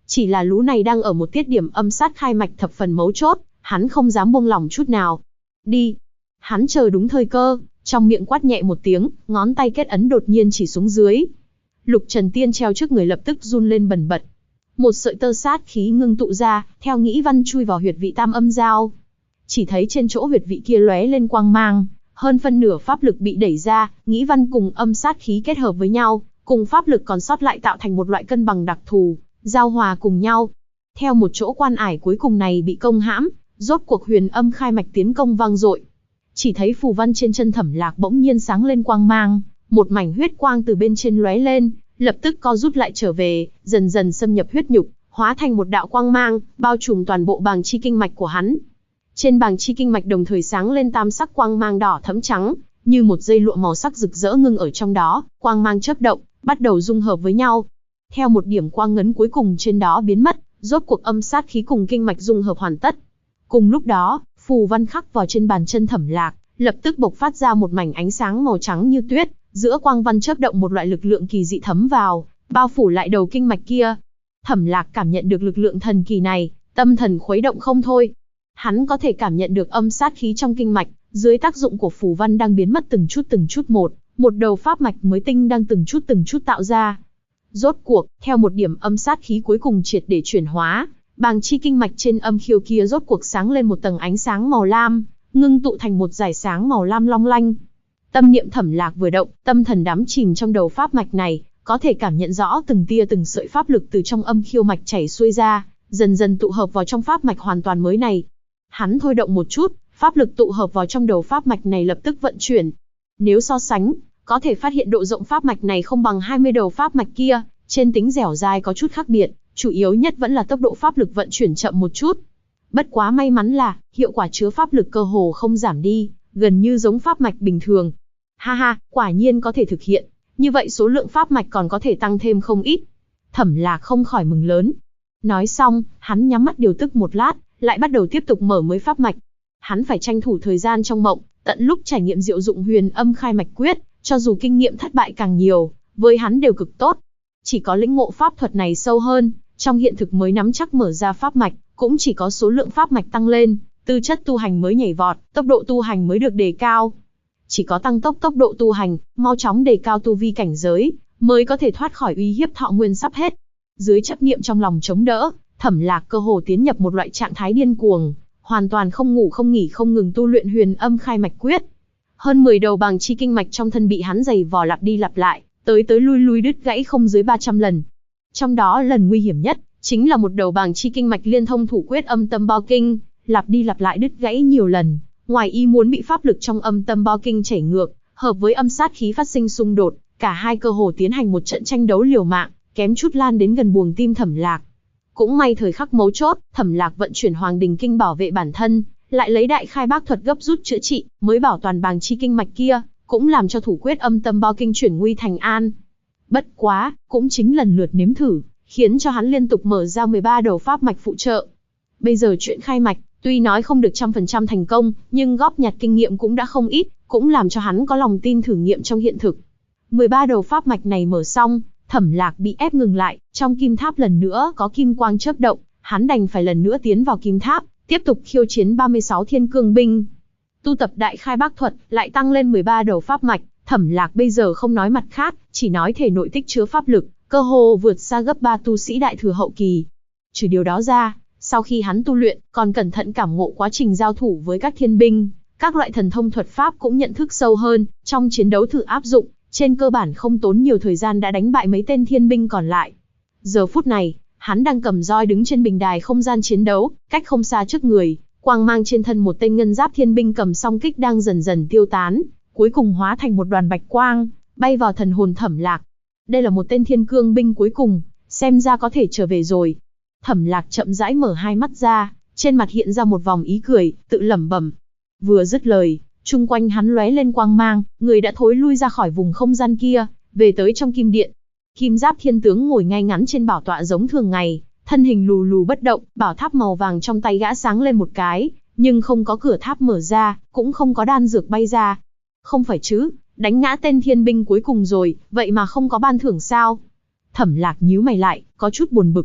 Chỉ là lũ này đang ở một tiết điểm âm sát khai mạch thập phần mấu chốt, hắn không dám buông lỏng chút nào. Đi! Hắn chờ đúng thời cơ, trong miệng quát nhẹ một tiếng, ngón tay kết ấn đột nhiên chỉ xuống dưới. Lục Trần Tiên treo trước người lập tức run lên bần bật. Một sợi tơ sát khí ngưng tụ ra, theo nghĩ văn chui vào huyệt vị tam âm giao. Chỉ thấy trên chỗ huyệt vị kia lóe lên quang mang, hơn phân nửa pháp lực bị đẩy ra, nghĩ văn cùng âm sát khí kết hợp với nhau, cùng pháp lực còn sót lại tạo thành một loại cân bằng đặc thù, giao hòa cùng nhau. Theo một chỗ quan ải cuối cùng này bị công hãm, rốt cuộc huyền âm khai mạch tiến công vang dội. Chỉ thấy phù văn trên chân Thẩm Lạc bỗng nhiên sáng lên quang mang, một mảnh huyết quang từ bên trên lóe lên, lập tức co rút lại trở về, dần dần xâm nhập huyết nhục, hóa thành một đạo quang mang, bao trùm toàn bộ bàng chi kinh mạch của hắn. Trên bàng chi kinh mạch đồng thời sáng lên tam sắc quang mang đỏ thẫm trắng, như một dây lụa màu sắc rực rỡ ngưng ở trong đó, quang mang chớp động, bắt đầu dung hợp với nhau. Theo một điểm quang ngấn cuối cùng trên đó biến mất, rốt cuộc âm sát khí cùng kinh mạch dung hợp hoàn tất. Cùng lúc đó, phù văn khắc vào trên bàn chân Thẩm Lạc, lập tức bộc phát ra một mảnh ánh sáng màu trắng như tuyết, giữa quang văn chớp động một loại lực lượng kỳ dị thấm vào, bao phủ lại đầu kinh mạch kia. Thẩm Lạc cảm nhận được lực lượng thần kỳ này, tâm thần khuấy động không thôi. Hắn có thể cảm nhận được âm sát khí trong kinh mạch, dưới tác dụng của phù văn đang biến mất từng chút một đầu pháp mạch mới tinh đang từng chút tạo ra. Rốt cuộc, theo một điểm âm sát khí cuối cùng triệt để chuyển hóa, bàng chi kinh mạch trên âm khiêu kia rốt cuộc sáng lên một tầng ánh sáng màu lam, ngưng tụ thành một dải sáng màu lam long lanh. Tâm niệm Thẩm Lạc vừa động, tâm thần đắm chìm trong đầu pháp mạch này, có thể cảm nhận rõ từng tia từng sợi pháp lực từ trong âm khiêu mạch chảy xuôi ra, dần dần tụ hợp vào trong pháp mạch hoàn toàn mới này. Hắn thôi động một chút, pháp lực tụ hợp vào trong đầu pháp mạch này lập tức vận chuyển. Nếu so sánh, có thể phát hiện độ rộng pháp mạch này không bằng 20 đầu pháp mạch kia, trên tính dẻo dai có chút khác biệt, chủ yếu nhất vẫn là tốc độ pháp lực vận chuyển chậm một chút. Bất quá may mắn là, hiệu quả chứa pháp lực cơ hồ không giảm đi, gần như giống pháp mạch bình thường. Ha ha, quả nhiên có thể thực hiện, như vậy số lượng pháp mạch còn có thể tăng thêm không ít. Thẩm Lạc không khỏi mừng lớn. Nói xong, hắn nhắm mắt điều tức một lát, lại bắt đầu tiếp tục mở mới pháp mạch. Hắn phải tranh thủ thời gian trong mộng, tận lúc trải nghiệm diệu dụng huyền âm khai mạch quyết, cho dù kinh nghiệm thất bại càng nhiều, với hắn đều cực tốt. Chỉ có lĩnh ngộ pháp thuật này sâu hơn, trong hiện thực mới nắm chắc mở ra pháp mạch, cũng chỉ có số lượng pháp mạch tăng lên, tư chất tu hành mới nhảy vọt, tốc độ tu hành mới được đề cao. Chỉ có tăng tốc tốc độ tu hành, mau chóng đề cao tu vi cảnh giới, mới có thể thoát khỏi uy hiếp thọ nguyên sắp hết. Dưới chấp niệm trong lòng chống đỡ, Thẩm Lạc cơ hồ tiến nhập một loại trạng thái điên cuồng, hoàn toàn không ngủ không nghỉ không ngừng tu luyện huyền âm khai mạch quyết. Hơn 10 đầu bàng chi kinh mạch trong thân bị hắn giày vò lặp đi lặp lại, tới lui lui đứt gãy không dưới 300 lần. Trong đó lần nguy hiểm nhất, chính là một đầu bàng chi kinh mạch liên thông thủ quyết âm tâm bao kinh, lặp đi lặp lại đứt gãy nhiều lần, ngoài ý muốn bị pháp lực trong âm tâm bao kinh chảy ngược, hợp với âm sát khí phát sinh xung đột, cả hai cơ hồ tiến hành một trận tranh đấu liều mạng, kém chút lan đến gần buồng tim Thẩm Lạc. Cũng may thời khắc mấu chốt, Thẩm Lạc vận chuyển Hoàng Đình Kinh bảo vệ bản thân, lại lấy Đại Khai Bác Thuật gấp rút chữa trị, mới bảo toàn bàng chi kinh mạch kia, cũng làm cho thủ quyết âm tâm bao kinh chuyển nguy thành an. Bất quá, cũng chính lần lượt nếm thử, khiến cho hắn liên tục mở ra 13 đầu pháp mạch phụ trợ. Bây giờ chuyện khai mạch, tuy nói không được 100% thành công, nhưng góp nhặt kinh nghiệm cũng đã không ít, cũng làm cho hắn có lòng tin thử nghiệm trong hiện thực. 13 đầu pháp mạch này mở xong, Thẩm Lạc bị ép ngừng lại, trong kim tháp lần nữa có kim quang chớp động, hắn đành phải lần nữa tiến vào kim tháp, tiếp tục khiêu chiến 36 thiên cương binh. Tu tập Đại Khai Bác Thuật, lại tăng lên 13 đầu pháp mạch, Thẩm Lạc bây giờ không nói mặt khác, chỉ nói thể nội tích chứa pháp lực, cơ hồ vượt xa gấp 3 tu sĩ đại thừa hậu kỳ. Trừ điều đó ra, sau khi hắn tu luyện, còn cẩn thận cảm ngộ quá trình giao thủ với các thiên binh, các loại thần thông thuật pháp cũng nhận thức sâu hơn, trong chiến đấu thử áp dụng, trên cơ bản không tốn nhiều thời gian đã đánh bại mấy tên thiên binh còn lại. Giờ phút này, hắn đang cầm roi đứng trên bình đài không gian chiến đấu, cách không xa trước người, quang mang trên thân một tên ngân giáp thiên binh cầm song kích đang dần dần tiêu tán, cuối cùng hóa thành một đoàn bạch quang, bay vào thần hồn Thẩm Lạc. Đây là một tên thiên cương binh cuối cùng, xem ra có thể trở về rồi. Thẩm Lạc chậm rãi mở hai mắt ra, trên mặt hiện ra một vòng ý cười, tự lẩm bẩm. Vừa dứt lời, chung quanh hắn lóe lên quang mang, người đã thối lui ra khỏi vùng không gian kia, về tới trong kim điện. Kim giáp thiên tướng ngồi ngay ngắn trên bảo tọa giống thường ngày, thân hình lù lù bất động, bảo tháp màu vàng trong tay gã sáng lên một cái, nhưng không có cửa tháp mở ra, cũng không có đan dược bay ra. Không phải chứ, đánh ngã tên thiên binh cuối cùng rồi, vậy mà không có ban thưởng sao? Thẩm Lạc nhíu mày lại, có chút buồn bực.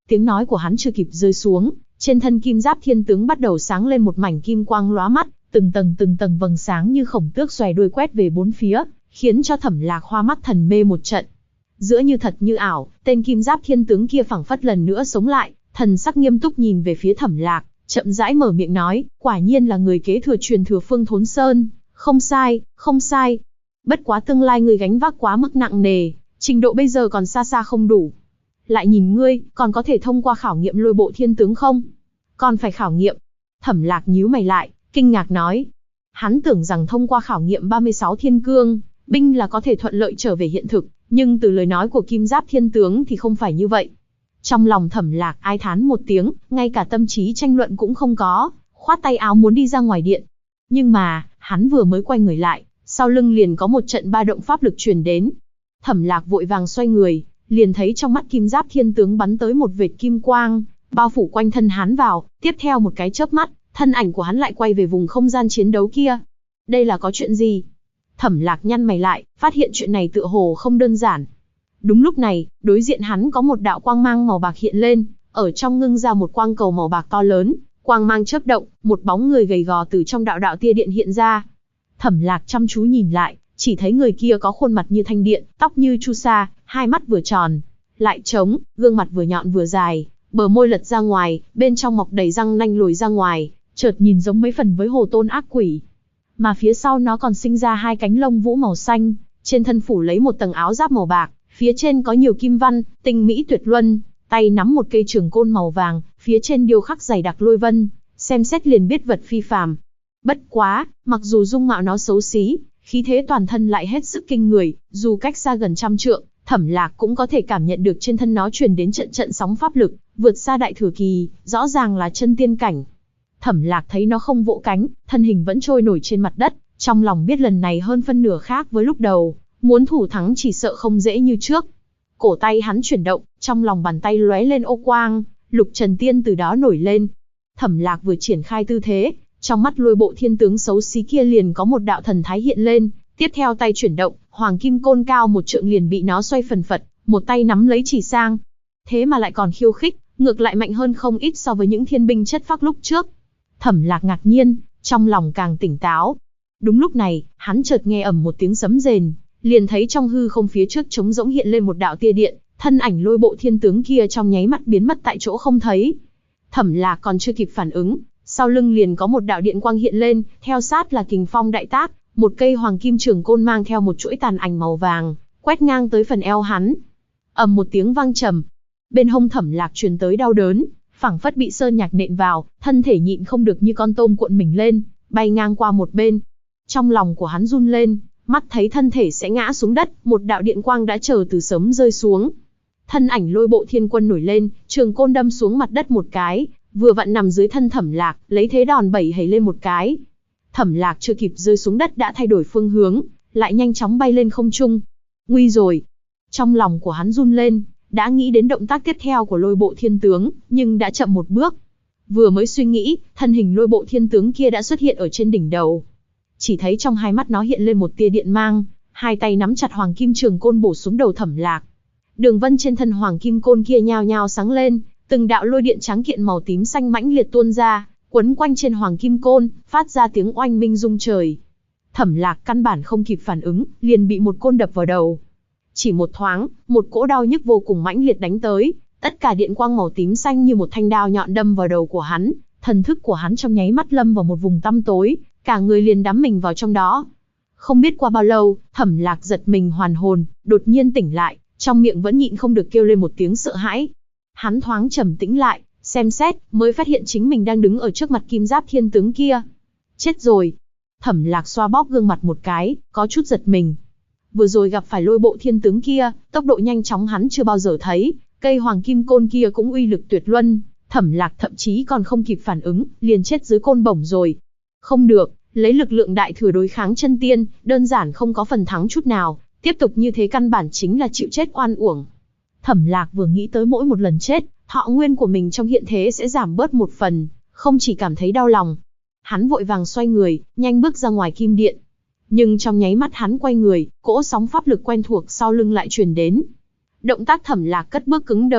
Tiếng nói của hắn chưa kịp rơi xuống, trên thân kim giáp thiên tướng bắt đầu sáng lên một mảnh kim quang lóa mắt, từng tầng vầng sáng như khổng tước xòe đuôi quét về bốn phía, khiến cho Thẩm Lạc hoa mắt thần mê một trận. Giữa như thật như ảo, tên kim giáp thiên tướng kia phảng phất lần nữa sống lại, thần sắc nghiêm túc nhìn về phía Thẩm Lạc, chậm rãi mở miệng nói, quả nhiên là người kế thừa truyền thừa Phương Thốn Sơn, không sai, không sai. Bất quá tương lai người gánh vác quá mức nặng nề, trình độ bây giờ còn xa xa không đủ. Lại nhìn ngươi, còn có thể thông qua khảo nghiệm lôi bộ thiên tướng không? Còn phải khảo nghiệm. Thẩm Lạc nhíu mày lại, kinh ngạc nói. Hắn tưởng rằng thông qua khảo nghiệm 36 thiên cương, binh là có thể thuận lợi trở về hiện thực, nhưng từ lời nói của kim giáp thiên tướng thì không phải như vậy. Trong lòng Thẩm Lạc ai thán một tiếng, ngay cả tâm trí tranh luận cũng không có, khoát tay áo muốn đi ra ngoài điện. Nhưng mà, hắn vừa mới quay người lại, sau lưng liền có một trận ba động pháp lực truyền đến. Thẩm Lạc vội vàng xoay người, liền thấy trong mắt kim giáp thiên tướng bắn tới một vệt kim quang, bao phủ quanh thân hắn vào, tiếp theo một cái chớp mắt, thân ảnh của hắn lại quay về vùng không gian chiến đấu kia. Đây là có chuyện gì? Thẩm Lạc nhăn mày lại, phát hiện chuyện này tựa hồ không đơn giản. Đúng lúc này, đối diện hắn có một đạo quang mang màu bạc hiện lên, ở trong ngưng ra một quang cầu màu bạc to lớn, quang mang chớp động, một bóng người gầy gò từ trong đạo tia điện hiện ra. Thẩm Lạc chăm chú nhìn lại, chỉ thấy người kia có khuôn mặt như thanh điện, tóc như chu sa, hai mắt vừa tròn, lại trống, gương mặt vừa nhọn vừa dài, bờ môi lật ra ngoài, bên trong mọc đầy răng nanh lồi ra ngoài, chợt nhìn giống mấy phần với Hồ Tôn ác quỷ. Mà phía sau nó còn sinh ra hai cánh lông vũ màu xanh, trên thân phủ lấy một tầng áo giáp màu bạc, phía trên có nhiều kim văn, tinh mỹ tuyệt luân, tay nắm một cây trường côn màu vàng, phía trên điêu khắc dày đặc lôi vân, xem xét liền biết vật phi phàm. Bất quá, mặc dù dung mạo nó xấu xí, khí thế toàn thân lại hết sức kinh người, dù cách xa gần trăm trượng, Thẩm Lạc cũng có thể cảm nhận được trên thân nó truyền đến trận sóng pháp lực, vượt xa đại thừa kỳ, rõ ràng là chân tiên cảnh. Thẩm Lạc thấy nó không vỗ cánh, thân hình vẫn trôi nổi trên mặt đất, trong lòng biết lần này hơn phân nửa khác với lúc đầu, muốn thủ thắng chỉ sợ không dễ như trước. Cổ tay hắn chuyển động, trong lòng bàn tay lóe lên ô quang, lục trần tiên từ đó nổi lên. Thẩm Lạc vừa triển khai tư thế, trong mắt lôi bộ thiên tướng xấu xí kia liền có một đạo thần thái hiện lên, tiếp theo tay chuyển động, hoàng kim côn cao một trượng liền bị nó xoay phần phật, một tay nắm lấy chỉ sang. Thế mà lại còn khiêu khích, ngược lại mạnh hơn không ít so với những thiên binh chất phác lúc trước. Thẩm Lạc ngạc nhiên, trong lòng càng tỉnh táo. Đúng lúc này, hắn chợt nghe ầm một tiếng sấm rền, liền thấy trong hư không phía trước trống rỗng hiện lên một đạo tia điện, thân ảnh lôi bộ thiên tướng kia trong nháy mắt biến mất tại chỗ không thấy. Thẩm Lạc còn chưa kịp phản ứng, sau lưng liền có một đạo điện quang hiện lên, theo sát là kình phong đại tác, một cây hoàng kim trường côn mang theo một chuỗi tàn ảnh màu vàng, quét ngang tới phần eo hắn. Ầm một tiếng vang trầm, bên hông Thẩm Lạc truyền tới đau đớn, phảng phất bị sơn nhạc nện vào, thân thể nhịn không được như con tôm cuộn mình lên, bay ngang qua một bên. Trong lòng của hắn run lên, mắt thấy thân thể sẽ ngã xuống đất, một đạo điện quang đã chờ từ sớm rơi xuống. Thân ảnh lôi bộ thiên quân nổi lên, trường côn đâm xuống mặt đất một cái, vừa vặn nằm dưới thân Thẩm Lạc, lấy thế đòn bẩy hầy lên một cái. Thẩm Lạc chưa kịp rơi xuống đất đã thay đổi phương hướng, lại nhanh chóng bay lên không trung. Nguy rồi! Trong lòng của hắn run lên, đã nghĩ đến động tác tiếp theo của lôi bộ thiên tướng, nhưng đã chậm một bước. Vừa mới suy nghĩ, thân hình lôi bộ thiên tướng kia đã xuất hiện ở trên đỉnh đầu. Chỉ thấy trong hai mắt nó hiện lên một tia điện mang, hai tay nắm chặt hoàng kim trường côn bổ xuống đầu Thẩm Lạc. Đường vân trên thân hoàng kim côn kia nhao nhao sáng lên, từng đạo lôi điện trắng kiện màu tím xanh mãnh liệt tuôn ra, quấn quanh trên hoàng kim côn, phát ra tiếng oanh minh rung trời. Thẩm Lạc căn bản không kịp phản ứng, liền bị một côn đập vào đầu. Chỉ một thoáng, một cỗ đau nhức vô cùng mãnh liệt đánh tới, tất cả điện quang màu tím xanh như một thanh đao nhọn đâm vào đầu của hắn, thần thức của hắn trong nháy mắt lâm vào một vùng tăm tối, cả người liền đắm mình vào trong đó. Không biết qua bao lâu, Thẩm Lạc giật mình hoàn hồn, đột nhiên tỉnh lại, trong miệng vẫn nhịn không được kêu lên một tiếng sợ hãi. Hắn thoáng trầm tĩnh lại, xem xét, mới phát hiện chính mình đang đứng ở trước mặt kim giáp thiên tướng kia. Chết rồi! Thẩm Lạc xoa bóp gương mặt một cái, có chút giật mình. Vừa rồi gặp phải lôi bộ thiên tướng kia, tốc độ nhanh chóng hắn chưa bao giờ thấy, cây hoàng kim côn kia cũng uy lực tuyệt luân, Thẩm Lạc thậm chí còn không kịp phản ứng, liền chết dưới côn bổng rồi. Không được, lấy lực lượng đại thừa đối kháng chân tiên, đơn giản không có phần thắng chút nào, tiếp tục như thế căn bản chính là chịu chết oan uổng. Thẩm Lạc vừa nghĩ tới mỗi một lần chết, thọ nguyên của mình trong hiện thế sẽ giảm bớt một phần, không chỉ cảm thấy đau lòng. Hắn vội vàng xoay người, nhanh bước ra ngoài kim điện. Nhưng trong nháy mắt hắn quay người, cỗ sóng pháp lực quen thuộc sau lưng lại truyền đến. Động tác Thẩm Lạc cất bước cứng đờ,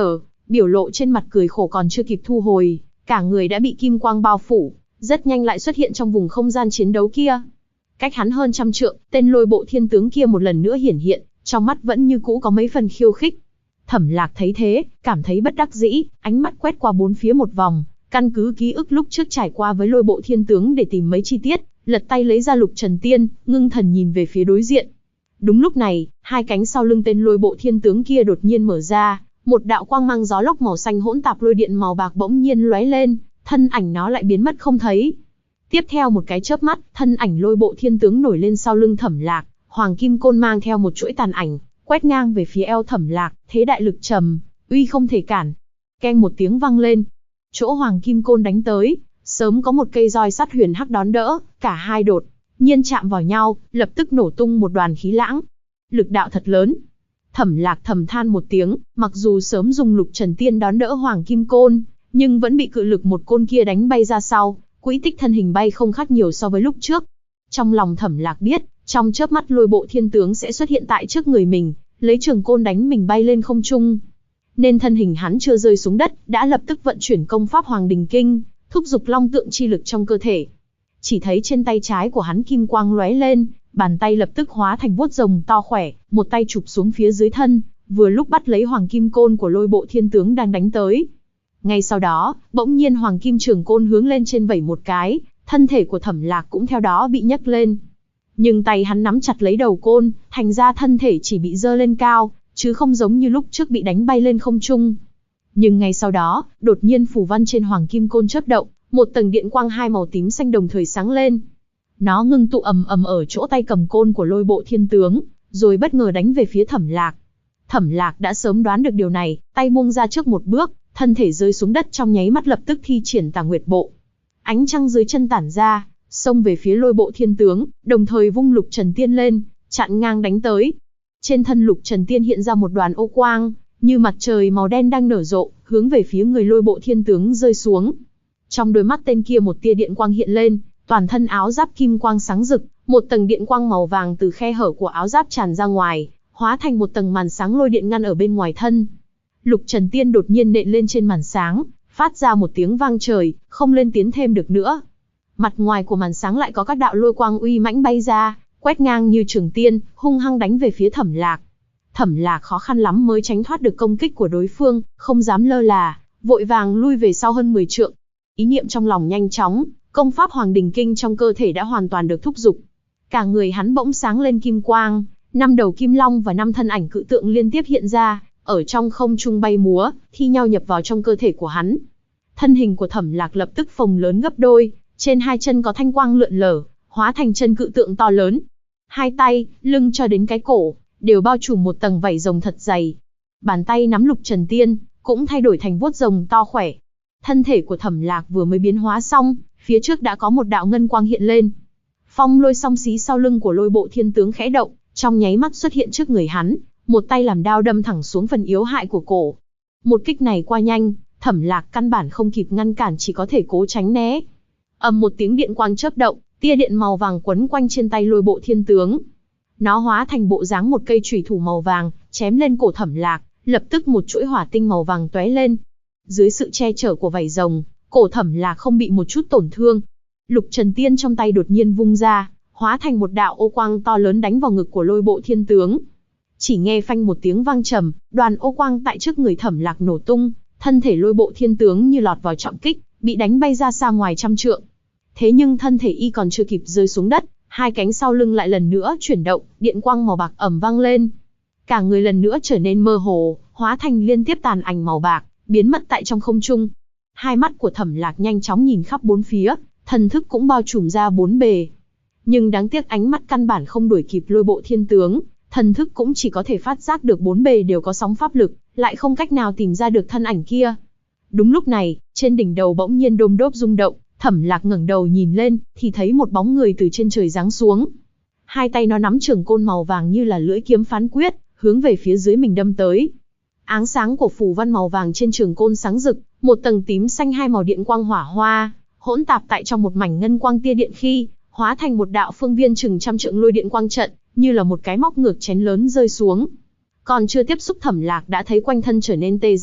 biểu lộ trên mặt cười khổ còn chưa kịp thu hồi, cả người đã bị kim quang bao phủ, rất nhanh lại xuất hiện trong vùng không gian chiến đấu kia. Cách hắn hơn trăm trượng, tên Lôi Bộ Thiên Tướng kia một lần nữa hiển hiện, trong mắt vẫn như cũ có mấy phần khiêu khích. Thẩm Lạc thấy thế, cảm thấy bất đắc dĩ, ánh mắt quét qua bốn phía một vòng, căn cứ ký ức lúc trước trải qua với Lôi Bộ Thiên Tướng để tìm mấy chi tiết, lật tay lấy ra Lục Trần Tiên, ngưng thần nhìn về phía đối diện. Đúng lúc này, hai cánh sau lưng tên Lôi Bộ Thiên Tướng kia đột nhiên mở ra, một đạo quang mang gió lốc màu xanh hỗn tạp lôi điện màu bạc bỗng nhiên lóe lên, thân ảnh nó lại biến mất không thấy. Tiếp theo một cái chớp mắt, thân ảnh Lôi Bộ Thiên Tướng nổi lên sau lưng Thẩm Lạc, Hoàng Kim Côn mang theo một chuỗi tàn ảnh, quét ngang về phía eo Thẩm Lạc, thế đại lực trầm, uy không thể cản. Keng một tiếng vang lên, chỗ Hoàng Kim Côn đánh tới, sớm có một cây roi sắt huyền hắc đón đỡ, cả hai đột nhiên chạm vào nhau, lập tức nổ tung một đoàn khí lãng. Lực đạo thật lớn. Thẩm Lạc thầm than một tiếng, mặc dù sớm dùng Lục Trần Tiên đón đỡ Hoàng Kim Côn, nhưng vẫn bị cự lực một côn kia đánh bay ra sau, quỹ tích thân hình bay không khác nhiều so với lúc trước. Trong lòng Thẩm Lạc biết, trong chớp mắt Lôi Bộ Thiên Tướng sẽ xuất hiện tại trước người mình, lấy trường côn đánh mình bay lên không trung. Nên thân hình hắn chưa rơi xuống đất, đã lập tức vận chuyển công pháp Hoàng Đình Kinh, thúc giục long tượng chi lực trong cơ thể. Chỉ thấy trên tay trái của hắn kim quang lóe lên, bàn tay lập tức hóa thành vuốt rồng to khỏe, một tay chụp xuống phía dưới thân, vừa lúc bắt lấy Hoàng Kim Côn của Lôi Bộ Thiên Tướng đang đánh tới. Ngay sau đó, bỗng nhiên Hoàng Kim Trường Côn hướng lên trên vẩy một cái, thân thể của Thẩm Lạc cũng theo đó bị nhấc lên. Nhưng tay hắn nắm chặt lấy đầu côn, thành ra thân thể chỉ bị dơ lên cao, chứ không giống như lúc trước bị đánh bay lên không trung. Nhưng ngay sau đó, đột nhiên phù văn trên Hoàng Kim Côn chớp động, một tầng điện quang hai màu tím xanh đồng thời sáng lên. Nó ngưng tụ ầm ầm ở chỗ tay cầm côn của Lôi Bộ Thiên Tướng, rồi bất ngờ đánh về phía Thẩm Lạc. Thẩm Lạc đã sớm đoán được điều này, tay buông ra trước một bước, thân thể rơi xuống đất trong nháy mắt lập tức thi triển Tà Nguyệt Bộ. Ánh trăng dưới chân tản ra, xông về phía Lôi Bộ Thiên Tướng, đồng thời vung Lục Trần Tiên lên, chặn ngang đánh tới. Trên thân Lục Trần Tiên hiện ra một đoàn ô quang, như mặt trời màu đen đang nở rộ, hướng về phía người Lôi Bộ Thiên Tướng rơi xuống. Trong đôi mắt tên kia một tia điện quang hiện lên, toàn thân áo giáp kim quang sáng rực, một tầng điện quang màu vàng từ khe hở của áo giáp tràn ra ngoài, hóa thành một tầng màn sáng lôi điện ngăn ở bên ngoài thân. Lục Trần Tiên đột nhiên nện lên trên màn sáng, phát ra một tiếng vang trời, không lên tiến thêm được nữa. Mặt ngoài của màn sáng lại có các đạo lôi quang uy mãnh bay ra, quét ngang như trường tiên, hung hăng đánh về phía Thẩm Lạc. Thẩm Lạc khó khăn lắm mới tránh thoát được công kích của đối phương, không dám lơ là, vội vàng lui về sau hơn 10 trượng. Ý niệm trong lòng nhanh chóng, công pháp Hoàng Đình Kinh trong cơ thể đã hoàn toàn được thúc giục. Cả người hắn bỗng sáng lên kim quang, 5 đầu kim long và 5 thân ảnh cự tượng liên tiếp hiện ra, ở trong không trung bay múa, thi nhau nhập vào trong cơ thể của hắn. Thân hình của Thẩm Lạc lập tức phồng lớn gấp đôi, trên hai chân có thanh quang lượn lờ, hóa thành chân cự tượng to lớn. Hai tay, lưng cho đến cái cổ, đều bao trùm một tầng vảy rồng thật dày. Bàn tay nắm Lục Trần Tiên, cũng thay đổi thành vuốt rồng to khỏe. Thân thể của Thẩm Lạc vừa mới biến hóa xong, phía trước đã có một đạo ngân quang hiện lên. Phong lôi song xí sau lưng của Lôi Bộ Thiên Tướng khẽ động, trong nháy mắt xuất hiện trước người hắn, một tay làm đao đâm thẳng xuống phần yếu hại của cổ. Một kích này qua nhanh, Thẩm Lạc căn bản không kịp ngăn cản, chỉ có thể cố tránh né. Ầm một tiếng điện quang chớp động, tia điện màu vàng quấn quanh trên tay Lôi Bộ Thiên Tướng. Nó hóa thành bộ dáng một cây chủy thủ màu vàng, chém lên cổ Thẩm Lạc, lập tức một chuỗi hỏa tinh màu vàng tóe lên. Dưới sự che chở của vảy rồng, cổ Thẩm Lạc không bị một chút tổn thương. Lục Trần Tiên trong tay đột nhiên vung ra, hóa thành một đạo ô quang to lớn đánh vào ngực của Lôi Bộ Thiên Tướng. Chỉ nghe phanh một tiếng vang trầm, đoàn ô quang tại trước người Thẩm Lạc nổ tung, thân thể Lôi Bộ Thiên Tướng như lọt vào trọng kích, bị đánh bay ra xa ngoài trăm trượng. Thế nhưng thân thể y còn chưa kịp rơi xuống đất, hai cánh sau lưng lại lần nữa chuyển động, điện quang màu bạc ầm vang lên. Cả người lần nữa trở nên mơ hồ, hóa thành liên tiếp tàn ảnh màu bạc, biến mất tại trong không trung. Hai mắt của Thẩm Lạc nhanh chóng nhìn khắp bốn phía, thần thức cũng bao trùm ra bốn bề. Nhưng đáng tiếc ánh mắt căn bản không đuổi kịp Lôi Bộ Thiên Tướng, thần thức cũng chỉ có thể phát giác được bốn bề đều có sóng pháp lực, lại không cách nào tìm ra được thân ảnh kia. Đúng lúc này, trên đỉnh đầu bỗng nhiên đôm đốp rung động, Thẩm Lạc ngẩng đầu nhìn lên, thì thấy một bóng người từ trên trời giáng xuống. Hai tay nó nắm trường côn màu vàng như là lưỡi kiếm phán quyết, hướng về phía dưới mình đâm tới. Áng sáng của phù văn màu vàng trên trường côn sáng rực, một tầng tím xanh hai màu điện quang hỏa hoa, hỗn tạp tại trong một mảnh ngân quang tia điện khi, hóa thành một đạo phương viên chừng trăm trượng lôi điện quang trận, như là một cái móc ngược chén lớn rơi xuống. Còn chưa tiếp xúc Thẩm Lạc đã thấy quanh thân trở nên tê dại,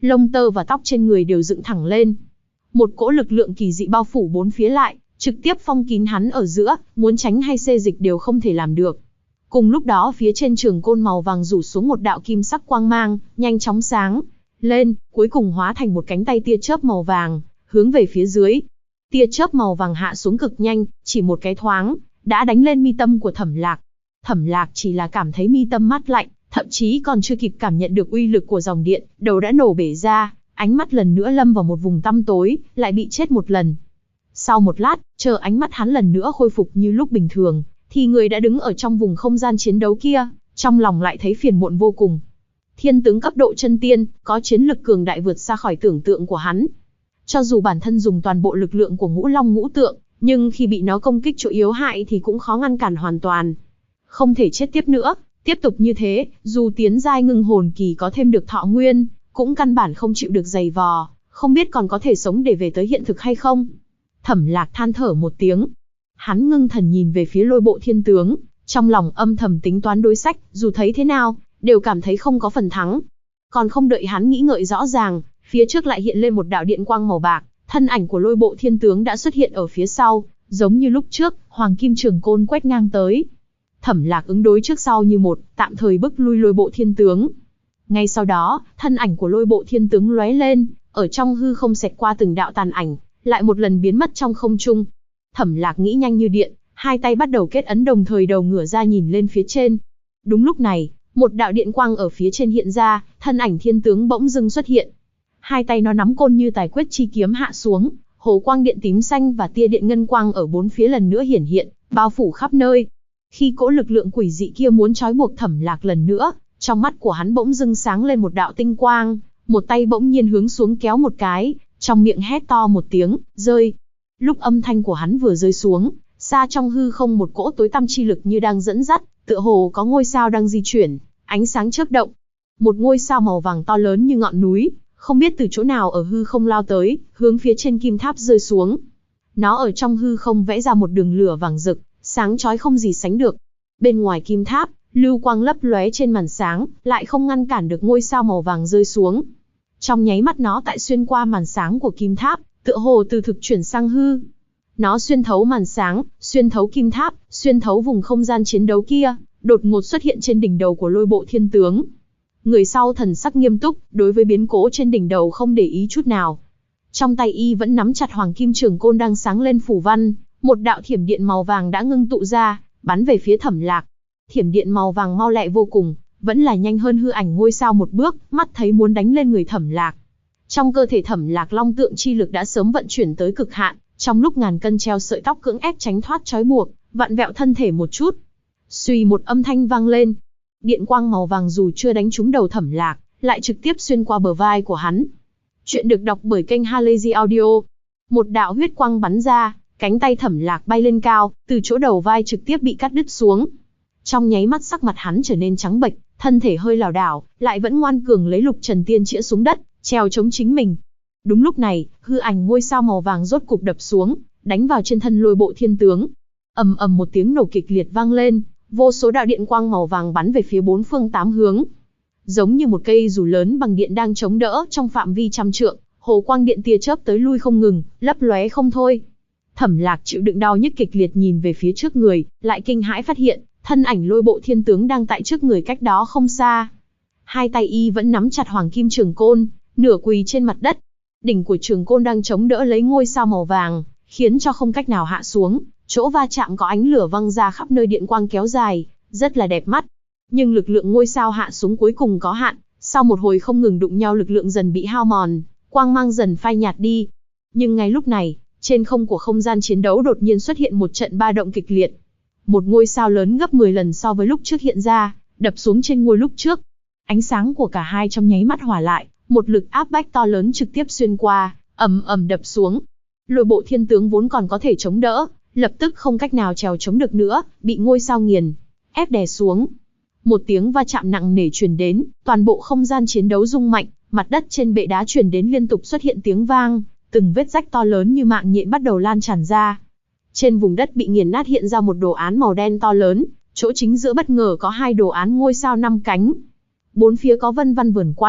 lông tơ và tóc trên người đều dựng thẳng lên. Một cỗ lực lượng kỳ dị bao phủ bốn phía lại, trực tiếp phong kín hắn ở giữa, muốn tránh hay xê dịch đều không thể làm được. Cùng lúc đó phía trên trường côn màu vàng rủ xuống một đạo kim sắc quang mang, nhanh chóng sáng lên, cuối cùng hóa thành một cánh tay tia chớp màu vàng, hướng về phía dưới. Tia chớp màu vàng hạ xuống cực nhanh, chỉ một cái thoáng, đã đánh lên mi tâm của Thẩm Lạc. Thẩm Lạc chỉ là cảm thấy mi tâm mát lạnh, thậm chí còn chưa kịp cảm nhận được uy lực của dòng điện, đầu đã nổ bể ra, ánh mắt lần nữa lâm vào một vùng tăm tối, lại bị chết một lần. Sau một lát, chờ ánh mắt hắn lần nữa khôi phục như lúc bình thường, thì người đã đứng ở trong vùng không gian chiến đấu kia, trong lòng lại thấy phiền muộn vô cùng. Thiên tướng cấp độ chân tiên, có chiến lực cường đại vượt xa khỏi tưởng tượng của hắn. Cho dù bản thân dùng toàn bộ lực lượng của Ngũ Long Ngũ Tượng, nhưng khi bị nó công kích chỗ yếu hại thì cũng khó ngăn cản hoàn toàn. Không thể chết tiếp nữa, tiếp tục như thế, dù tiến giai ngưng hồn kỳ có thêm được thọ nguyên, cũng căn bản không chịu được giày vò, không biết còn có thể sống để về tới hiện thực hay không. Thẩm Lạc than thở một tiếng. Hắn ngưng thần nhìn về phía Lôi Bộ Thiên Tướng, trong lòng âm thầm tính toán đối sách, dù thấy thế nào, đều cảm thấy không có phần thắng. Còn không đợi hắn nghĩ ngợi rõ ràng, phía trước lại hiện lên một đạo điện quang màu bạc, thân ảnh của Lôi Bộ Thiên Tướng đã xuất hiện ở phía sau, giống như lúc trước, Hoàng Kim Trường Côn quét ngang tới. Thẩm Lạc ứng đối trước sau như một, tạm thời bức lui Lôi Bộ Thiên Tướng. Ngay sau đó, thân ảnh của Lôi Bộ Thiên Tướng lóe lên, ở trong hư không xẹt qua từng đạo tàn ảnh, lại một lần biến mất trong không trung. Thẩm Lạc nghĩ nhanh như điện, hai tay bắt đầu kết ấn đồng thời đầu ngửa ra nhìn lên phía trên. Đúng lúc này, một đạo điện quang ở phía trên hiện ra, thân ảnh thiên tướng bỗng dưng xuất hiện. Hai tay nó nắm côn như tài quyết chi kiếm hạ xuống, hồ quang điện tím xanh và tia điện ngân quang ở bốn phía lần nữa hiển hiện, bao phủ khắp nơi. Khi cỗ lực lượng quỷ dị kia muốn trói buộc Thẩm Lạc lần nữa, trong mắt của hắn bỗng dưng sáng lên một đạo tinh quang, một tay bỗng nhiên hướng xuống kéo một cái, trong miệng hét to một tiếng, rơi. Lúc âm thanh của hắn vừa rơi xuống, xa trong hư không một cỗ tối tăm chi lực như đang dẫn dắt, tựa hồ có ngôi sao đang di chuyển, ánh sáng chớp động. Một ngôi sao màu vàng to lớn như ngọn núi, không biết từ chỗ nào ở hư không lao tới, hướng phía trên kim tháp rơi xuống. Nó ở trong hư không vẽ ra một đường lửa vàng rực, sáng chói không gì sánh được. Bên ngoài kim tháp, lưu quang lấp lóe trên màn sáng, lại không ngăn cản được ngôi sao màu vàng rơi xuống. Trong nháy mắt nó tại xuyên qua màn sáng của kim tháp, tựa hồ từ thực chuyển sang hư. Nó xuyên thấu màn sáng, xuyên thấu kim tháp, xuyên thấu vùng không gian chiến đấu kia, đột ngột xuất hiện trên đỉnh đầu của Lôi Bộ Thiên Tướng. Người sau thần sắc nghiêm túc, đối với biến cố trên đỉnh đầu không để ý chút nào. Trong tay y vẫn nắm chặt Hoàng Kim Trường Côn đang sáng lên phủ văn, một đạo thiểm điện màu vàng đã ngưng tụ ra, bắn về phía Thẩm Lạc. Thiểm điện màu vàng mau lẹ vô cùng, vẫn là nhanh hơn hư ảnh ngôi sao một bước, mắt thấy muốn đánh lên người Thẩm Lạc. Trong cơ thể Thẩm Lạc long tượng chi lực đã sớm vận chuyển tới cực hạn, trong lúc ngàn cân treo sợi tóc cưỡng ép tránh thoát trói buộc, vặn vẹo thân thể một chút. Xuy một âm thanh vang lên. Điện quang màu vàng dù chưa đánh trúng đầu Thẩm Lạc, lại trực tiếp xuyên qua bờ vai của hắn. Chuyện được đọc bởi kênh Halazy Audio. Một đạo huyết quang bắn ra, cánh tay Thẩm Lạc bay lên cao, từ chỗ đầu vai trực tiếp bị cắt đứt xuống. Trong nháy mắt sắc mặt hắn trở nên trắng bệch, thân thể hơi lảo đảo, lại vẫn ngoan cường lấy Lục Trần Tiên chĩa xuống đất, treo chống chính mình. Đúng lúc này, hư ảnh ngôi sao màu vàng rốt cục đập xuống, đánh vào trên thân Lôi Bộ Thiên Tướng. Ầm ầm một tiếng nổ kịch liệt vang lên, vô số đạo điện quang màu vàng bắn về phía bốn phương tám hướng. Giống như một cây dù lớn bằng điện đang chống đỡ trong phạm vi trăm trượng, hồ quang điện tia chớp tới lui không ngừng, lấp lóe không thôi. Thẩm Lạc chịu đựng đau nhức kịch liệt nhìn về phía trước người, lại kinh hãi phát hiện, thân ảnh Lôi Bộ Thiên Tướng đang tại trước người cách đó không xa. Hai tay y vẫn nắm chặt Hoàng Kim Trường Côn, nửa quỳ trên mặt đất. Đỉnh của trường côn đang chống đỡ lấy ngôi sao màu vàng, khiến cho không cách nào hạ xuống, chỗ va chạm có ánh lửa văng ra khắp nơi, điện quang kéo dài, rất là đẹp mắt. Nhưng lực lượng ngôi sao hạ xuống cuối cùng có hạn, sau một hồi không ngừng đụng nhau lực lượng dần bị hao mòn, quang mang dần phai nhạt đi. Nhưng ngay lúc này, trên không của không gian chiến đấu đột nhiên xuất hiện một trận ba động kịch liệt. Một ngôi sao lớn gấp 10 lần so với lúc trước hiện ra, đập xuống trên ngôi lúc trước. Ánh sáng của cả hai trong nháy mắt hòa lại, một lực áp bách to lớn trực tiếp xuyên qua, ầm ầm đập xuống. Lôi Bộ Thiên Tướng vốn còn có thể chống đỡ, lập tức không cách nào trèo chống được nữa, bị ngôi sao nghiền ép đè xuống. Một tiếng va chạm nặng nề truyền đến, toàn bộ không gian chiến đấu rung mạnh, mặt đất trên bệ đá truyền đến liên tục xuất hiện tiếng vang, từng vết rách to lớn như mạng nhện bắt đầu lan tràn ra. Trên vùng đất bị nghiền nát hiện ra một đồ án màu đen to lớn, chỗ chính giữa bất ngờ có hai đồ án ngôi sao 5 cánh. Bốn phía có vân văn vờn quanh,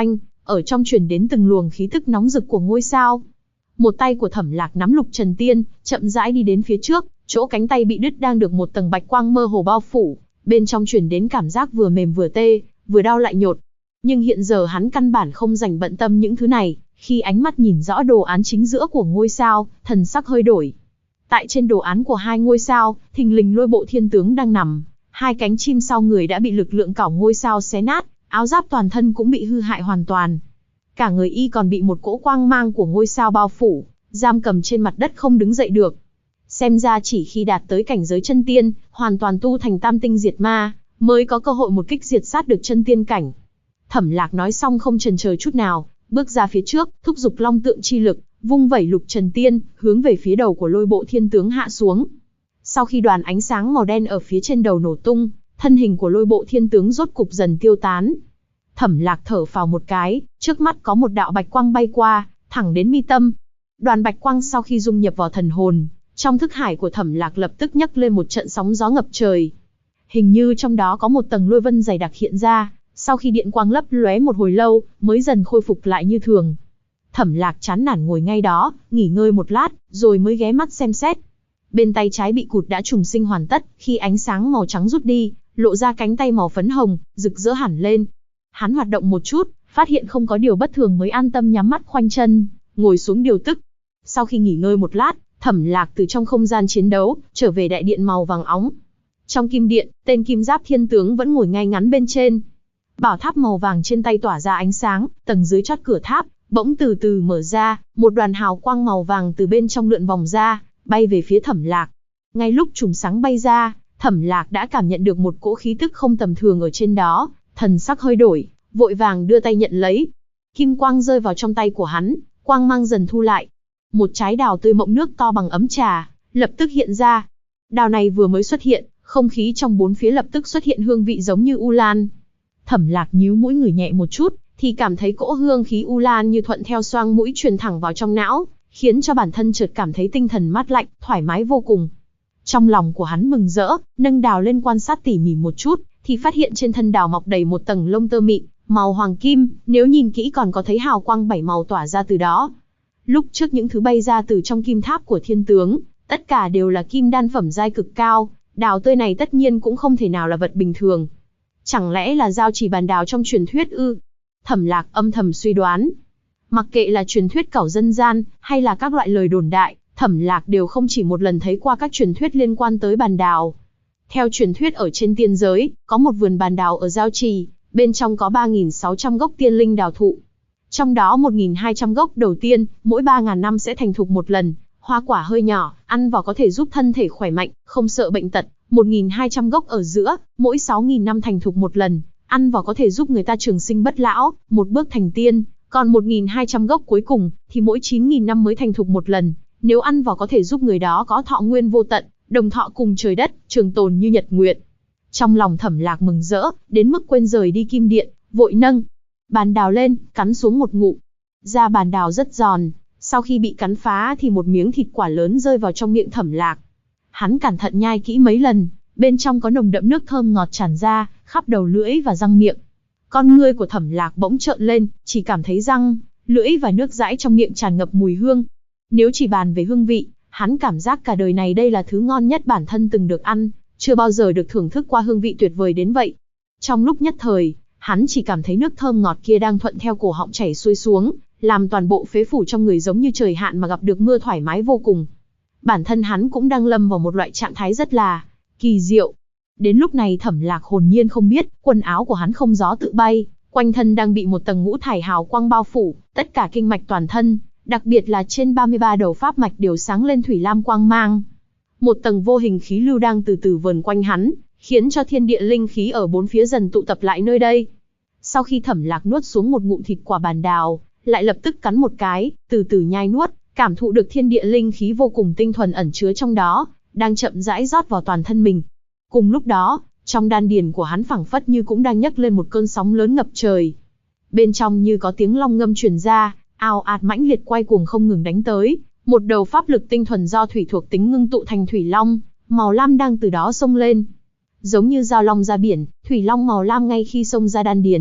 ở trong truyền đến từng luồng khí tức nóng rực của ngôi sao. Một tay của Thẩm Lạc nắm Lục Trần Tiên, chậm rãi đi đến phía trước, chỗ cánh tay bị đứt đang được một tầng bạch quang mơ hồ bao phủ, bên trong truyền đến cảm giác vừa mềm vừa tê, vừa đau lại nhột. Nhưng hiện giờ hắn căn bản không dành bận tâm những thứ này, khi ánh mắt nhìn rõ đồ án chính giữa của ngôi sao, thần sắc hơi đổi. Tại trên đồ án của hai ngôi sao, thình lình Lôi Bộ Thiên Tướng đang nằm, hai cánh chim sau người đã bị lực lượng cảo ngôi sao xé nát, áo giáp toàn thân cũng bị hư hại hoàn toàn. Cả người y còn bị một cỗ quang mang của ngôi sao bao phủ, giam cầm trên mặt đất không đứng dậy được. Xem ra chỉ khi đạt tới cảnh giới chân tiên, hoàn toàn tu thành tam tinh diệt ma, mới có cơ hội một kích diệt sát được chân tiên cảnh. Thẩm Lạc nói xong không chần chờ chút nào, bước ra phía trước, thúc giục long tượng chi lực, vung vẩy Lục Trần Tiên, hướng về phía đầu của Lôi Bộ Thiên Tướng hạ xuống. Sau khi đoàn ánh sáng màu đen ở phía trên đầu nổ tung, thân hình của Lôi Bộ Thiên Tướng rốt cục dần tiêu tán. Thẩm Lạc thở phào một cái, trước mắt có một đạo bạch quang bay qua, thẳng đến mi tâm. Đoàn bạch quang sau khi dung nhập vào thần hồn, trong thức hải của Thẩm Lạc lập tức nhấc lên một trận sóng gió ngập trời. Hình như trong đó có một tầng lôi vân dày đặc hiện ra, sau khi điện quang lấp lóe một hồi lâu, mới dần khôi phục lại như thường. Thẩm Lạc chán nản ngồi ngay đó, nghỉ ngơi một lát, rồi mới ghé mắt xem xét. Bên tay trái bị cụt đã trùng sinh hoàn tất, khi ánh sáng màu trắng rút đi, lộ ra cánh tay màu phấn hồng, rực rỡ hẳn lên. Hắn hoạt động một chút, phát hiện không có điều bất thường mới an tâm nhắm mắt khoanh chân, ngồi xuống điều tức. Sau khi nghỉ ngơi một lát, Thẩm Lạc từ trong không gian chiến đấu, trở về đại điện màu vàng óng. Trong kim điện, tên Kim Giáp Thiên Tướng vẫn ngồi ngay ngắn bên trên. Bảo tháp màu vàng trên tay tỏa ra ánh sáng, tầng dưới chót cửa tháp, bỗng từ từ mở ra, một đoàn hào quang màu vàng từ bên trong lượn vòng ra, bay về phía Thẩm Lạc. Ngay lúc chùm sáng bay ra, Thẩm Lạc đã cảm nhận được một cỗ khí tức không tầm thường ở trên đó, thần sắc hơi đổi, vội vàng đưa tay nhận lấy. Kim quang rơi vào trong tay của hắn, quang mang dần thu lại. Một trái đào tươi mọng nước to bằng ấm trà, lập tức hiện ra. Đào này vừa mới xuất hiện, không khí trong bốn phía lập tức xuất hiện hương vị giống như u lan. Thẩm Lạc nhíu mũi ngửi nhẹ một chút, thì cảm thấy cỗ hương khí u lan như thuận theo xoang mũi truyền thẳng vào trong não, khiến cho bản thân chợt cảm thấy tinh thần mát lạnh, thoải mái vô cùng. Trong lòng của hắn mừng rỡ, nâng đào lên quan sát tỉ mỉ một chút, thì phát hiện trên thân đào mọc đầy một tầng lông tơ mịn, màu hoàng kim, nếu nhìn kỹ còn có thấy hào quang 7 màu tỏa ra từ đó. Lúc trước những thứ bay ra từ trong kim tháp của thiên tướng, tất cả đều là kim đan phẩm giai cực cao, đào tươi này tất nhiên cũng không thể nào là vật bình thường. Chẳng lẽ là giao chỉ bàn đào trong truyền thuyết ư? Thẩm Lạc âm thầm suy đoán. Mặc kệ là truyền thuyết cẩu dân gian, hay là các loại lời đồn đại, Thẩm Lạc đều không chỉ một lần thấy qua các truyền thuyết liên quan tới bàn đào. Theo truyền thuyết ở trên tiên giới, có một vườn bàn đào ở Giao Trì, bên trong có 3.600 gốc tiên linh đào thụ. Trong đó 1.200 gốc đầu tiên, mỗi 3.000 năm sẽ thành thục một lần, hoa quả hơi nhỏ, ăn vào có thể giúp thân thể khỏe mạnh, không sợ bệnh tật. 1.200 gốc ở giữa, mỗi 6.000 năm thành thục một lần, ăn vào có thể giúp người ta trường sinh bất lão, một bước thành tiên. Còn 1.200 gốc cuối cùng, thì mỗi 9.000 năm mới thành thục một lần, nếu ăn vào có thể giúp người đó có thọ nguyên vô tận, đồng thọ cùng trời đất, trường tồn như nhật nguyệt. Trong lòng Thẩm Lạc mừng rỡ, đến mức quên rời đi kim điện, vội nâng bàn đào lên, cắn xuống một ngụm. Da bàn đào rất giòn, sau khi bị cắn phá thì một miếng thịt quả lớn rơi vào trong miệng Thẩm Lạc. Hắn cẩn thận nhai kỹ mấy lần, bên trong có nồng đậm nước thơm ngọt tràn ra, khắp đầu lưỡi và răng miệng. Con ngươi của Thẩm Lạc bỗng trợn lên, chỉ cảm thấy răng, lưỡi và nước dãi trong miệng tràn ngập mùi hương. Nếu chỉ bàn về hương vị, hắn cảm giác cả đời này đây là thứ ngon nhất bản thân từng được ăn, chưa bao giờ được thưởng thức qua hương vị tuyệt vời đến vậy. Trong lúc nhất thời, hắn chỉ cảm thấy nước thơm ngọt kia đang thuận theo cổ họng chảy xuôi xuống, làm toàn bộ phế phủ trong người giống như trời hạn mà gặp được mưa thoải mái vô cùng. Bản thân hắn cũng đang lâm vào một loại trạng thái rất là kỳ diệu. Đến lúc này Thẩm Lạc hồn nhiên không biết, quần áo của hắn không gió tự bay, quanh thân đang bị một tầng ngũ thải hào quang bao phủ, tất cả kinh mạch toàn thân, đặc biệt là trên 33 đầu pháp mạch đều sáng lên thủy lam quang mang. Một tầng vô hình khí lưu đang từ từ vờn quanh hắn, khiến cho thiên địa linh khí ở bốn phía dần tụ tập lại nơi đây. Sau khi Thẩm Lạc nuốt xuống một ngụm thịt quả bàn đào, lại lập tức cắn một cái, từ từ nhai nuốt, cảm thụ được thiên địa linh khí vô cùng tinh thuần ẩn chứa trong đó, đang chậm rãi rót vào toàn thân mình. Cùng lúc đó, trong đan điền của hắn phảng phất như cũng đang nhấc lên một cơn sóng lớn ngập trời. Bên trong như có tiếng long ngâm truyền ra, ào ạt mãnh liệt quay cuồng không ngừng đánh tới, một đầu pháp lực tinh thuần do thủy thuộc tính ngưng tụ thành thủy long, màu lam đang từ đó xông lên. Giống như giao long ra biển, thủy long màu lam ngay khi xông ra đan điền,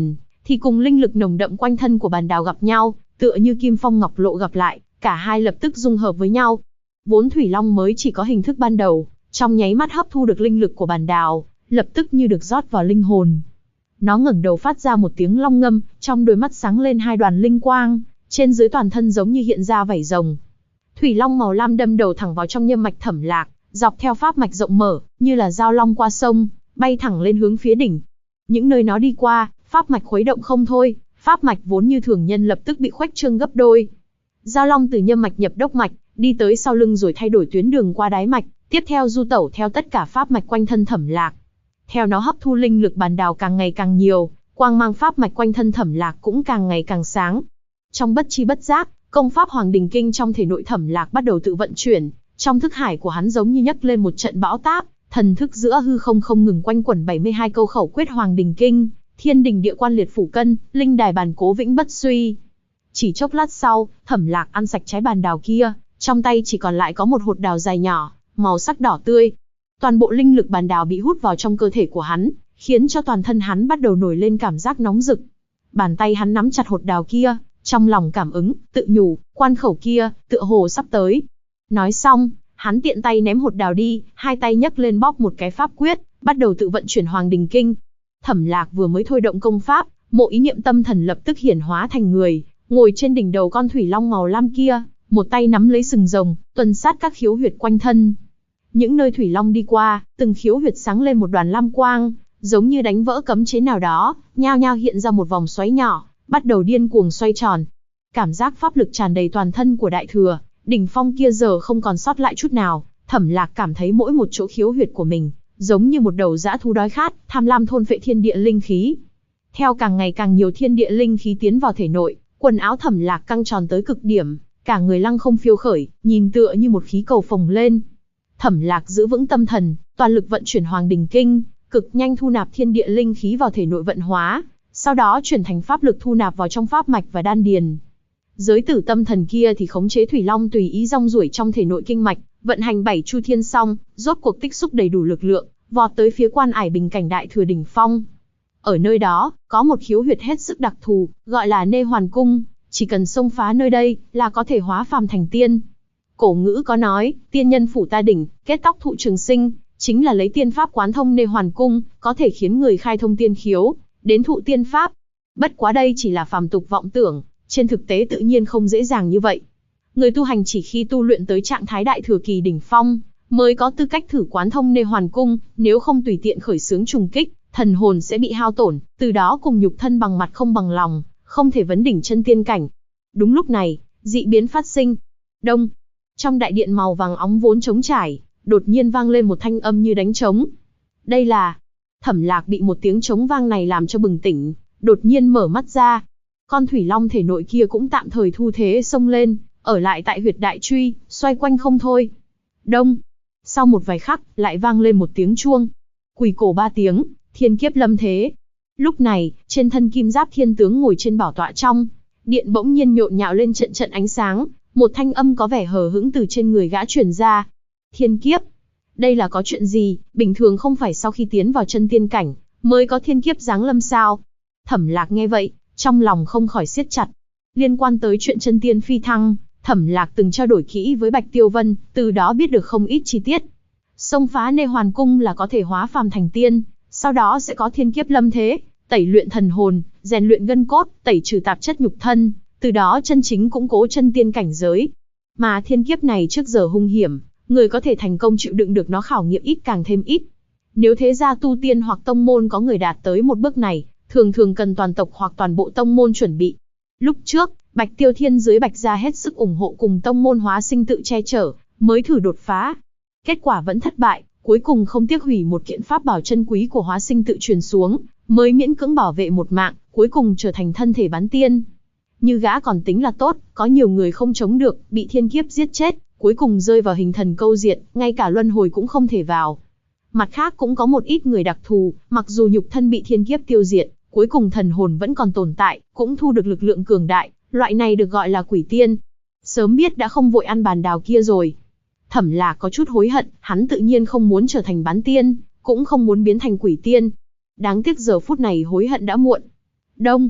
thì cùng linh lực nồng đậm quanh thân của bàn đào gặp nhau, tựa như kim phong ngọc lộ gặp lại, cả hai lập tức dung hợp với nhau. Vốn thủy long mới chỉ có hình thức ban đầu, trong nháy mắt hấp thu được linh lực của bàn đào, lập tức như được rót vào linh hồn. Nó ngẩng đầu phát ra một tiếng long ngâm, trong đôi mắt sáng lên hai đoàn linh quang, trên dưới toàn thân giống như hiện ra vảy rồng. Thủy long màu lam đâm đầu thẳng vào trong nhâm mạch Thẩm Lạc, dọc theo pháp mạch rộng mở, như là dao long qua sông, bay thẳng lên hướng phía đỉnh. Những nơi nó đi qua, pháp mạch khuấy động không thôi, pháp mạch vốn như thường nhân lập tức bị khuếch trương gấp đôi. Dao long từ nhâm mạch nhập đốc mạch, đi tới sau lưng rồi thay đổi tuyến đường qua đái mạch, tiếp theo du tẩu theo tất cả pháp mạch quanh thân Thẩm Lạc. Theo nó hấp thu linh lực bàn đào càng ngày càng nhiều, quang mang pháp mạch quanh thân Thẩm Lạc cũng càng ngày càng sáng. Trong bất chi bất giác, công pháp Hoàng Đình Kinh trong thể nội Thẩm Lạc bắt đầu tự vận chuyển, trong thức hải của hắn giống như nhấc lên một trận bão táp, thần thức giữa hư không không ngừng quanh quẩn 72 câu khẩu quyết Hoàng Đình Kinh, thiên đình địa quan liệt phủ cân, linh đài bàn cố vĩnh bất suy. Chỉ chốc lát sau, Thẩm Lạc ăn sạch trái bàn đào kia, trong tay chỉ còn lại có một hột đào dài nhỏ, màu sắc đỏ tươi. Toàn bộ linh lực bàn đào bị hút vào trong cơ thể của hắn, khiến cho toàn thân hắn bắt đầu nổi lên cảm giác nóng rực. Bàn tay hắn nắm chặt hột đào kia, trong lòng cảm ứng, tự nhủ, quan khẩu kia, tựa hồ sắp tới. Nói xong, hắn tiện tay ném hột đào đi, hai tay nhấc lên bóp một cái pháp quyết, bắt đầu tự vận chuyển Hoàng Đình Kinh. Thẩm Lạc vừa mới thôi động công pháp, mộ ý niệm tâm thần lập tức hiển hóa thành người, ngồi trên đỉnh đầu con thủy long màu lam kia, một tay nắm lấy sừng rồng, tuần sát các khiếu huyệt quanh thân. Những nơi thủy long đi qua, từng khiếu huyệt sáng lên một đoàn lam quang, giống như đánh vỡ cấm chế nào đó, nhao nhao hiện ra một vòng xoáy nhỏ, bắt đầu điên cuồng xoay tròn. Cảm giác pháp lực tràn đầy toàn thân của Đại Thừa, đỉnh phong kia giờ không còn sót lại chút nào. Thẩm Lạc cảm thấy mỗi một chỗ khiếu huyệt của mình, giống như một đầu dã thú đói khát, tham lam thôn phệ thiên địa linh khí. Theo càng ngày càng nhiều thiên địa linh khí tiến vào thể nội, quần áo Thẩm Lạc căng tròn tới cực điểm, cả người lăng không phiêu khởi, nhìn tựa như một khí cầu phồng lên. Thẩm Lạc giữ vững tâm thần, toàn lực vận chuyển Hoàng Đình Kinh, cực nhanh thu nạp thiên địa linh khí vào thể nội vận hóa, sau đó chuyển thành pháp lực thu nạp vào trong pháp mạch và đan điền. Giới tử tâm thần kia thì khống chế thủy long tùy ý rong ruổi trong thể nội kinh mạch, vận hành 7 chu thiên xong, rốt cuộc tích xúc đầy đủ lực lượng, vọt tới phía quan ải bình cảnh Đại Thừa đỉnh phong. Ở nơi đó, có một khiếu huyệt hết sức đặc thù, gọi là Nê Hoàn Cung, chỉ cần xông phá nơi đây là có thể hóa phàm thành tiên. Cổ ngữ có nói, tiên nhân phủ ta đỉnh, kết tóc thụ trường sinh, chính là lấy tiên pháp quán thông Nê Hoàn Cung, có thể khiến người khai thông tiên khiếu, đến thụ tiên pháp. Bất quá đây chỉ là phàm tục vọng tưởng, trên thực tế tự nhiên không dễ dàng như vậy. Người tu hành chỉ khi tu luyện tới trạng thái Đại Thừa kỳ đỉnh phong, mới có tư cách thử quán thông Nê Hoàn Cung, nếu không tùy tiện khởi xướng trùng kích, thần hồn sẽ bị hao tổn, từ đó cùng nhục thân bằng mặt không bằng lòng, không thể vấn đỉnh chân tiên cảnh. Đúng lúc này, dị biến phát sinh. Đông, trong đại điện màu vàng óng vốn trống trải, đột nhiên vang lên một thanh âm như đánh trống. Đây là... Thẩm Lạc bị một tiếng trống vang này làm cho bừng tỉnh, đột nhiên mở mắt ra. Con thủy long thể nội kia cũng tạm thời thu thế xông lên, ở lại tại huyệt đại truy, xoay quanh không thôi. Đông. Sau một vài khắc, lại vang lên một tiếng chuông. Quỳ cổ 3 tiếng, thiên kiếp lâm thế. Lúc này, trên thân kim giáp thiên tướng ngồi trên bảo tọa trong điện bỗng nhiên nhộn nhạo lên trận trận ánh sáng, một thanh âm có vẻ hờ hững từ trên người gã truyền ra. Thiên kiếp. Đây là có chuyện gì, bình thường không phải sau khi tiến vào chân tiên cảnh, mới có thiên kiếp giáng lâm sao? Thẩm Lạc nghe vậy, trong lòng không khỏi siết chặt. Liên quan tới chuyện chân tiên phi thăng, Thẩm Lạc từng trao đổi kỹ với Bạch Tiêu Vân, từ đó biết được không ít chi tiết. Xông phá Nê Hoàn Cung là có thể hóa phàm thành tiên, sau đó sẽ có thiên kiếp lâm thế, tẩy luyện thần hồn, rèn luyện gân cốt, tẩy trừ tạp chất nhục thân, từ đó chân chính củng cố chân tiên cảnh giới. Mà thiên kiếp này trước giờ hung hiểm, người có thể thành công chịu đựng được nó khảo nghiệm ít càng thêm ít. Nếu thế gia tu tiên hoặc tông môn có người đạt tới một bước này, thường thường cần toàn tộc hoặc toàn bộ tông môn chuẩn bị. Lúc trước, Bạch Tiêu Thiên dưới Bạch gia hết sức ủng hộ cùng tông môn Hóa Sinh tự che chở, mới thử đột phá. Kết quả vẫn thất bại, cuối cùng không tiếc hủy một kiện pháp bảo chân quý của Hóa Sinh tự truyền xuống, mới miễn cưỡng bảo vệ một mạng, cuối cùng trở thành thân thể bán tiên. Như gã còn tính là tốt, có nhiều người không chống được, bị thiên kiếp giết chết, cuối cùng rơi vào hình thần câu diệt, ngay cả luân hồi cũng không thể vào. Mặt khác cũng có một ít người đặc thù, mặc dù nhục thân bị thiên kiếp tiêu diệt, cuối cùng thần hồn vẫn còn tồn tại, cũng thu được lực lượng cường đại, loại này được gọi là quỷ tiên. Sớm biết đã không vội ăn bàn đào kia rồi. Thẩm Lạc có chút hối hận, hắn tự nhiên không muốn trở thành bán tiên, cũng không muốn biến thành quỷ tiên. Đáng tiếc giờ phút này hối hận đã muộn. Đông,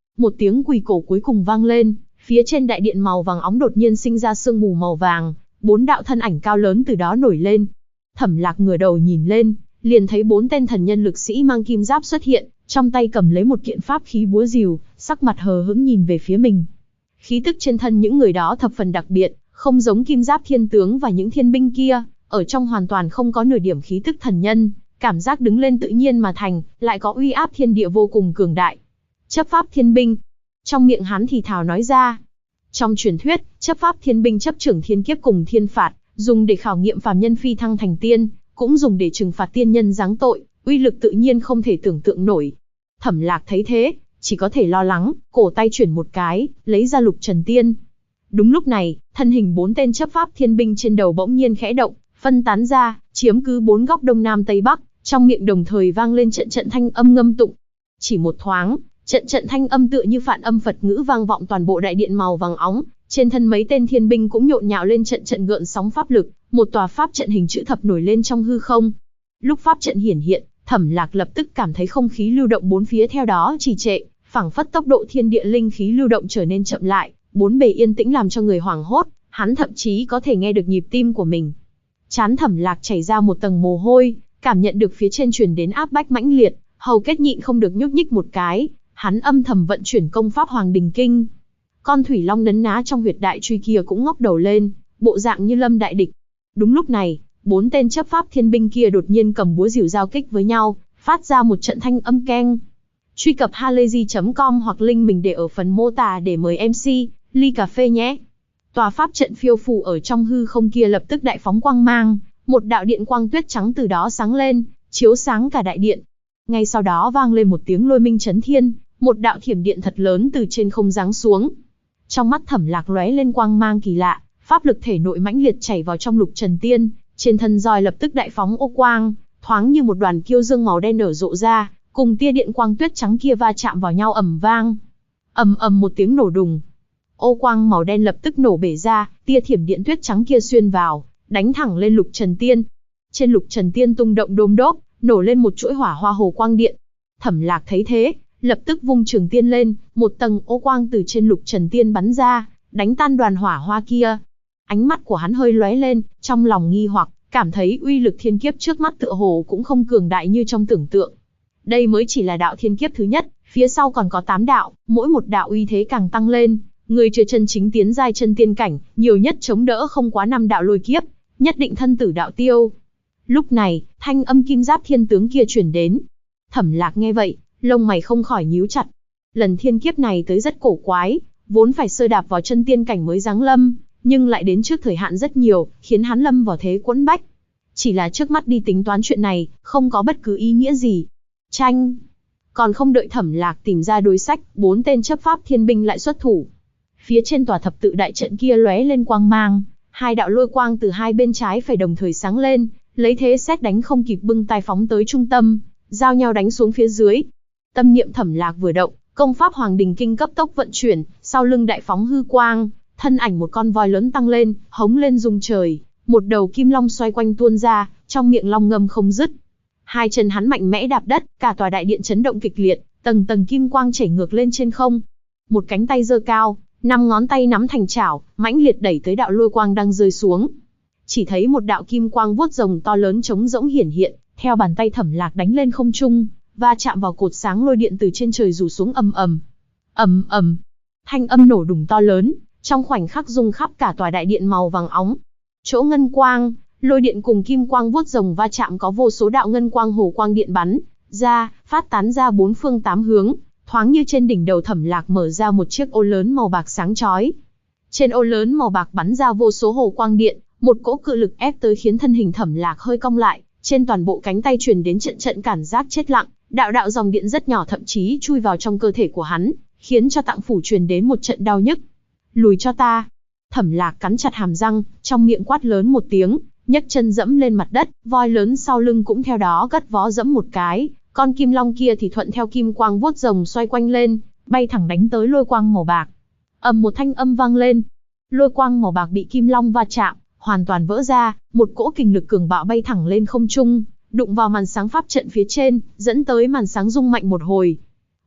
Một tiếng quỳ cổ cuối cùng vang lên, phía trên đại điện màu vàng óng đột nhiên sinh ra sương mù màu vàng, 4 đạo thân ảnh cao lớn từ đó nổi lên. Thẩm Lạc ngửa đầu nhìn lên, liền thấy 4 tên thần nhân lực sĩ mang kim giáp xuất hiện, trong tay cầm lấy một kiện pháp khí búa rìu, sắc mặt hờ hững nhìn về phía mình. Khí tức trên thân những người đó thập phần đặc biệt, không giống kim giáp thiên tướng và những thiên binh kia, ở trong hoàn toàn không có nửa điểm khí tức thần nhân, cảm giác đứng lên tự nhiên mà thành, lại có uy áp thiên địa vô cùng cường đại. Chấp pháp thiên binh. Trong miệng hắn thì thào nói ra. Trong truyền thuyết, chấp pháp thiên binh chấp trưởng thiên kiếp cùng thiên phạt, dùng để khảo nghiệm phàm nhân phi thăng thành tiên, cũng dùng để trừng phạt tiên nhân giáng tội, uy lực tự nhiên không thể tưởng tượng nổi. Thẩm Lạc thấy thế, chỉ có thể lo lắng, cổ tay chuyển một cái, lấy ra lục trần tiên. Đúng lúc này, thân hình 4 tên chấp pháp thiên binh trên đầu bỗng nhiên khẽ động, phân tán ra, chiếm cứ 4 góc đông nam tây bắc, trong miệng đồng thời vang lên trận trận thanh âm ngâm tụng. Chỉ một thoáng, trận trận thanh âm tựa như phản âm Phật ngữ vang vọng toàn bộ đại điện màu vàng óng, trên thân mấy tên thiên binh cũng nhộn nhạo lên trận trận gợn sóng pháp lực, một tòa pháp trận hình chữ thập nổi lên trong hư không. Lúc pháp trận hiển hiện, Thẩm Lạc lập tức cảm thấy không khí lưu động bốn phía theo đó trì trệ, phảng phất tốc độ thiên địa linh khí lưu động trở nên chậm lại, bốn bề yên tĩnh làm cho người hoảng hốt, hắn thậm chí có thể nghe được nhịp tim của mình. Trán Thẩm Lạc chảy ra một tầng mồ hôi, cảm nhận được phía trên truyền đến áp bách mãnh liệt, hầu kết nhịn không được nhúc nhích một cái, hắn âm thầm vận chuyển công pháp Hoàng Đình Kinh. Con thủy long nấn ná trong huyệt đại truy kia cũng ngóc đầu lên, bộ dạng như lâm đại địch. Đúng lúc này, 4 tên chấp pháp thiên binh kia đột nhiên cầm búa rìu giao kích với nhau, phát ra một trận thanh âm keng. Truy cập halayzi.com hoặc link mình để ở phần mô tả để mời MC, ly cà phê nhé. Tòa pháp trận phiêu phù ở trong hư không kia lập tức đại phóng quang mang, một đạo điện quang tuyết trắng từ đó sáng lên, chiếu sáng cả đại điện. Ngay sau đó vang lên một tiếng lôi minh chấn thiên, một đạo thiểm điện thật lớn từ trên không giáng xuống. Trong mắt Thẩm Lạc lóe lên quang mang kỳ lạ, pháp lực thể nội mãnh liệt chảy vào trong lục trần tiên, trên thân roi lập tức đại phóng ô quang, thoáng như một đoàn kiêu dương màu đen nở rộ ra, cùng tia điện quang tuyết trắng kia va chạm vào nhau ầm vang. Ầm ầm một tiếng nổ đùng. Ô quang màu đen lập tức nổ bể ra, tia thiểm điện tuyết trắng kia xuyên vào, đánh thẳng lên lục trần tiên. Trên lục trần tiên tung động đôm đốp, nổ lên một chuỗi hỏa hoa hồ quang điện. Thẩm Lạc thấy thế, lập tức vung trường tiên lên, một tầng ô quang từ trên lục trần tiên bắn ra, đánh tan đoàn hỏa hoa kia. Ánh mắt của hắn hơi lóe lên, trong lòng nghi hoặc, cảm thấy uy lực thiên kiếp trước mắt tựa hồ cũng không cường đại như trong tưởng tượng. Đây mới chỉ là đạo thiên kiếp thứ nhất, phía sau còn có 8 đạo, mỗi một đạo uy thế càng tăng lên, người chưa chân chính tiến giai chân tiên cảnh, nhiều nhất chống đỡ không quá 5 đạo lôi kiếp, nhất định thân tử đạo tiêu. Lúc này, thanh âm kim giáp thiên tướng kia truyền đến. Thẩm Lạc nghe vậy, lông mày không khỏi nhíu chặt. Lần thiên kiếp này tới rất cổ quái, vốn phải sơ đạp vào chân tiên cảnh mới giáng lâm, nhưng lại đến trước thời hạn rất nhiều, khiến hắn lâm vào thế quẫn bách. Chỉ là trước mắt đi tính toán chuyện này, không có bất cứ ý nghĩa gì. Tranh! Còn không đợi Thẩm Lạc tìm ra đối sách, 4 tên chấp pháp thiên binh lại xuất thủ. Phía trên tòa thập tự đại trận kia lóe lên quang mang, 2 đạo lôi quang từ hai bên trái phải đồng thời sáng lên, lấy thế sét đánh không kịp bưng tay phóng tới trung tâm, giao nhau đánh xuống phía dưới. Tâm niệm Thẩm Lạc vừa động, công pháp Hoàng Đình Kinh cấp tốc vận chuyển, sau lưng đại phóng hư quang, thân ảnh một con voi lớn tăng lên, hống lên rung trời, một đầu kim long xoay quanh tuôn ra, trong miệng long ngâm không dứt. Hai chân hắn mạnh mẽ đạp đất, cả tòa đại điện chấn động kịch liệt, tầng tầng kim quang chảy ngược lên trên không. Một cánh tay giơ cao, 5 ngón tay nắm thành chảo, mãnh liệt đẩy tới đạo lôi quang đang rơi xuống. Chỉ thấy một đạo kim quang vuốt rồng to lớn trống rỗng hiển hiện, theo bàn tay Thẩm Lạc đánh lên không trung, va chạm vào cột sáng lôi điện từ trên trời rủ xuống ầm ầm. Ầm ầm. Thanh âm nổ đùng to lớn, trong khoảnh khắc rung khắp cả tòa đại điện màu vàng óng. Chỗ ngân quang, lôi điện cùng kim quang vuốt rồng va chạm có vô số đạo ngân quang hồ quang điện bắn ra, phát tán ra 4 phương 8 hướng, thoáng như trên đỉnh đầu Thẩm Lạc mở ra một chiếc ô lớn màu bạc sáng chói. Trên ô lớn màu bạc bắn ra vô số hồ quang điện, một cỗ cự lực ép tới khiến thân hình Thẩm Lạc hơi cong lại, trên toàn bộ cánh tay truyền đến trận trận cảm giác chết lặng, đạo đạo dòng điện rất nhỏ thậm chí chui vào trong cơ thể của hắn, khiến cho tạng phủ truyền đến một trận đau nhức. Lùi cho ta! Thẩm Lạc cắn chặt hàm răng, trong miệng quát lớn một tiếng, nhấc chân dẫm lên mặt đất, voi lớn sau lưng cũng theo đó gất vó dẫm một cái, con kim long kia thì thuận theo kim quang vuốt rồng xoay quanh lên, bay thẳng đánh tới lôi quang màu bạc. Ầm một thanh âm vang lên, lôi quang màu bạc bị kim long va chạm, hoàn toàn vỡ ra, một cỗ kình lực cường bạo bay thẳng lên không trung, đụng vào màn sáng pháp trận phía trên, dẫn tới màn sáng rung mạnh một hồi.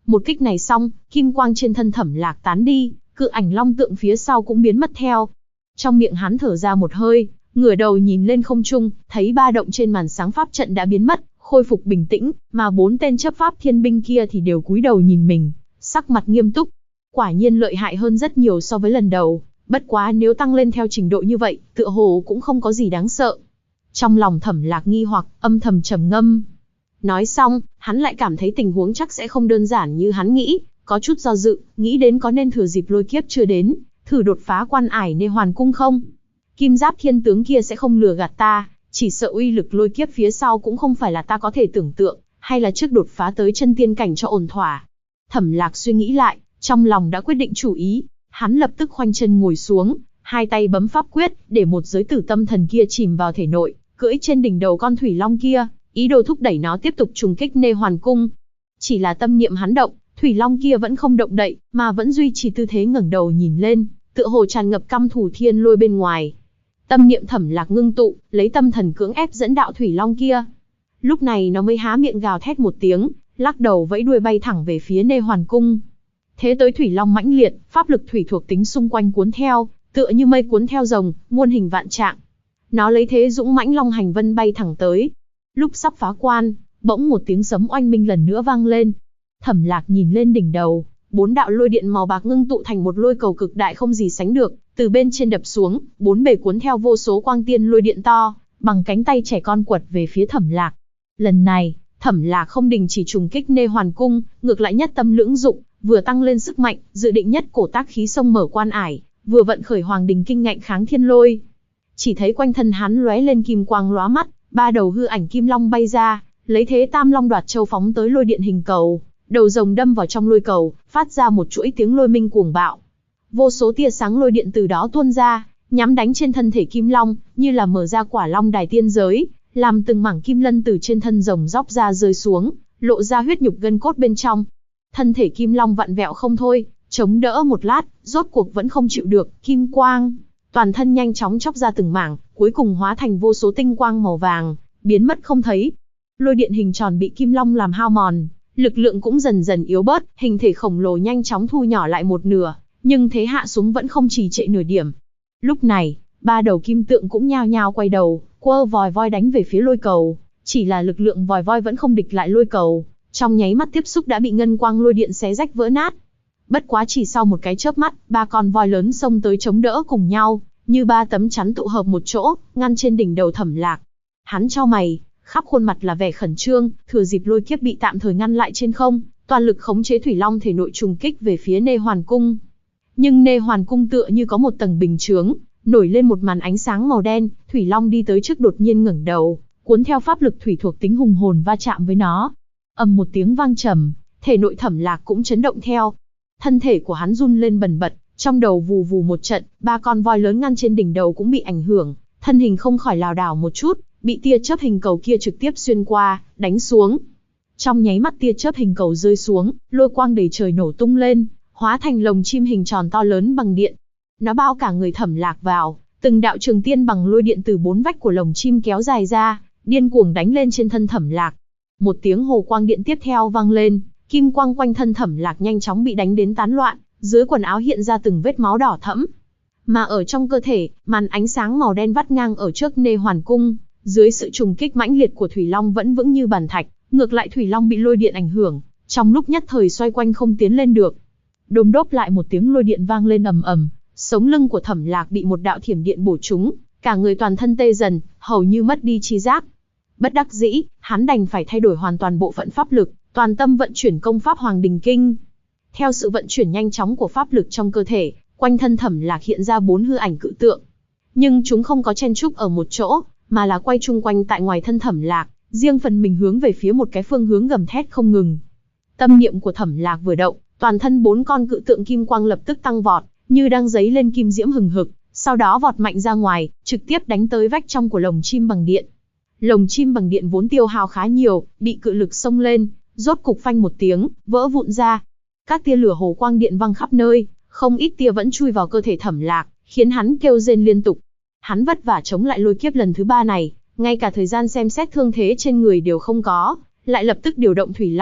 Một kích này xong, kim quang trên thân Thẩm Lạc tán đi, cự ảnh long tượng phía sau cũng biến mất theo. Trong miệng hắn thở ra một hơi, ngửa đầu nhìn lên không trung, thấy ba động trên màn sáng pháp trận đã biến mất, khôi phục bình tĩnh, mà 4 tên chấp pháp thiên binh kia thì đều cúi đầu nhìn mình, sắc mặt nghiêm túc. Quả nhiên lợi hại hơn rất nhiều so với lần đầu, bất quá nếu tăng lên theo trình độ như vậy, tựa hồ cũng không có gì đáng sợ. Trong lòng Thẩm Lạc nghi hoặc, âm thầm trầm ngâm. Nói xong, hắn lại cảm thấy tình huống chắc sẽ không đơn giản như hắn nghĩ, có chút do dự, nghĩ đến có nên thừa dịp lôi kiếp chưa đến, thử đột phá quan ải Nê Hoàn Cung không? Kim Giáp Thiên tướng kia sẽ không lừa gạt ta, chỉ sợ uy lực lôi kiếp phía sau cũng không phải là ta có thể tưởng tượng, hay là trước đột phá tới chân tiên cảnh cho ổn thỏa. Thẩm Lạc suy nghĩ lại, trong lòng đã quyết định chủ ý, hắn lập tức khoanh chân ngồi xuống, hai tay bấm pháp quyết, để một giới tử tâm thần kia chìm vào thể nội, cưỡi trên đỉnh đầu con thủy long kia, ý đồ thúc đẩy nó tiếp tục trùng kích Nê Hoàn Cung. Chỉ là tâm niệm hắn động, thủy long kia vẫn không động đậy, mà vẫn duy trì tư thế ngẩng đầu nhìn lên, tựa hồ tràn ngập căm thù thiên lôi bên ngoài. Tâm niệm Thẩm Lạc ngưng tụ, lấy tâm thần cưỡng ép dẫn đạo thủy long kia. Lúc này nó mới há miệng gào thét một tiếng, lắc đầu vẫy đuôi bay thẳng về phía Nê Hoàn Cung. Thế tới thủy long mãnh liệt, pháp lực thủy thuộc tính xung quanh cuốn theo, tựa như mây cuốn theo rồng, muôn hình vạn trạng. Nó lấy thế dũng mãnh long hành vân bay thẳng tới. Lúc sắp phá quan, bỗng một tiếng sấm oanh minh lần nữa vang lên. Thẩm Lạc nhìn lên đỉnh đầu, 4 đạo lôi điện màu bạc ngưng tụ thành một lôi cầu cực đại không gì sánh được, từ bên trên đập xuống, 4 bề cuốn theo vô số quang tiên lôi điện to, bằng cánh tay trẻ con quật về phía Thẩm Lạc. Lần này, Thẩm Lạc không đình chỉ trùng kích Nê Hoàn Cung, ngược lại nhất tâm lưỡng dụng, vừa tăng lên sức mạnh, dự định nhất cổ tác khí xông mở quan ải, vừa vận khởi Hoàng Đình Kinh ngạnh kháng thiên lôi. Chỉ thấy quanh thân hắn lóe lên kim quang lóa mắt, 3 đầu hư ảnh kim long bay ra, lấy thế tam long đoạt châu phóng tới lôi điện hình cầu, đầu rồng đâm vào trong lôi cầu, phát ra một chuỗi tiếng lôi minh cuồng bạo. Vô số tia sáng lôi điện từ đó tuôn ra, nhắm đánh trên thân thể kim long, như là mở ra quả long đài tiên giới, làm từng mảng kim lân từ trên thân rồng róc ra rơi xuống, lộ ra huyết nhục gân cốt bên trong. Thân thể kim long vặn vẹo không thôi, chống đỡ một lát, rốt cuộc vẫn không chịu được, kim quang, toàn thân nhanh chóng chóc ra từng mảng, cuối cùng hóa thành vô số tinh quang màu vàng, biến mất không thấy. Lôi điện hình tròn bị kim long làm hao mòn, lực lượng cũng dần dần yếu bớt, hình thể khổng lồ nhanh chóng thu nhỏ lại một nửa, nhưng thế hạ xuống vẫn không trì trệ nửa điểm. Lúc này, 3 đầu kim tượng cũng nhao nhao quay đầu, quơ vòi voi đánh về phía lôi cầu, chỉ là lực lượng vòi voi vẫn không địch lại lôi cầu, trong nháy mắt tiếp xúc đã bị ngân quang lôi điện xé rách vỡ nát. Bất quá chỉ sau một cái chớp mắt, 3 con voi lớn xông tới chống đỡ cùng nhau, như 3 tấm chắn tụ hợp một chỗ, ngăn trên đỉnh đầu Thẩm Lạc. Hắn chau mày, khắp khuôn mặt là vẻ khẩn trương, thừa dịp lôi kiếp bị tạm thời ngăn lại trên không, toàn lực khống chế thủy long thể nội trùng kích về phía Nê Hoàn Cung. Nhưng Nê Hoàn Cung tựa như có một tầng bình chướng, nổi lên một màn ánh sáng màu đen, thủy long đi tới trước đột nhiên ngẩng đầu, cuốn theo pháp lực thủy thuộc tính hùng hồn va chạm với nó. Ầm một tiếng vang trầm, thể nội Thẩm Lạc cũng chấn động theo. Thân thể của hắn run lên bần bật, trong đầu vù vù một trận, 3 con voi lớn ngăn trên đỉnh đầu cũng bị ảnh hưởng, thân hình không khỏi lảo đảo một chút, bị tia chớp hình cầu kia trực tiếp xuyên qua, đánh xuống. Trong nháy mắt tia chớp hình cầu rơi xuống, lôi quang đầy trời nổ tung lên, hóa thành lồng chim hình tròn to lớn bằng điện. Nó bao cả người Thẩm Lạc vào, từng đạo trường tiên bằng lôi điện từ 4 vách của lồng chim kéo dài ra, điên cuồng đánh lên trên thân Thẩm Lạc. Một tiếng hồ quang điện tiếp theo vang lên, kim quang quanh thân Thẩm Lạc nhanh chóng bị đánh đến tán loạn, dưới quần áo hiện ra từng vết máu đỏ thẫm. Mà ở trong cơ thể, màn ánh sáng màu đen vắt ngang ở trước Nê Hoàn Cung, dưới sự trùng kích mãnh liệt của Thủy Long vẫn vững như bàn thạch, ngược lại Thủy Long bị lôi điện ảnh hưởng, trong lúc nhất thời xoay quanh không tiến lên được. Đôm đốp lại một tiếng lôi điện vang lên ầm ầm, sống lưng của Thẩm Lạc bị một đạo thiểm điện bổ trúng, cả người toàn thân tê dần, hầu như mất đi trí giác. Bất đắc dĩ, hắn đành phải thay đổi hoàn toàn bộ phận pháp lực, toàn tâm vận chuyển công pháp Hoàng Đình Kinh. Theo sự vận chuyển nhanh chóng của pháp lực trong cơ thể, quanh thân Thẩm Lạc hiện ra 4 hư ảnh cự tượng. Nhưng chúng không có chen chúc ở một chỗ, mà là quay chung quanh tại ngoài thân Thẩm Lạc, riêng phần mình hướng về phía một cái phương hướng gầm thét không ngừng. Tâm niệm của Thẩm Lạc vừa động, toàn thân 4 con cự tượng kim quang lập tức tăng vọt, như đang giấy lên kim diễm hừng hực, sau đó vọt mạnh ra ngoài, trực tiếp đánh tới vách trong của lồng chim bằng điện. Lồng chim bằng điện vốn tiêu hao khá nhiều, bị cự lực xông lên, rốt cục phanh một tiếng, vỡ vụn ra. Các tia lửa hồ quang điện văng khắp nơi, không ít tia vẫn chui vào cơ thể Thẩm Lạc, khiến hắn kêu rên liên tục. Hắn vất vả chống lại lôi kiếp lần thứ 3 này, ngay cả thời gian xem xét thương thế trên người đều không có, lại lập tức điều động Thủy Long,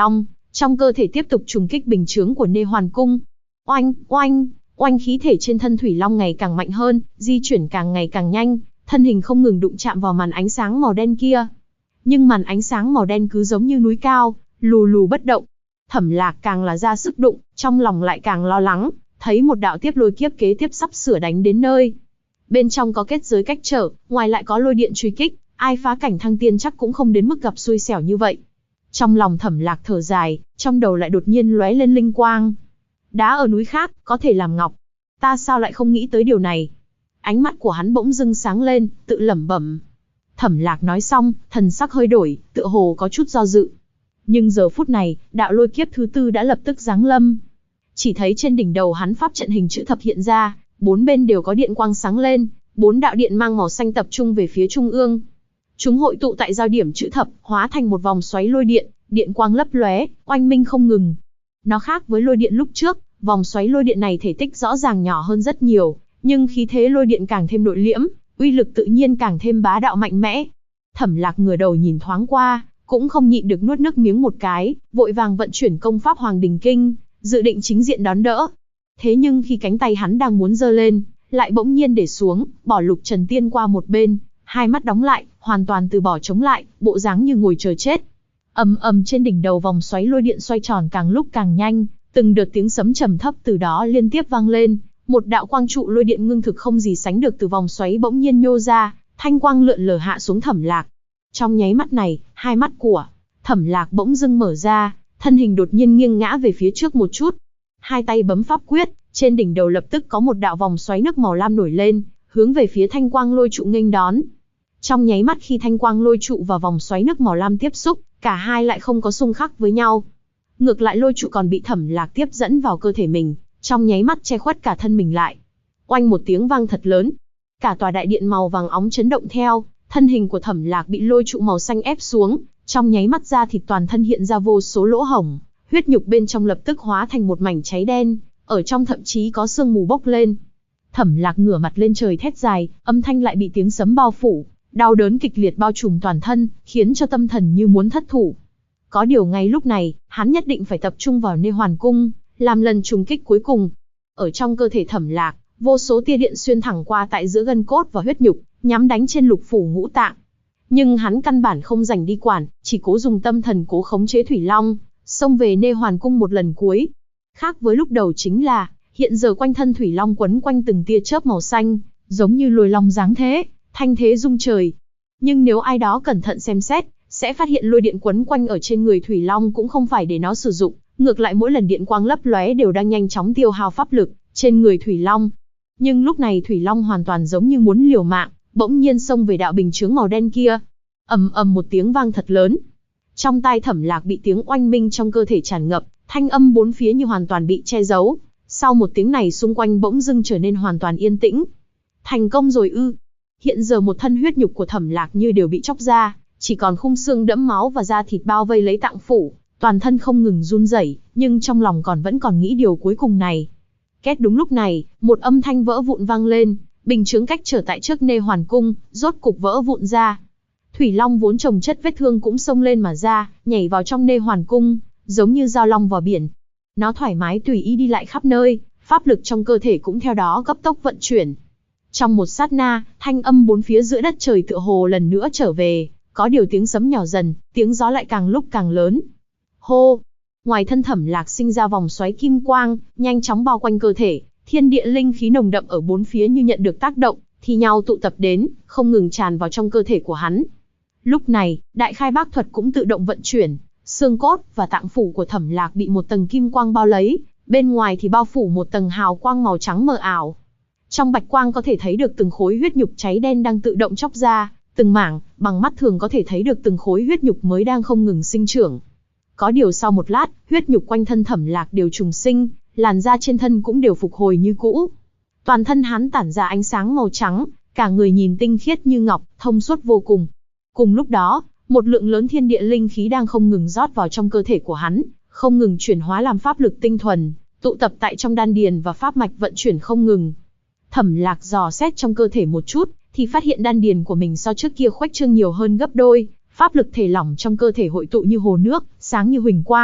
Trong cơ thể tiếp tục trùng kích bình chướng của Nê Hoàn Cung. Oanh, oanh, oanh, khí thể trên thân Thủy Long ngày càng mạnh hơn, di chuyển càng ngày càng nhanh, thân hình không ngừng đụng chạm vào màn ánh sáng màu đen kia. Nhưng màn ánh sáng màu đen cứ giống như núi cao, lù lù bất động. Thẩm Lạc càng là ra sức đụng, trong lòng lại càng lo lắng, thấy một đạo tiếp lôi kiếp kế tiếp sắp sửa đánh đến nơi. Bên trong có kết giới cách trở, ngoài lại có lôi điện truy kích, ai phá cảnh thăng tiên chắc cũng không đến mức gặp xui xẻo như vậy. Trong lòng Thẩm Lạc thở dài, trong đầu lại đột nhiên lóe lên linh quang. Đá ở núi khác, có thể làm ngọc. Ta sao lại không nghĩ tới điều này? Ánh mắt của hắn bỗng dưng sáng lên, tự lẩm bẩm. Thẩm Lạc nói xong, thần sắc hơi đổi, tựa hồ có chút do dự. Nhưng giờ phút này, đạo lôi kiếp thứ tư đã lập tức giáng lâm. Chỉ thấy trên đỉnh đầu hắn pháp trận hình chữ thập hiện ra, bốn bên đều có điện quang sáng lên, bốn đạo điện mang màu xanh tập trung về phía trung ương. Chúng hội tụ tại giao điểm chữ thập, hóa thành một vòng xoáy lôi điện, điện quang lấp lóe, oanh minh không ngừng. Nó khác với lôi điện lúc trước, vòng xoáy lôi điện này thể tích rõ ràng nhỏ hơn rất nhiều, nhưng khí thế lôi điện càng thêm nội liễm, uy lực tự nhiên càng thêm bá đạo mạnh mẽ. Thẩm Lạc ngửa đầu nhìn thoáng qua, cũng không nhịn được nuốt nước miếng một cái, vội vàng vận chuyển công pháp Hoàng Đình Kinh, dự định chính diện đón đỡ. Thế nhưng khi cánh tay hắn đang muốn giơ lên, lại bỗng nhiên để xuống, bỏ Lục Trần Tiên qua một bên, hai mắt đóng lại, hoàn toàn từ bỏ chống lại, bộ dáng như ngồi chờ chết. Ầm ầm, trên đỉnh đầu vòng xoáy lôi điện xoay tròn càng lúc càng nhanh, từng đợt tiếng sấm trầm thấp từ đó liên tiếp vang lên, một đạo quang trụ lôi điện ngưng thực không gì sánh được từ vòng xoáy bỗng nhiên nhô ra, thanh quang lượn lờ hạ xuống Thẩm Lạc. Trong nháy mắt này, hai mắt của Thẩm Lạc bỗng dưng mở ra, thân hình đột nhiên nghiêng ngã về phía trước một chút. Hai tay bấm pháp quyết, trên đỉnh đầu lập tức có một đạo vòng xoáy nước màu lam nổi lên, hướng về phía thanh quang lôi trụ nghênh đón. Trong nháy mắt khi thanh quang lôi trụ và vòng xoáy nước màu lam tiếp xúc, cả hai lại không có xung khắc với nhau. Ngược lại lôi trụ còn bị Thẩm Lạc tiếp dẫn vào cơ thể mình, trong nháy mắt che khuất cả thân mình lại. Oanh, một tiếng vang thật lớn, cả tòa đại điện màu vàng óng chấn động theo, thân hình của Thẩm Lạc bị lôi trụ màu xanh ép xuống, trong nháy mắt da thịt toàn thân hiện ra vô số lỗ hổng, huyết nhục bên trong lập tức hóa thành một mảnh cháy đen, ở trong thậm chí có sương mù bốc lên. Thẩm Lạc ngửa mặt lên trời thét dài, âm thanh lại bị tiếng sấm bao phủ, đau đớn kịch liệt bao trùm toàn thân, khiến cho tâm thần như muốn thất thủ. Có điều ngay lúc này, hắn nhất định phải tập trung vào Nê Hoàn Cung, làm lần trùng kích cuối cùng. Ở trong cơ thể Thẩm Lạc, vô số tia điện xuyên thẳng qua tại giữa gân cốt và huyết nhục, nhắm đánh trên lục phủ ngũ tạng. Nhưng hắn căn bản không rảnh đi quản, chỉ cố dùng tâm thần cố khống chế Thủy Long, xông về Nê Hoàn Cung một lần cuối. Khác với lúc đầu chính là, hiện giờ quanh thân Thủy Long quấn quanh từng tia chớp màu xanh, giống như lôi long giáng thế, thanh thế rung trời. Nhưng nếu ai đó cẩn thận xem xét, sẽ phát hiện lôi điện quấn quanh ở trên người Thủy Long cũng không phải để nó sử dụng, ngược lại mỗi lần điện quang lấp lóe đều đang nhanh chóng tiêu hao pháp lực trên người Thủy Long. Nhưng lúc này Thủy Long hoàn toàn giống như muốn liều mạng, bỗng nhiên xông về đạo bình chướng màu đen kia. Ầm ầm, một tiếng vang thật lớn. Trong tai Thẩm Lạc bị tiếng oanh minh trong cơ thể tràn ngập, thanh âm bốn phía như hoàn toàn bị che giấu. Sau một tiếng này xung quanh bỗng dưng trở nên hoàn toàn yên tĩnh. Thành công rồi ư? Hiện giờ một thân huyết nhục của Thẩm Lạc như đều bị chóc ra, chỉ còn khung xương đẫm máu và da thịt bao vây lấy tạng phủ, toàn thân không ngừng run rẩy, nhưng trong lòng vẫn còn nghĩ điều cuối cùng này. Két, đúng lúc này, một âm thanh vỡ vụn vang lên, bình chướng cách trở tại trước Nê Hoàn Cung, rốt cục vỡ vụn ra. Thủy Long vốn chồng chất vết thương cũng xông lên mà ra, nhảy vào trong Nê Hoàn Cung, giống như dao long vào biển. Nó thoải mái tùy ý đi lại khắp nơi, pháp lực trong cơ thể cũng theo đó cấp tốc vận chuyển. Trong một sát na, thanh âm bốn phía giữa đất trời tựa hồ lần nữa trở về, có điều tiếng sấm nhỏ dần, tiếng gió lại càng lúc càng lớn. Hô! Ngoài thân Thẩm Lạc sinh ra vòng xoáy kim quang, nhanh chóng bao quanh cơ thể, thiên địa linh khí nồng đậm ở bốn phía như nhận được tác động, thì nhau tụ tập đến, không ngừng tràn vào trong cơ thể của hắn. Lúc này, đại khai bác thuật cũng tự động vận chuyển, xương cốt và tạng phủ của Thẩm Lạc bị một tầng kim quang bao lấy, bên ngoài thì bao phủ một tầng hào quang màu trắng mờ ảo. Trong bạch quang có thể thấy được từng khối huyết nhục cháy đen đang tự động chóc ra, từng mảng, bằng mắt thường có thể thấy được từng khối huyết nhục mới đang không ngừng sinh trưởng. Có điều sau một lát, huyết nhục quanh thân Thẩm Lạc đều trùng sinh, làn da trên thân cũng đều phục hồi như cũ. Toàn thân hắn tản ra ánh sáng màu trắng, cả người nhìn tinh khiết như ngọc, thông suốt vô cùng. Cùng lúc đó, một lượng lớn thiên địa linh khí đang không ngừng rót vào trong cơ thể của hắn, không ngừng chuyển hóa làm pháp lực tinh thuần, tụ tập tại trong đan điền và pháp mạch vận chuyển không ngừng. Thẩm Lạc dò xét trong cơ thể một chút, thì phát hiện đan điền của mình so trước kia khuếch trương nhiều hơn gấp đôi, pháp lực thể lỏng trong cơ thể hội tụ như hồ nước, sáng như huỳnh quang,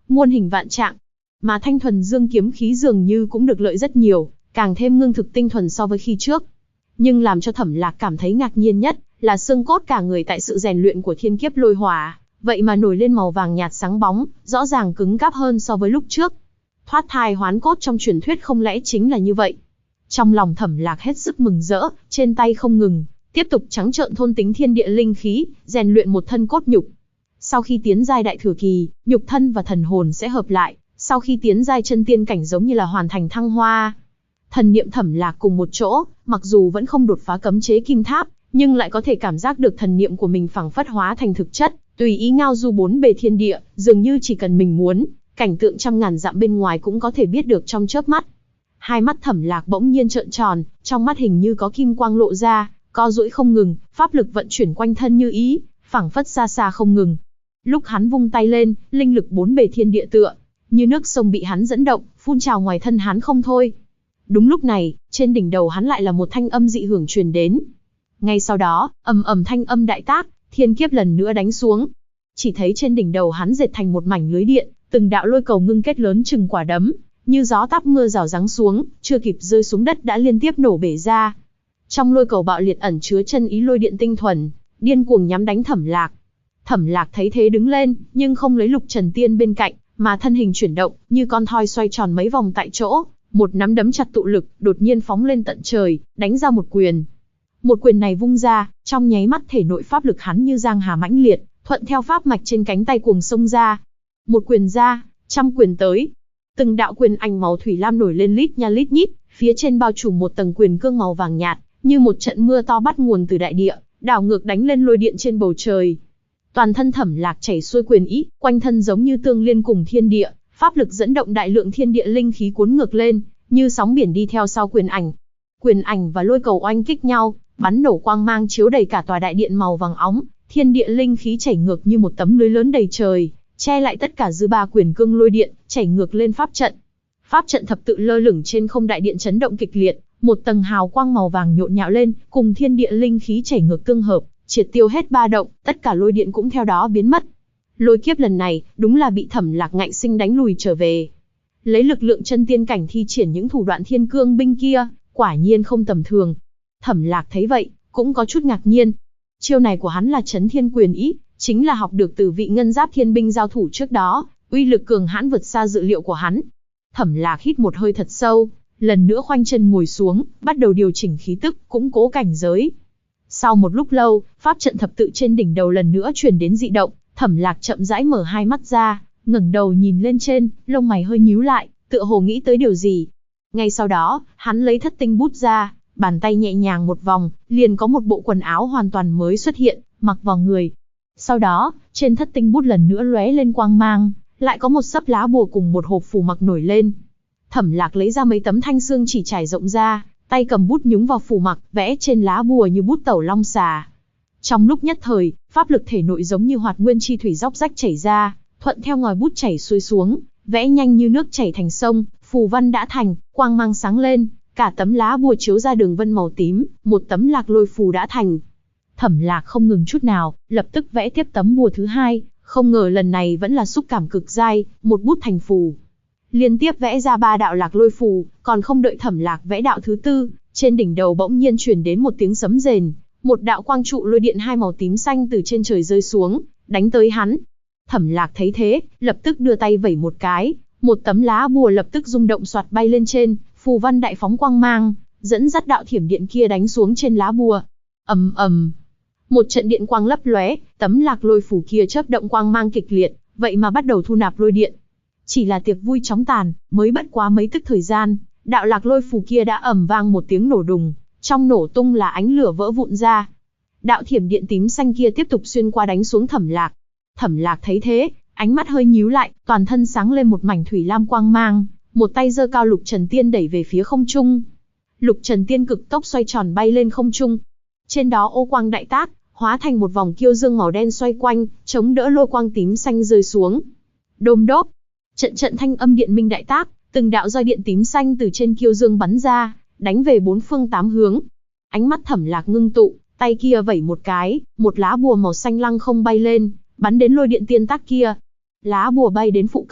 muôn hình vạn trạng. Mà thanh thuần dương kiếm khí dường như cũng được lợi rất nhiều, càng thêm ngưng thực tinh thuần so với khi trước. Nhưng làm cho Thẩm Lạc cảm thấy ngạc nhiên nhất, là xương cốt cả người tại sự rèn luyện của thiên kiếp lôi hỏa, vậy mà nổi lên màu vàng nhạt sáng bóng, rõ ràng cứng cáp hơn so với lúc trước. Thoát thai hoán cốt trong truyền thuyết không lẽ chính là như vậy? Trong lòng Thẩm Lạc hết sức mừng rỡ, trên tay không ngừng, tiếp tục trắng trợn thôn tính thiên địa linh khí, rèn luyện một thân cốt nhục. Sau khi tiến giai đại thừa kỳ, nhục thân và thần hồn sẽ hợp lại, sau khi tiến giai chân tiên cảnh giống như là hoàn thành thăng hoa. Thần niệm Thẩm Lạc cùng một chỗ, mặc dù vẫn không đột phá cấm chế kim tháp, nhưng lại có thể cảm giác được thần niệm của mình phảng phất hóa thành thực chất, tùy ý ngao du bốn bề thiên địa, dường như chỉ cần mình muốn, cảnh tượng trăm ngàn dặm bên ngoài cũng có thể biết được trong chớp mắt. Hai mắt Thẩm Lạc bỗng nhiên trợn tròn, trong mắt hình như có kim quang lộ ra, co duỗi không ngừng, pháp lực vận chuyển quanh thân như ý, phảng phất xa xa không ngừng. Lúc hắn vung tay lên, linh lực bốn bề thiên địa tựa như nước sông bị hắn dẫn động, phun trào ngoài thân hắn không thôi. Đúng lúc này, trên đỉnh đầu hắn lại là một thanh âm dị hưởng truyền đến. Ngay sau đó, ầm ầm thanh âm đại tác, thiên kiếp lần nữa đánh xuống. Chỉ thấy trên đỉnh đầu hắn dệt thành một mảnh lưới điện, từng đạo lôi cầu ngưng kết lớn chừng quả đấm, như gió táp mưa rào giáng xuống, chưa kịp rơi xuống đất đã liên tiếp nổ bể ra. Trong lôi cầu bạo liệt ẩn chứa chân ý lôi điện tinh thuần, điên cuồng nhắm đánh Thẩm Lạc. Thẩm Lạc thấy thế đứng lên, nhưng không lấy Lục Trần Tiên bên cạnh, mà thân hình chuyển động, như con thoi xoay tròn mấy vòng tại chỗ, một nắm đấm chặt tụ lực, đột nhiên phóng lên tận trời, đánh ra một quyền. Một quyền này vung ra, trong nháy mắt thể nội pháp lực hắn như giang hà mãnh liệt, thuận theo pháp mạch trên cánh tay cuồng xông ra. Một quyền ra, trăm quyền tới. Từng đạo quyền ảnh màu thủy lam nổi lên lít nha lít nhít, phía trên bao trùm một tầng quyền cương màu vàng nhạt, như một trận mưa to bắt nguồn từ đại địa, đảo ngược đánh lên lôi điện trên bầu trời. Toàn thân Thẩm Lạc chảy xuôi quyền ý, quanh thân giống như tương liên cùng thiên địa, pháp lực dẫn động đại lượng thiên địa linh khí cuốn ngược lên, như sóng biển đi theo sau quyền ảnh. Quyền ảnh và lôi cầu oanh kích nhau, bắn nổ quang mang chiếu đầy cả tòa đại điện màu vàng óng, thiên địa linh khí chảy ngược như một tấm lưới lớn đầy trời, che lại tất cả dư ba quyền cương lôi điện, chảy ngược lên pháp trận. Pháp trận thập tự lơ lửng trên không đại điện chấn động kịch liệt, một tầng hào quang màu vàng nhộn nhạo lên, cùng thiên địa linh khí chảy ngược tương hợp, triệt tiêu hết ba động, tất cả lôi điện cũng theo đó biến mất. Lôi kiếp lần này, đúng là bị Thẩm Lạc ngạnh sinh đánh lùi trở về. Lấy lực lượng chân tiên cảnh thi triển những thủ đoạn thiên cương binh kia, quả nhiên không tầm thường. Thẩm Lạc thấy vậy, cũng có chút ngạc nhiên. Chiêu này của hắn là Chấn Thiên Quyền Ý, chính là học được từ vị ngân giáp thiên binh giao thủ trước đó, uy lực cường hãn vượt xa dự liệu của hắn. Thẩm Lạc hít một hơi thật sâu, lần nữa khoanh chân ngồi xuống, bắt đầu điều chỉnh khí tức, củng cố cảnh giới. Sau một lúc lâu, pháp trận thập tự trên đỉnh đầu lần nữa truyền đến dị động, Thẩm Lạc chậm rãi mở hai mắt ra, ngẩng đầu nhìn lên trên, lông mày hơi nhíu lại, tựa hồ nghĩ tới điều gì. Ngay sau đó, hắn lấy thất tinh bút ra, bàn tay nhẹ nhàng một vòng, liền có một bộ quần áo hoàn toàn mới xuất hiện, mặc vào người. Sau đó, trên thất tinh bút lần nữa lóe lên quang mang, lại có một sấp lá bùa cùng một hộp phù mặc nổi lên. Thẩm Lạc lấy ra mấy tấm thanh xương chỉ trải rộng ra, tay cầm bút nhúng vào phù mặc, vẽ trên lá bùa như bút tẩu long xà. Trong lúc nhất thời, pháp lực thể nội giống như hoạt nguyên chi thủy róc rách chảy ra, thuận theo ngòi bút chảy xuôi xuống, vẽ nhanh như nước chảy thành sông, phù văn đã thành, quang mang sáng lên, cả tấm lá bùa chiếu ra đường vân màu tím, một tấm lạc lôi phù đã thành. Thẩm Lạc không ngừng chút nào, lập tức vẽ tiếp tấm bùa thứ hai, không ngờ lần này vẫn là xúc cảm cực dai, một bút thành phù. Liên tiếp vẽ ra 3 đạo lạc lôi phù, còn không đợi Thẩm Lạc vẽ đạo thứ tư, trên đỉnh đầu bỗng nhiên truyền đến một tiếng sấm rền, một đạo quang trụ lôi điện hai màu tím xanh từ trên trời rơi xuống, đánh tới hắn. Thẩm Lạc thấy thế, lập tức đưa tay vẩy một cái, một tấm lá bùa lập tức rung động xoạt bay lên trên, phù văn đại phóng quang mang, dẫn dắt đạo thiểm điện kia đánh xuống trên lá bùa. Ầm ầm, một trận điện quang lấp lóe, tấm lạc lôi phù kia chớp động quang mang kịch liệt, vậy mà bắt đầu thu nạp lôi điện. Chỉ là tiệc vui chóng tàn, mới bất quá mấy tức thời gian, đạo lạc lôi phù kia đã ầm vang một tiếng nổ đùng, trong nổ tung là ánh lửa vỡ vụn ra. Đạo thiểm điện tím xanh kia tiếp tục xuyên qua đánh xuống Thẩm Lạc. Thẩm Lạc thấy thế, ánh mắt hơi nhíu lại, toàn thân sáng lên một mảnh thủy lam quang mang, một tay giơ cao Lục Trần Tiên đẩy về phía không trung. Lục Trần Tiên cực tốc xoay tròn bay lên không trung. Trên đó ô quang đại tác, hóa thành một vòng kiêu dương màu đen xoay quanh, chống đỡ lôi quang tím xanh rơi xuống. Đôm đốp, trận trận thanh âm điện minh đại tác, từng đạo roi điện tím xanh từ trên kiêu dương bắn ra, đánh về bốn phương tám hướng. Ánh mắt Thẩm Lạc ngưng tụ, tay kia vẩy một cái, một lá bùa màu xanh lăng không bay lên, bắn đến lôi điện tiên tác kia. Lá bùa bay đến phụ cận,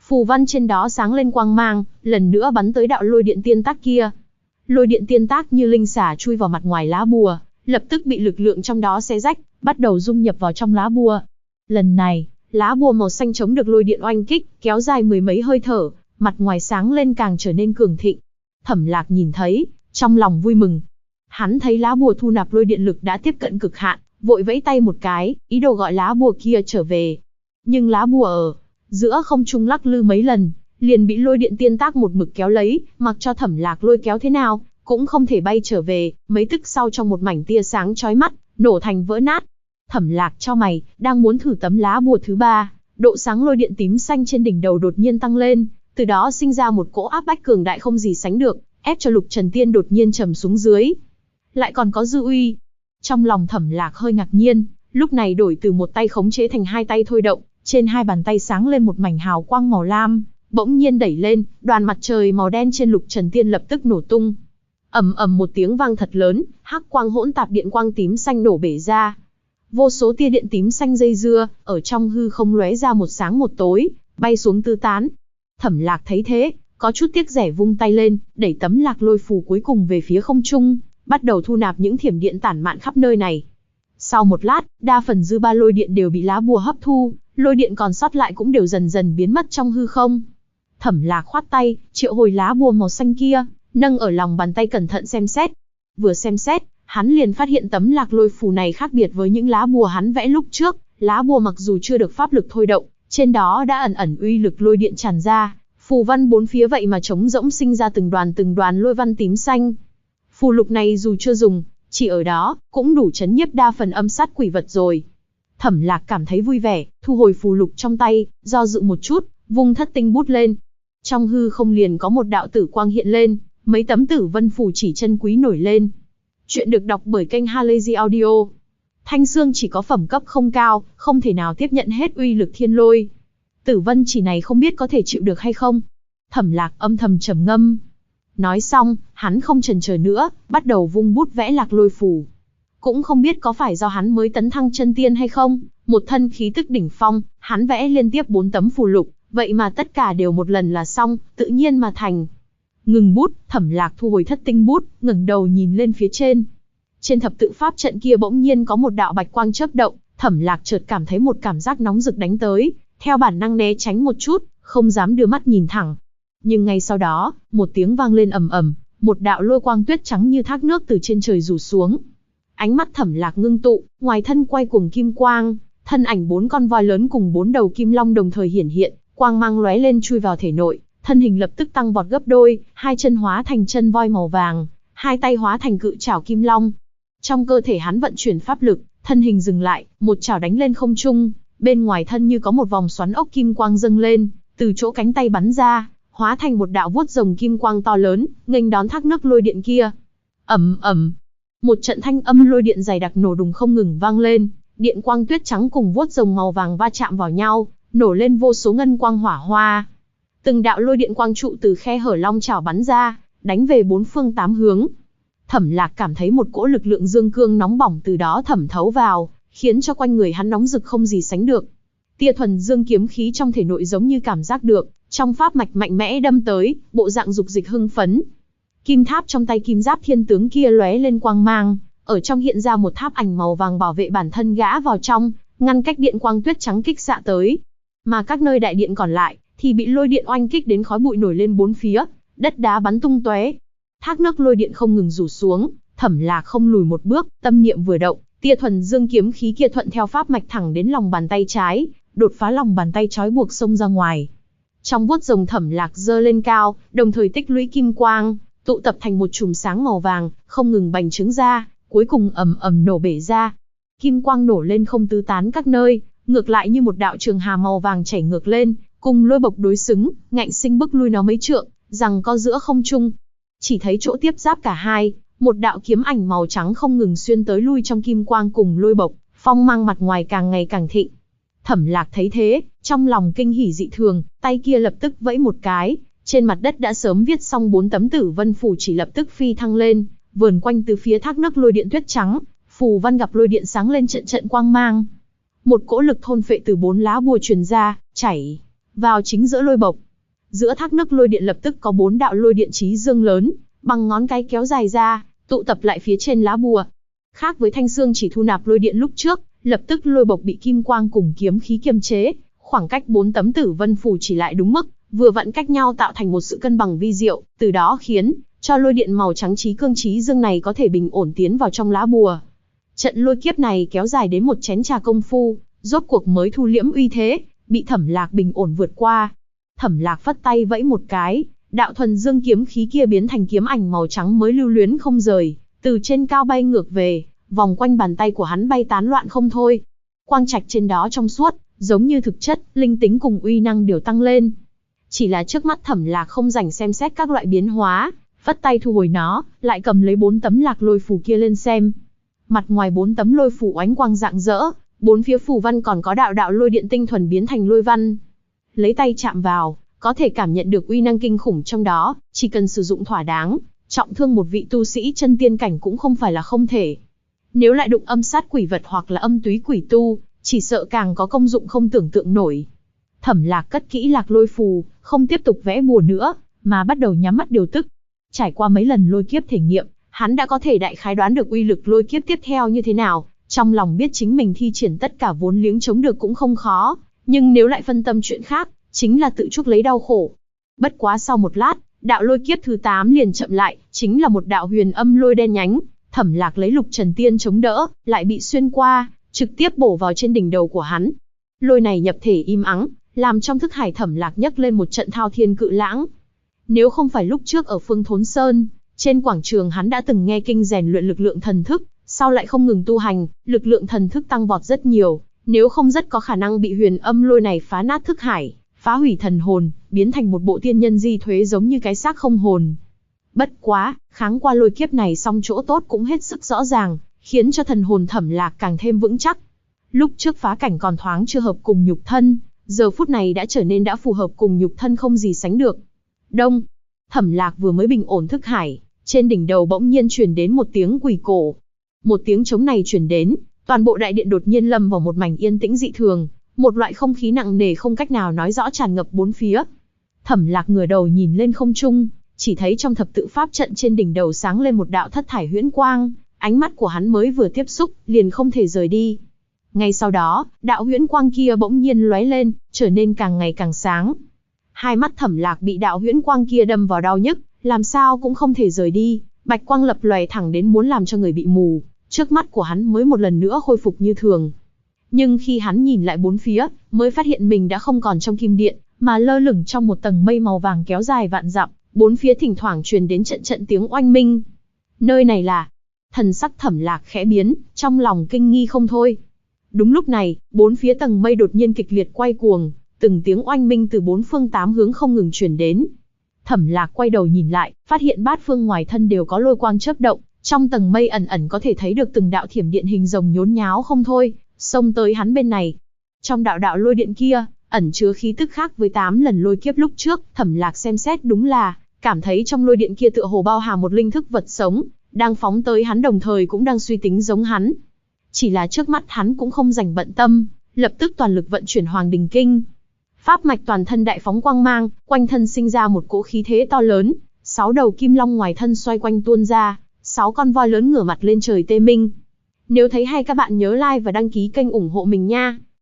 Phù văn trên đó sáng lên quang mang, lần nữa bắn tới đạo lôi điện tiên tác kia. Lôi điện tiên tác như linh xả chui vào mặt ngoài lá bùa, lập tức bị lực lượng trong đó xé rách, bắt đầu dung nhập vào trong lá bùa. Lần này, lá bùa màu xanh chống được lôi điện oanh kích, kéo dài mười mấy hơi thở, mặt ngoài sáng lên càng trở nên cường thịnh. Thẩm Lạc nhìn thấy, trong lòng vui mừng. Hắn thấy lá bùa thu nạp lôi điện lực đã tiếp cận cực hạn, vội vẫy tay một cái, ý đồ gọi lá bùa kia trở về. Nhưng lá bùa ở giữa không trung lắc lư mấy lần, liền bị lôi điện tiên tác một mực kéo lấy, mặc cho Thẩm Lạc lôi kéo thế nào, cũng không thể bay trở về. Mấy tức sau, trong một mảnh tia sáng chói mắt, nổ thành vỡ nát. Thẩm Lạc chau mày, đang muốn thử tấm lá bùa thứ ba, độ sáng lôi điện tím xanh trên đỉnh đầu đột nhiên tăng lên, từ đó sinh ra một cỗ áp bách cường đại không gì sánh được, ép cho Lục Trần Tiên đột nhiên trầm xuống dưới. Lại còn có dư uy. Trong lòng Thẩm Lạc hơi ngạc nhiên, lúc này đổi từ một tay khống chế thành hai tay thôi động, trên hai bàn tay sáng lên một mảnh hào quang màu lam, bỗng nhiên đẩy lên, đoàn mặt trời màu đen trên Lục Trần Tiên lập tức nổ tung. Ầm ầm một tiếng vang thật lớn, hắc quang hỗn tạp điện quang tím xanh nổ bể ra. Vô số tia điện tím xanh dây dưa, ở trong hư không lóe ra một sáng một tối, bay xuống tứ tán. Thẩm Lạc thấy thế, có chút tiếc rẻ vung tay lên, đẩy tấm lạc lôi phù cuối cùng về phía không trung, bắt đầu thu nạp những thiểm điện tản mạn khắp nơi này. Sau một lát, đa phần dư ba lôi điện đều bị lá bùa hấp thu, lôi điện còn sót lại cũng đều dần dần biến mất trong hư không. Thẩm Lạc khoát tay, triệu hồi lá bùa màu xanh kia, nâng ở lòng bàn tay cẩn thận xem xét. Vừa xem xét, hắn liền phát hiện tấm lạc lôi phù này khác biệt với những lá bùa hắn vẽ lúc trước. Lá bùa mặc dù chưa được pháp lực thôi động, trên đó đã ẩn ẩn uy lực lôi điện tràn ra, phù văn bốn phía vậy mà trống rỗng sinh ra từng đoàn lôi văn tím xanh. Phù lục này dù chưa dùng, chỉ ở đó cũng đủ chấn nhiếp đa phần âm sát quỷ vật rồi. Thẩm Lạc cảm thấy vui vẻ, thu hồi phù lục trong tay, do dự một chút, vung thất tinh bút lên. Trong hư không liền có một đạo tử quang hiện lên, mấy tấm tử vân phù chỉ chân quý nổi lên. Chuyện được đọc bởi kênh Halazy Audio. Thanh xương chỉ có phẩm cấp không cao, không thể nào tiếp nhận hết uy lực thiên lôi. Tử vân chỉ này không biết có thể chịu được hay không. Thẩm Lạc âm thầm trầm ngâm. Nói xong, hắn không chần chờ nữa, bắt đầu vung bút vẽ lạc lôi phù. Cũng không biết có phải do hắn mới tấn thăng chân tiên hay không, một thân khí tức đỉnh phong, hắn vẽ liên tiếp 4 tấm phù lục, vậy mà tất cả đều một lần là xong, tự nhiên mà thành. Ngừng bút, Thẩm Lạc thu hồi thất tinh bút, ngẩng đầu nhìn lên phía trên. Trên thập tự pháp trận kia bỗng nhiên có một đạo bạch quang chớp động, Thẩm Lạc chợt cảm thấy một cảm giác nóng rực đánh tới, theo bản năng né tránh một chút, không dám đưa mắt nhìn thẳng. Nhưng ngay sau đó, một tiếng vang lên ầm ầm, một đạo lôi quang tuyết trắng như thác nước từ trên trời rủ xuống. Ánh mắt Thẩm Lạc ngưng tụ, ngoài thân quay cuồng kim quang, thân ảnh 4 con voi lớn cùng 4 đầu kim long đồng thời hiển hiện, quang mang lóe lên chui vào thể nội, thân hình lập tức tăng vọt gấp đôi, hai chân hóa thành chân voi màu vàng, hai tay hóa thành cự trảo kim long. Trong cơ thể hắn vận chuyển pháp lực, thân hình dừng lại, một chảo đánh lên không trung, bên ngoài thân như có một vòng xoắn ốc kim quang dâng lên, từ chỗ cánh tay bắn ra, hóa thành một đạo vuốt rồng kim quang to lớn, nghênh đón thác nước lôi điện kia. Ầm ầm, một trận thanh âm lôi điện dày đặc nổ đùng không ngừng vang lên, điện quang tuyết trắng cùng vuốt rồng màu vàng va chạm vào nhau, nổ lên vô số ngân quang hỏa hoa. Từng đạo lôi điện quang trụ từ khe hở long chảo bắn ra, đánh về 4 phương 8 hướng. Thẩm Lạc cảm thấy một cỗ lực lượng dương cương nóng bỏng từ đó thẩm thấu vào, khiến cho quanh người hắn nóng rực không gì sánh được. Tia thuần dương kiếm khí trong thể nội giống như cảm giác được, trong pháp mạch mạnh mẽ đâm tới, bộ dạng dục dịch hưng phấn. Kim tháp trong tay Kim Giáp Thiên tướng kia lóe lên quang mang, ở trong hiện ra một tháp ảnh màu vàng bảo vệ bản thân gã vào trong, ngăn cách điện quang tuyết trắng kích xạ tới. Mà các nơi đại điện còn lại thì bị lôi điện oanh kích đến khói bụi nổi lên bốn phía, đất đá bắn tung tóe. Thác nước lôi điện không ngừng rủ xuống, Thẩm Lạc không lùi một bước, tâm niệm vừa động, tia thuần dương kiếm khí kia thuận theo pháp mạch thẳng đến lòng bàn tay trái, đột phá lòng bàn tay trói buộc xông ra ngoài. Trong vuốt rồng Thẩm Lạc giơ lên cao, đồng thời tích lũy kim quang, tụ tập thành một chùm sáng màu vàng, không ngừng bành trướng ra, cuối cùng ầm ầm nổ bể ra. Kim quang nổ lên không tứ tán các nơi, ngược lại như một đạo trường hà màu vàng chảy ngược lên, cùng lôi bộc đối xứng, ngạnh sinh bức lui nó mấy trượng, giằng co giữa không trung. Chỉ thấy chỗ tiếp giáp cả hai, một đạo kiếm ảnh màu trắng không ngừng xuyên tới lui trong kim quang cùng lôi bộc, phong mang mặt ngoài càng ngày càng thịnh. Thẩm Lạc thấy thế, trong lòng kinh hỉ dị thường, tay kia lập tức vẫy một cái, trên mặt đất đã sớm viết xong 4 tấm tử vân phù chỉ lập tức phi thăng lên, vờn quanh từ phía thác nước lôi điện tuyết trắng, phù văn gặp lôi điện sáng lên trận trận quang mang. Một cỗ lực thôn phệ từ 4 lá bùa truyền ra, chảy vào chính giữa lôi bộc. Giữa thác nước lôi điện lập tức có 4 đạo lôi điện chí dương lớn, bằng ngón cái kéo dài ra, tụ tập lại phía trên lá bùa. Khác với thanh xương chỉ thu nạp lôi điện lúc trước, lập tức lôi bộc bị kim quang cùng kiếm khí kiềm chế, khoảng cách 4 tấm tử vân phù chỉ lại đúng mức, vừa vặn cách nhau tạo thành một sự cân bằng vi diệu, từ đó khiến cho lôi điện màu trắng chí cương chí dương này có thể bình ổn tiến vào trong lá bùa. Trận lôi kiếp này kéo dài đến một chén trà công phu, rốt cuộc mới thu liễm uy thế, bị Thẩm Lạc bình ổn vượt qua. Thẩm Lạc phất tay vẫy một cái, đạo thuần dương kiếm khí kia biến thành kiếm ảnh màu trắng mới lưu luyến không rời, từ trên cao bay ngược về, vòng quanh bàn tay của hắn bay tán loạn không thôi. Quang trạch trên đó trong suốt, giống như thực chất, linh tính cùng uy năng đều tăng lên. Chỉ là trước mắt Thẩm Lạc không rảnh xem xét các loại biến hóa, phất tay thu hồi nó, lại cầm lấy 4 tấm lạc lôi phù kia lên xem. Mặt ngoài 4 tấm lôi phù oánh quang rạng rỡ, 4 phía phù văn còn có đạo đạo lôi điện tinh thuần biến thành lôi văn. Lấy tay chạm vào, có thể cảm nhận được uy năng kinh khủng trong đó, chỉ cần sử dụng thỏa đáng, trọng thương một vị tu sĩ chân tiên cảnh cũng không phải là không thể. Nếu lại đụng âm sát quỷ vật hoặc là âm túy quỷ tu, chỉ sợ càng có công dụng không tưởng tượng nổi. Thẩm Lạc cất kỹ lạc lôi phù, không tiếp tục vẽ bùa nữa, mà bắt đầu nhắm mắt điều tức. Trải qua mấy lần lôi kiếp thể nghiệm, hắn đã có thể đại khái đoán được uy lực lôi kiếp tiếp theo như thế nào, trong lòng biết chính mình thi triển tất cả vốn liếng chống được cũng không khó, nhưng nếu lại phân tâm chuyện khác, chính là tự chuốc lấy đau khổ. Bất quá sau một lát, đạo lôi kiếp thứ 8 liền chậm lại, chính là một đạo huyền âm lôi đen nhánh, Thẩm Lạc lấy lục trần tiên chống đỡ, lại bị xuyên qua, trực tiếp bổ vào trên đỉnh đầu của hắn. Lôi này nhập thể im ắng, làm trong thức hải Thẩm Lạc nhấc lên một trận thao thiên cự lãng. Nếu không phải lúc trước ở Phương Thốn Sơn, trên quảng trường hắn đã từng nghe kinh rèn luyện lực lượng thần thức, sau lại không ngừng tu hành, lực lượng thần thức tăng vọt rất nhiều, nếu không rất có khả năng bị huyền âm lôi này phá nát thức hải, phá hủy thần hồn, biến thành một bộ tiên nhân di thuế giống như cái xác không hồn. Bất quá, kháng qua lôi kiếp này xong chỗ tốt cũng hết sức rõ ràng, khiến cho thần hồn Thẩm Lạc càng thêm vững chắc. Lúc trước phá cảnh còn thoáng chưa hợp cùng nhục thân, giờ phút này đã trở nên đã phù hợp cùng nhục thân không gì sánh được. Đông, Thẩm Lạc vừa mới bình ổn thức hải, trên đỉnh đầu bỗng nhiên truyền đến một tiếng quỷ cổ. Một tiếng trống này truyền đến, toàn bộ đại điện đột nhiên lâm vào một mảnh yên tĩnh dị thường, một loại không khí nặng nề không cách nào nói rõ tràn ngập bốn phía. Thẩm Lạc ngửa đầu nhìn lên không trung, chỉ thấy trong thập tự pháp trận trên đỉnh đầu sáng lên một đạo thất thải huyễn quang, ánh mắt của hắn mới vừa tiếp xúc, liền không thể rời đi. Ngay sau đó, đạo huyễn quang kia bỗng nhiên lóe lên, trở nên càng ngày càng sáng. Hai mắt Thẩm Lạc bị đạo huyễn quang kia đâm vào đau nhức, làm sao cũng không thể rời đi, bạch quang lập lòe thẳng đến muốn làm cho người bị mù, trước mắt của hắn mới một lần nữa khôi phục như thường. Nhưng khi hắn nhìn lại bốn phía, mới phát hiện mình đã không còn trong kim điện, mà lơ lửng trong một tầng mây màu vàng kéo dài vạn dặm, bốn phía thỉnh thoảng truyền đến trận trận tiếng oanh minh. Nơi này là... Thần sắc Thẩm Lạc khẽ biến, trong lòng kinh nghi không thôi. Đúng lúc này, bốn phía tầng mây đột nhiên kịch liệt quay cuồng, từng tiếng oanh minh từ bốn phương tám hướng không ngừng truyền đến. Thẩm Lạc quay đầu nhìn lại, phát hiện bát phương ngoài thân đều có lôi quang chớp động, trong tầng mây ẩn ẩn có thể thấy được từng đạo thiểm điện hình rồng nhốn nháo không thôi, xông tới hắn bên này. Trong đạo đạo lôi điện kia, ẩn chứa khí tức khác với 8 lần lôi kiếp lúc trước, Thẩm Lạc xem xét đúng là, cảm thấy trong lôi điện kia tựa hồ bao hàm một linh thức vật sống, đang phóng tới hắn đồng thời cũng đang suy tính giống hắn. Chỉ là trước mắt hắn cũng không rảnh bận tâm, lập tức toàn lực vận chuyển Hoàng Đình Kinh. Pháp mạch toàn thân đại phóng quang mang, quanh thân sinh ra một cỗ khí thế to lớn, 6 đầu kim long ngoài thân xoay quanh tuôn ra, 6 con voi lớn ngửa mặt lên trời tê minh. Nếu thấy hay các bạn nhớ like và đăng ký kênh ủng hộ mình nha.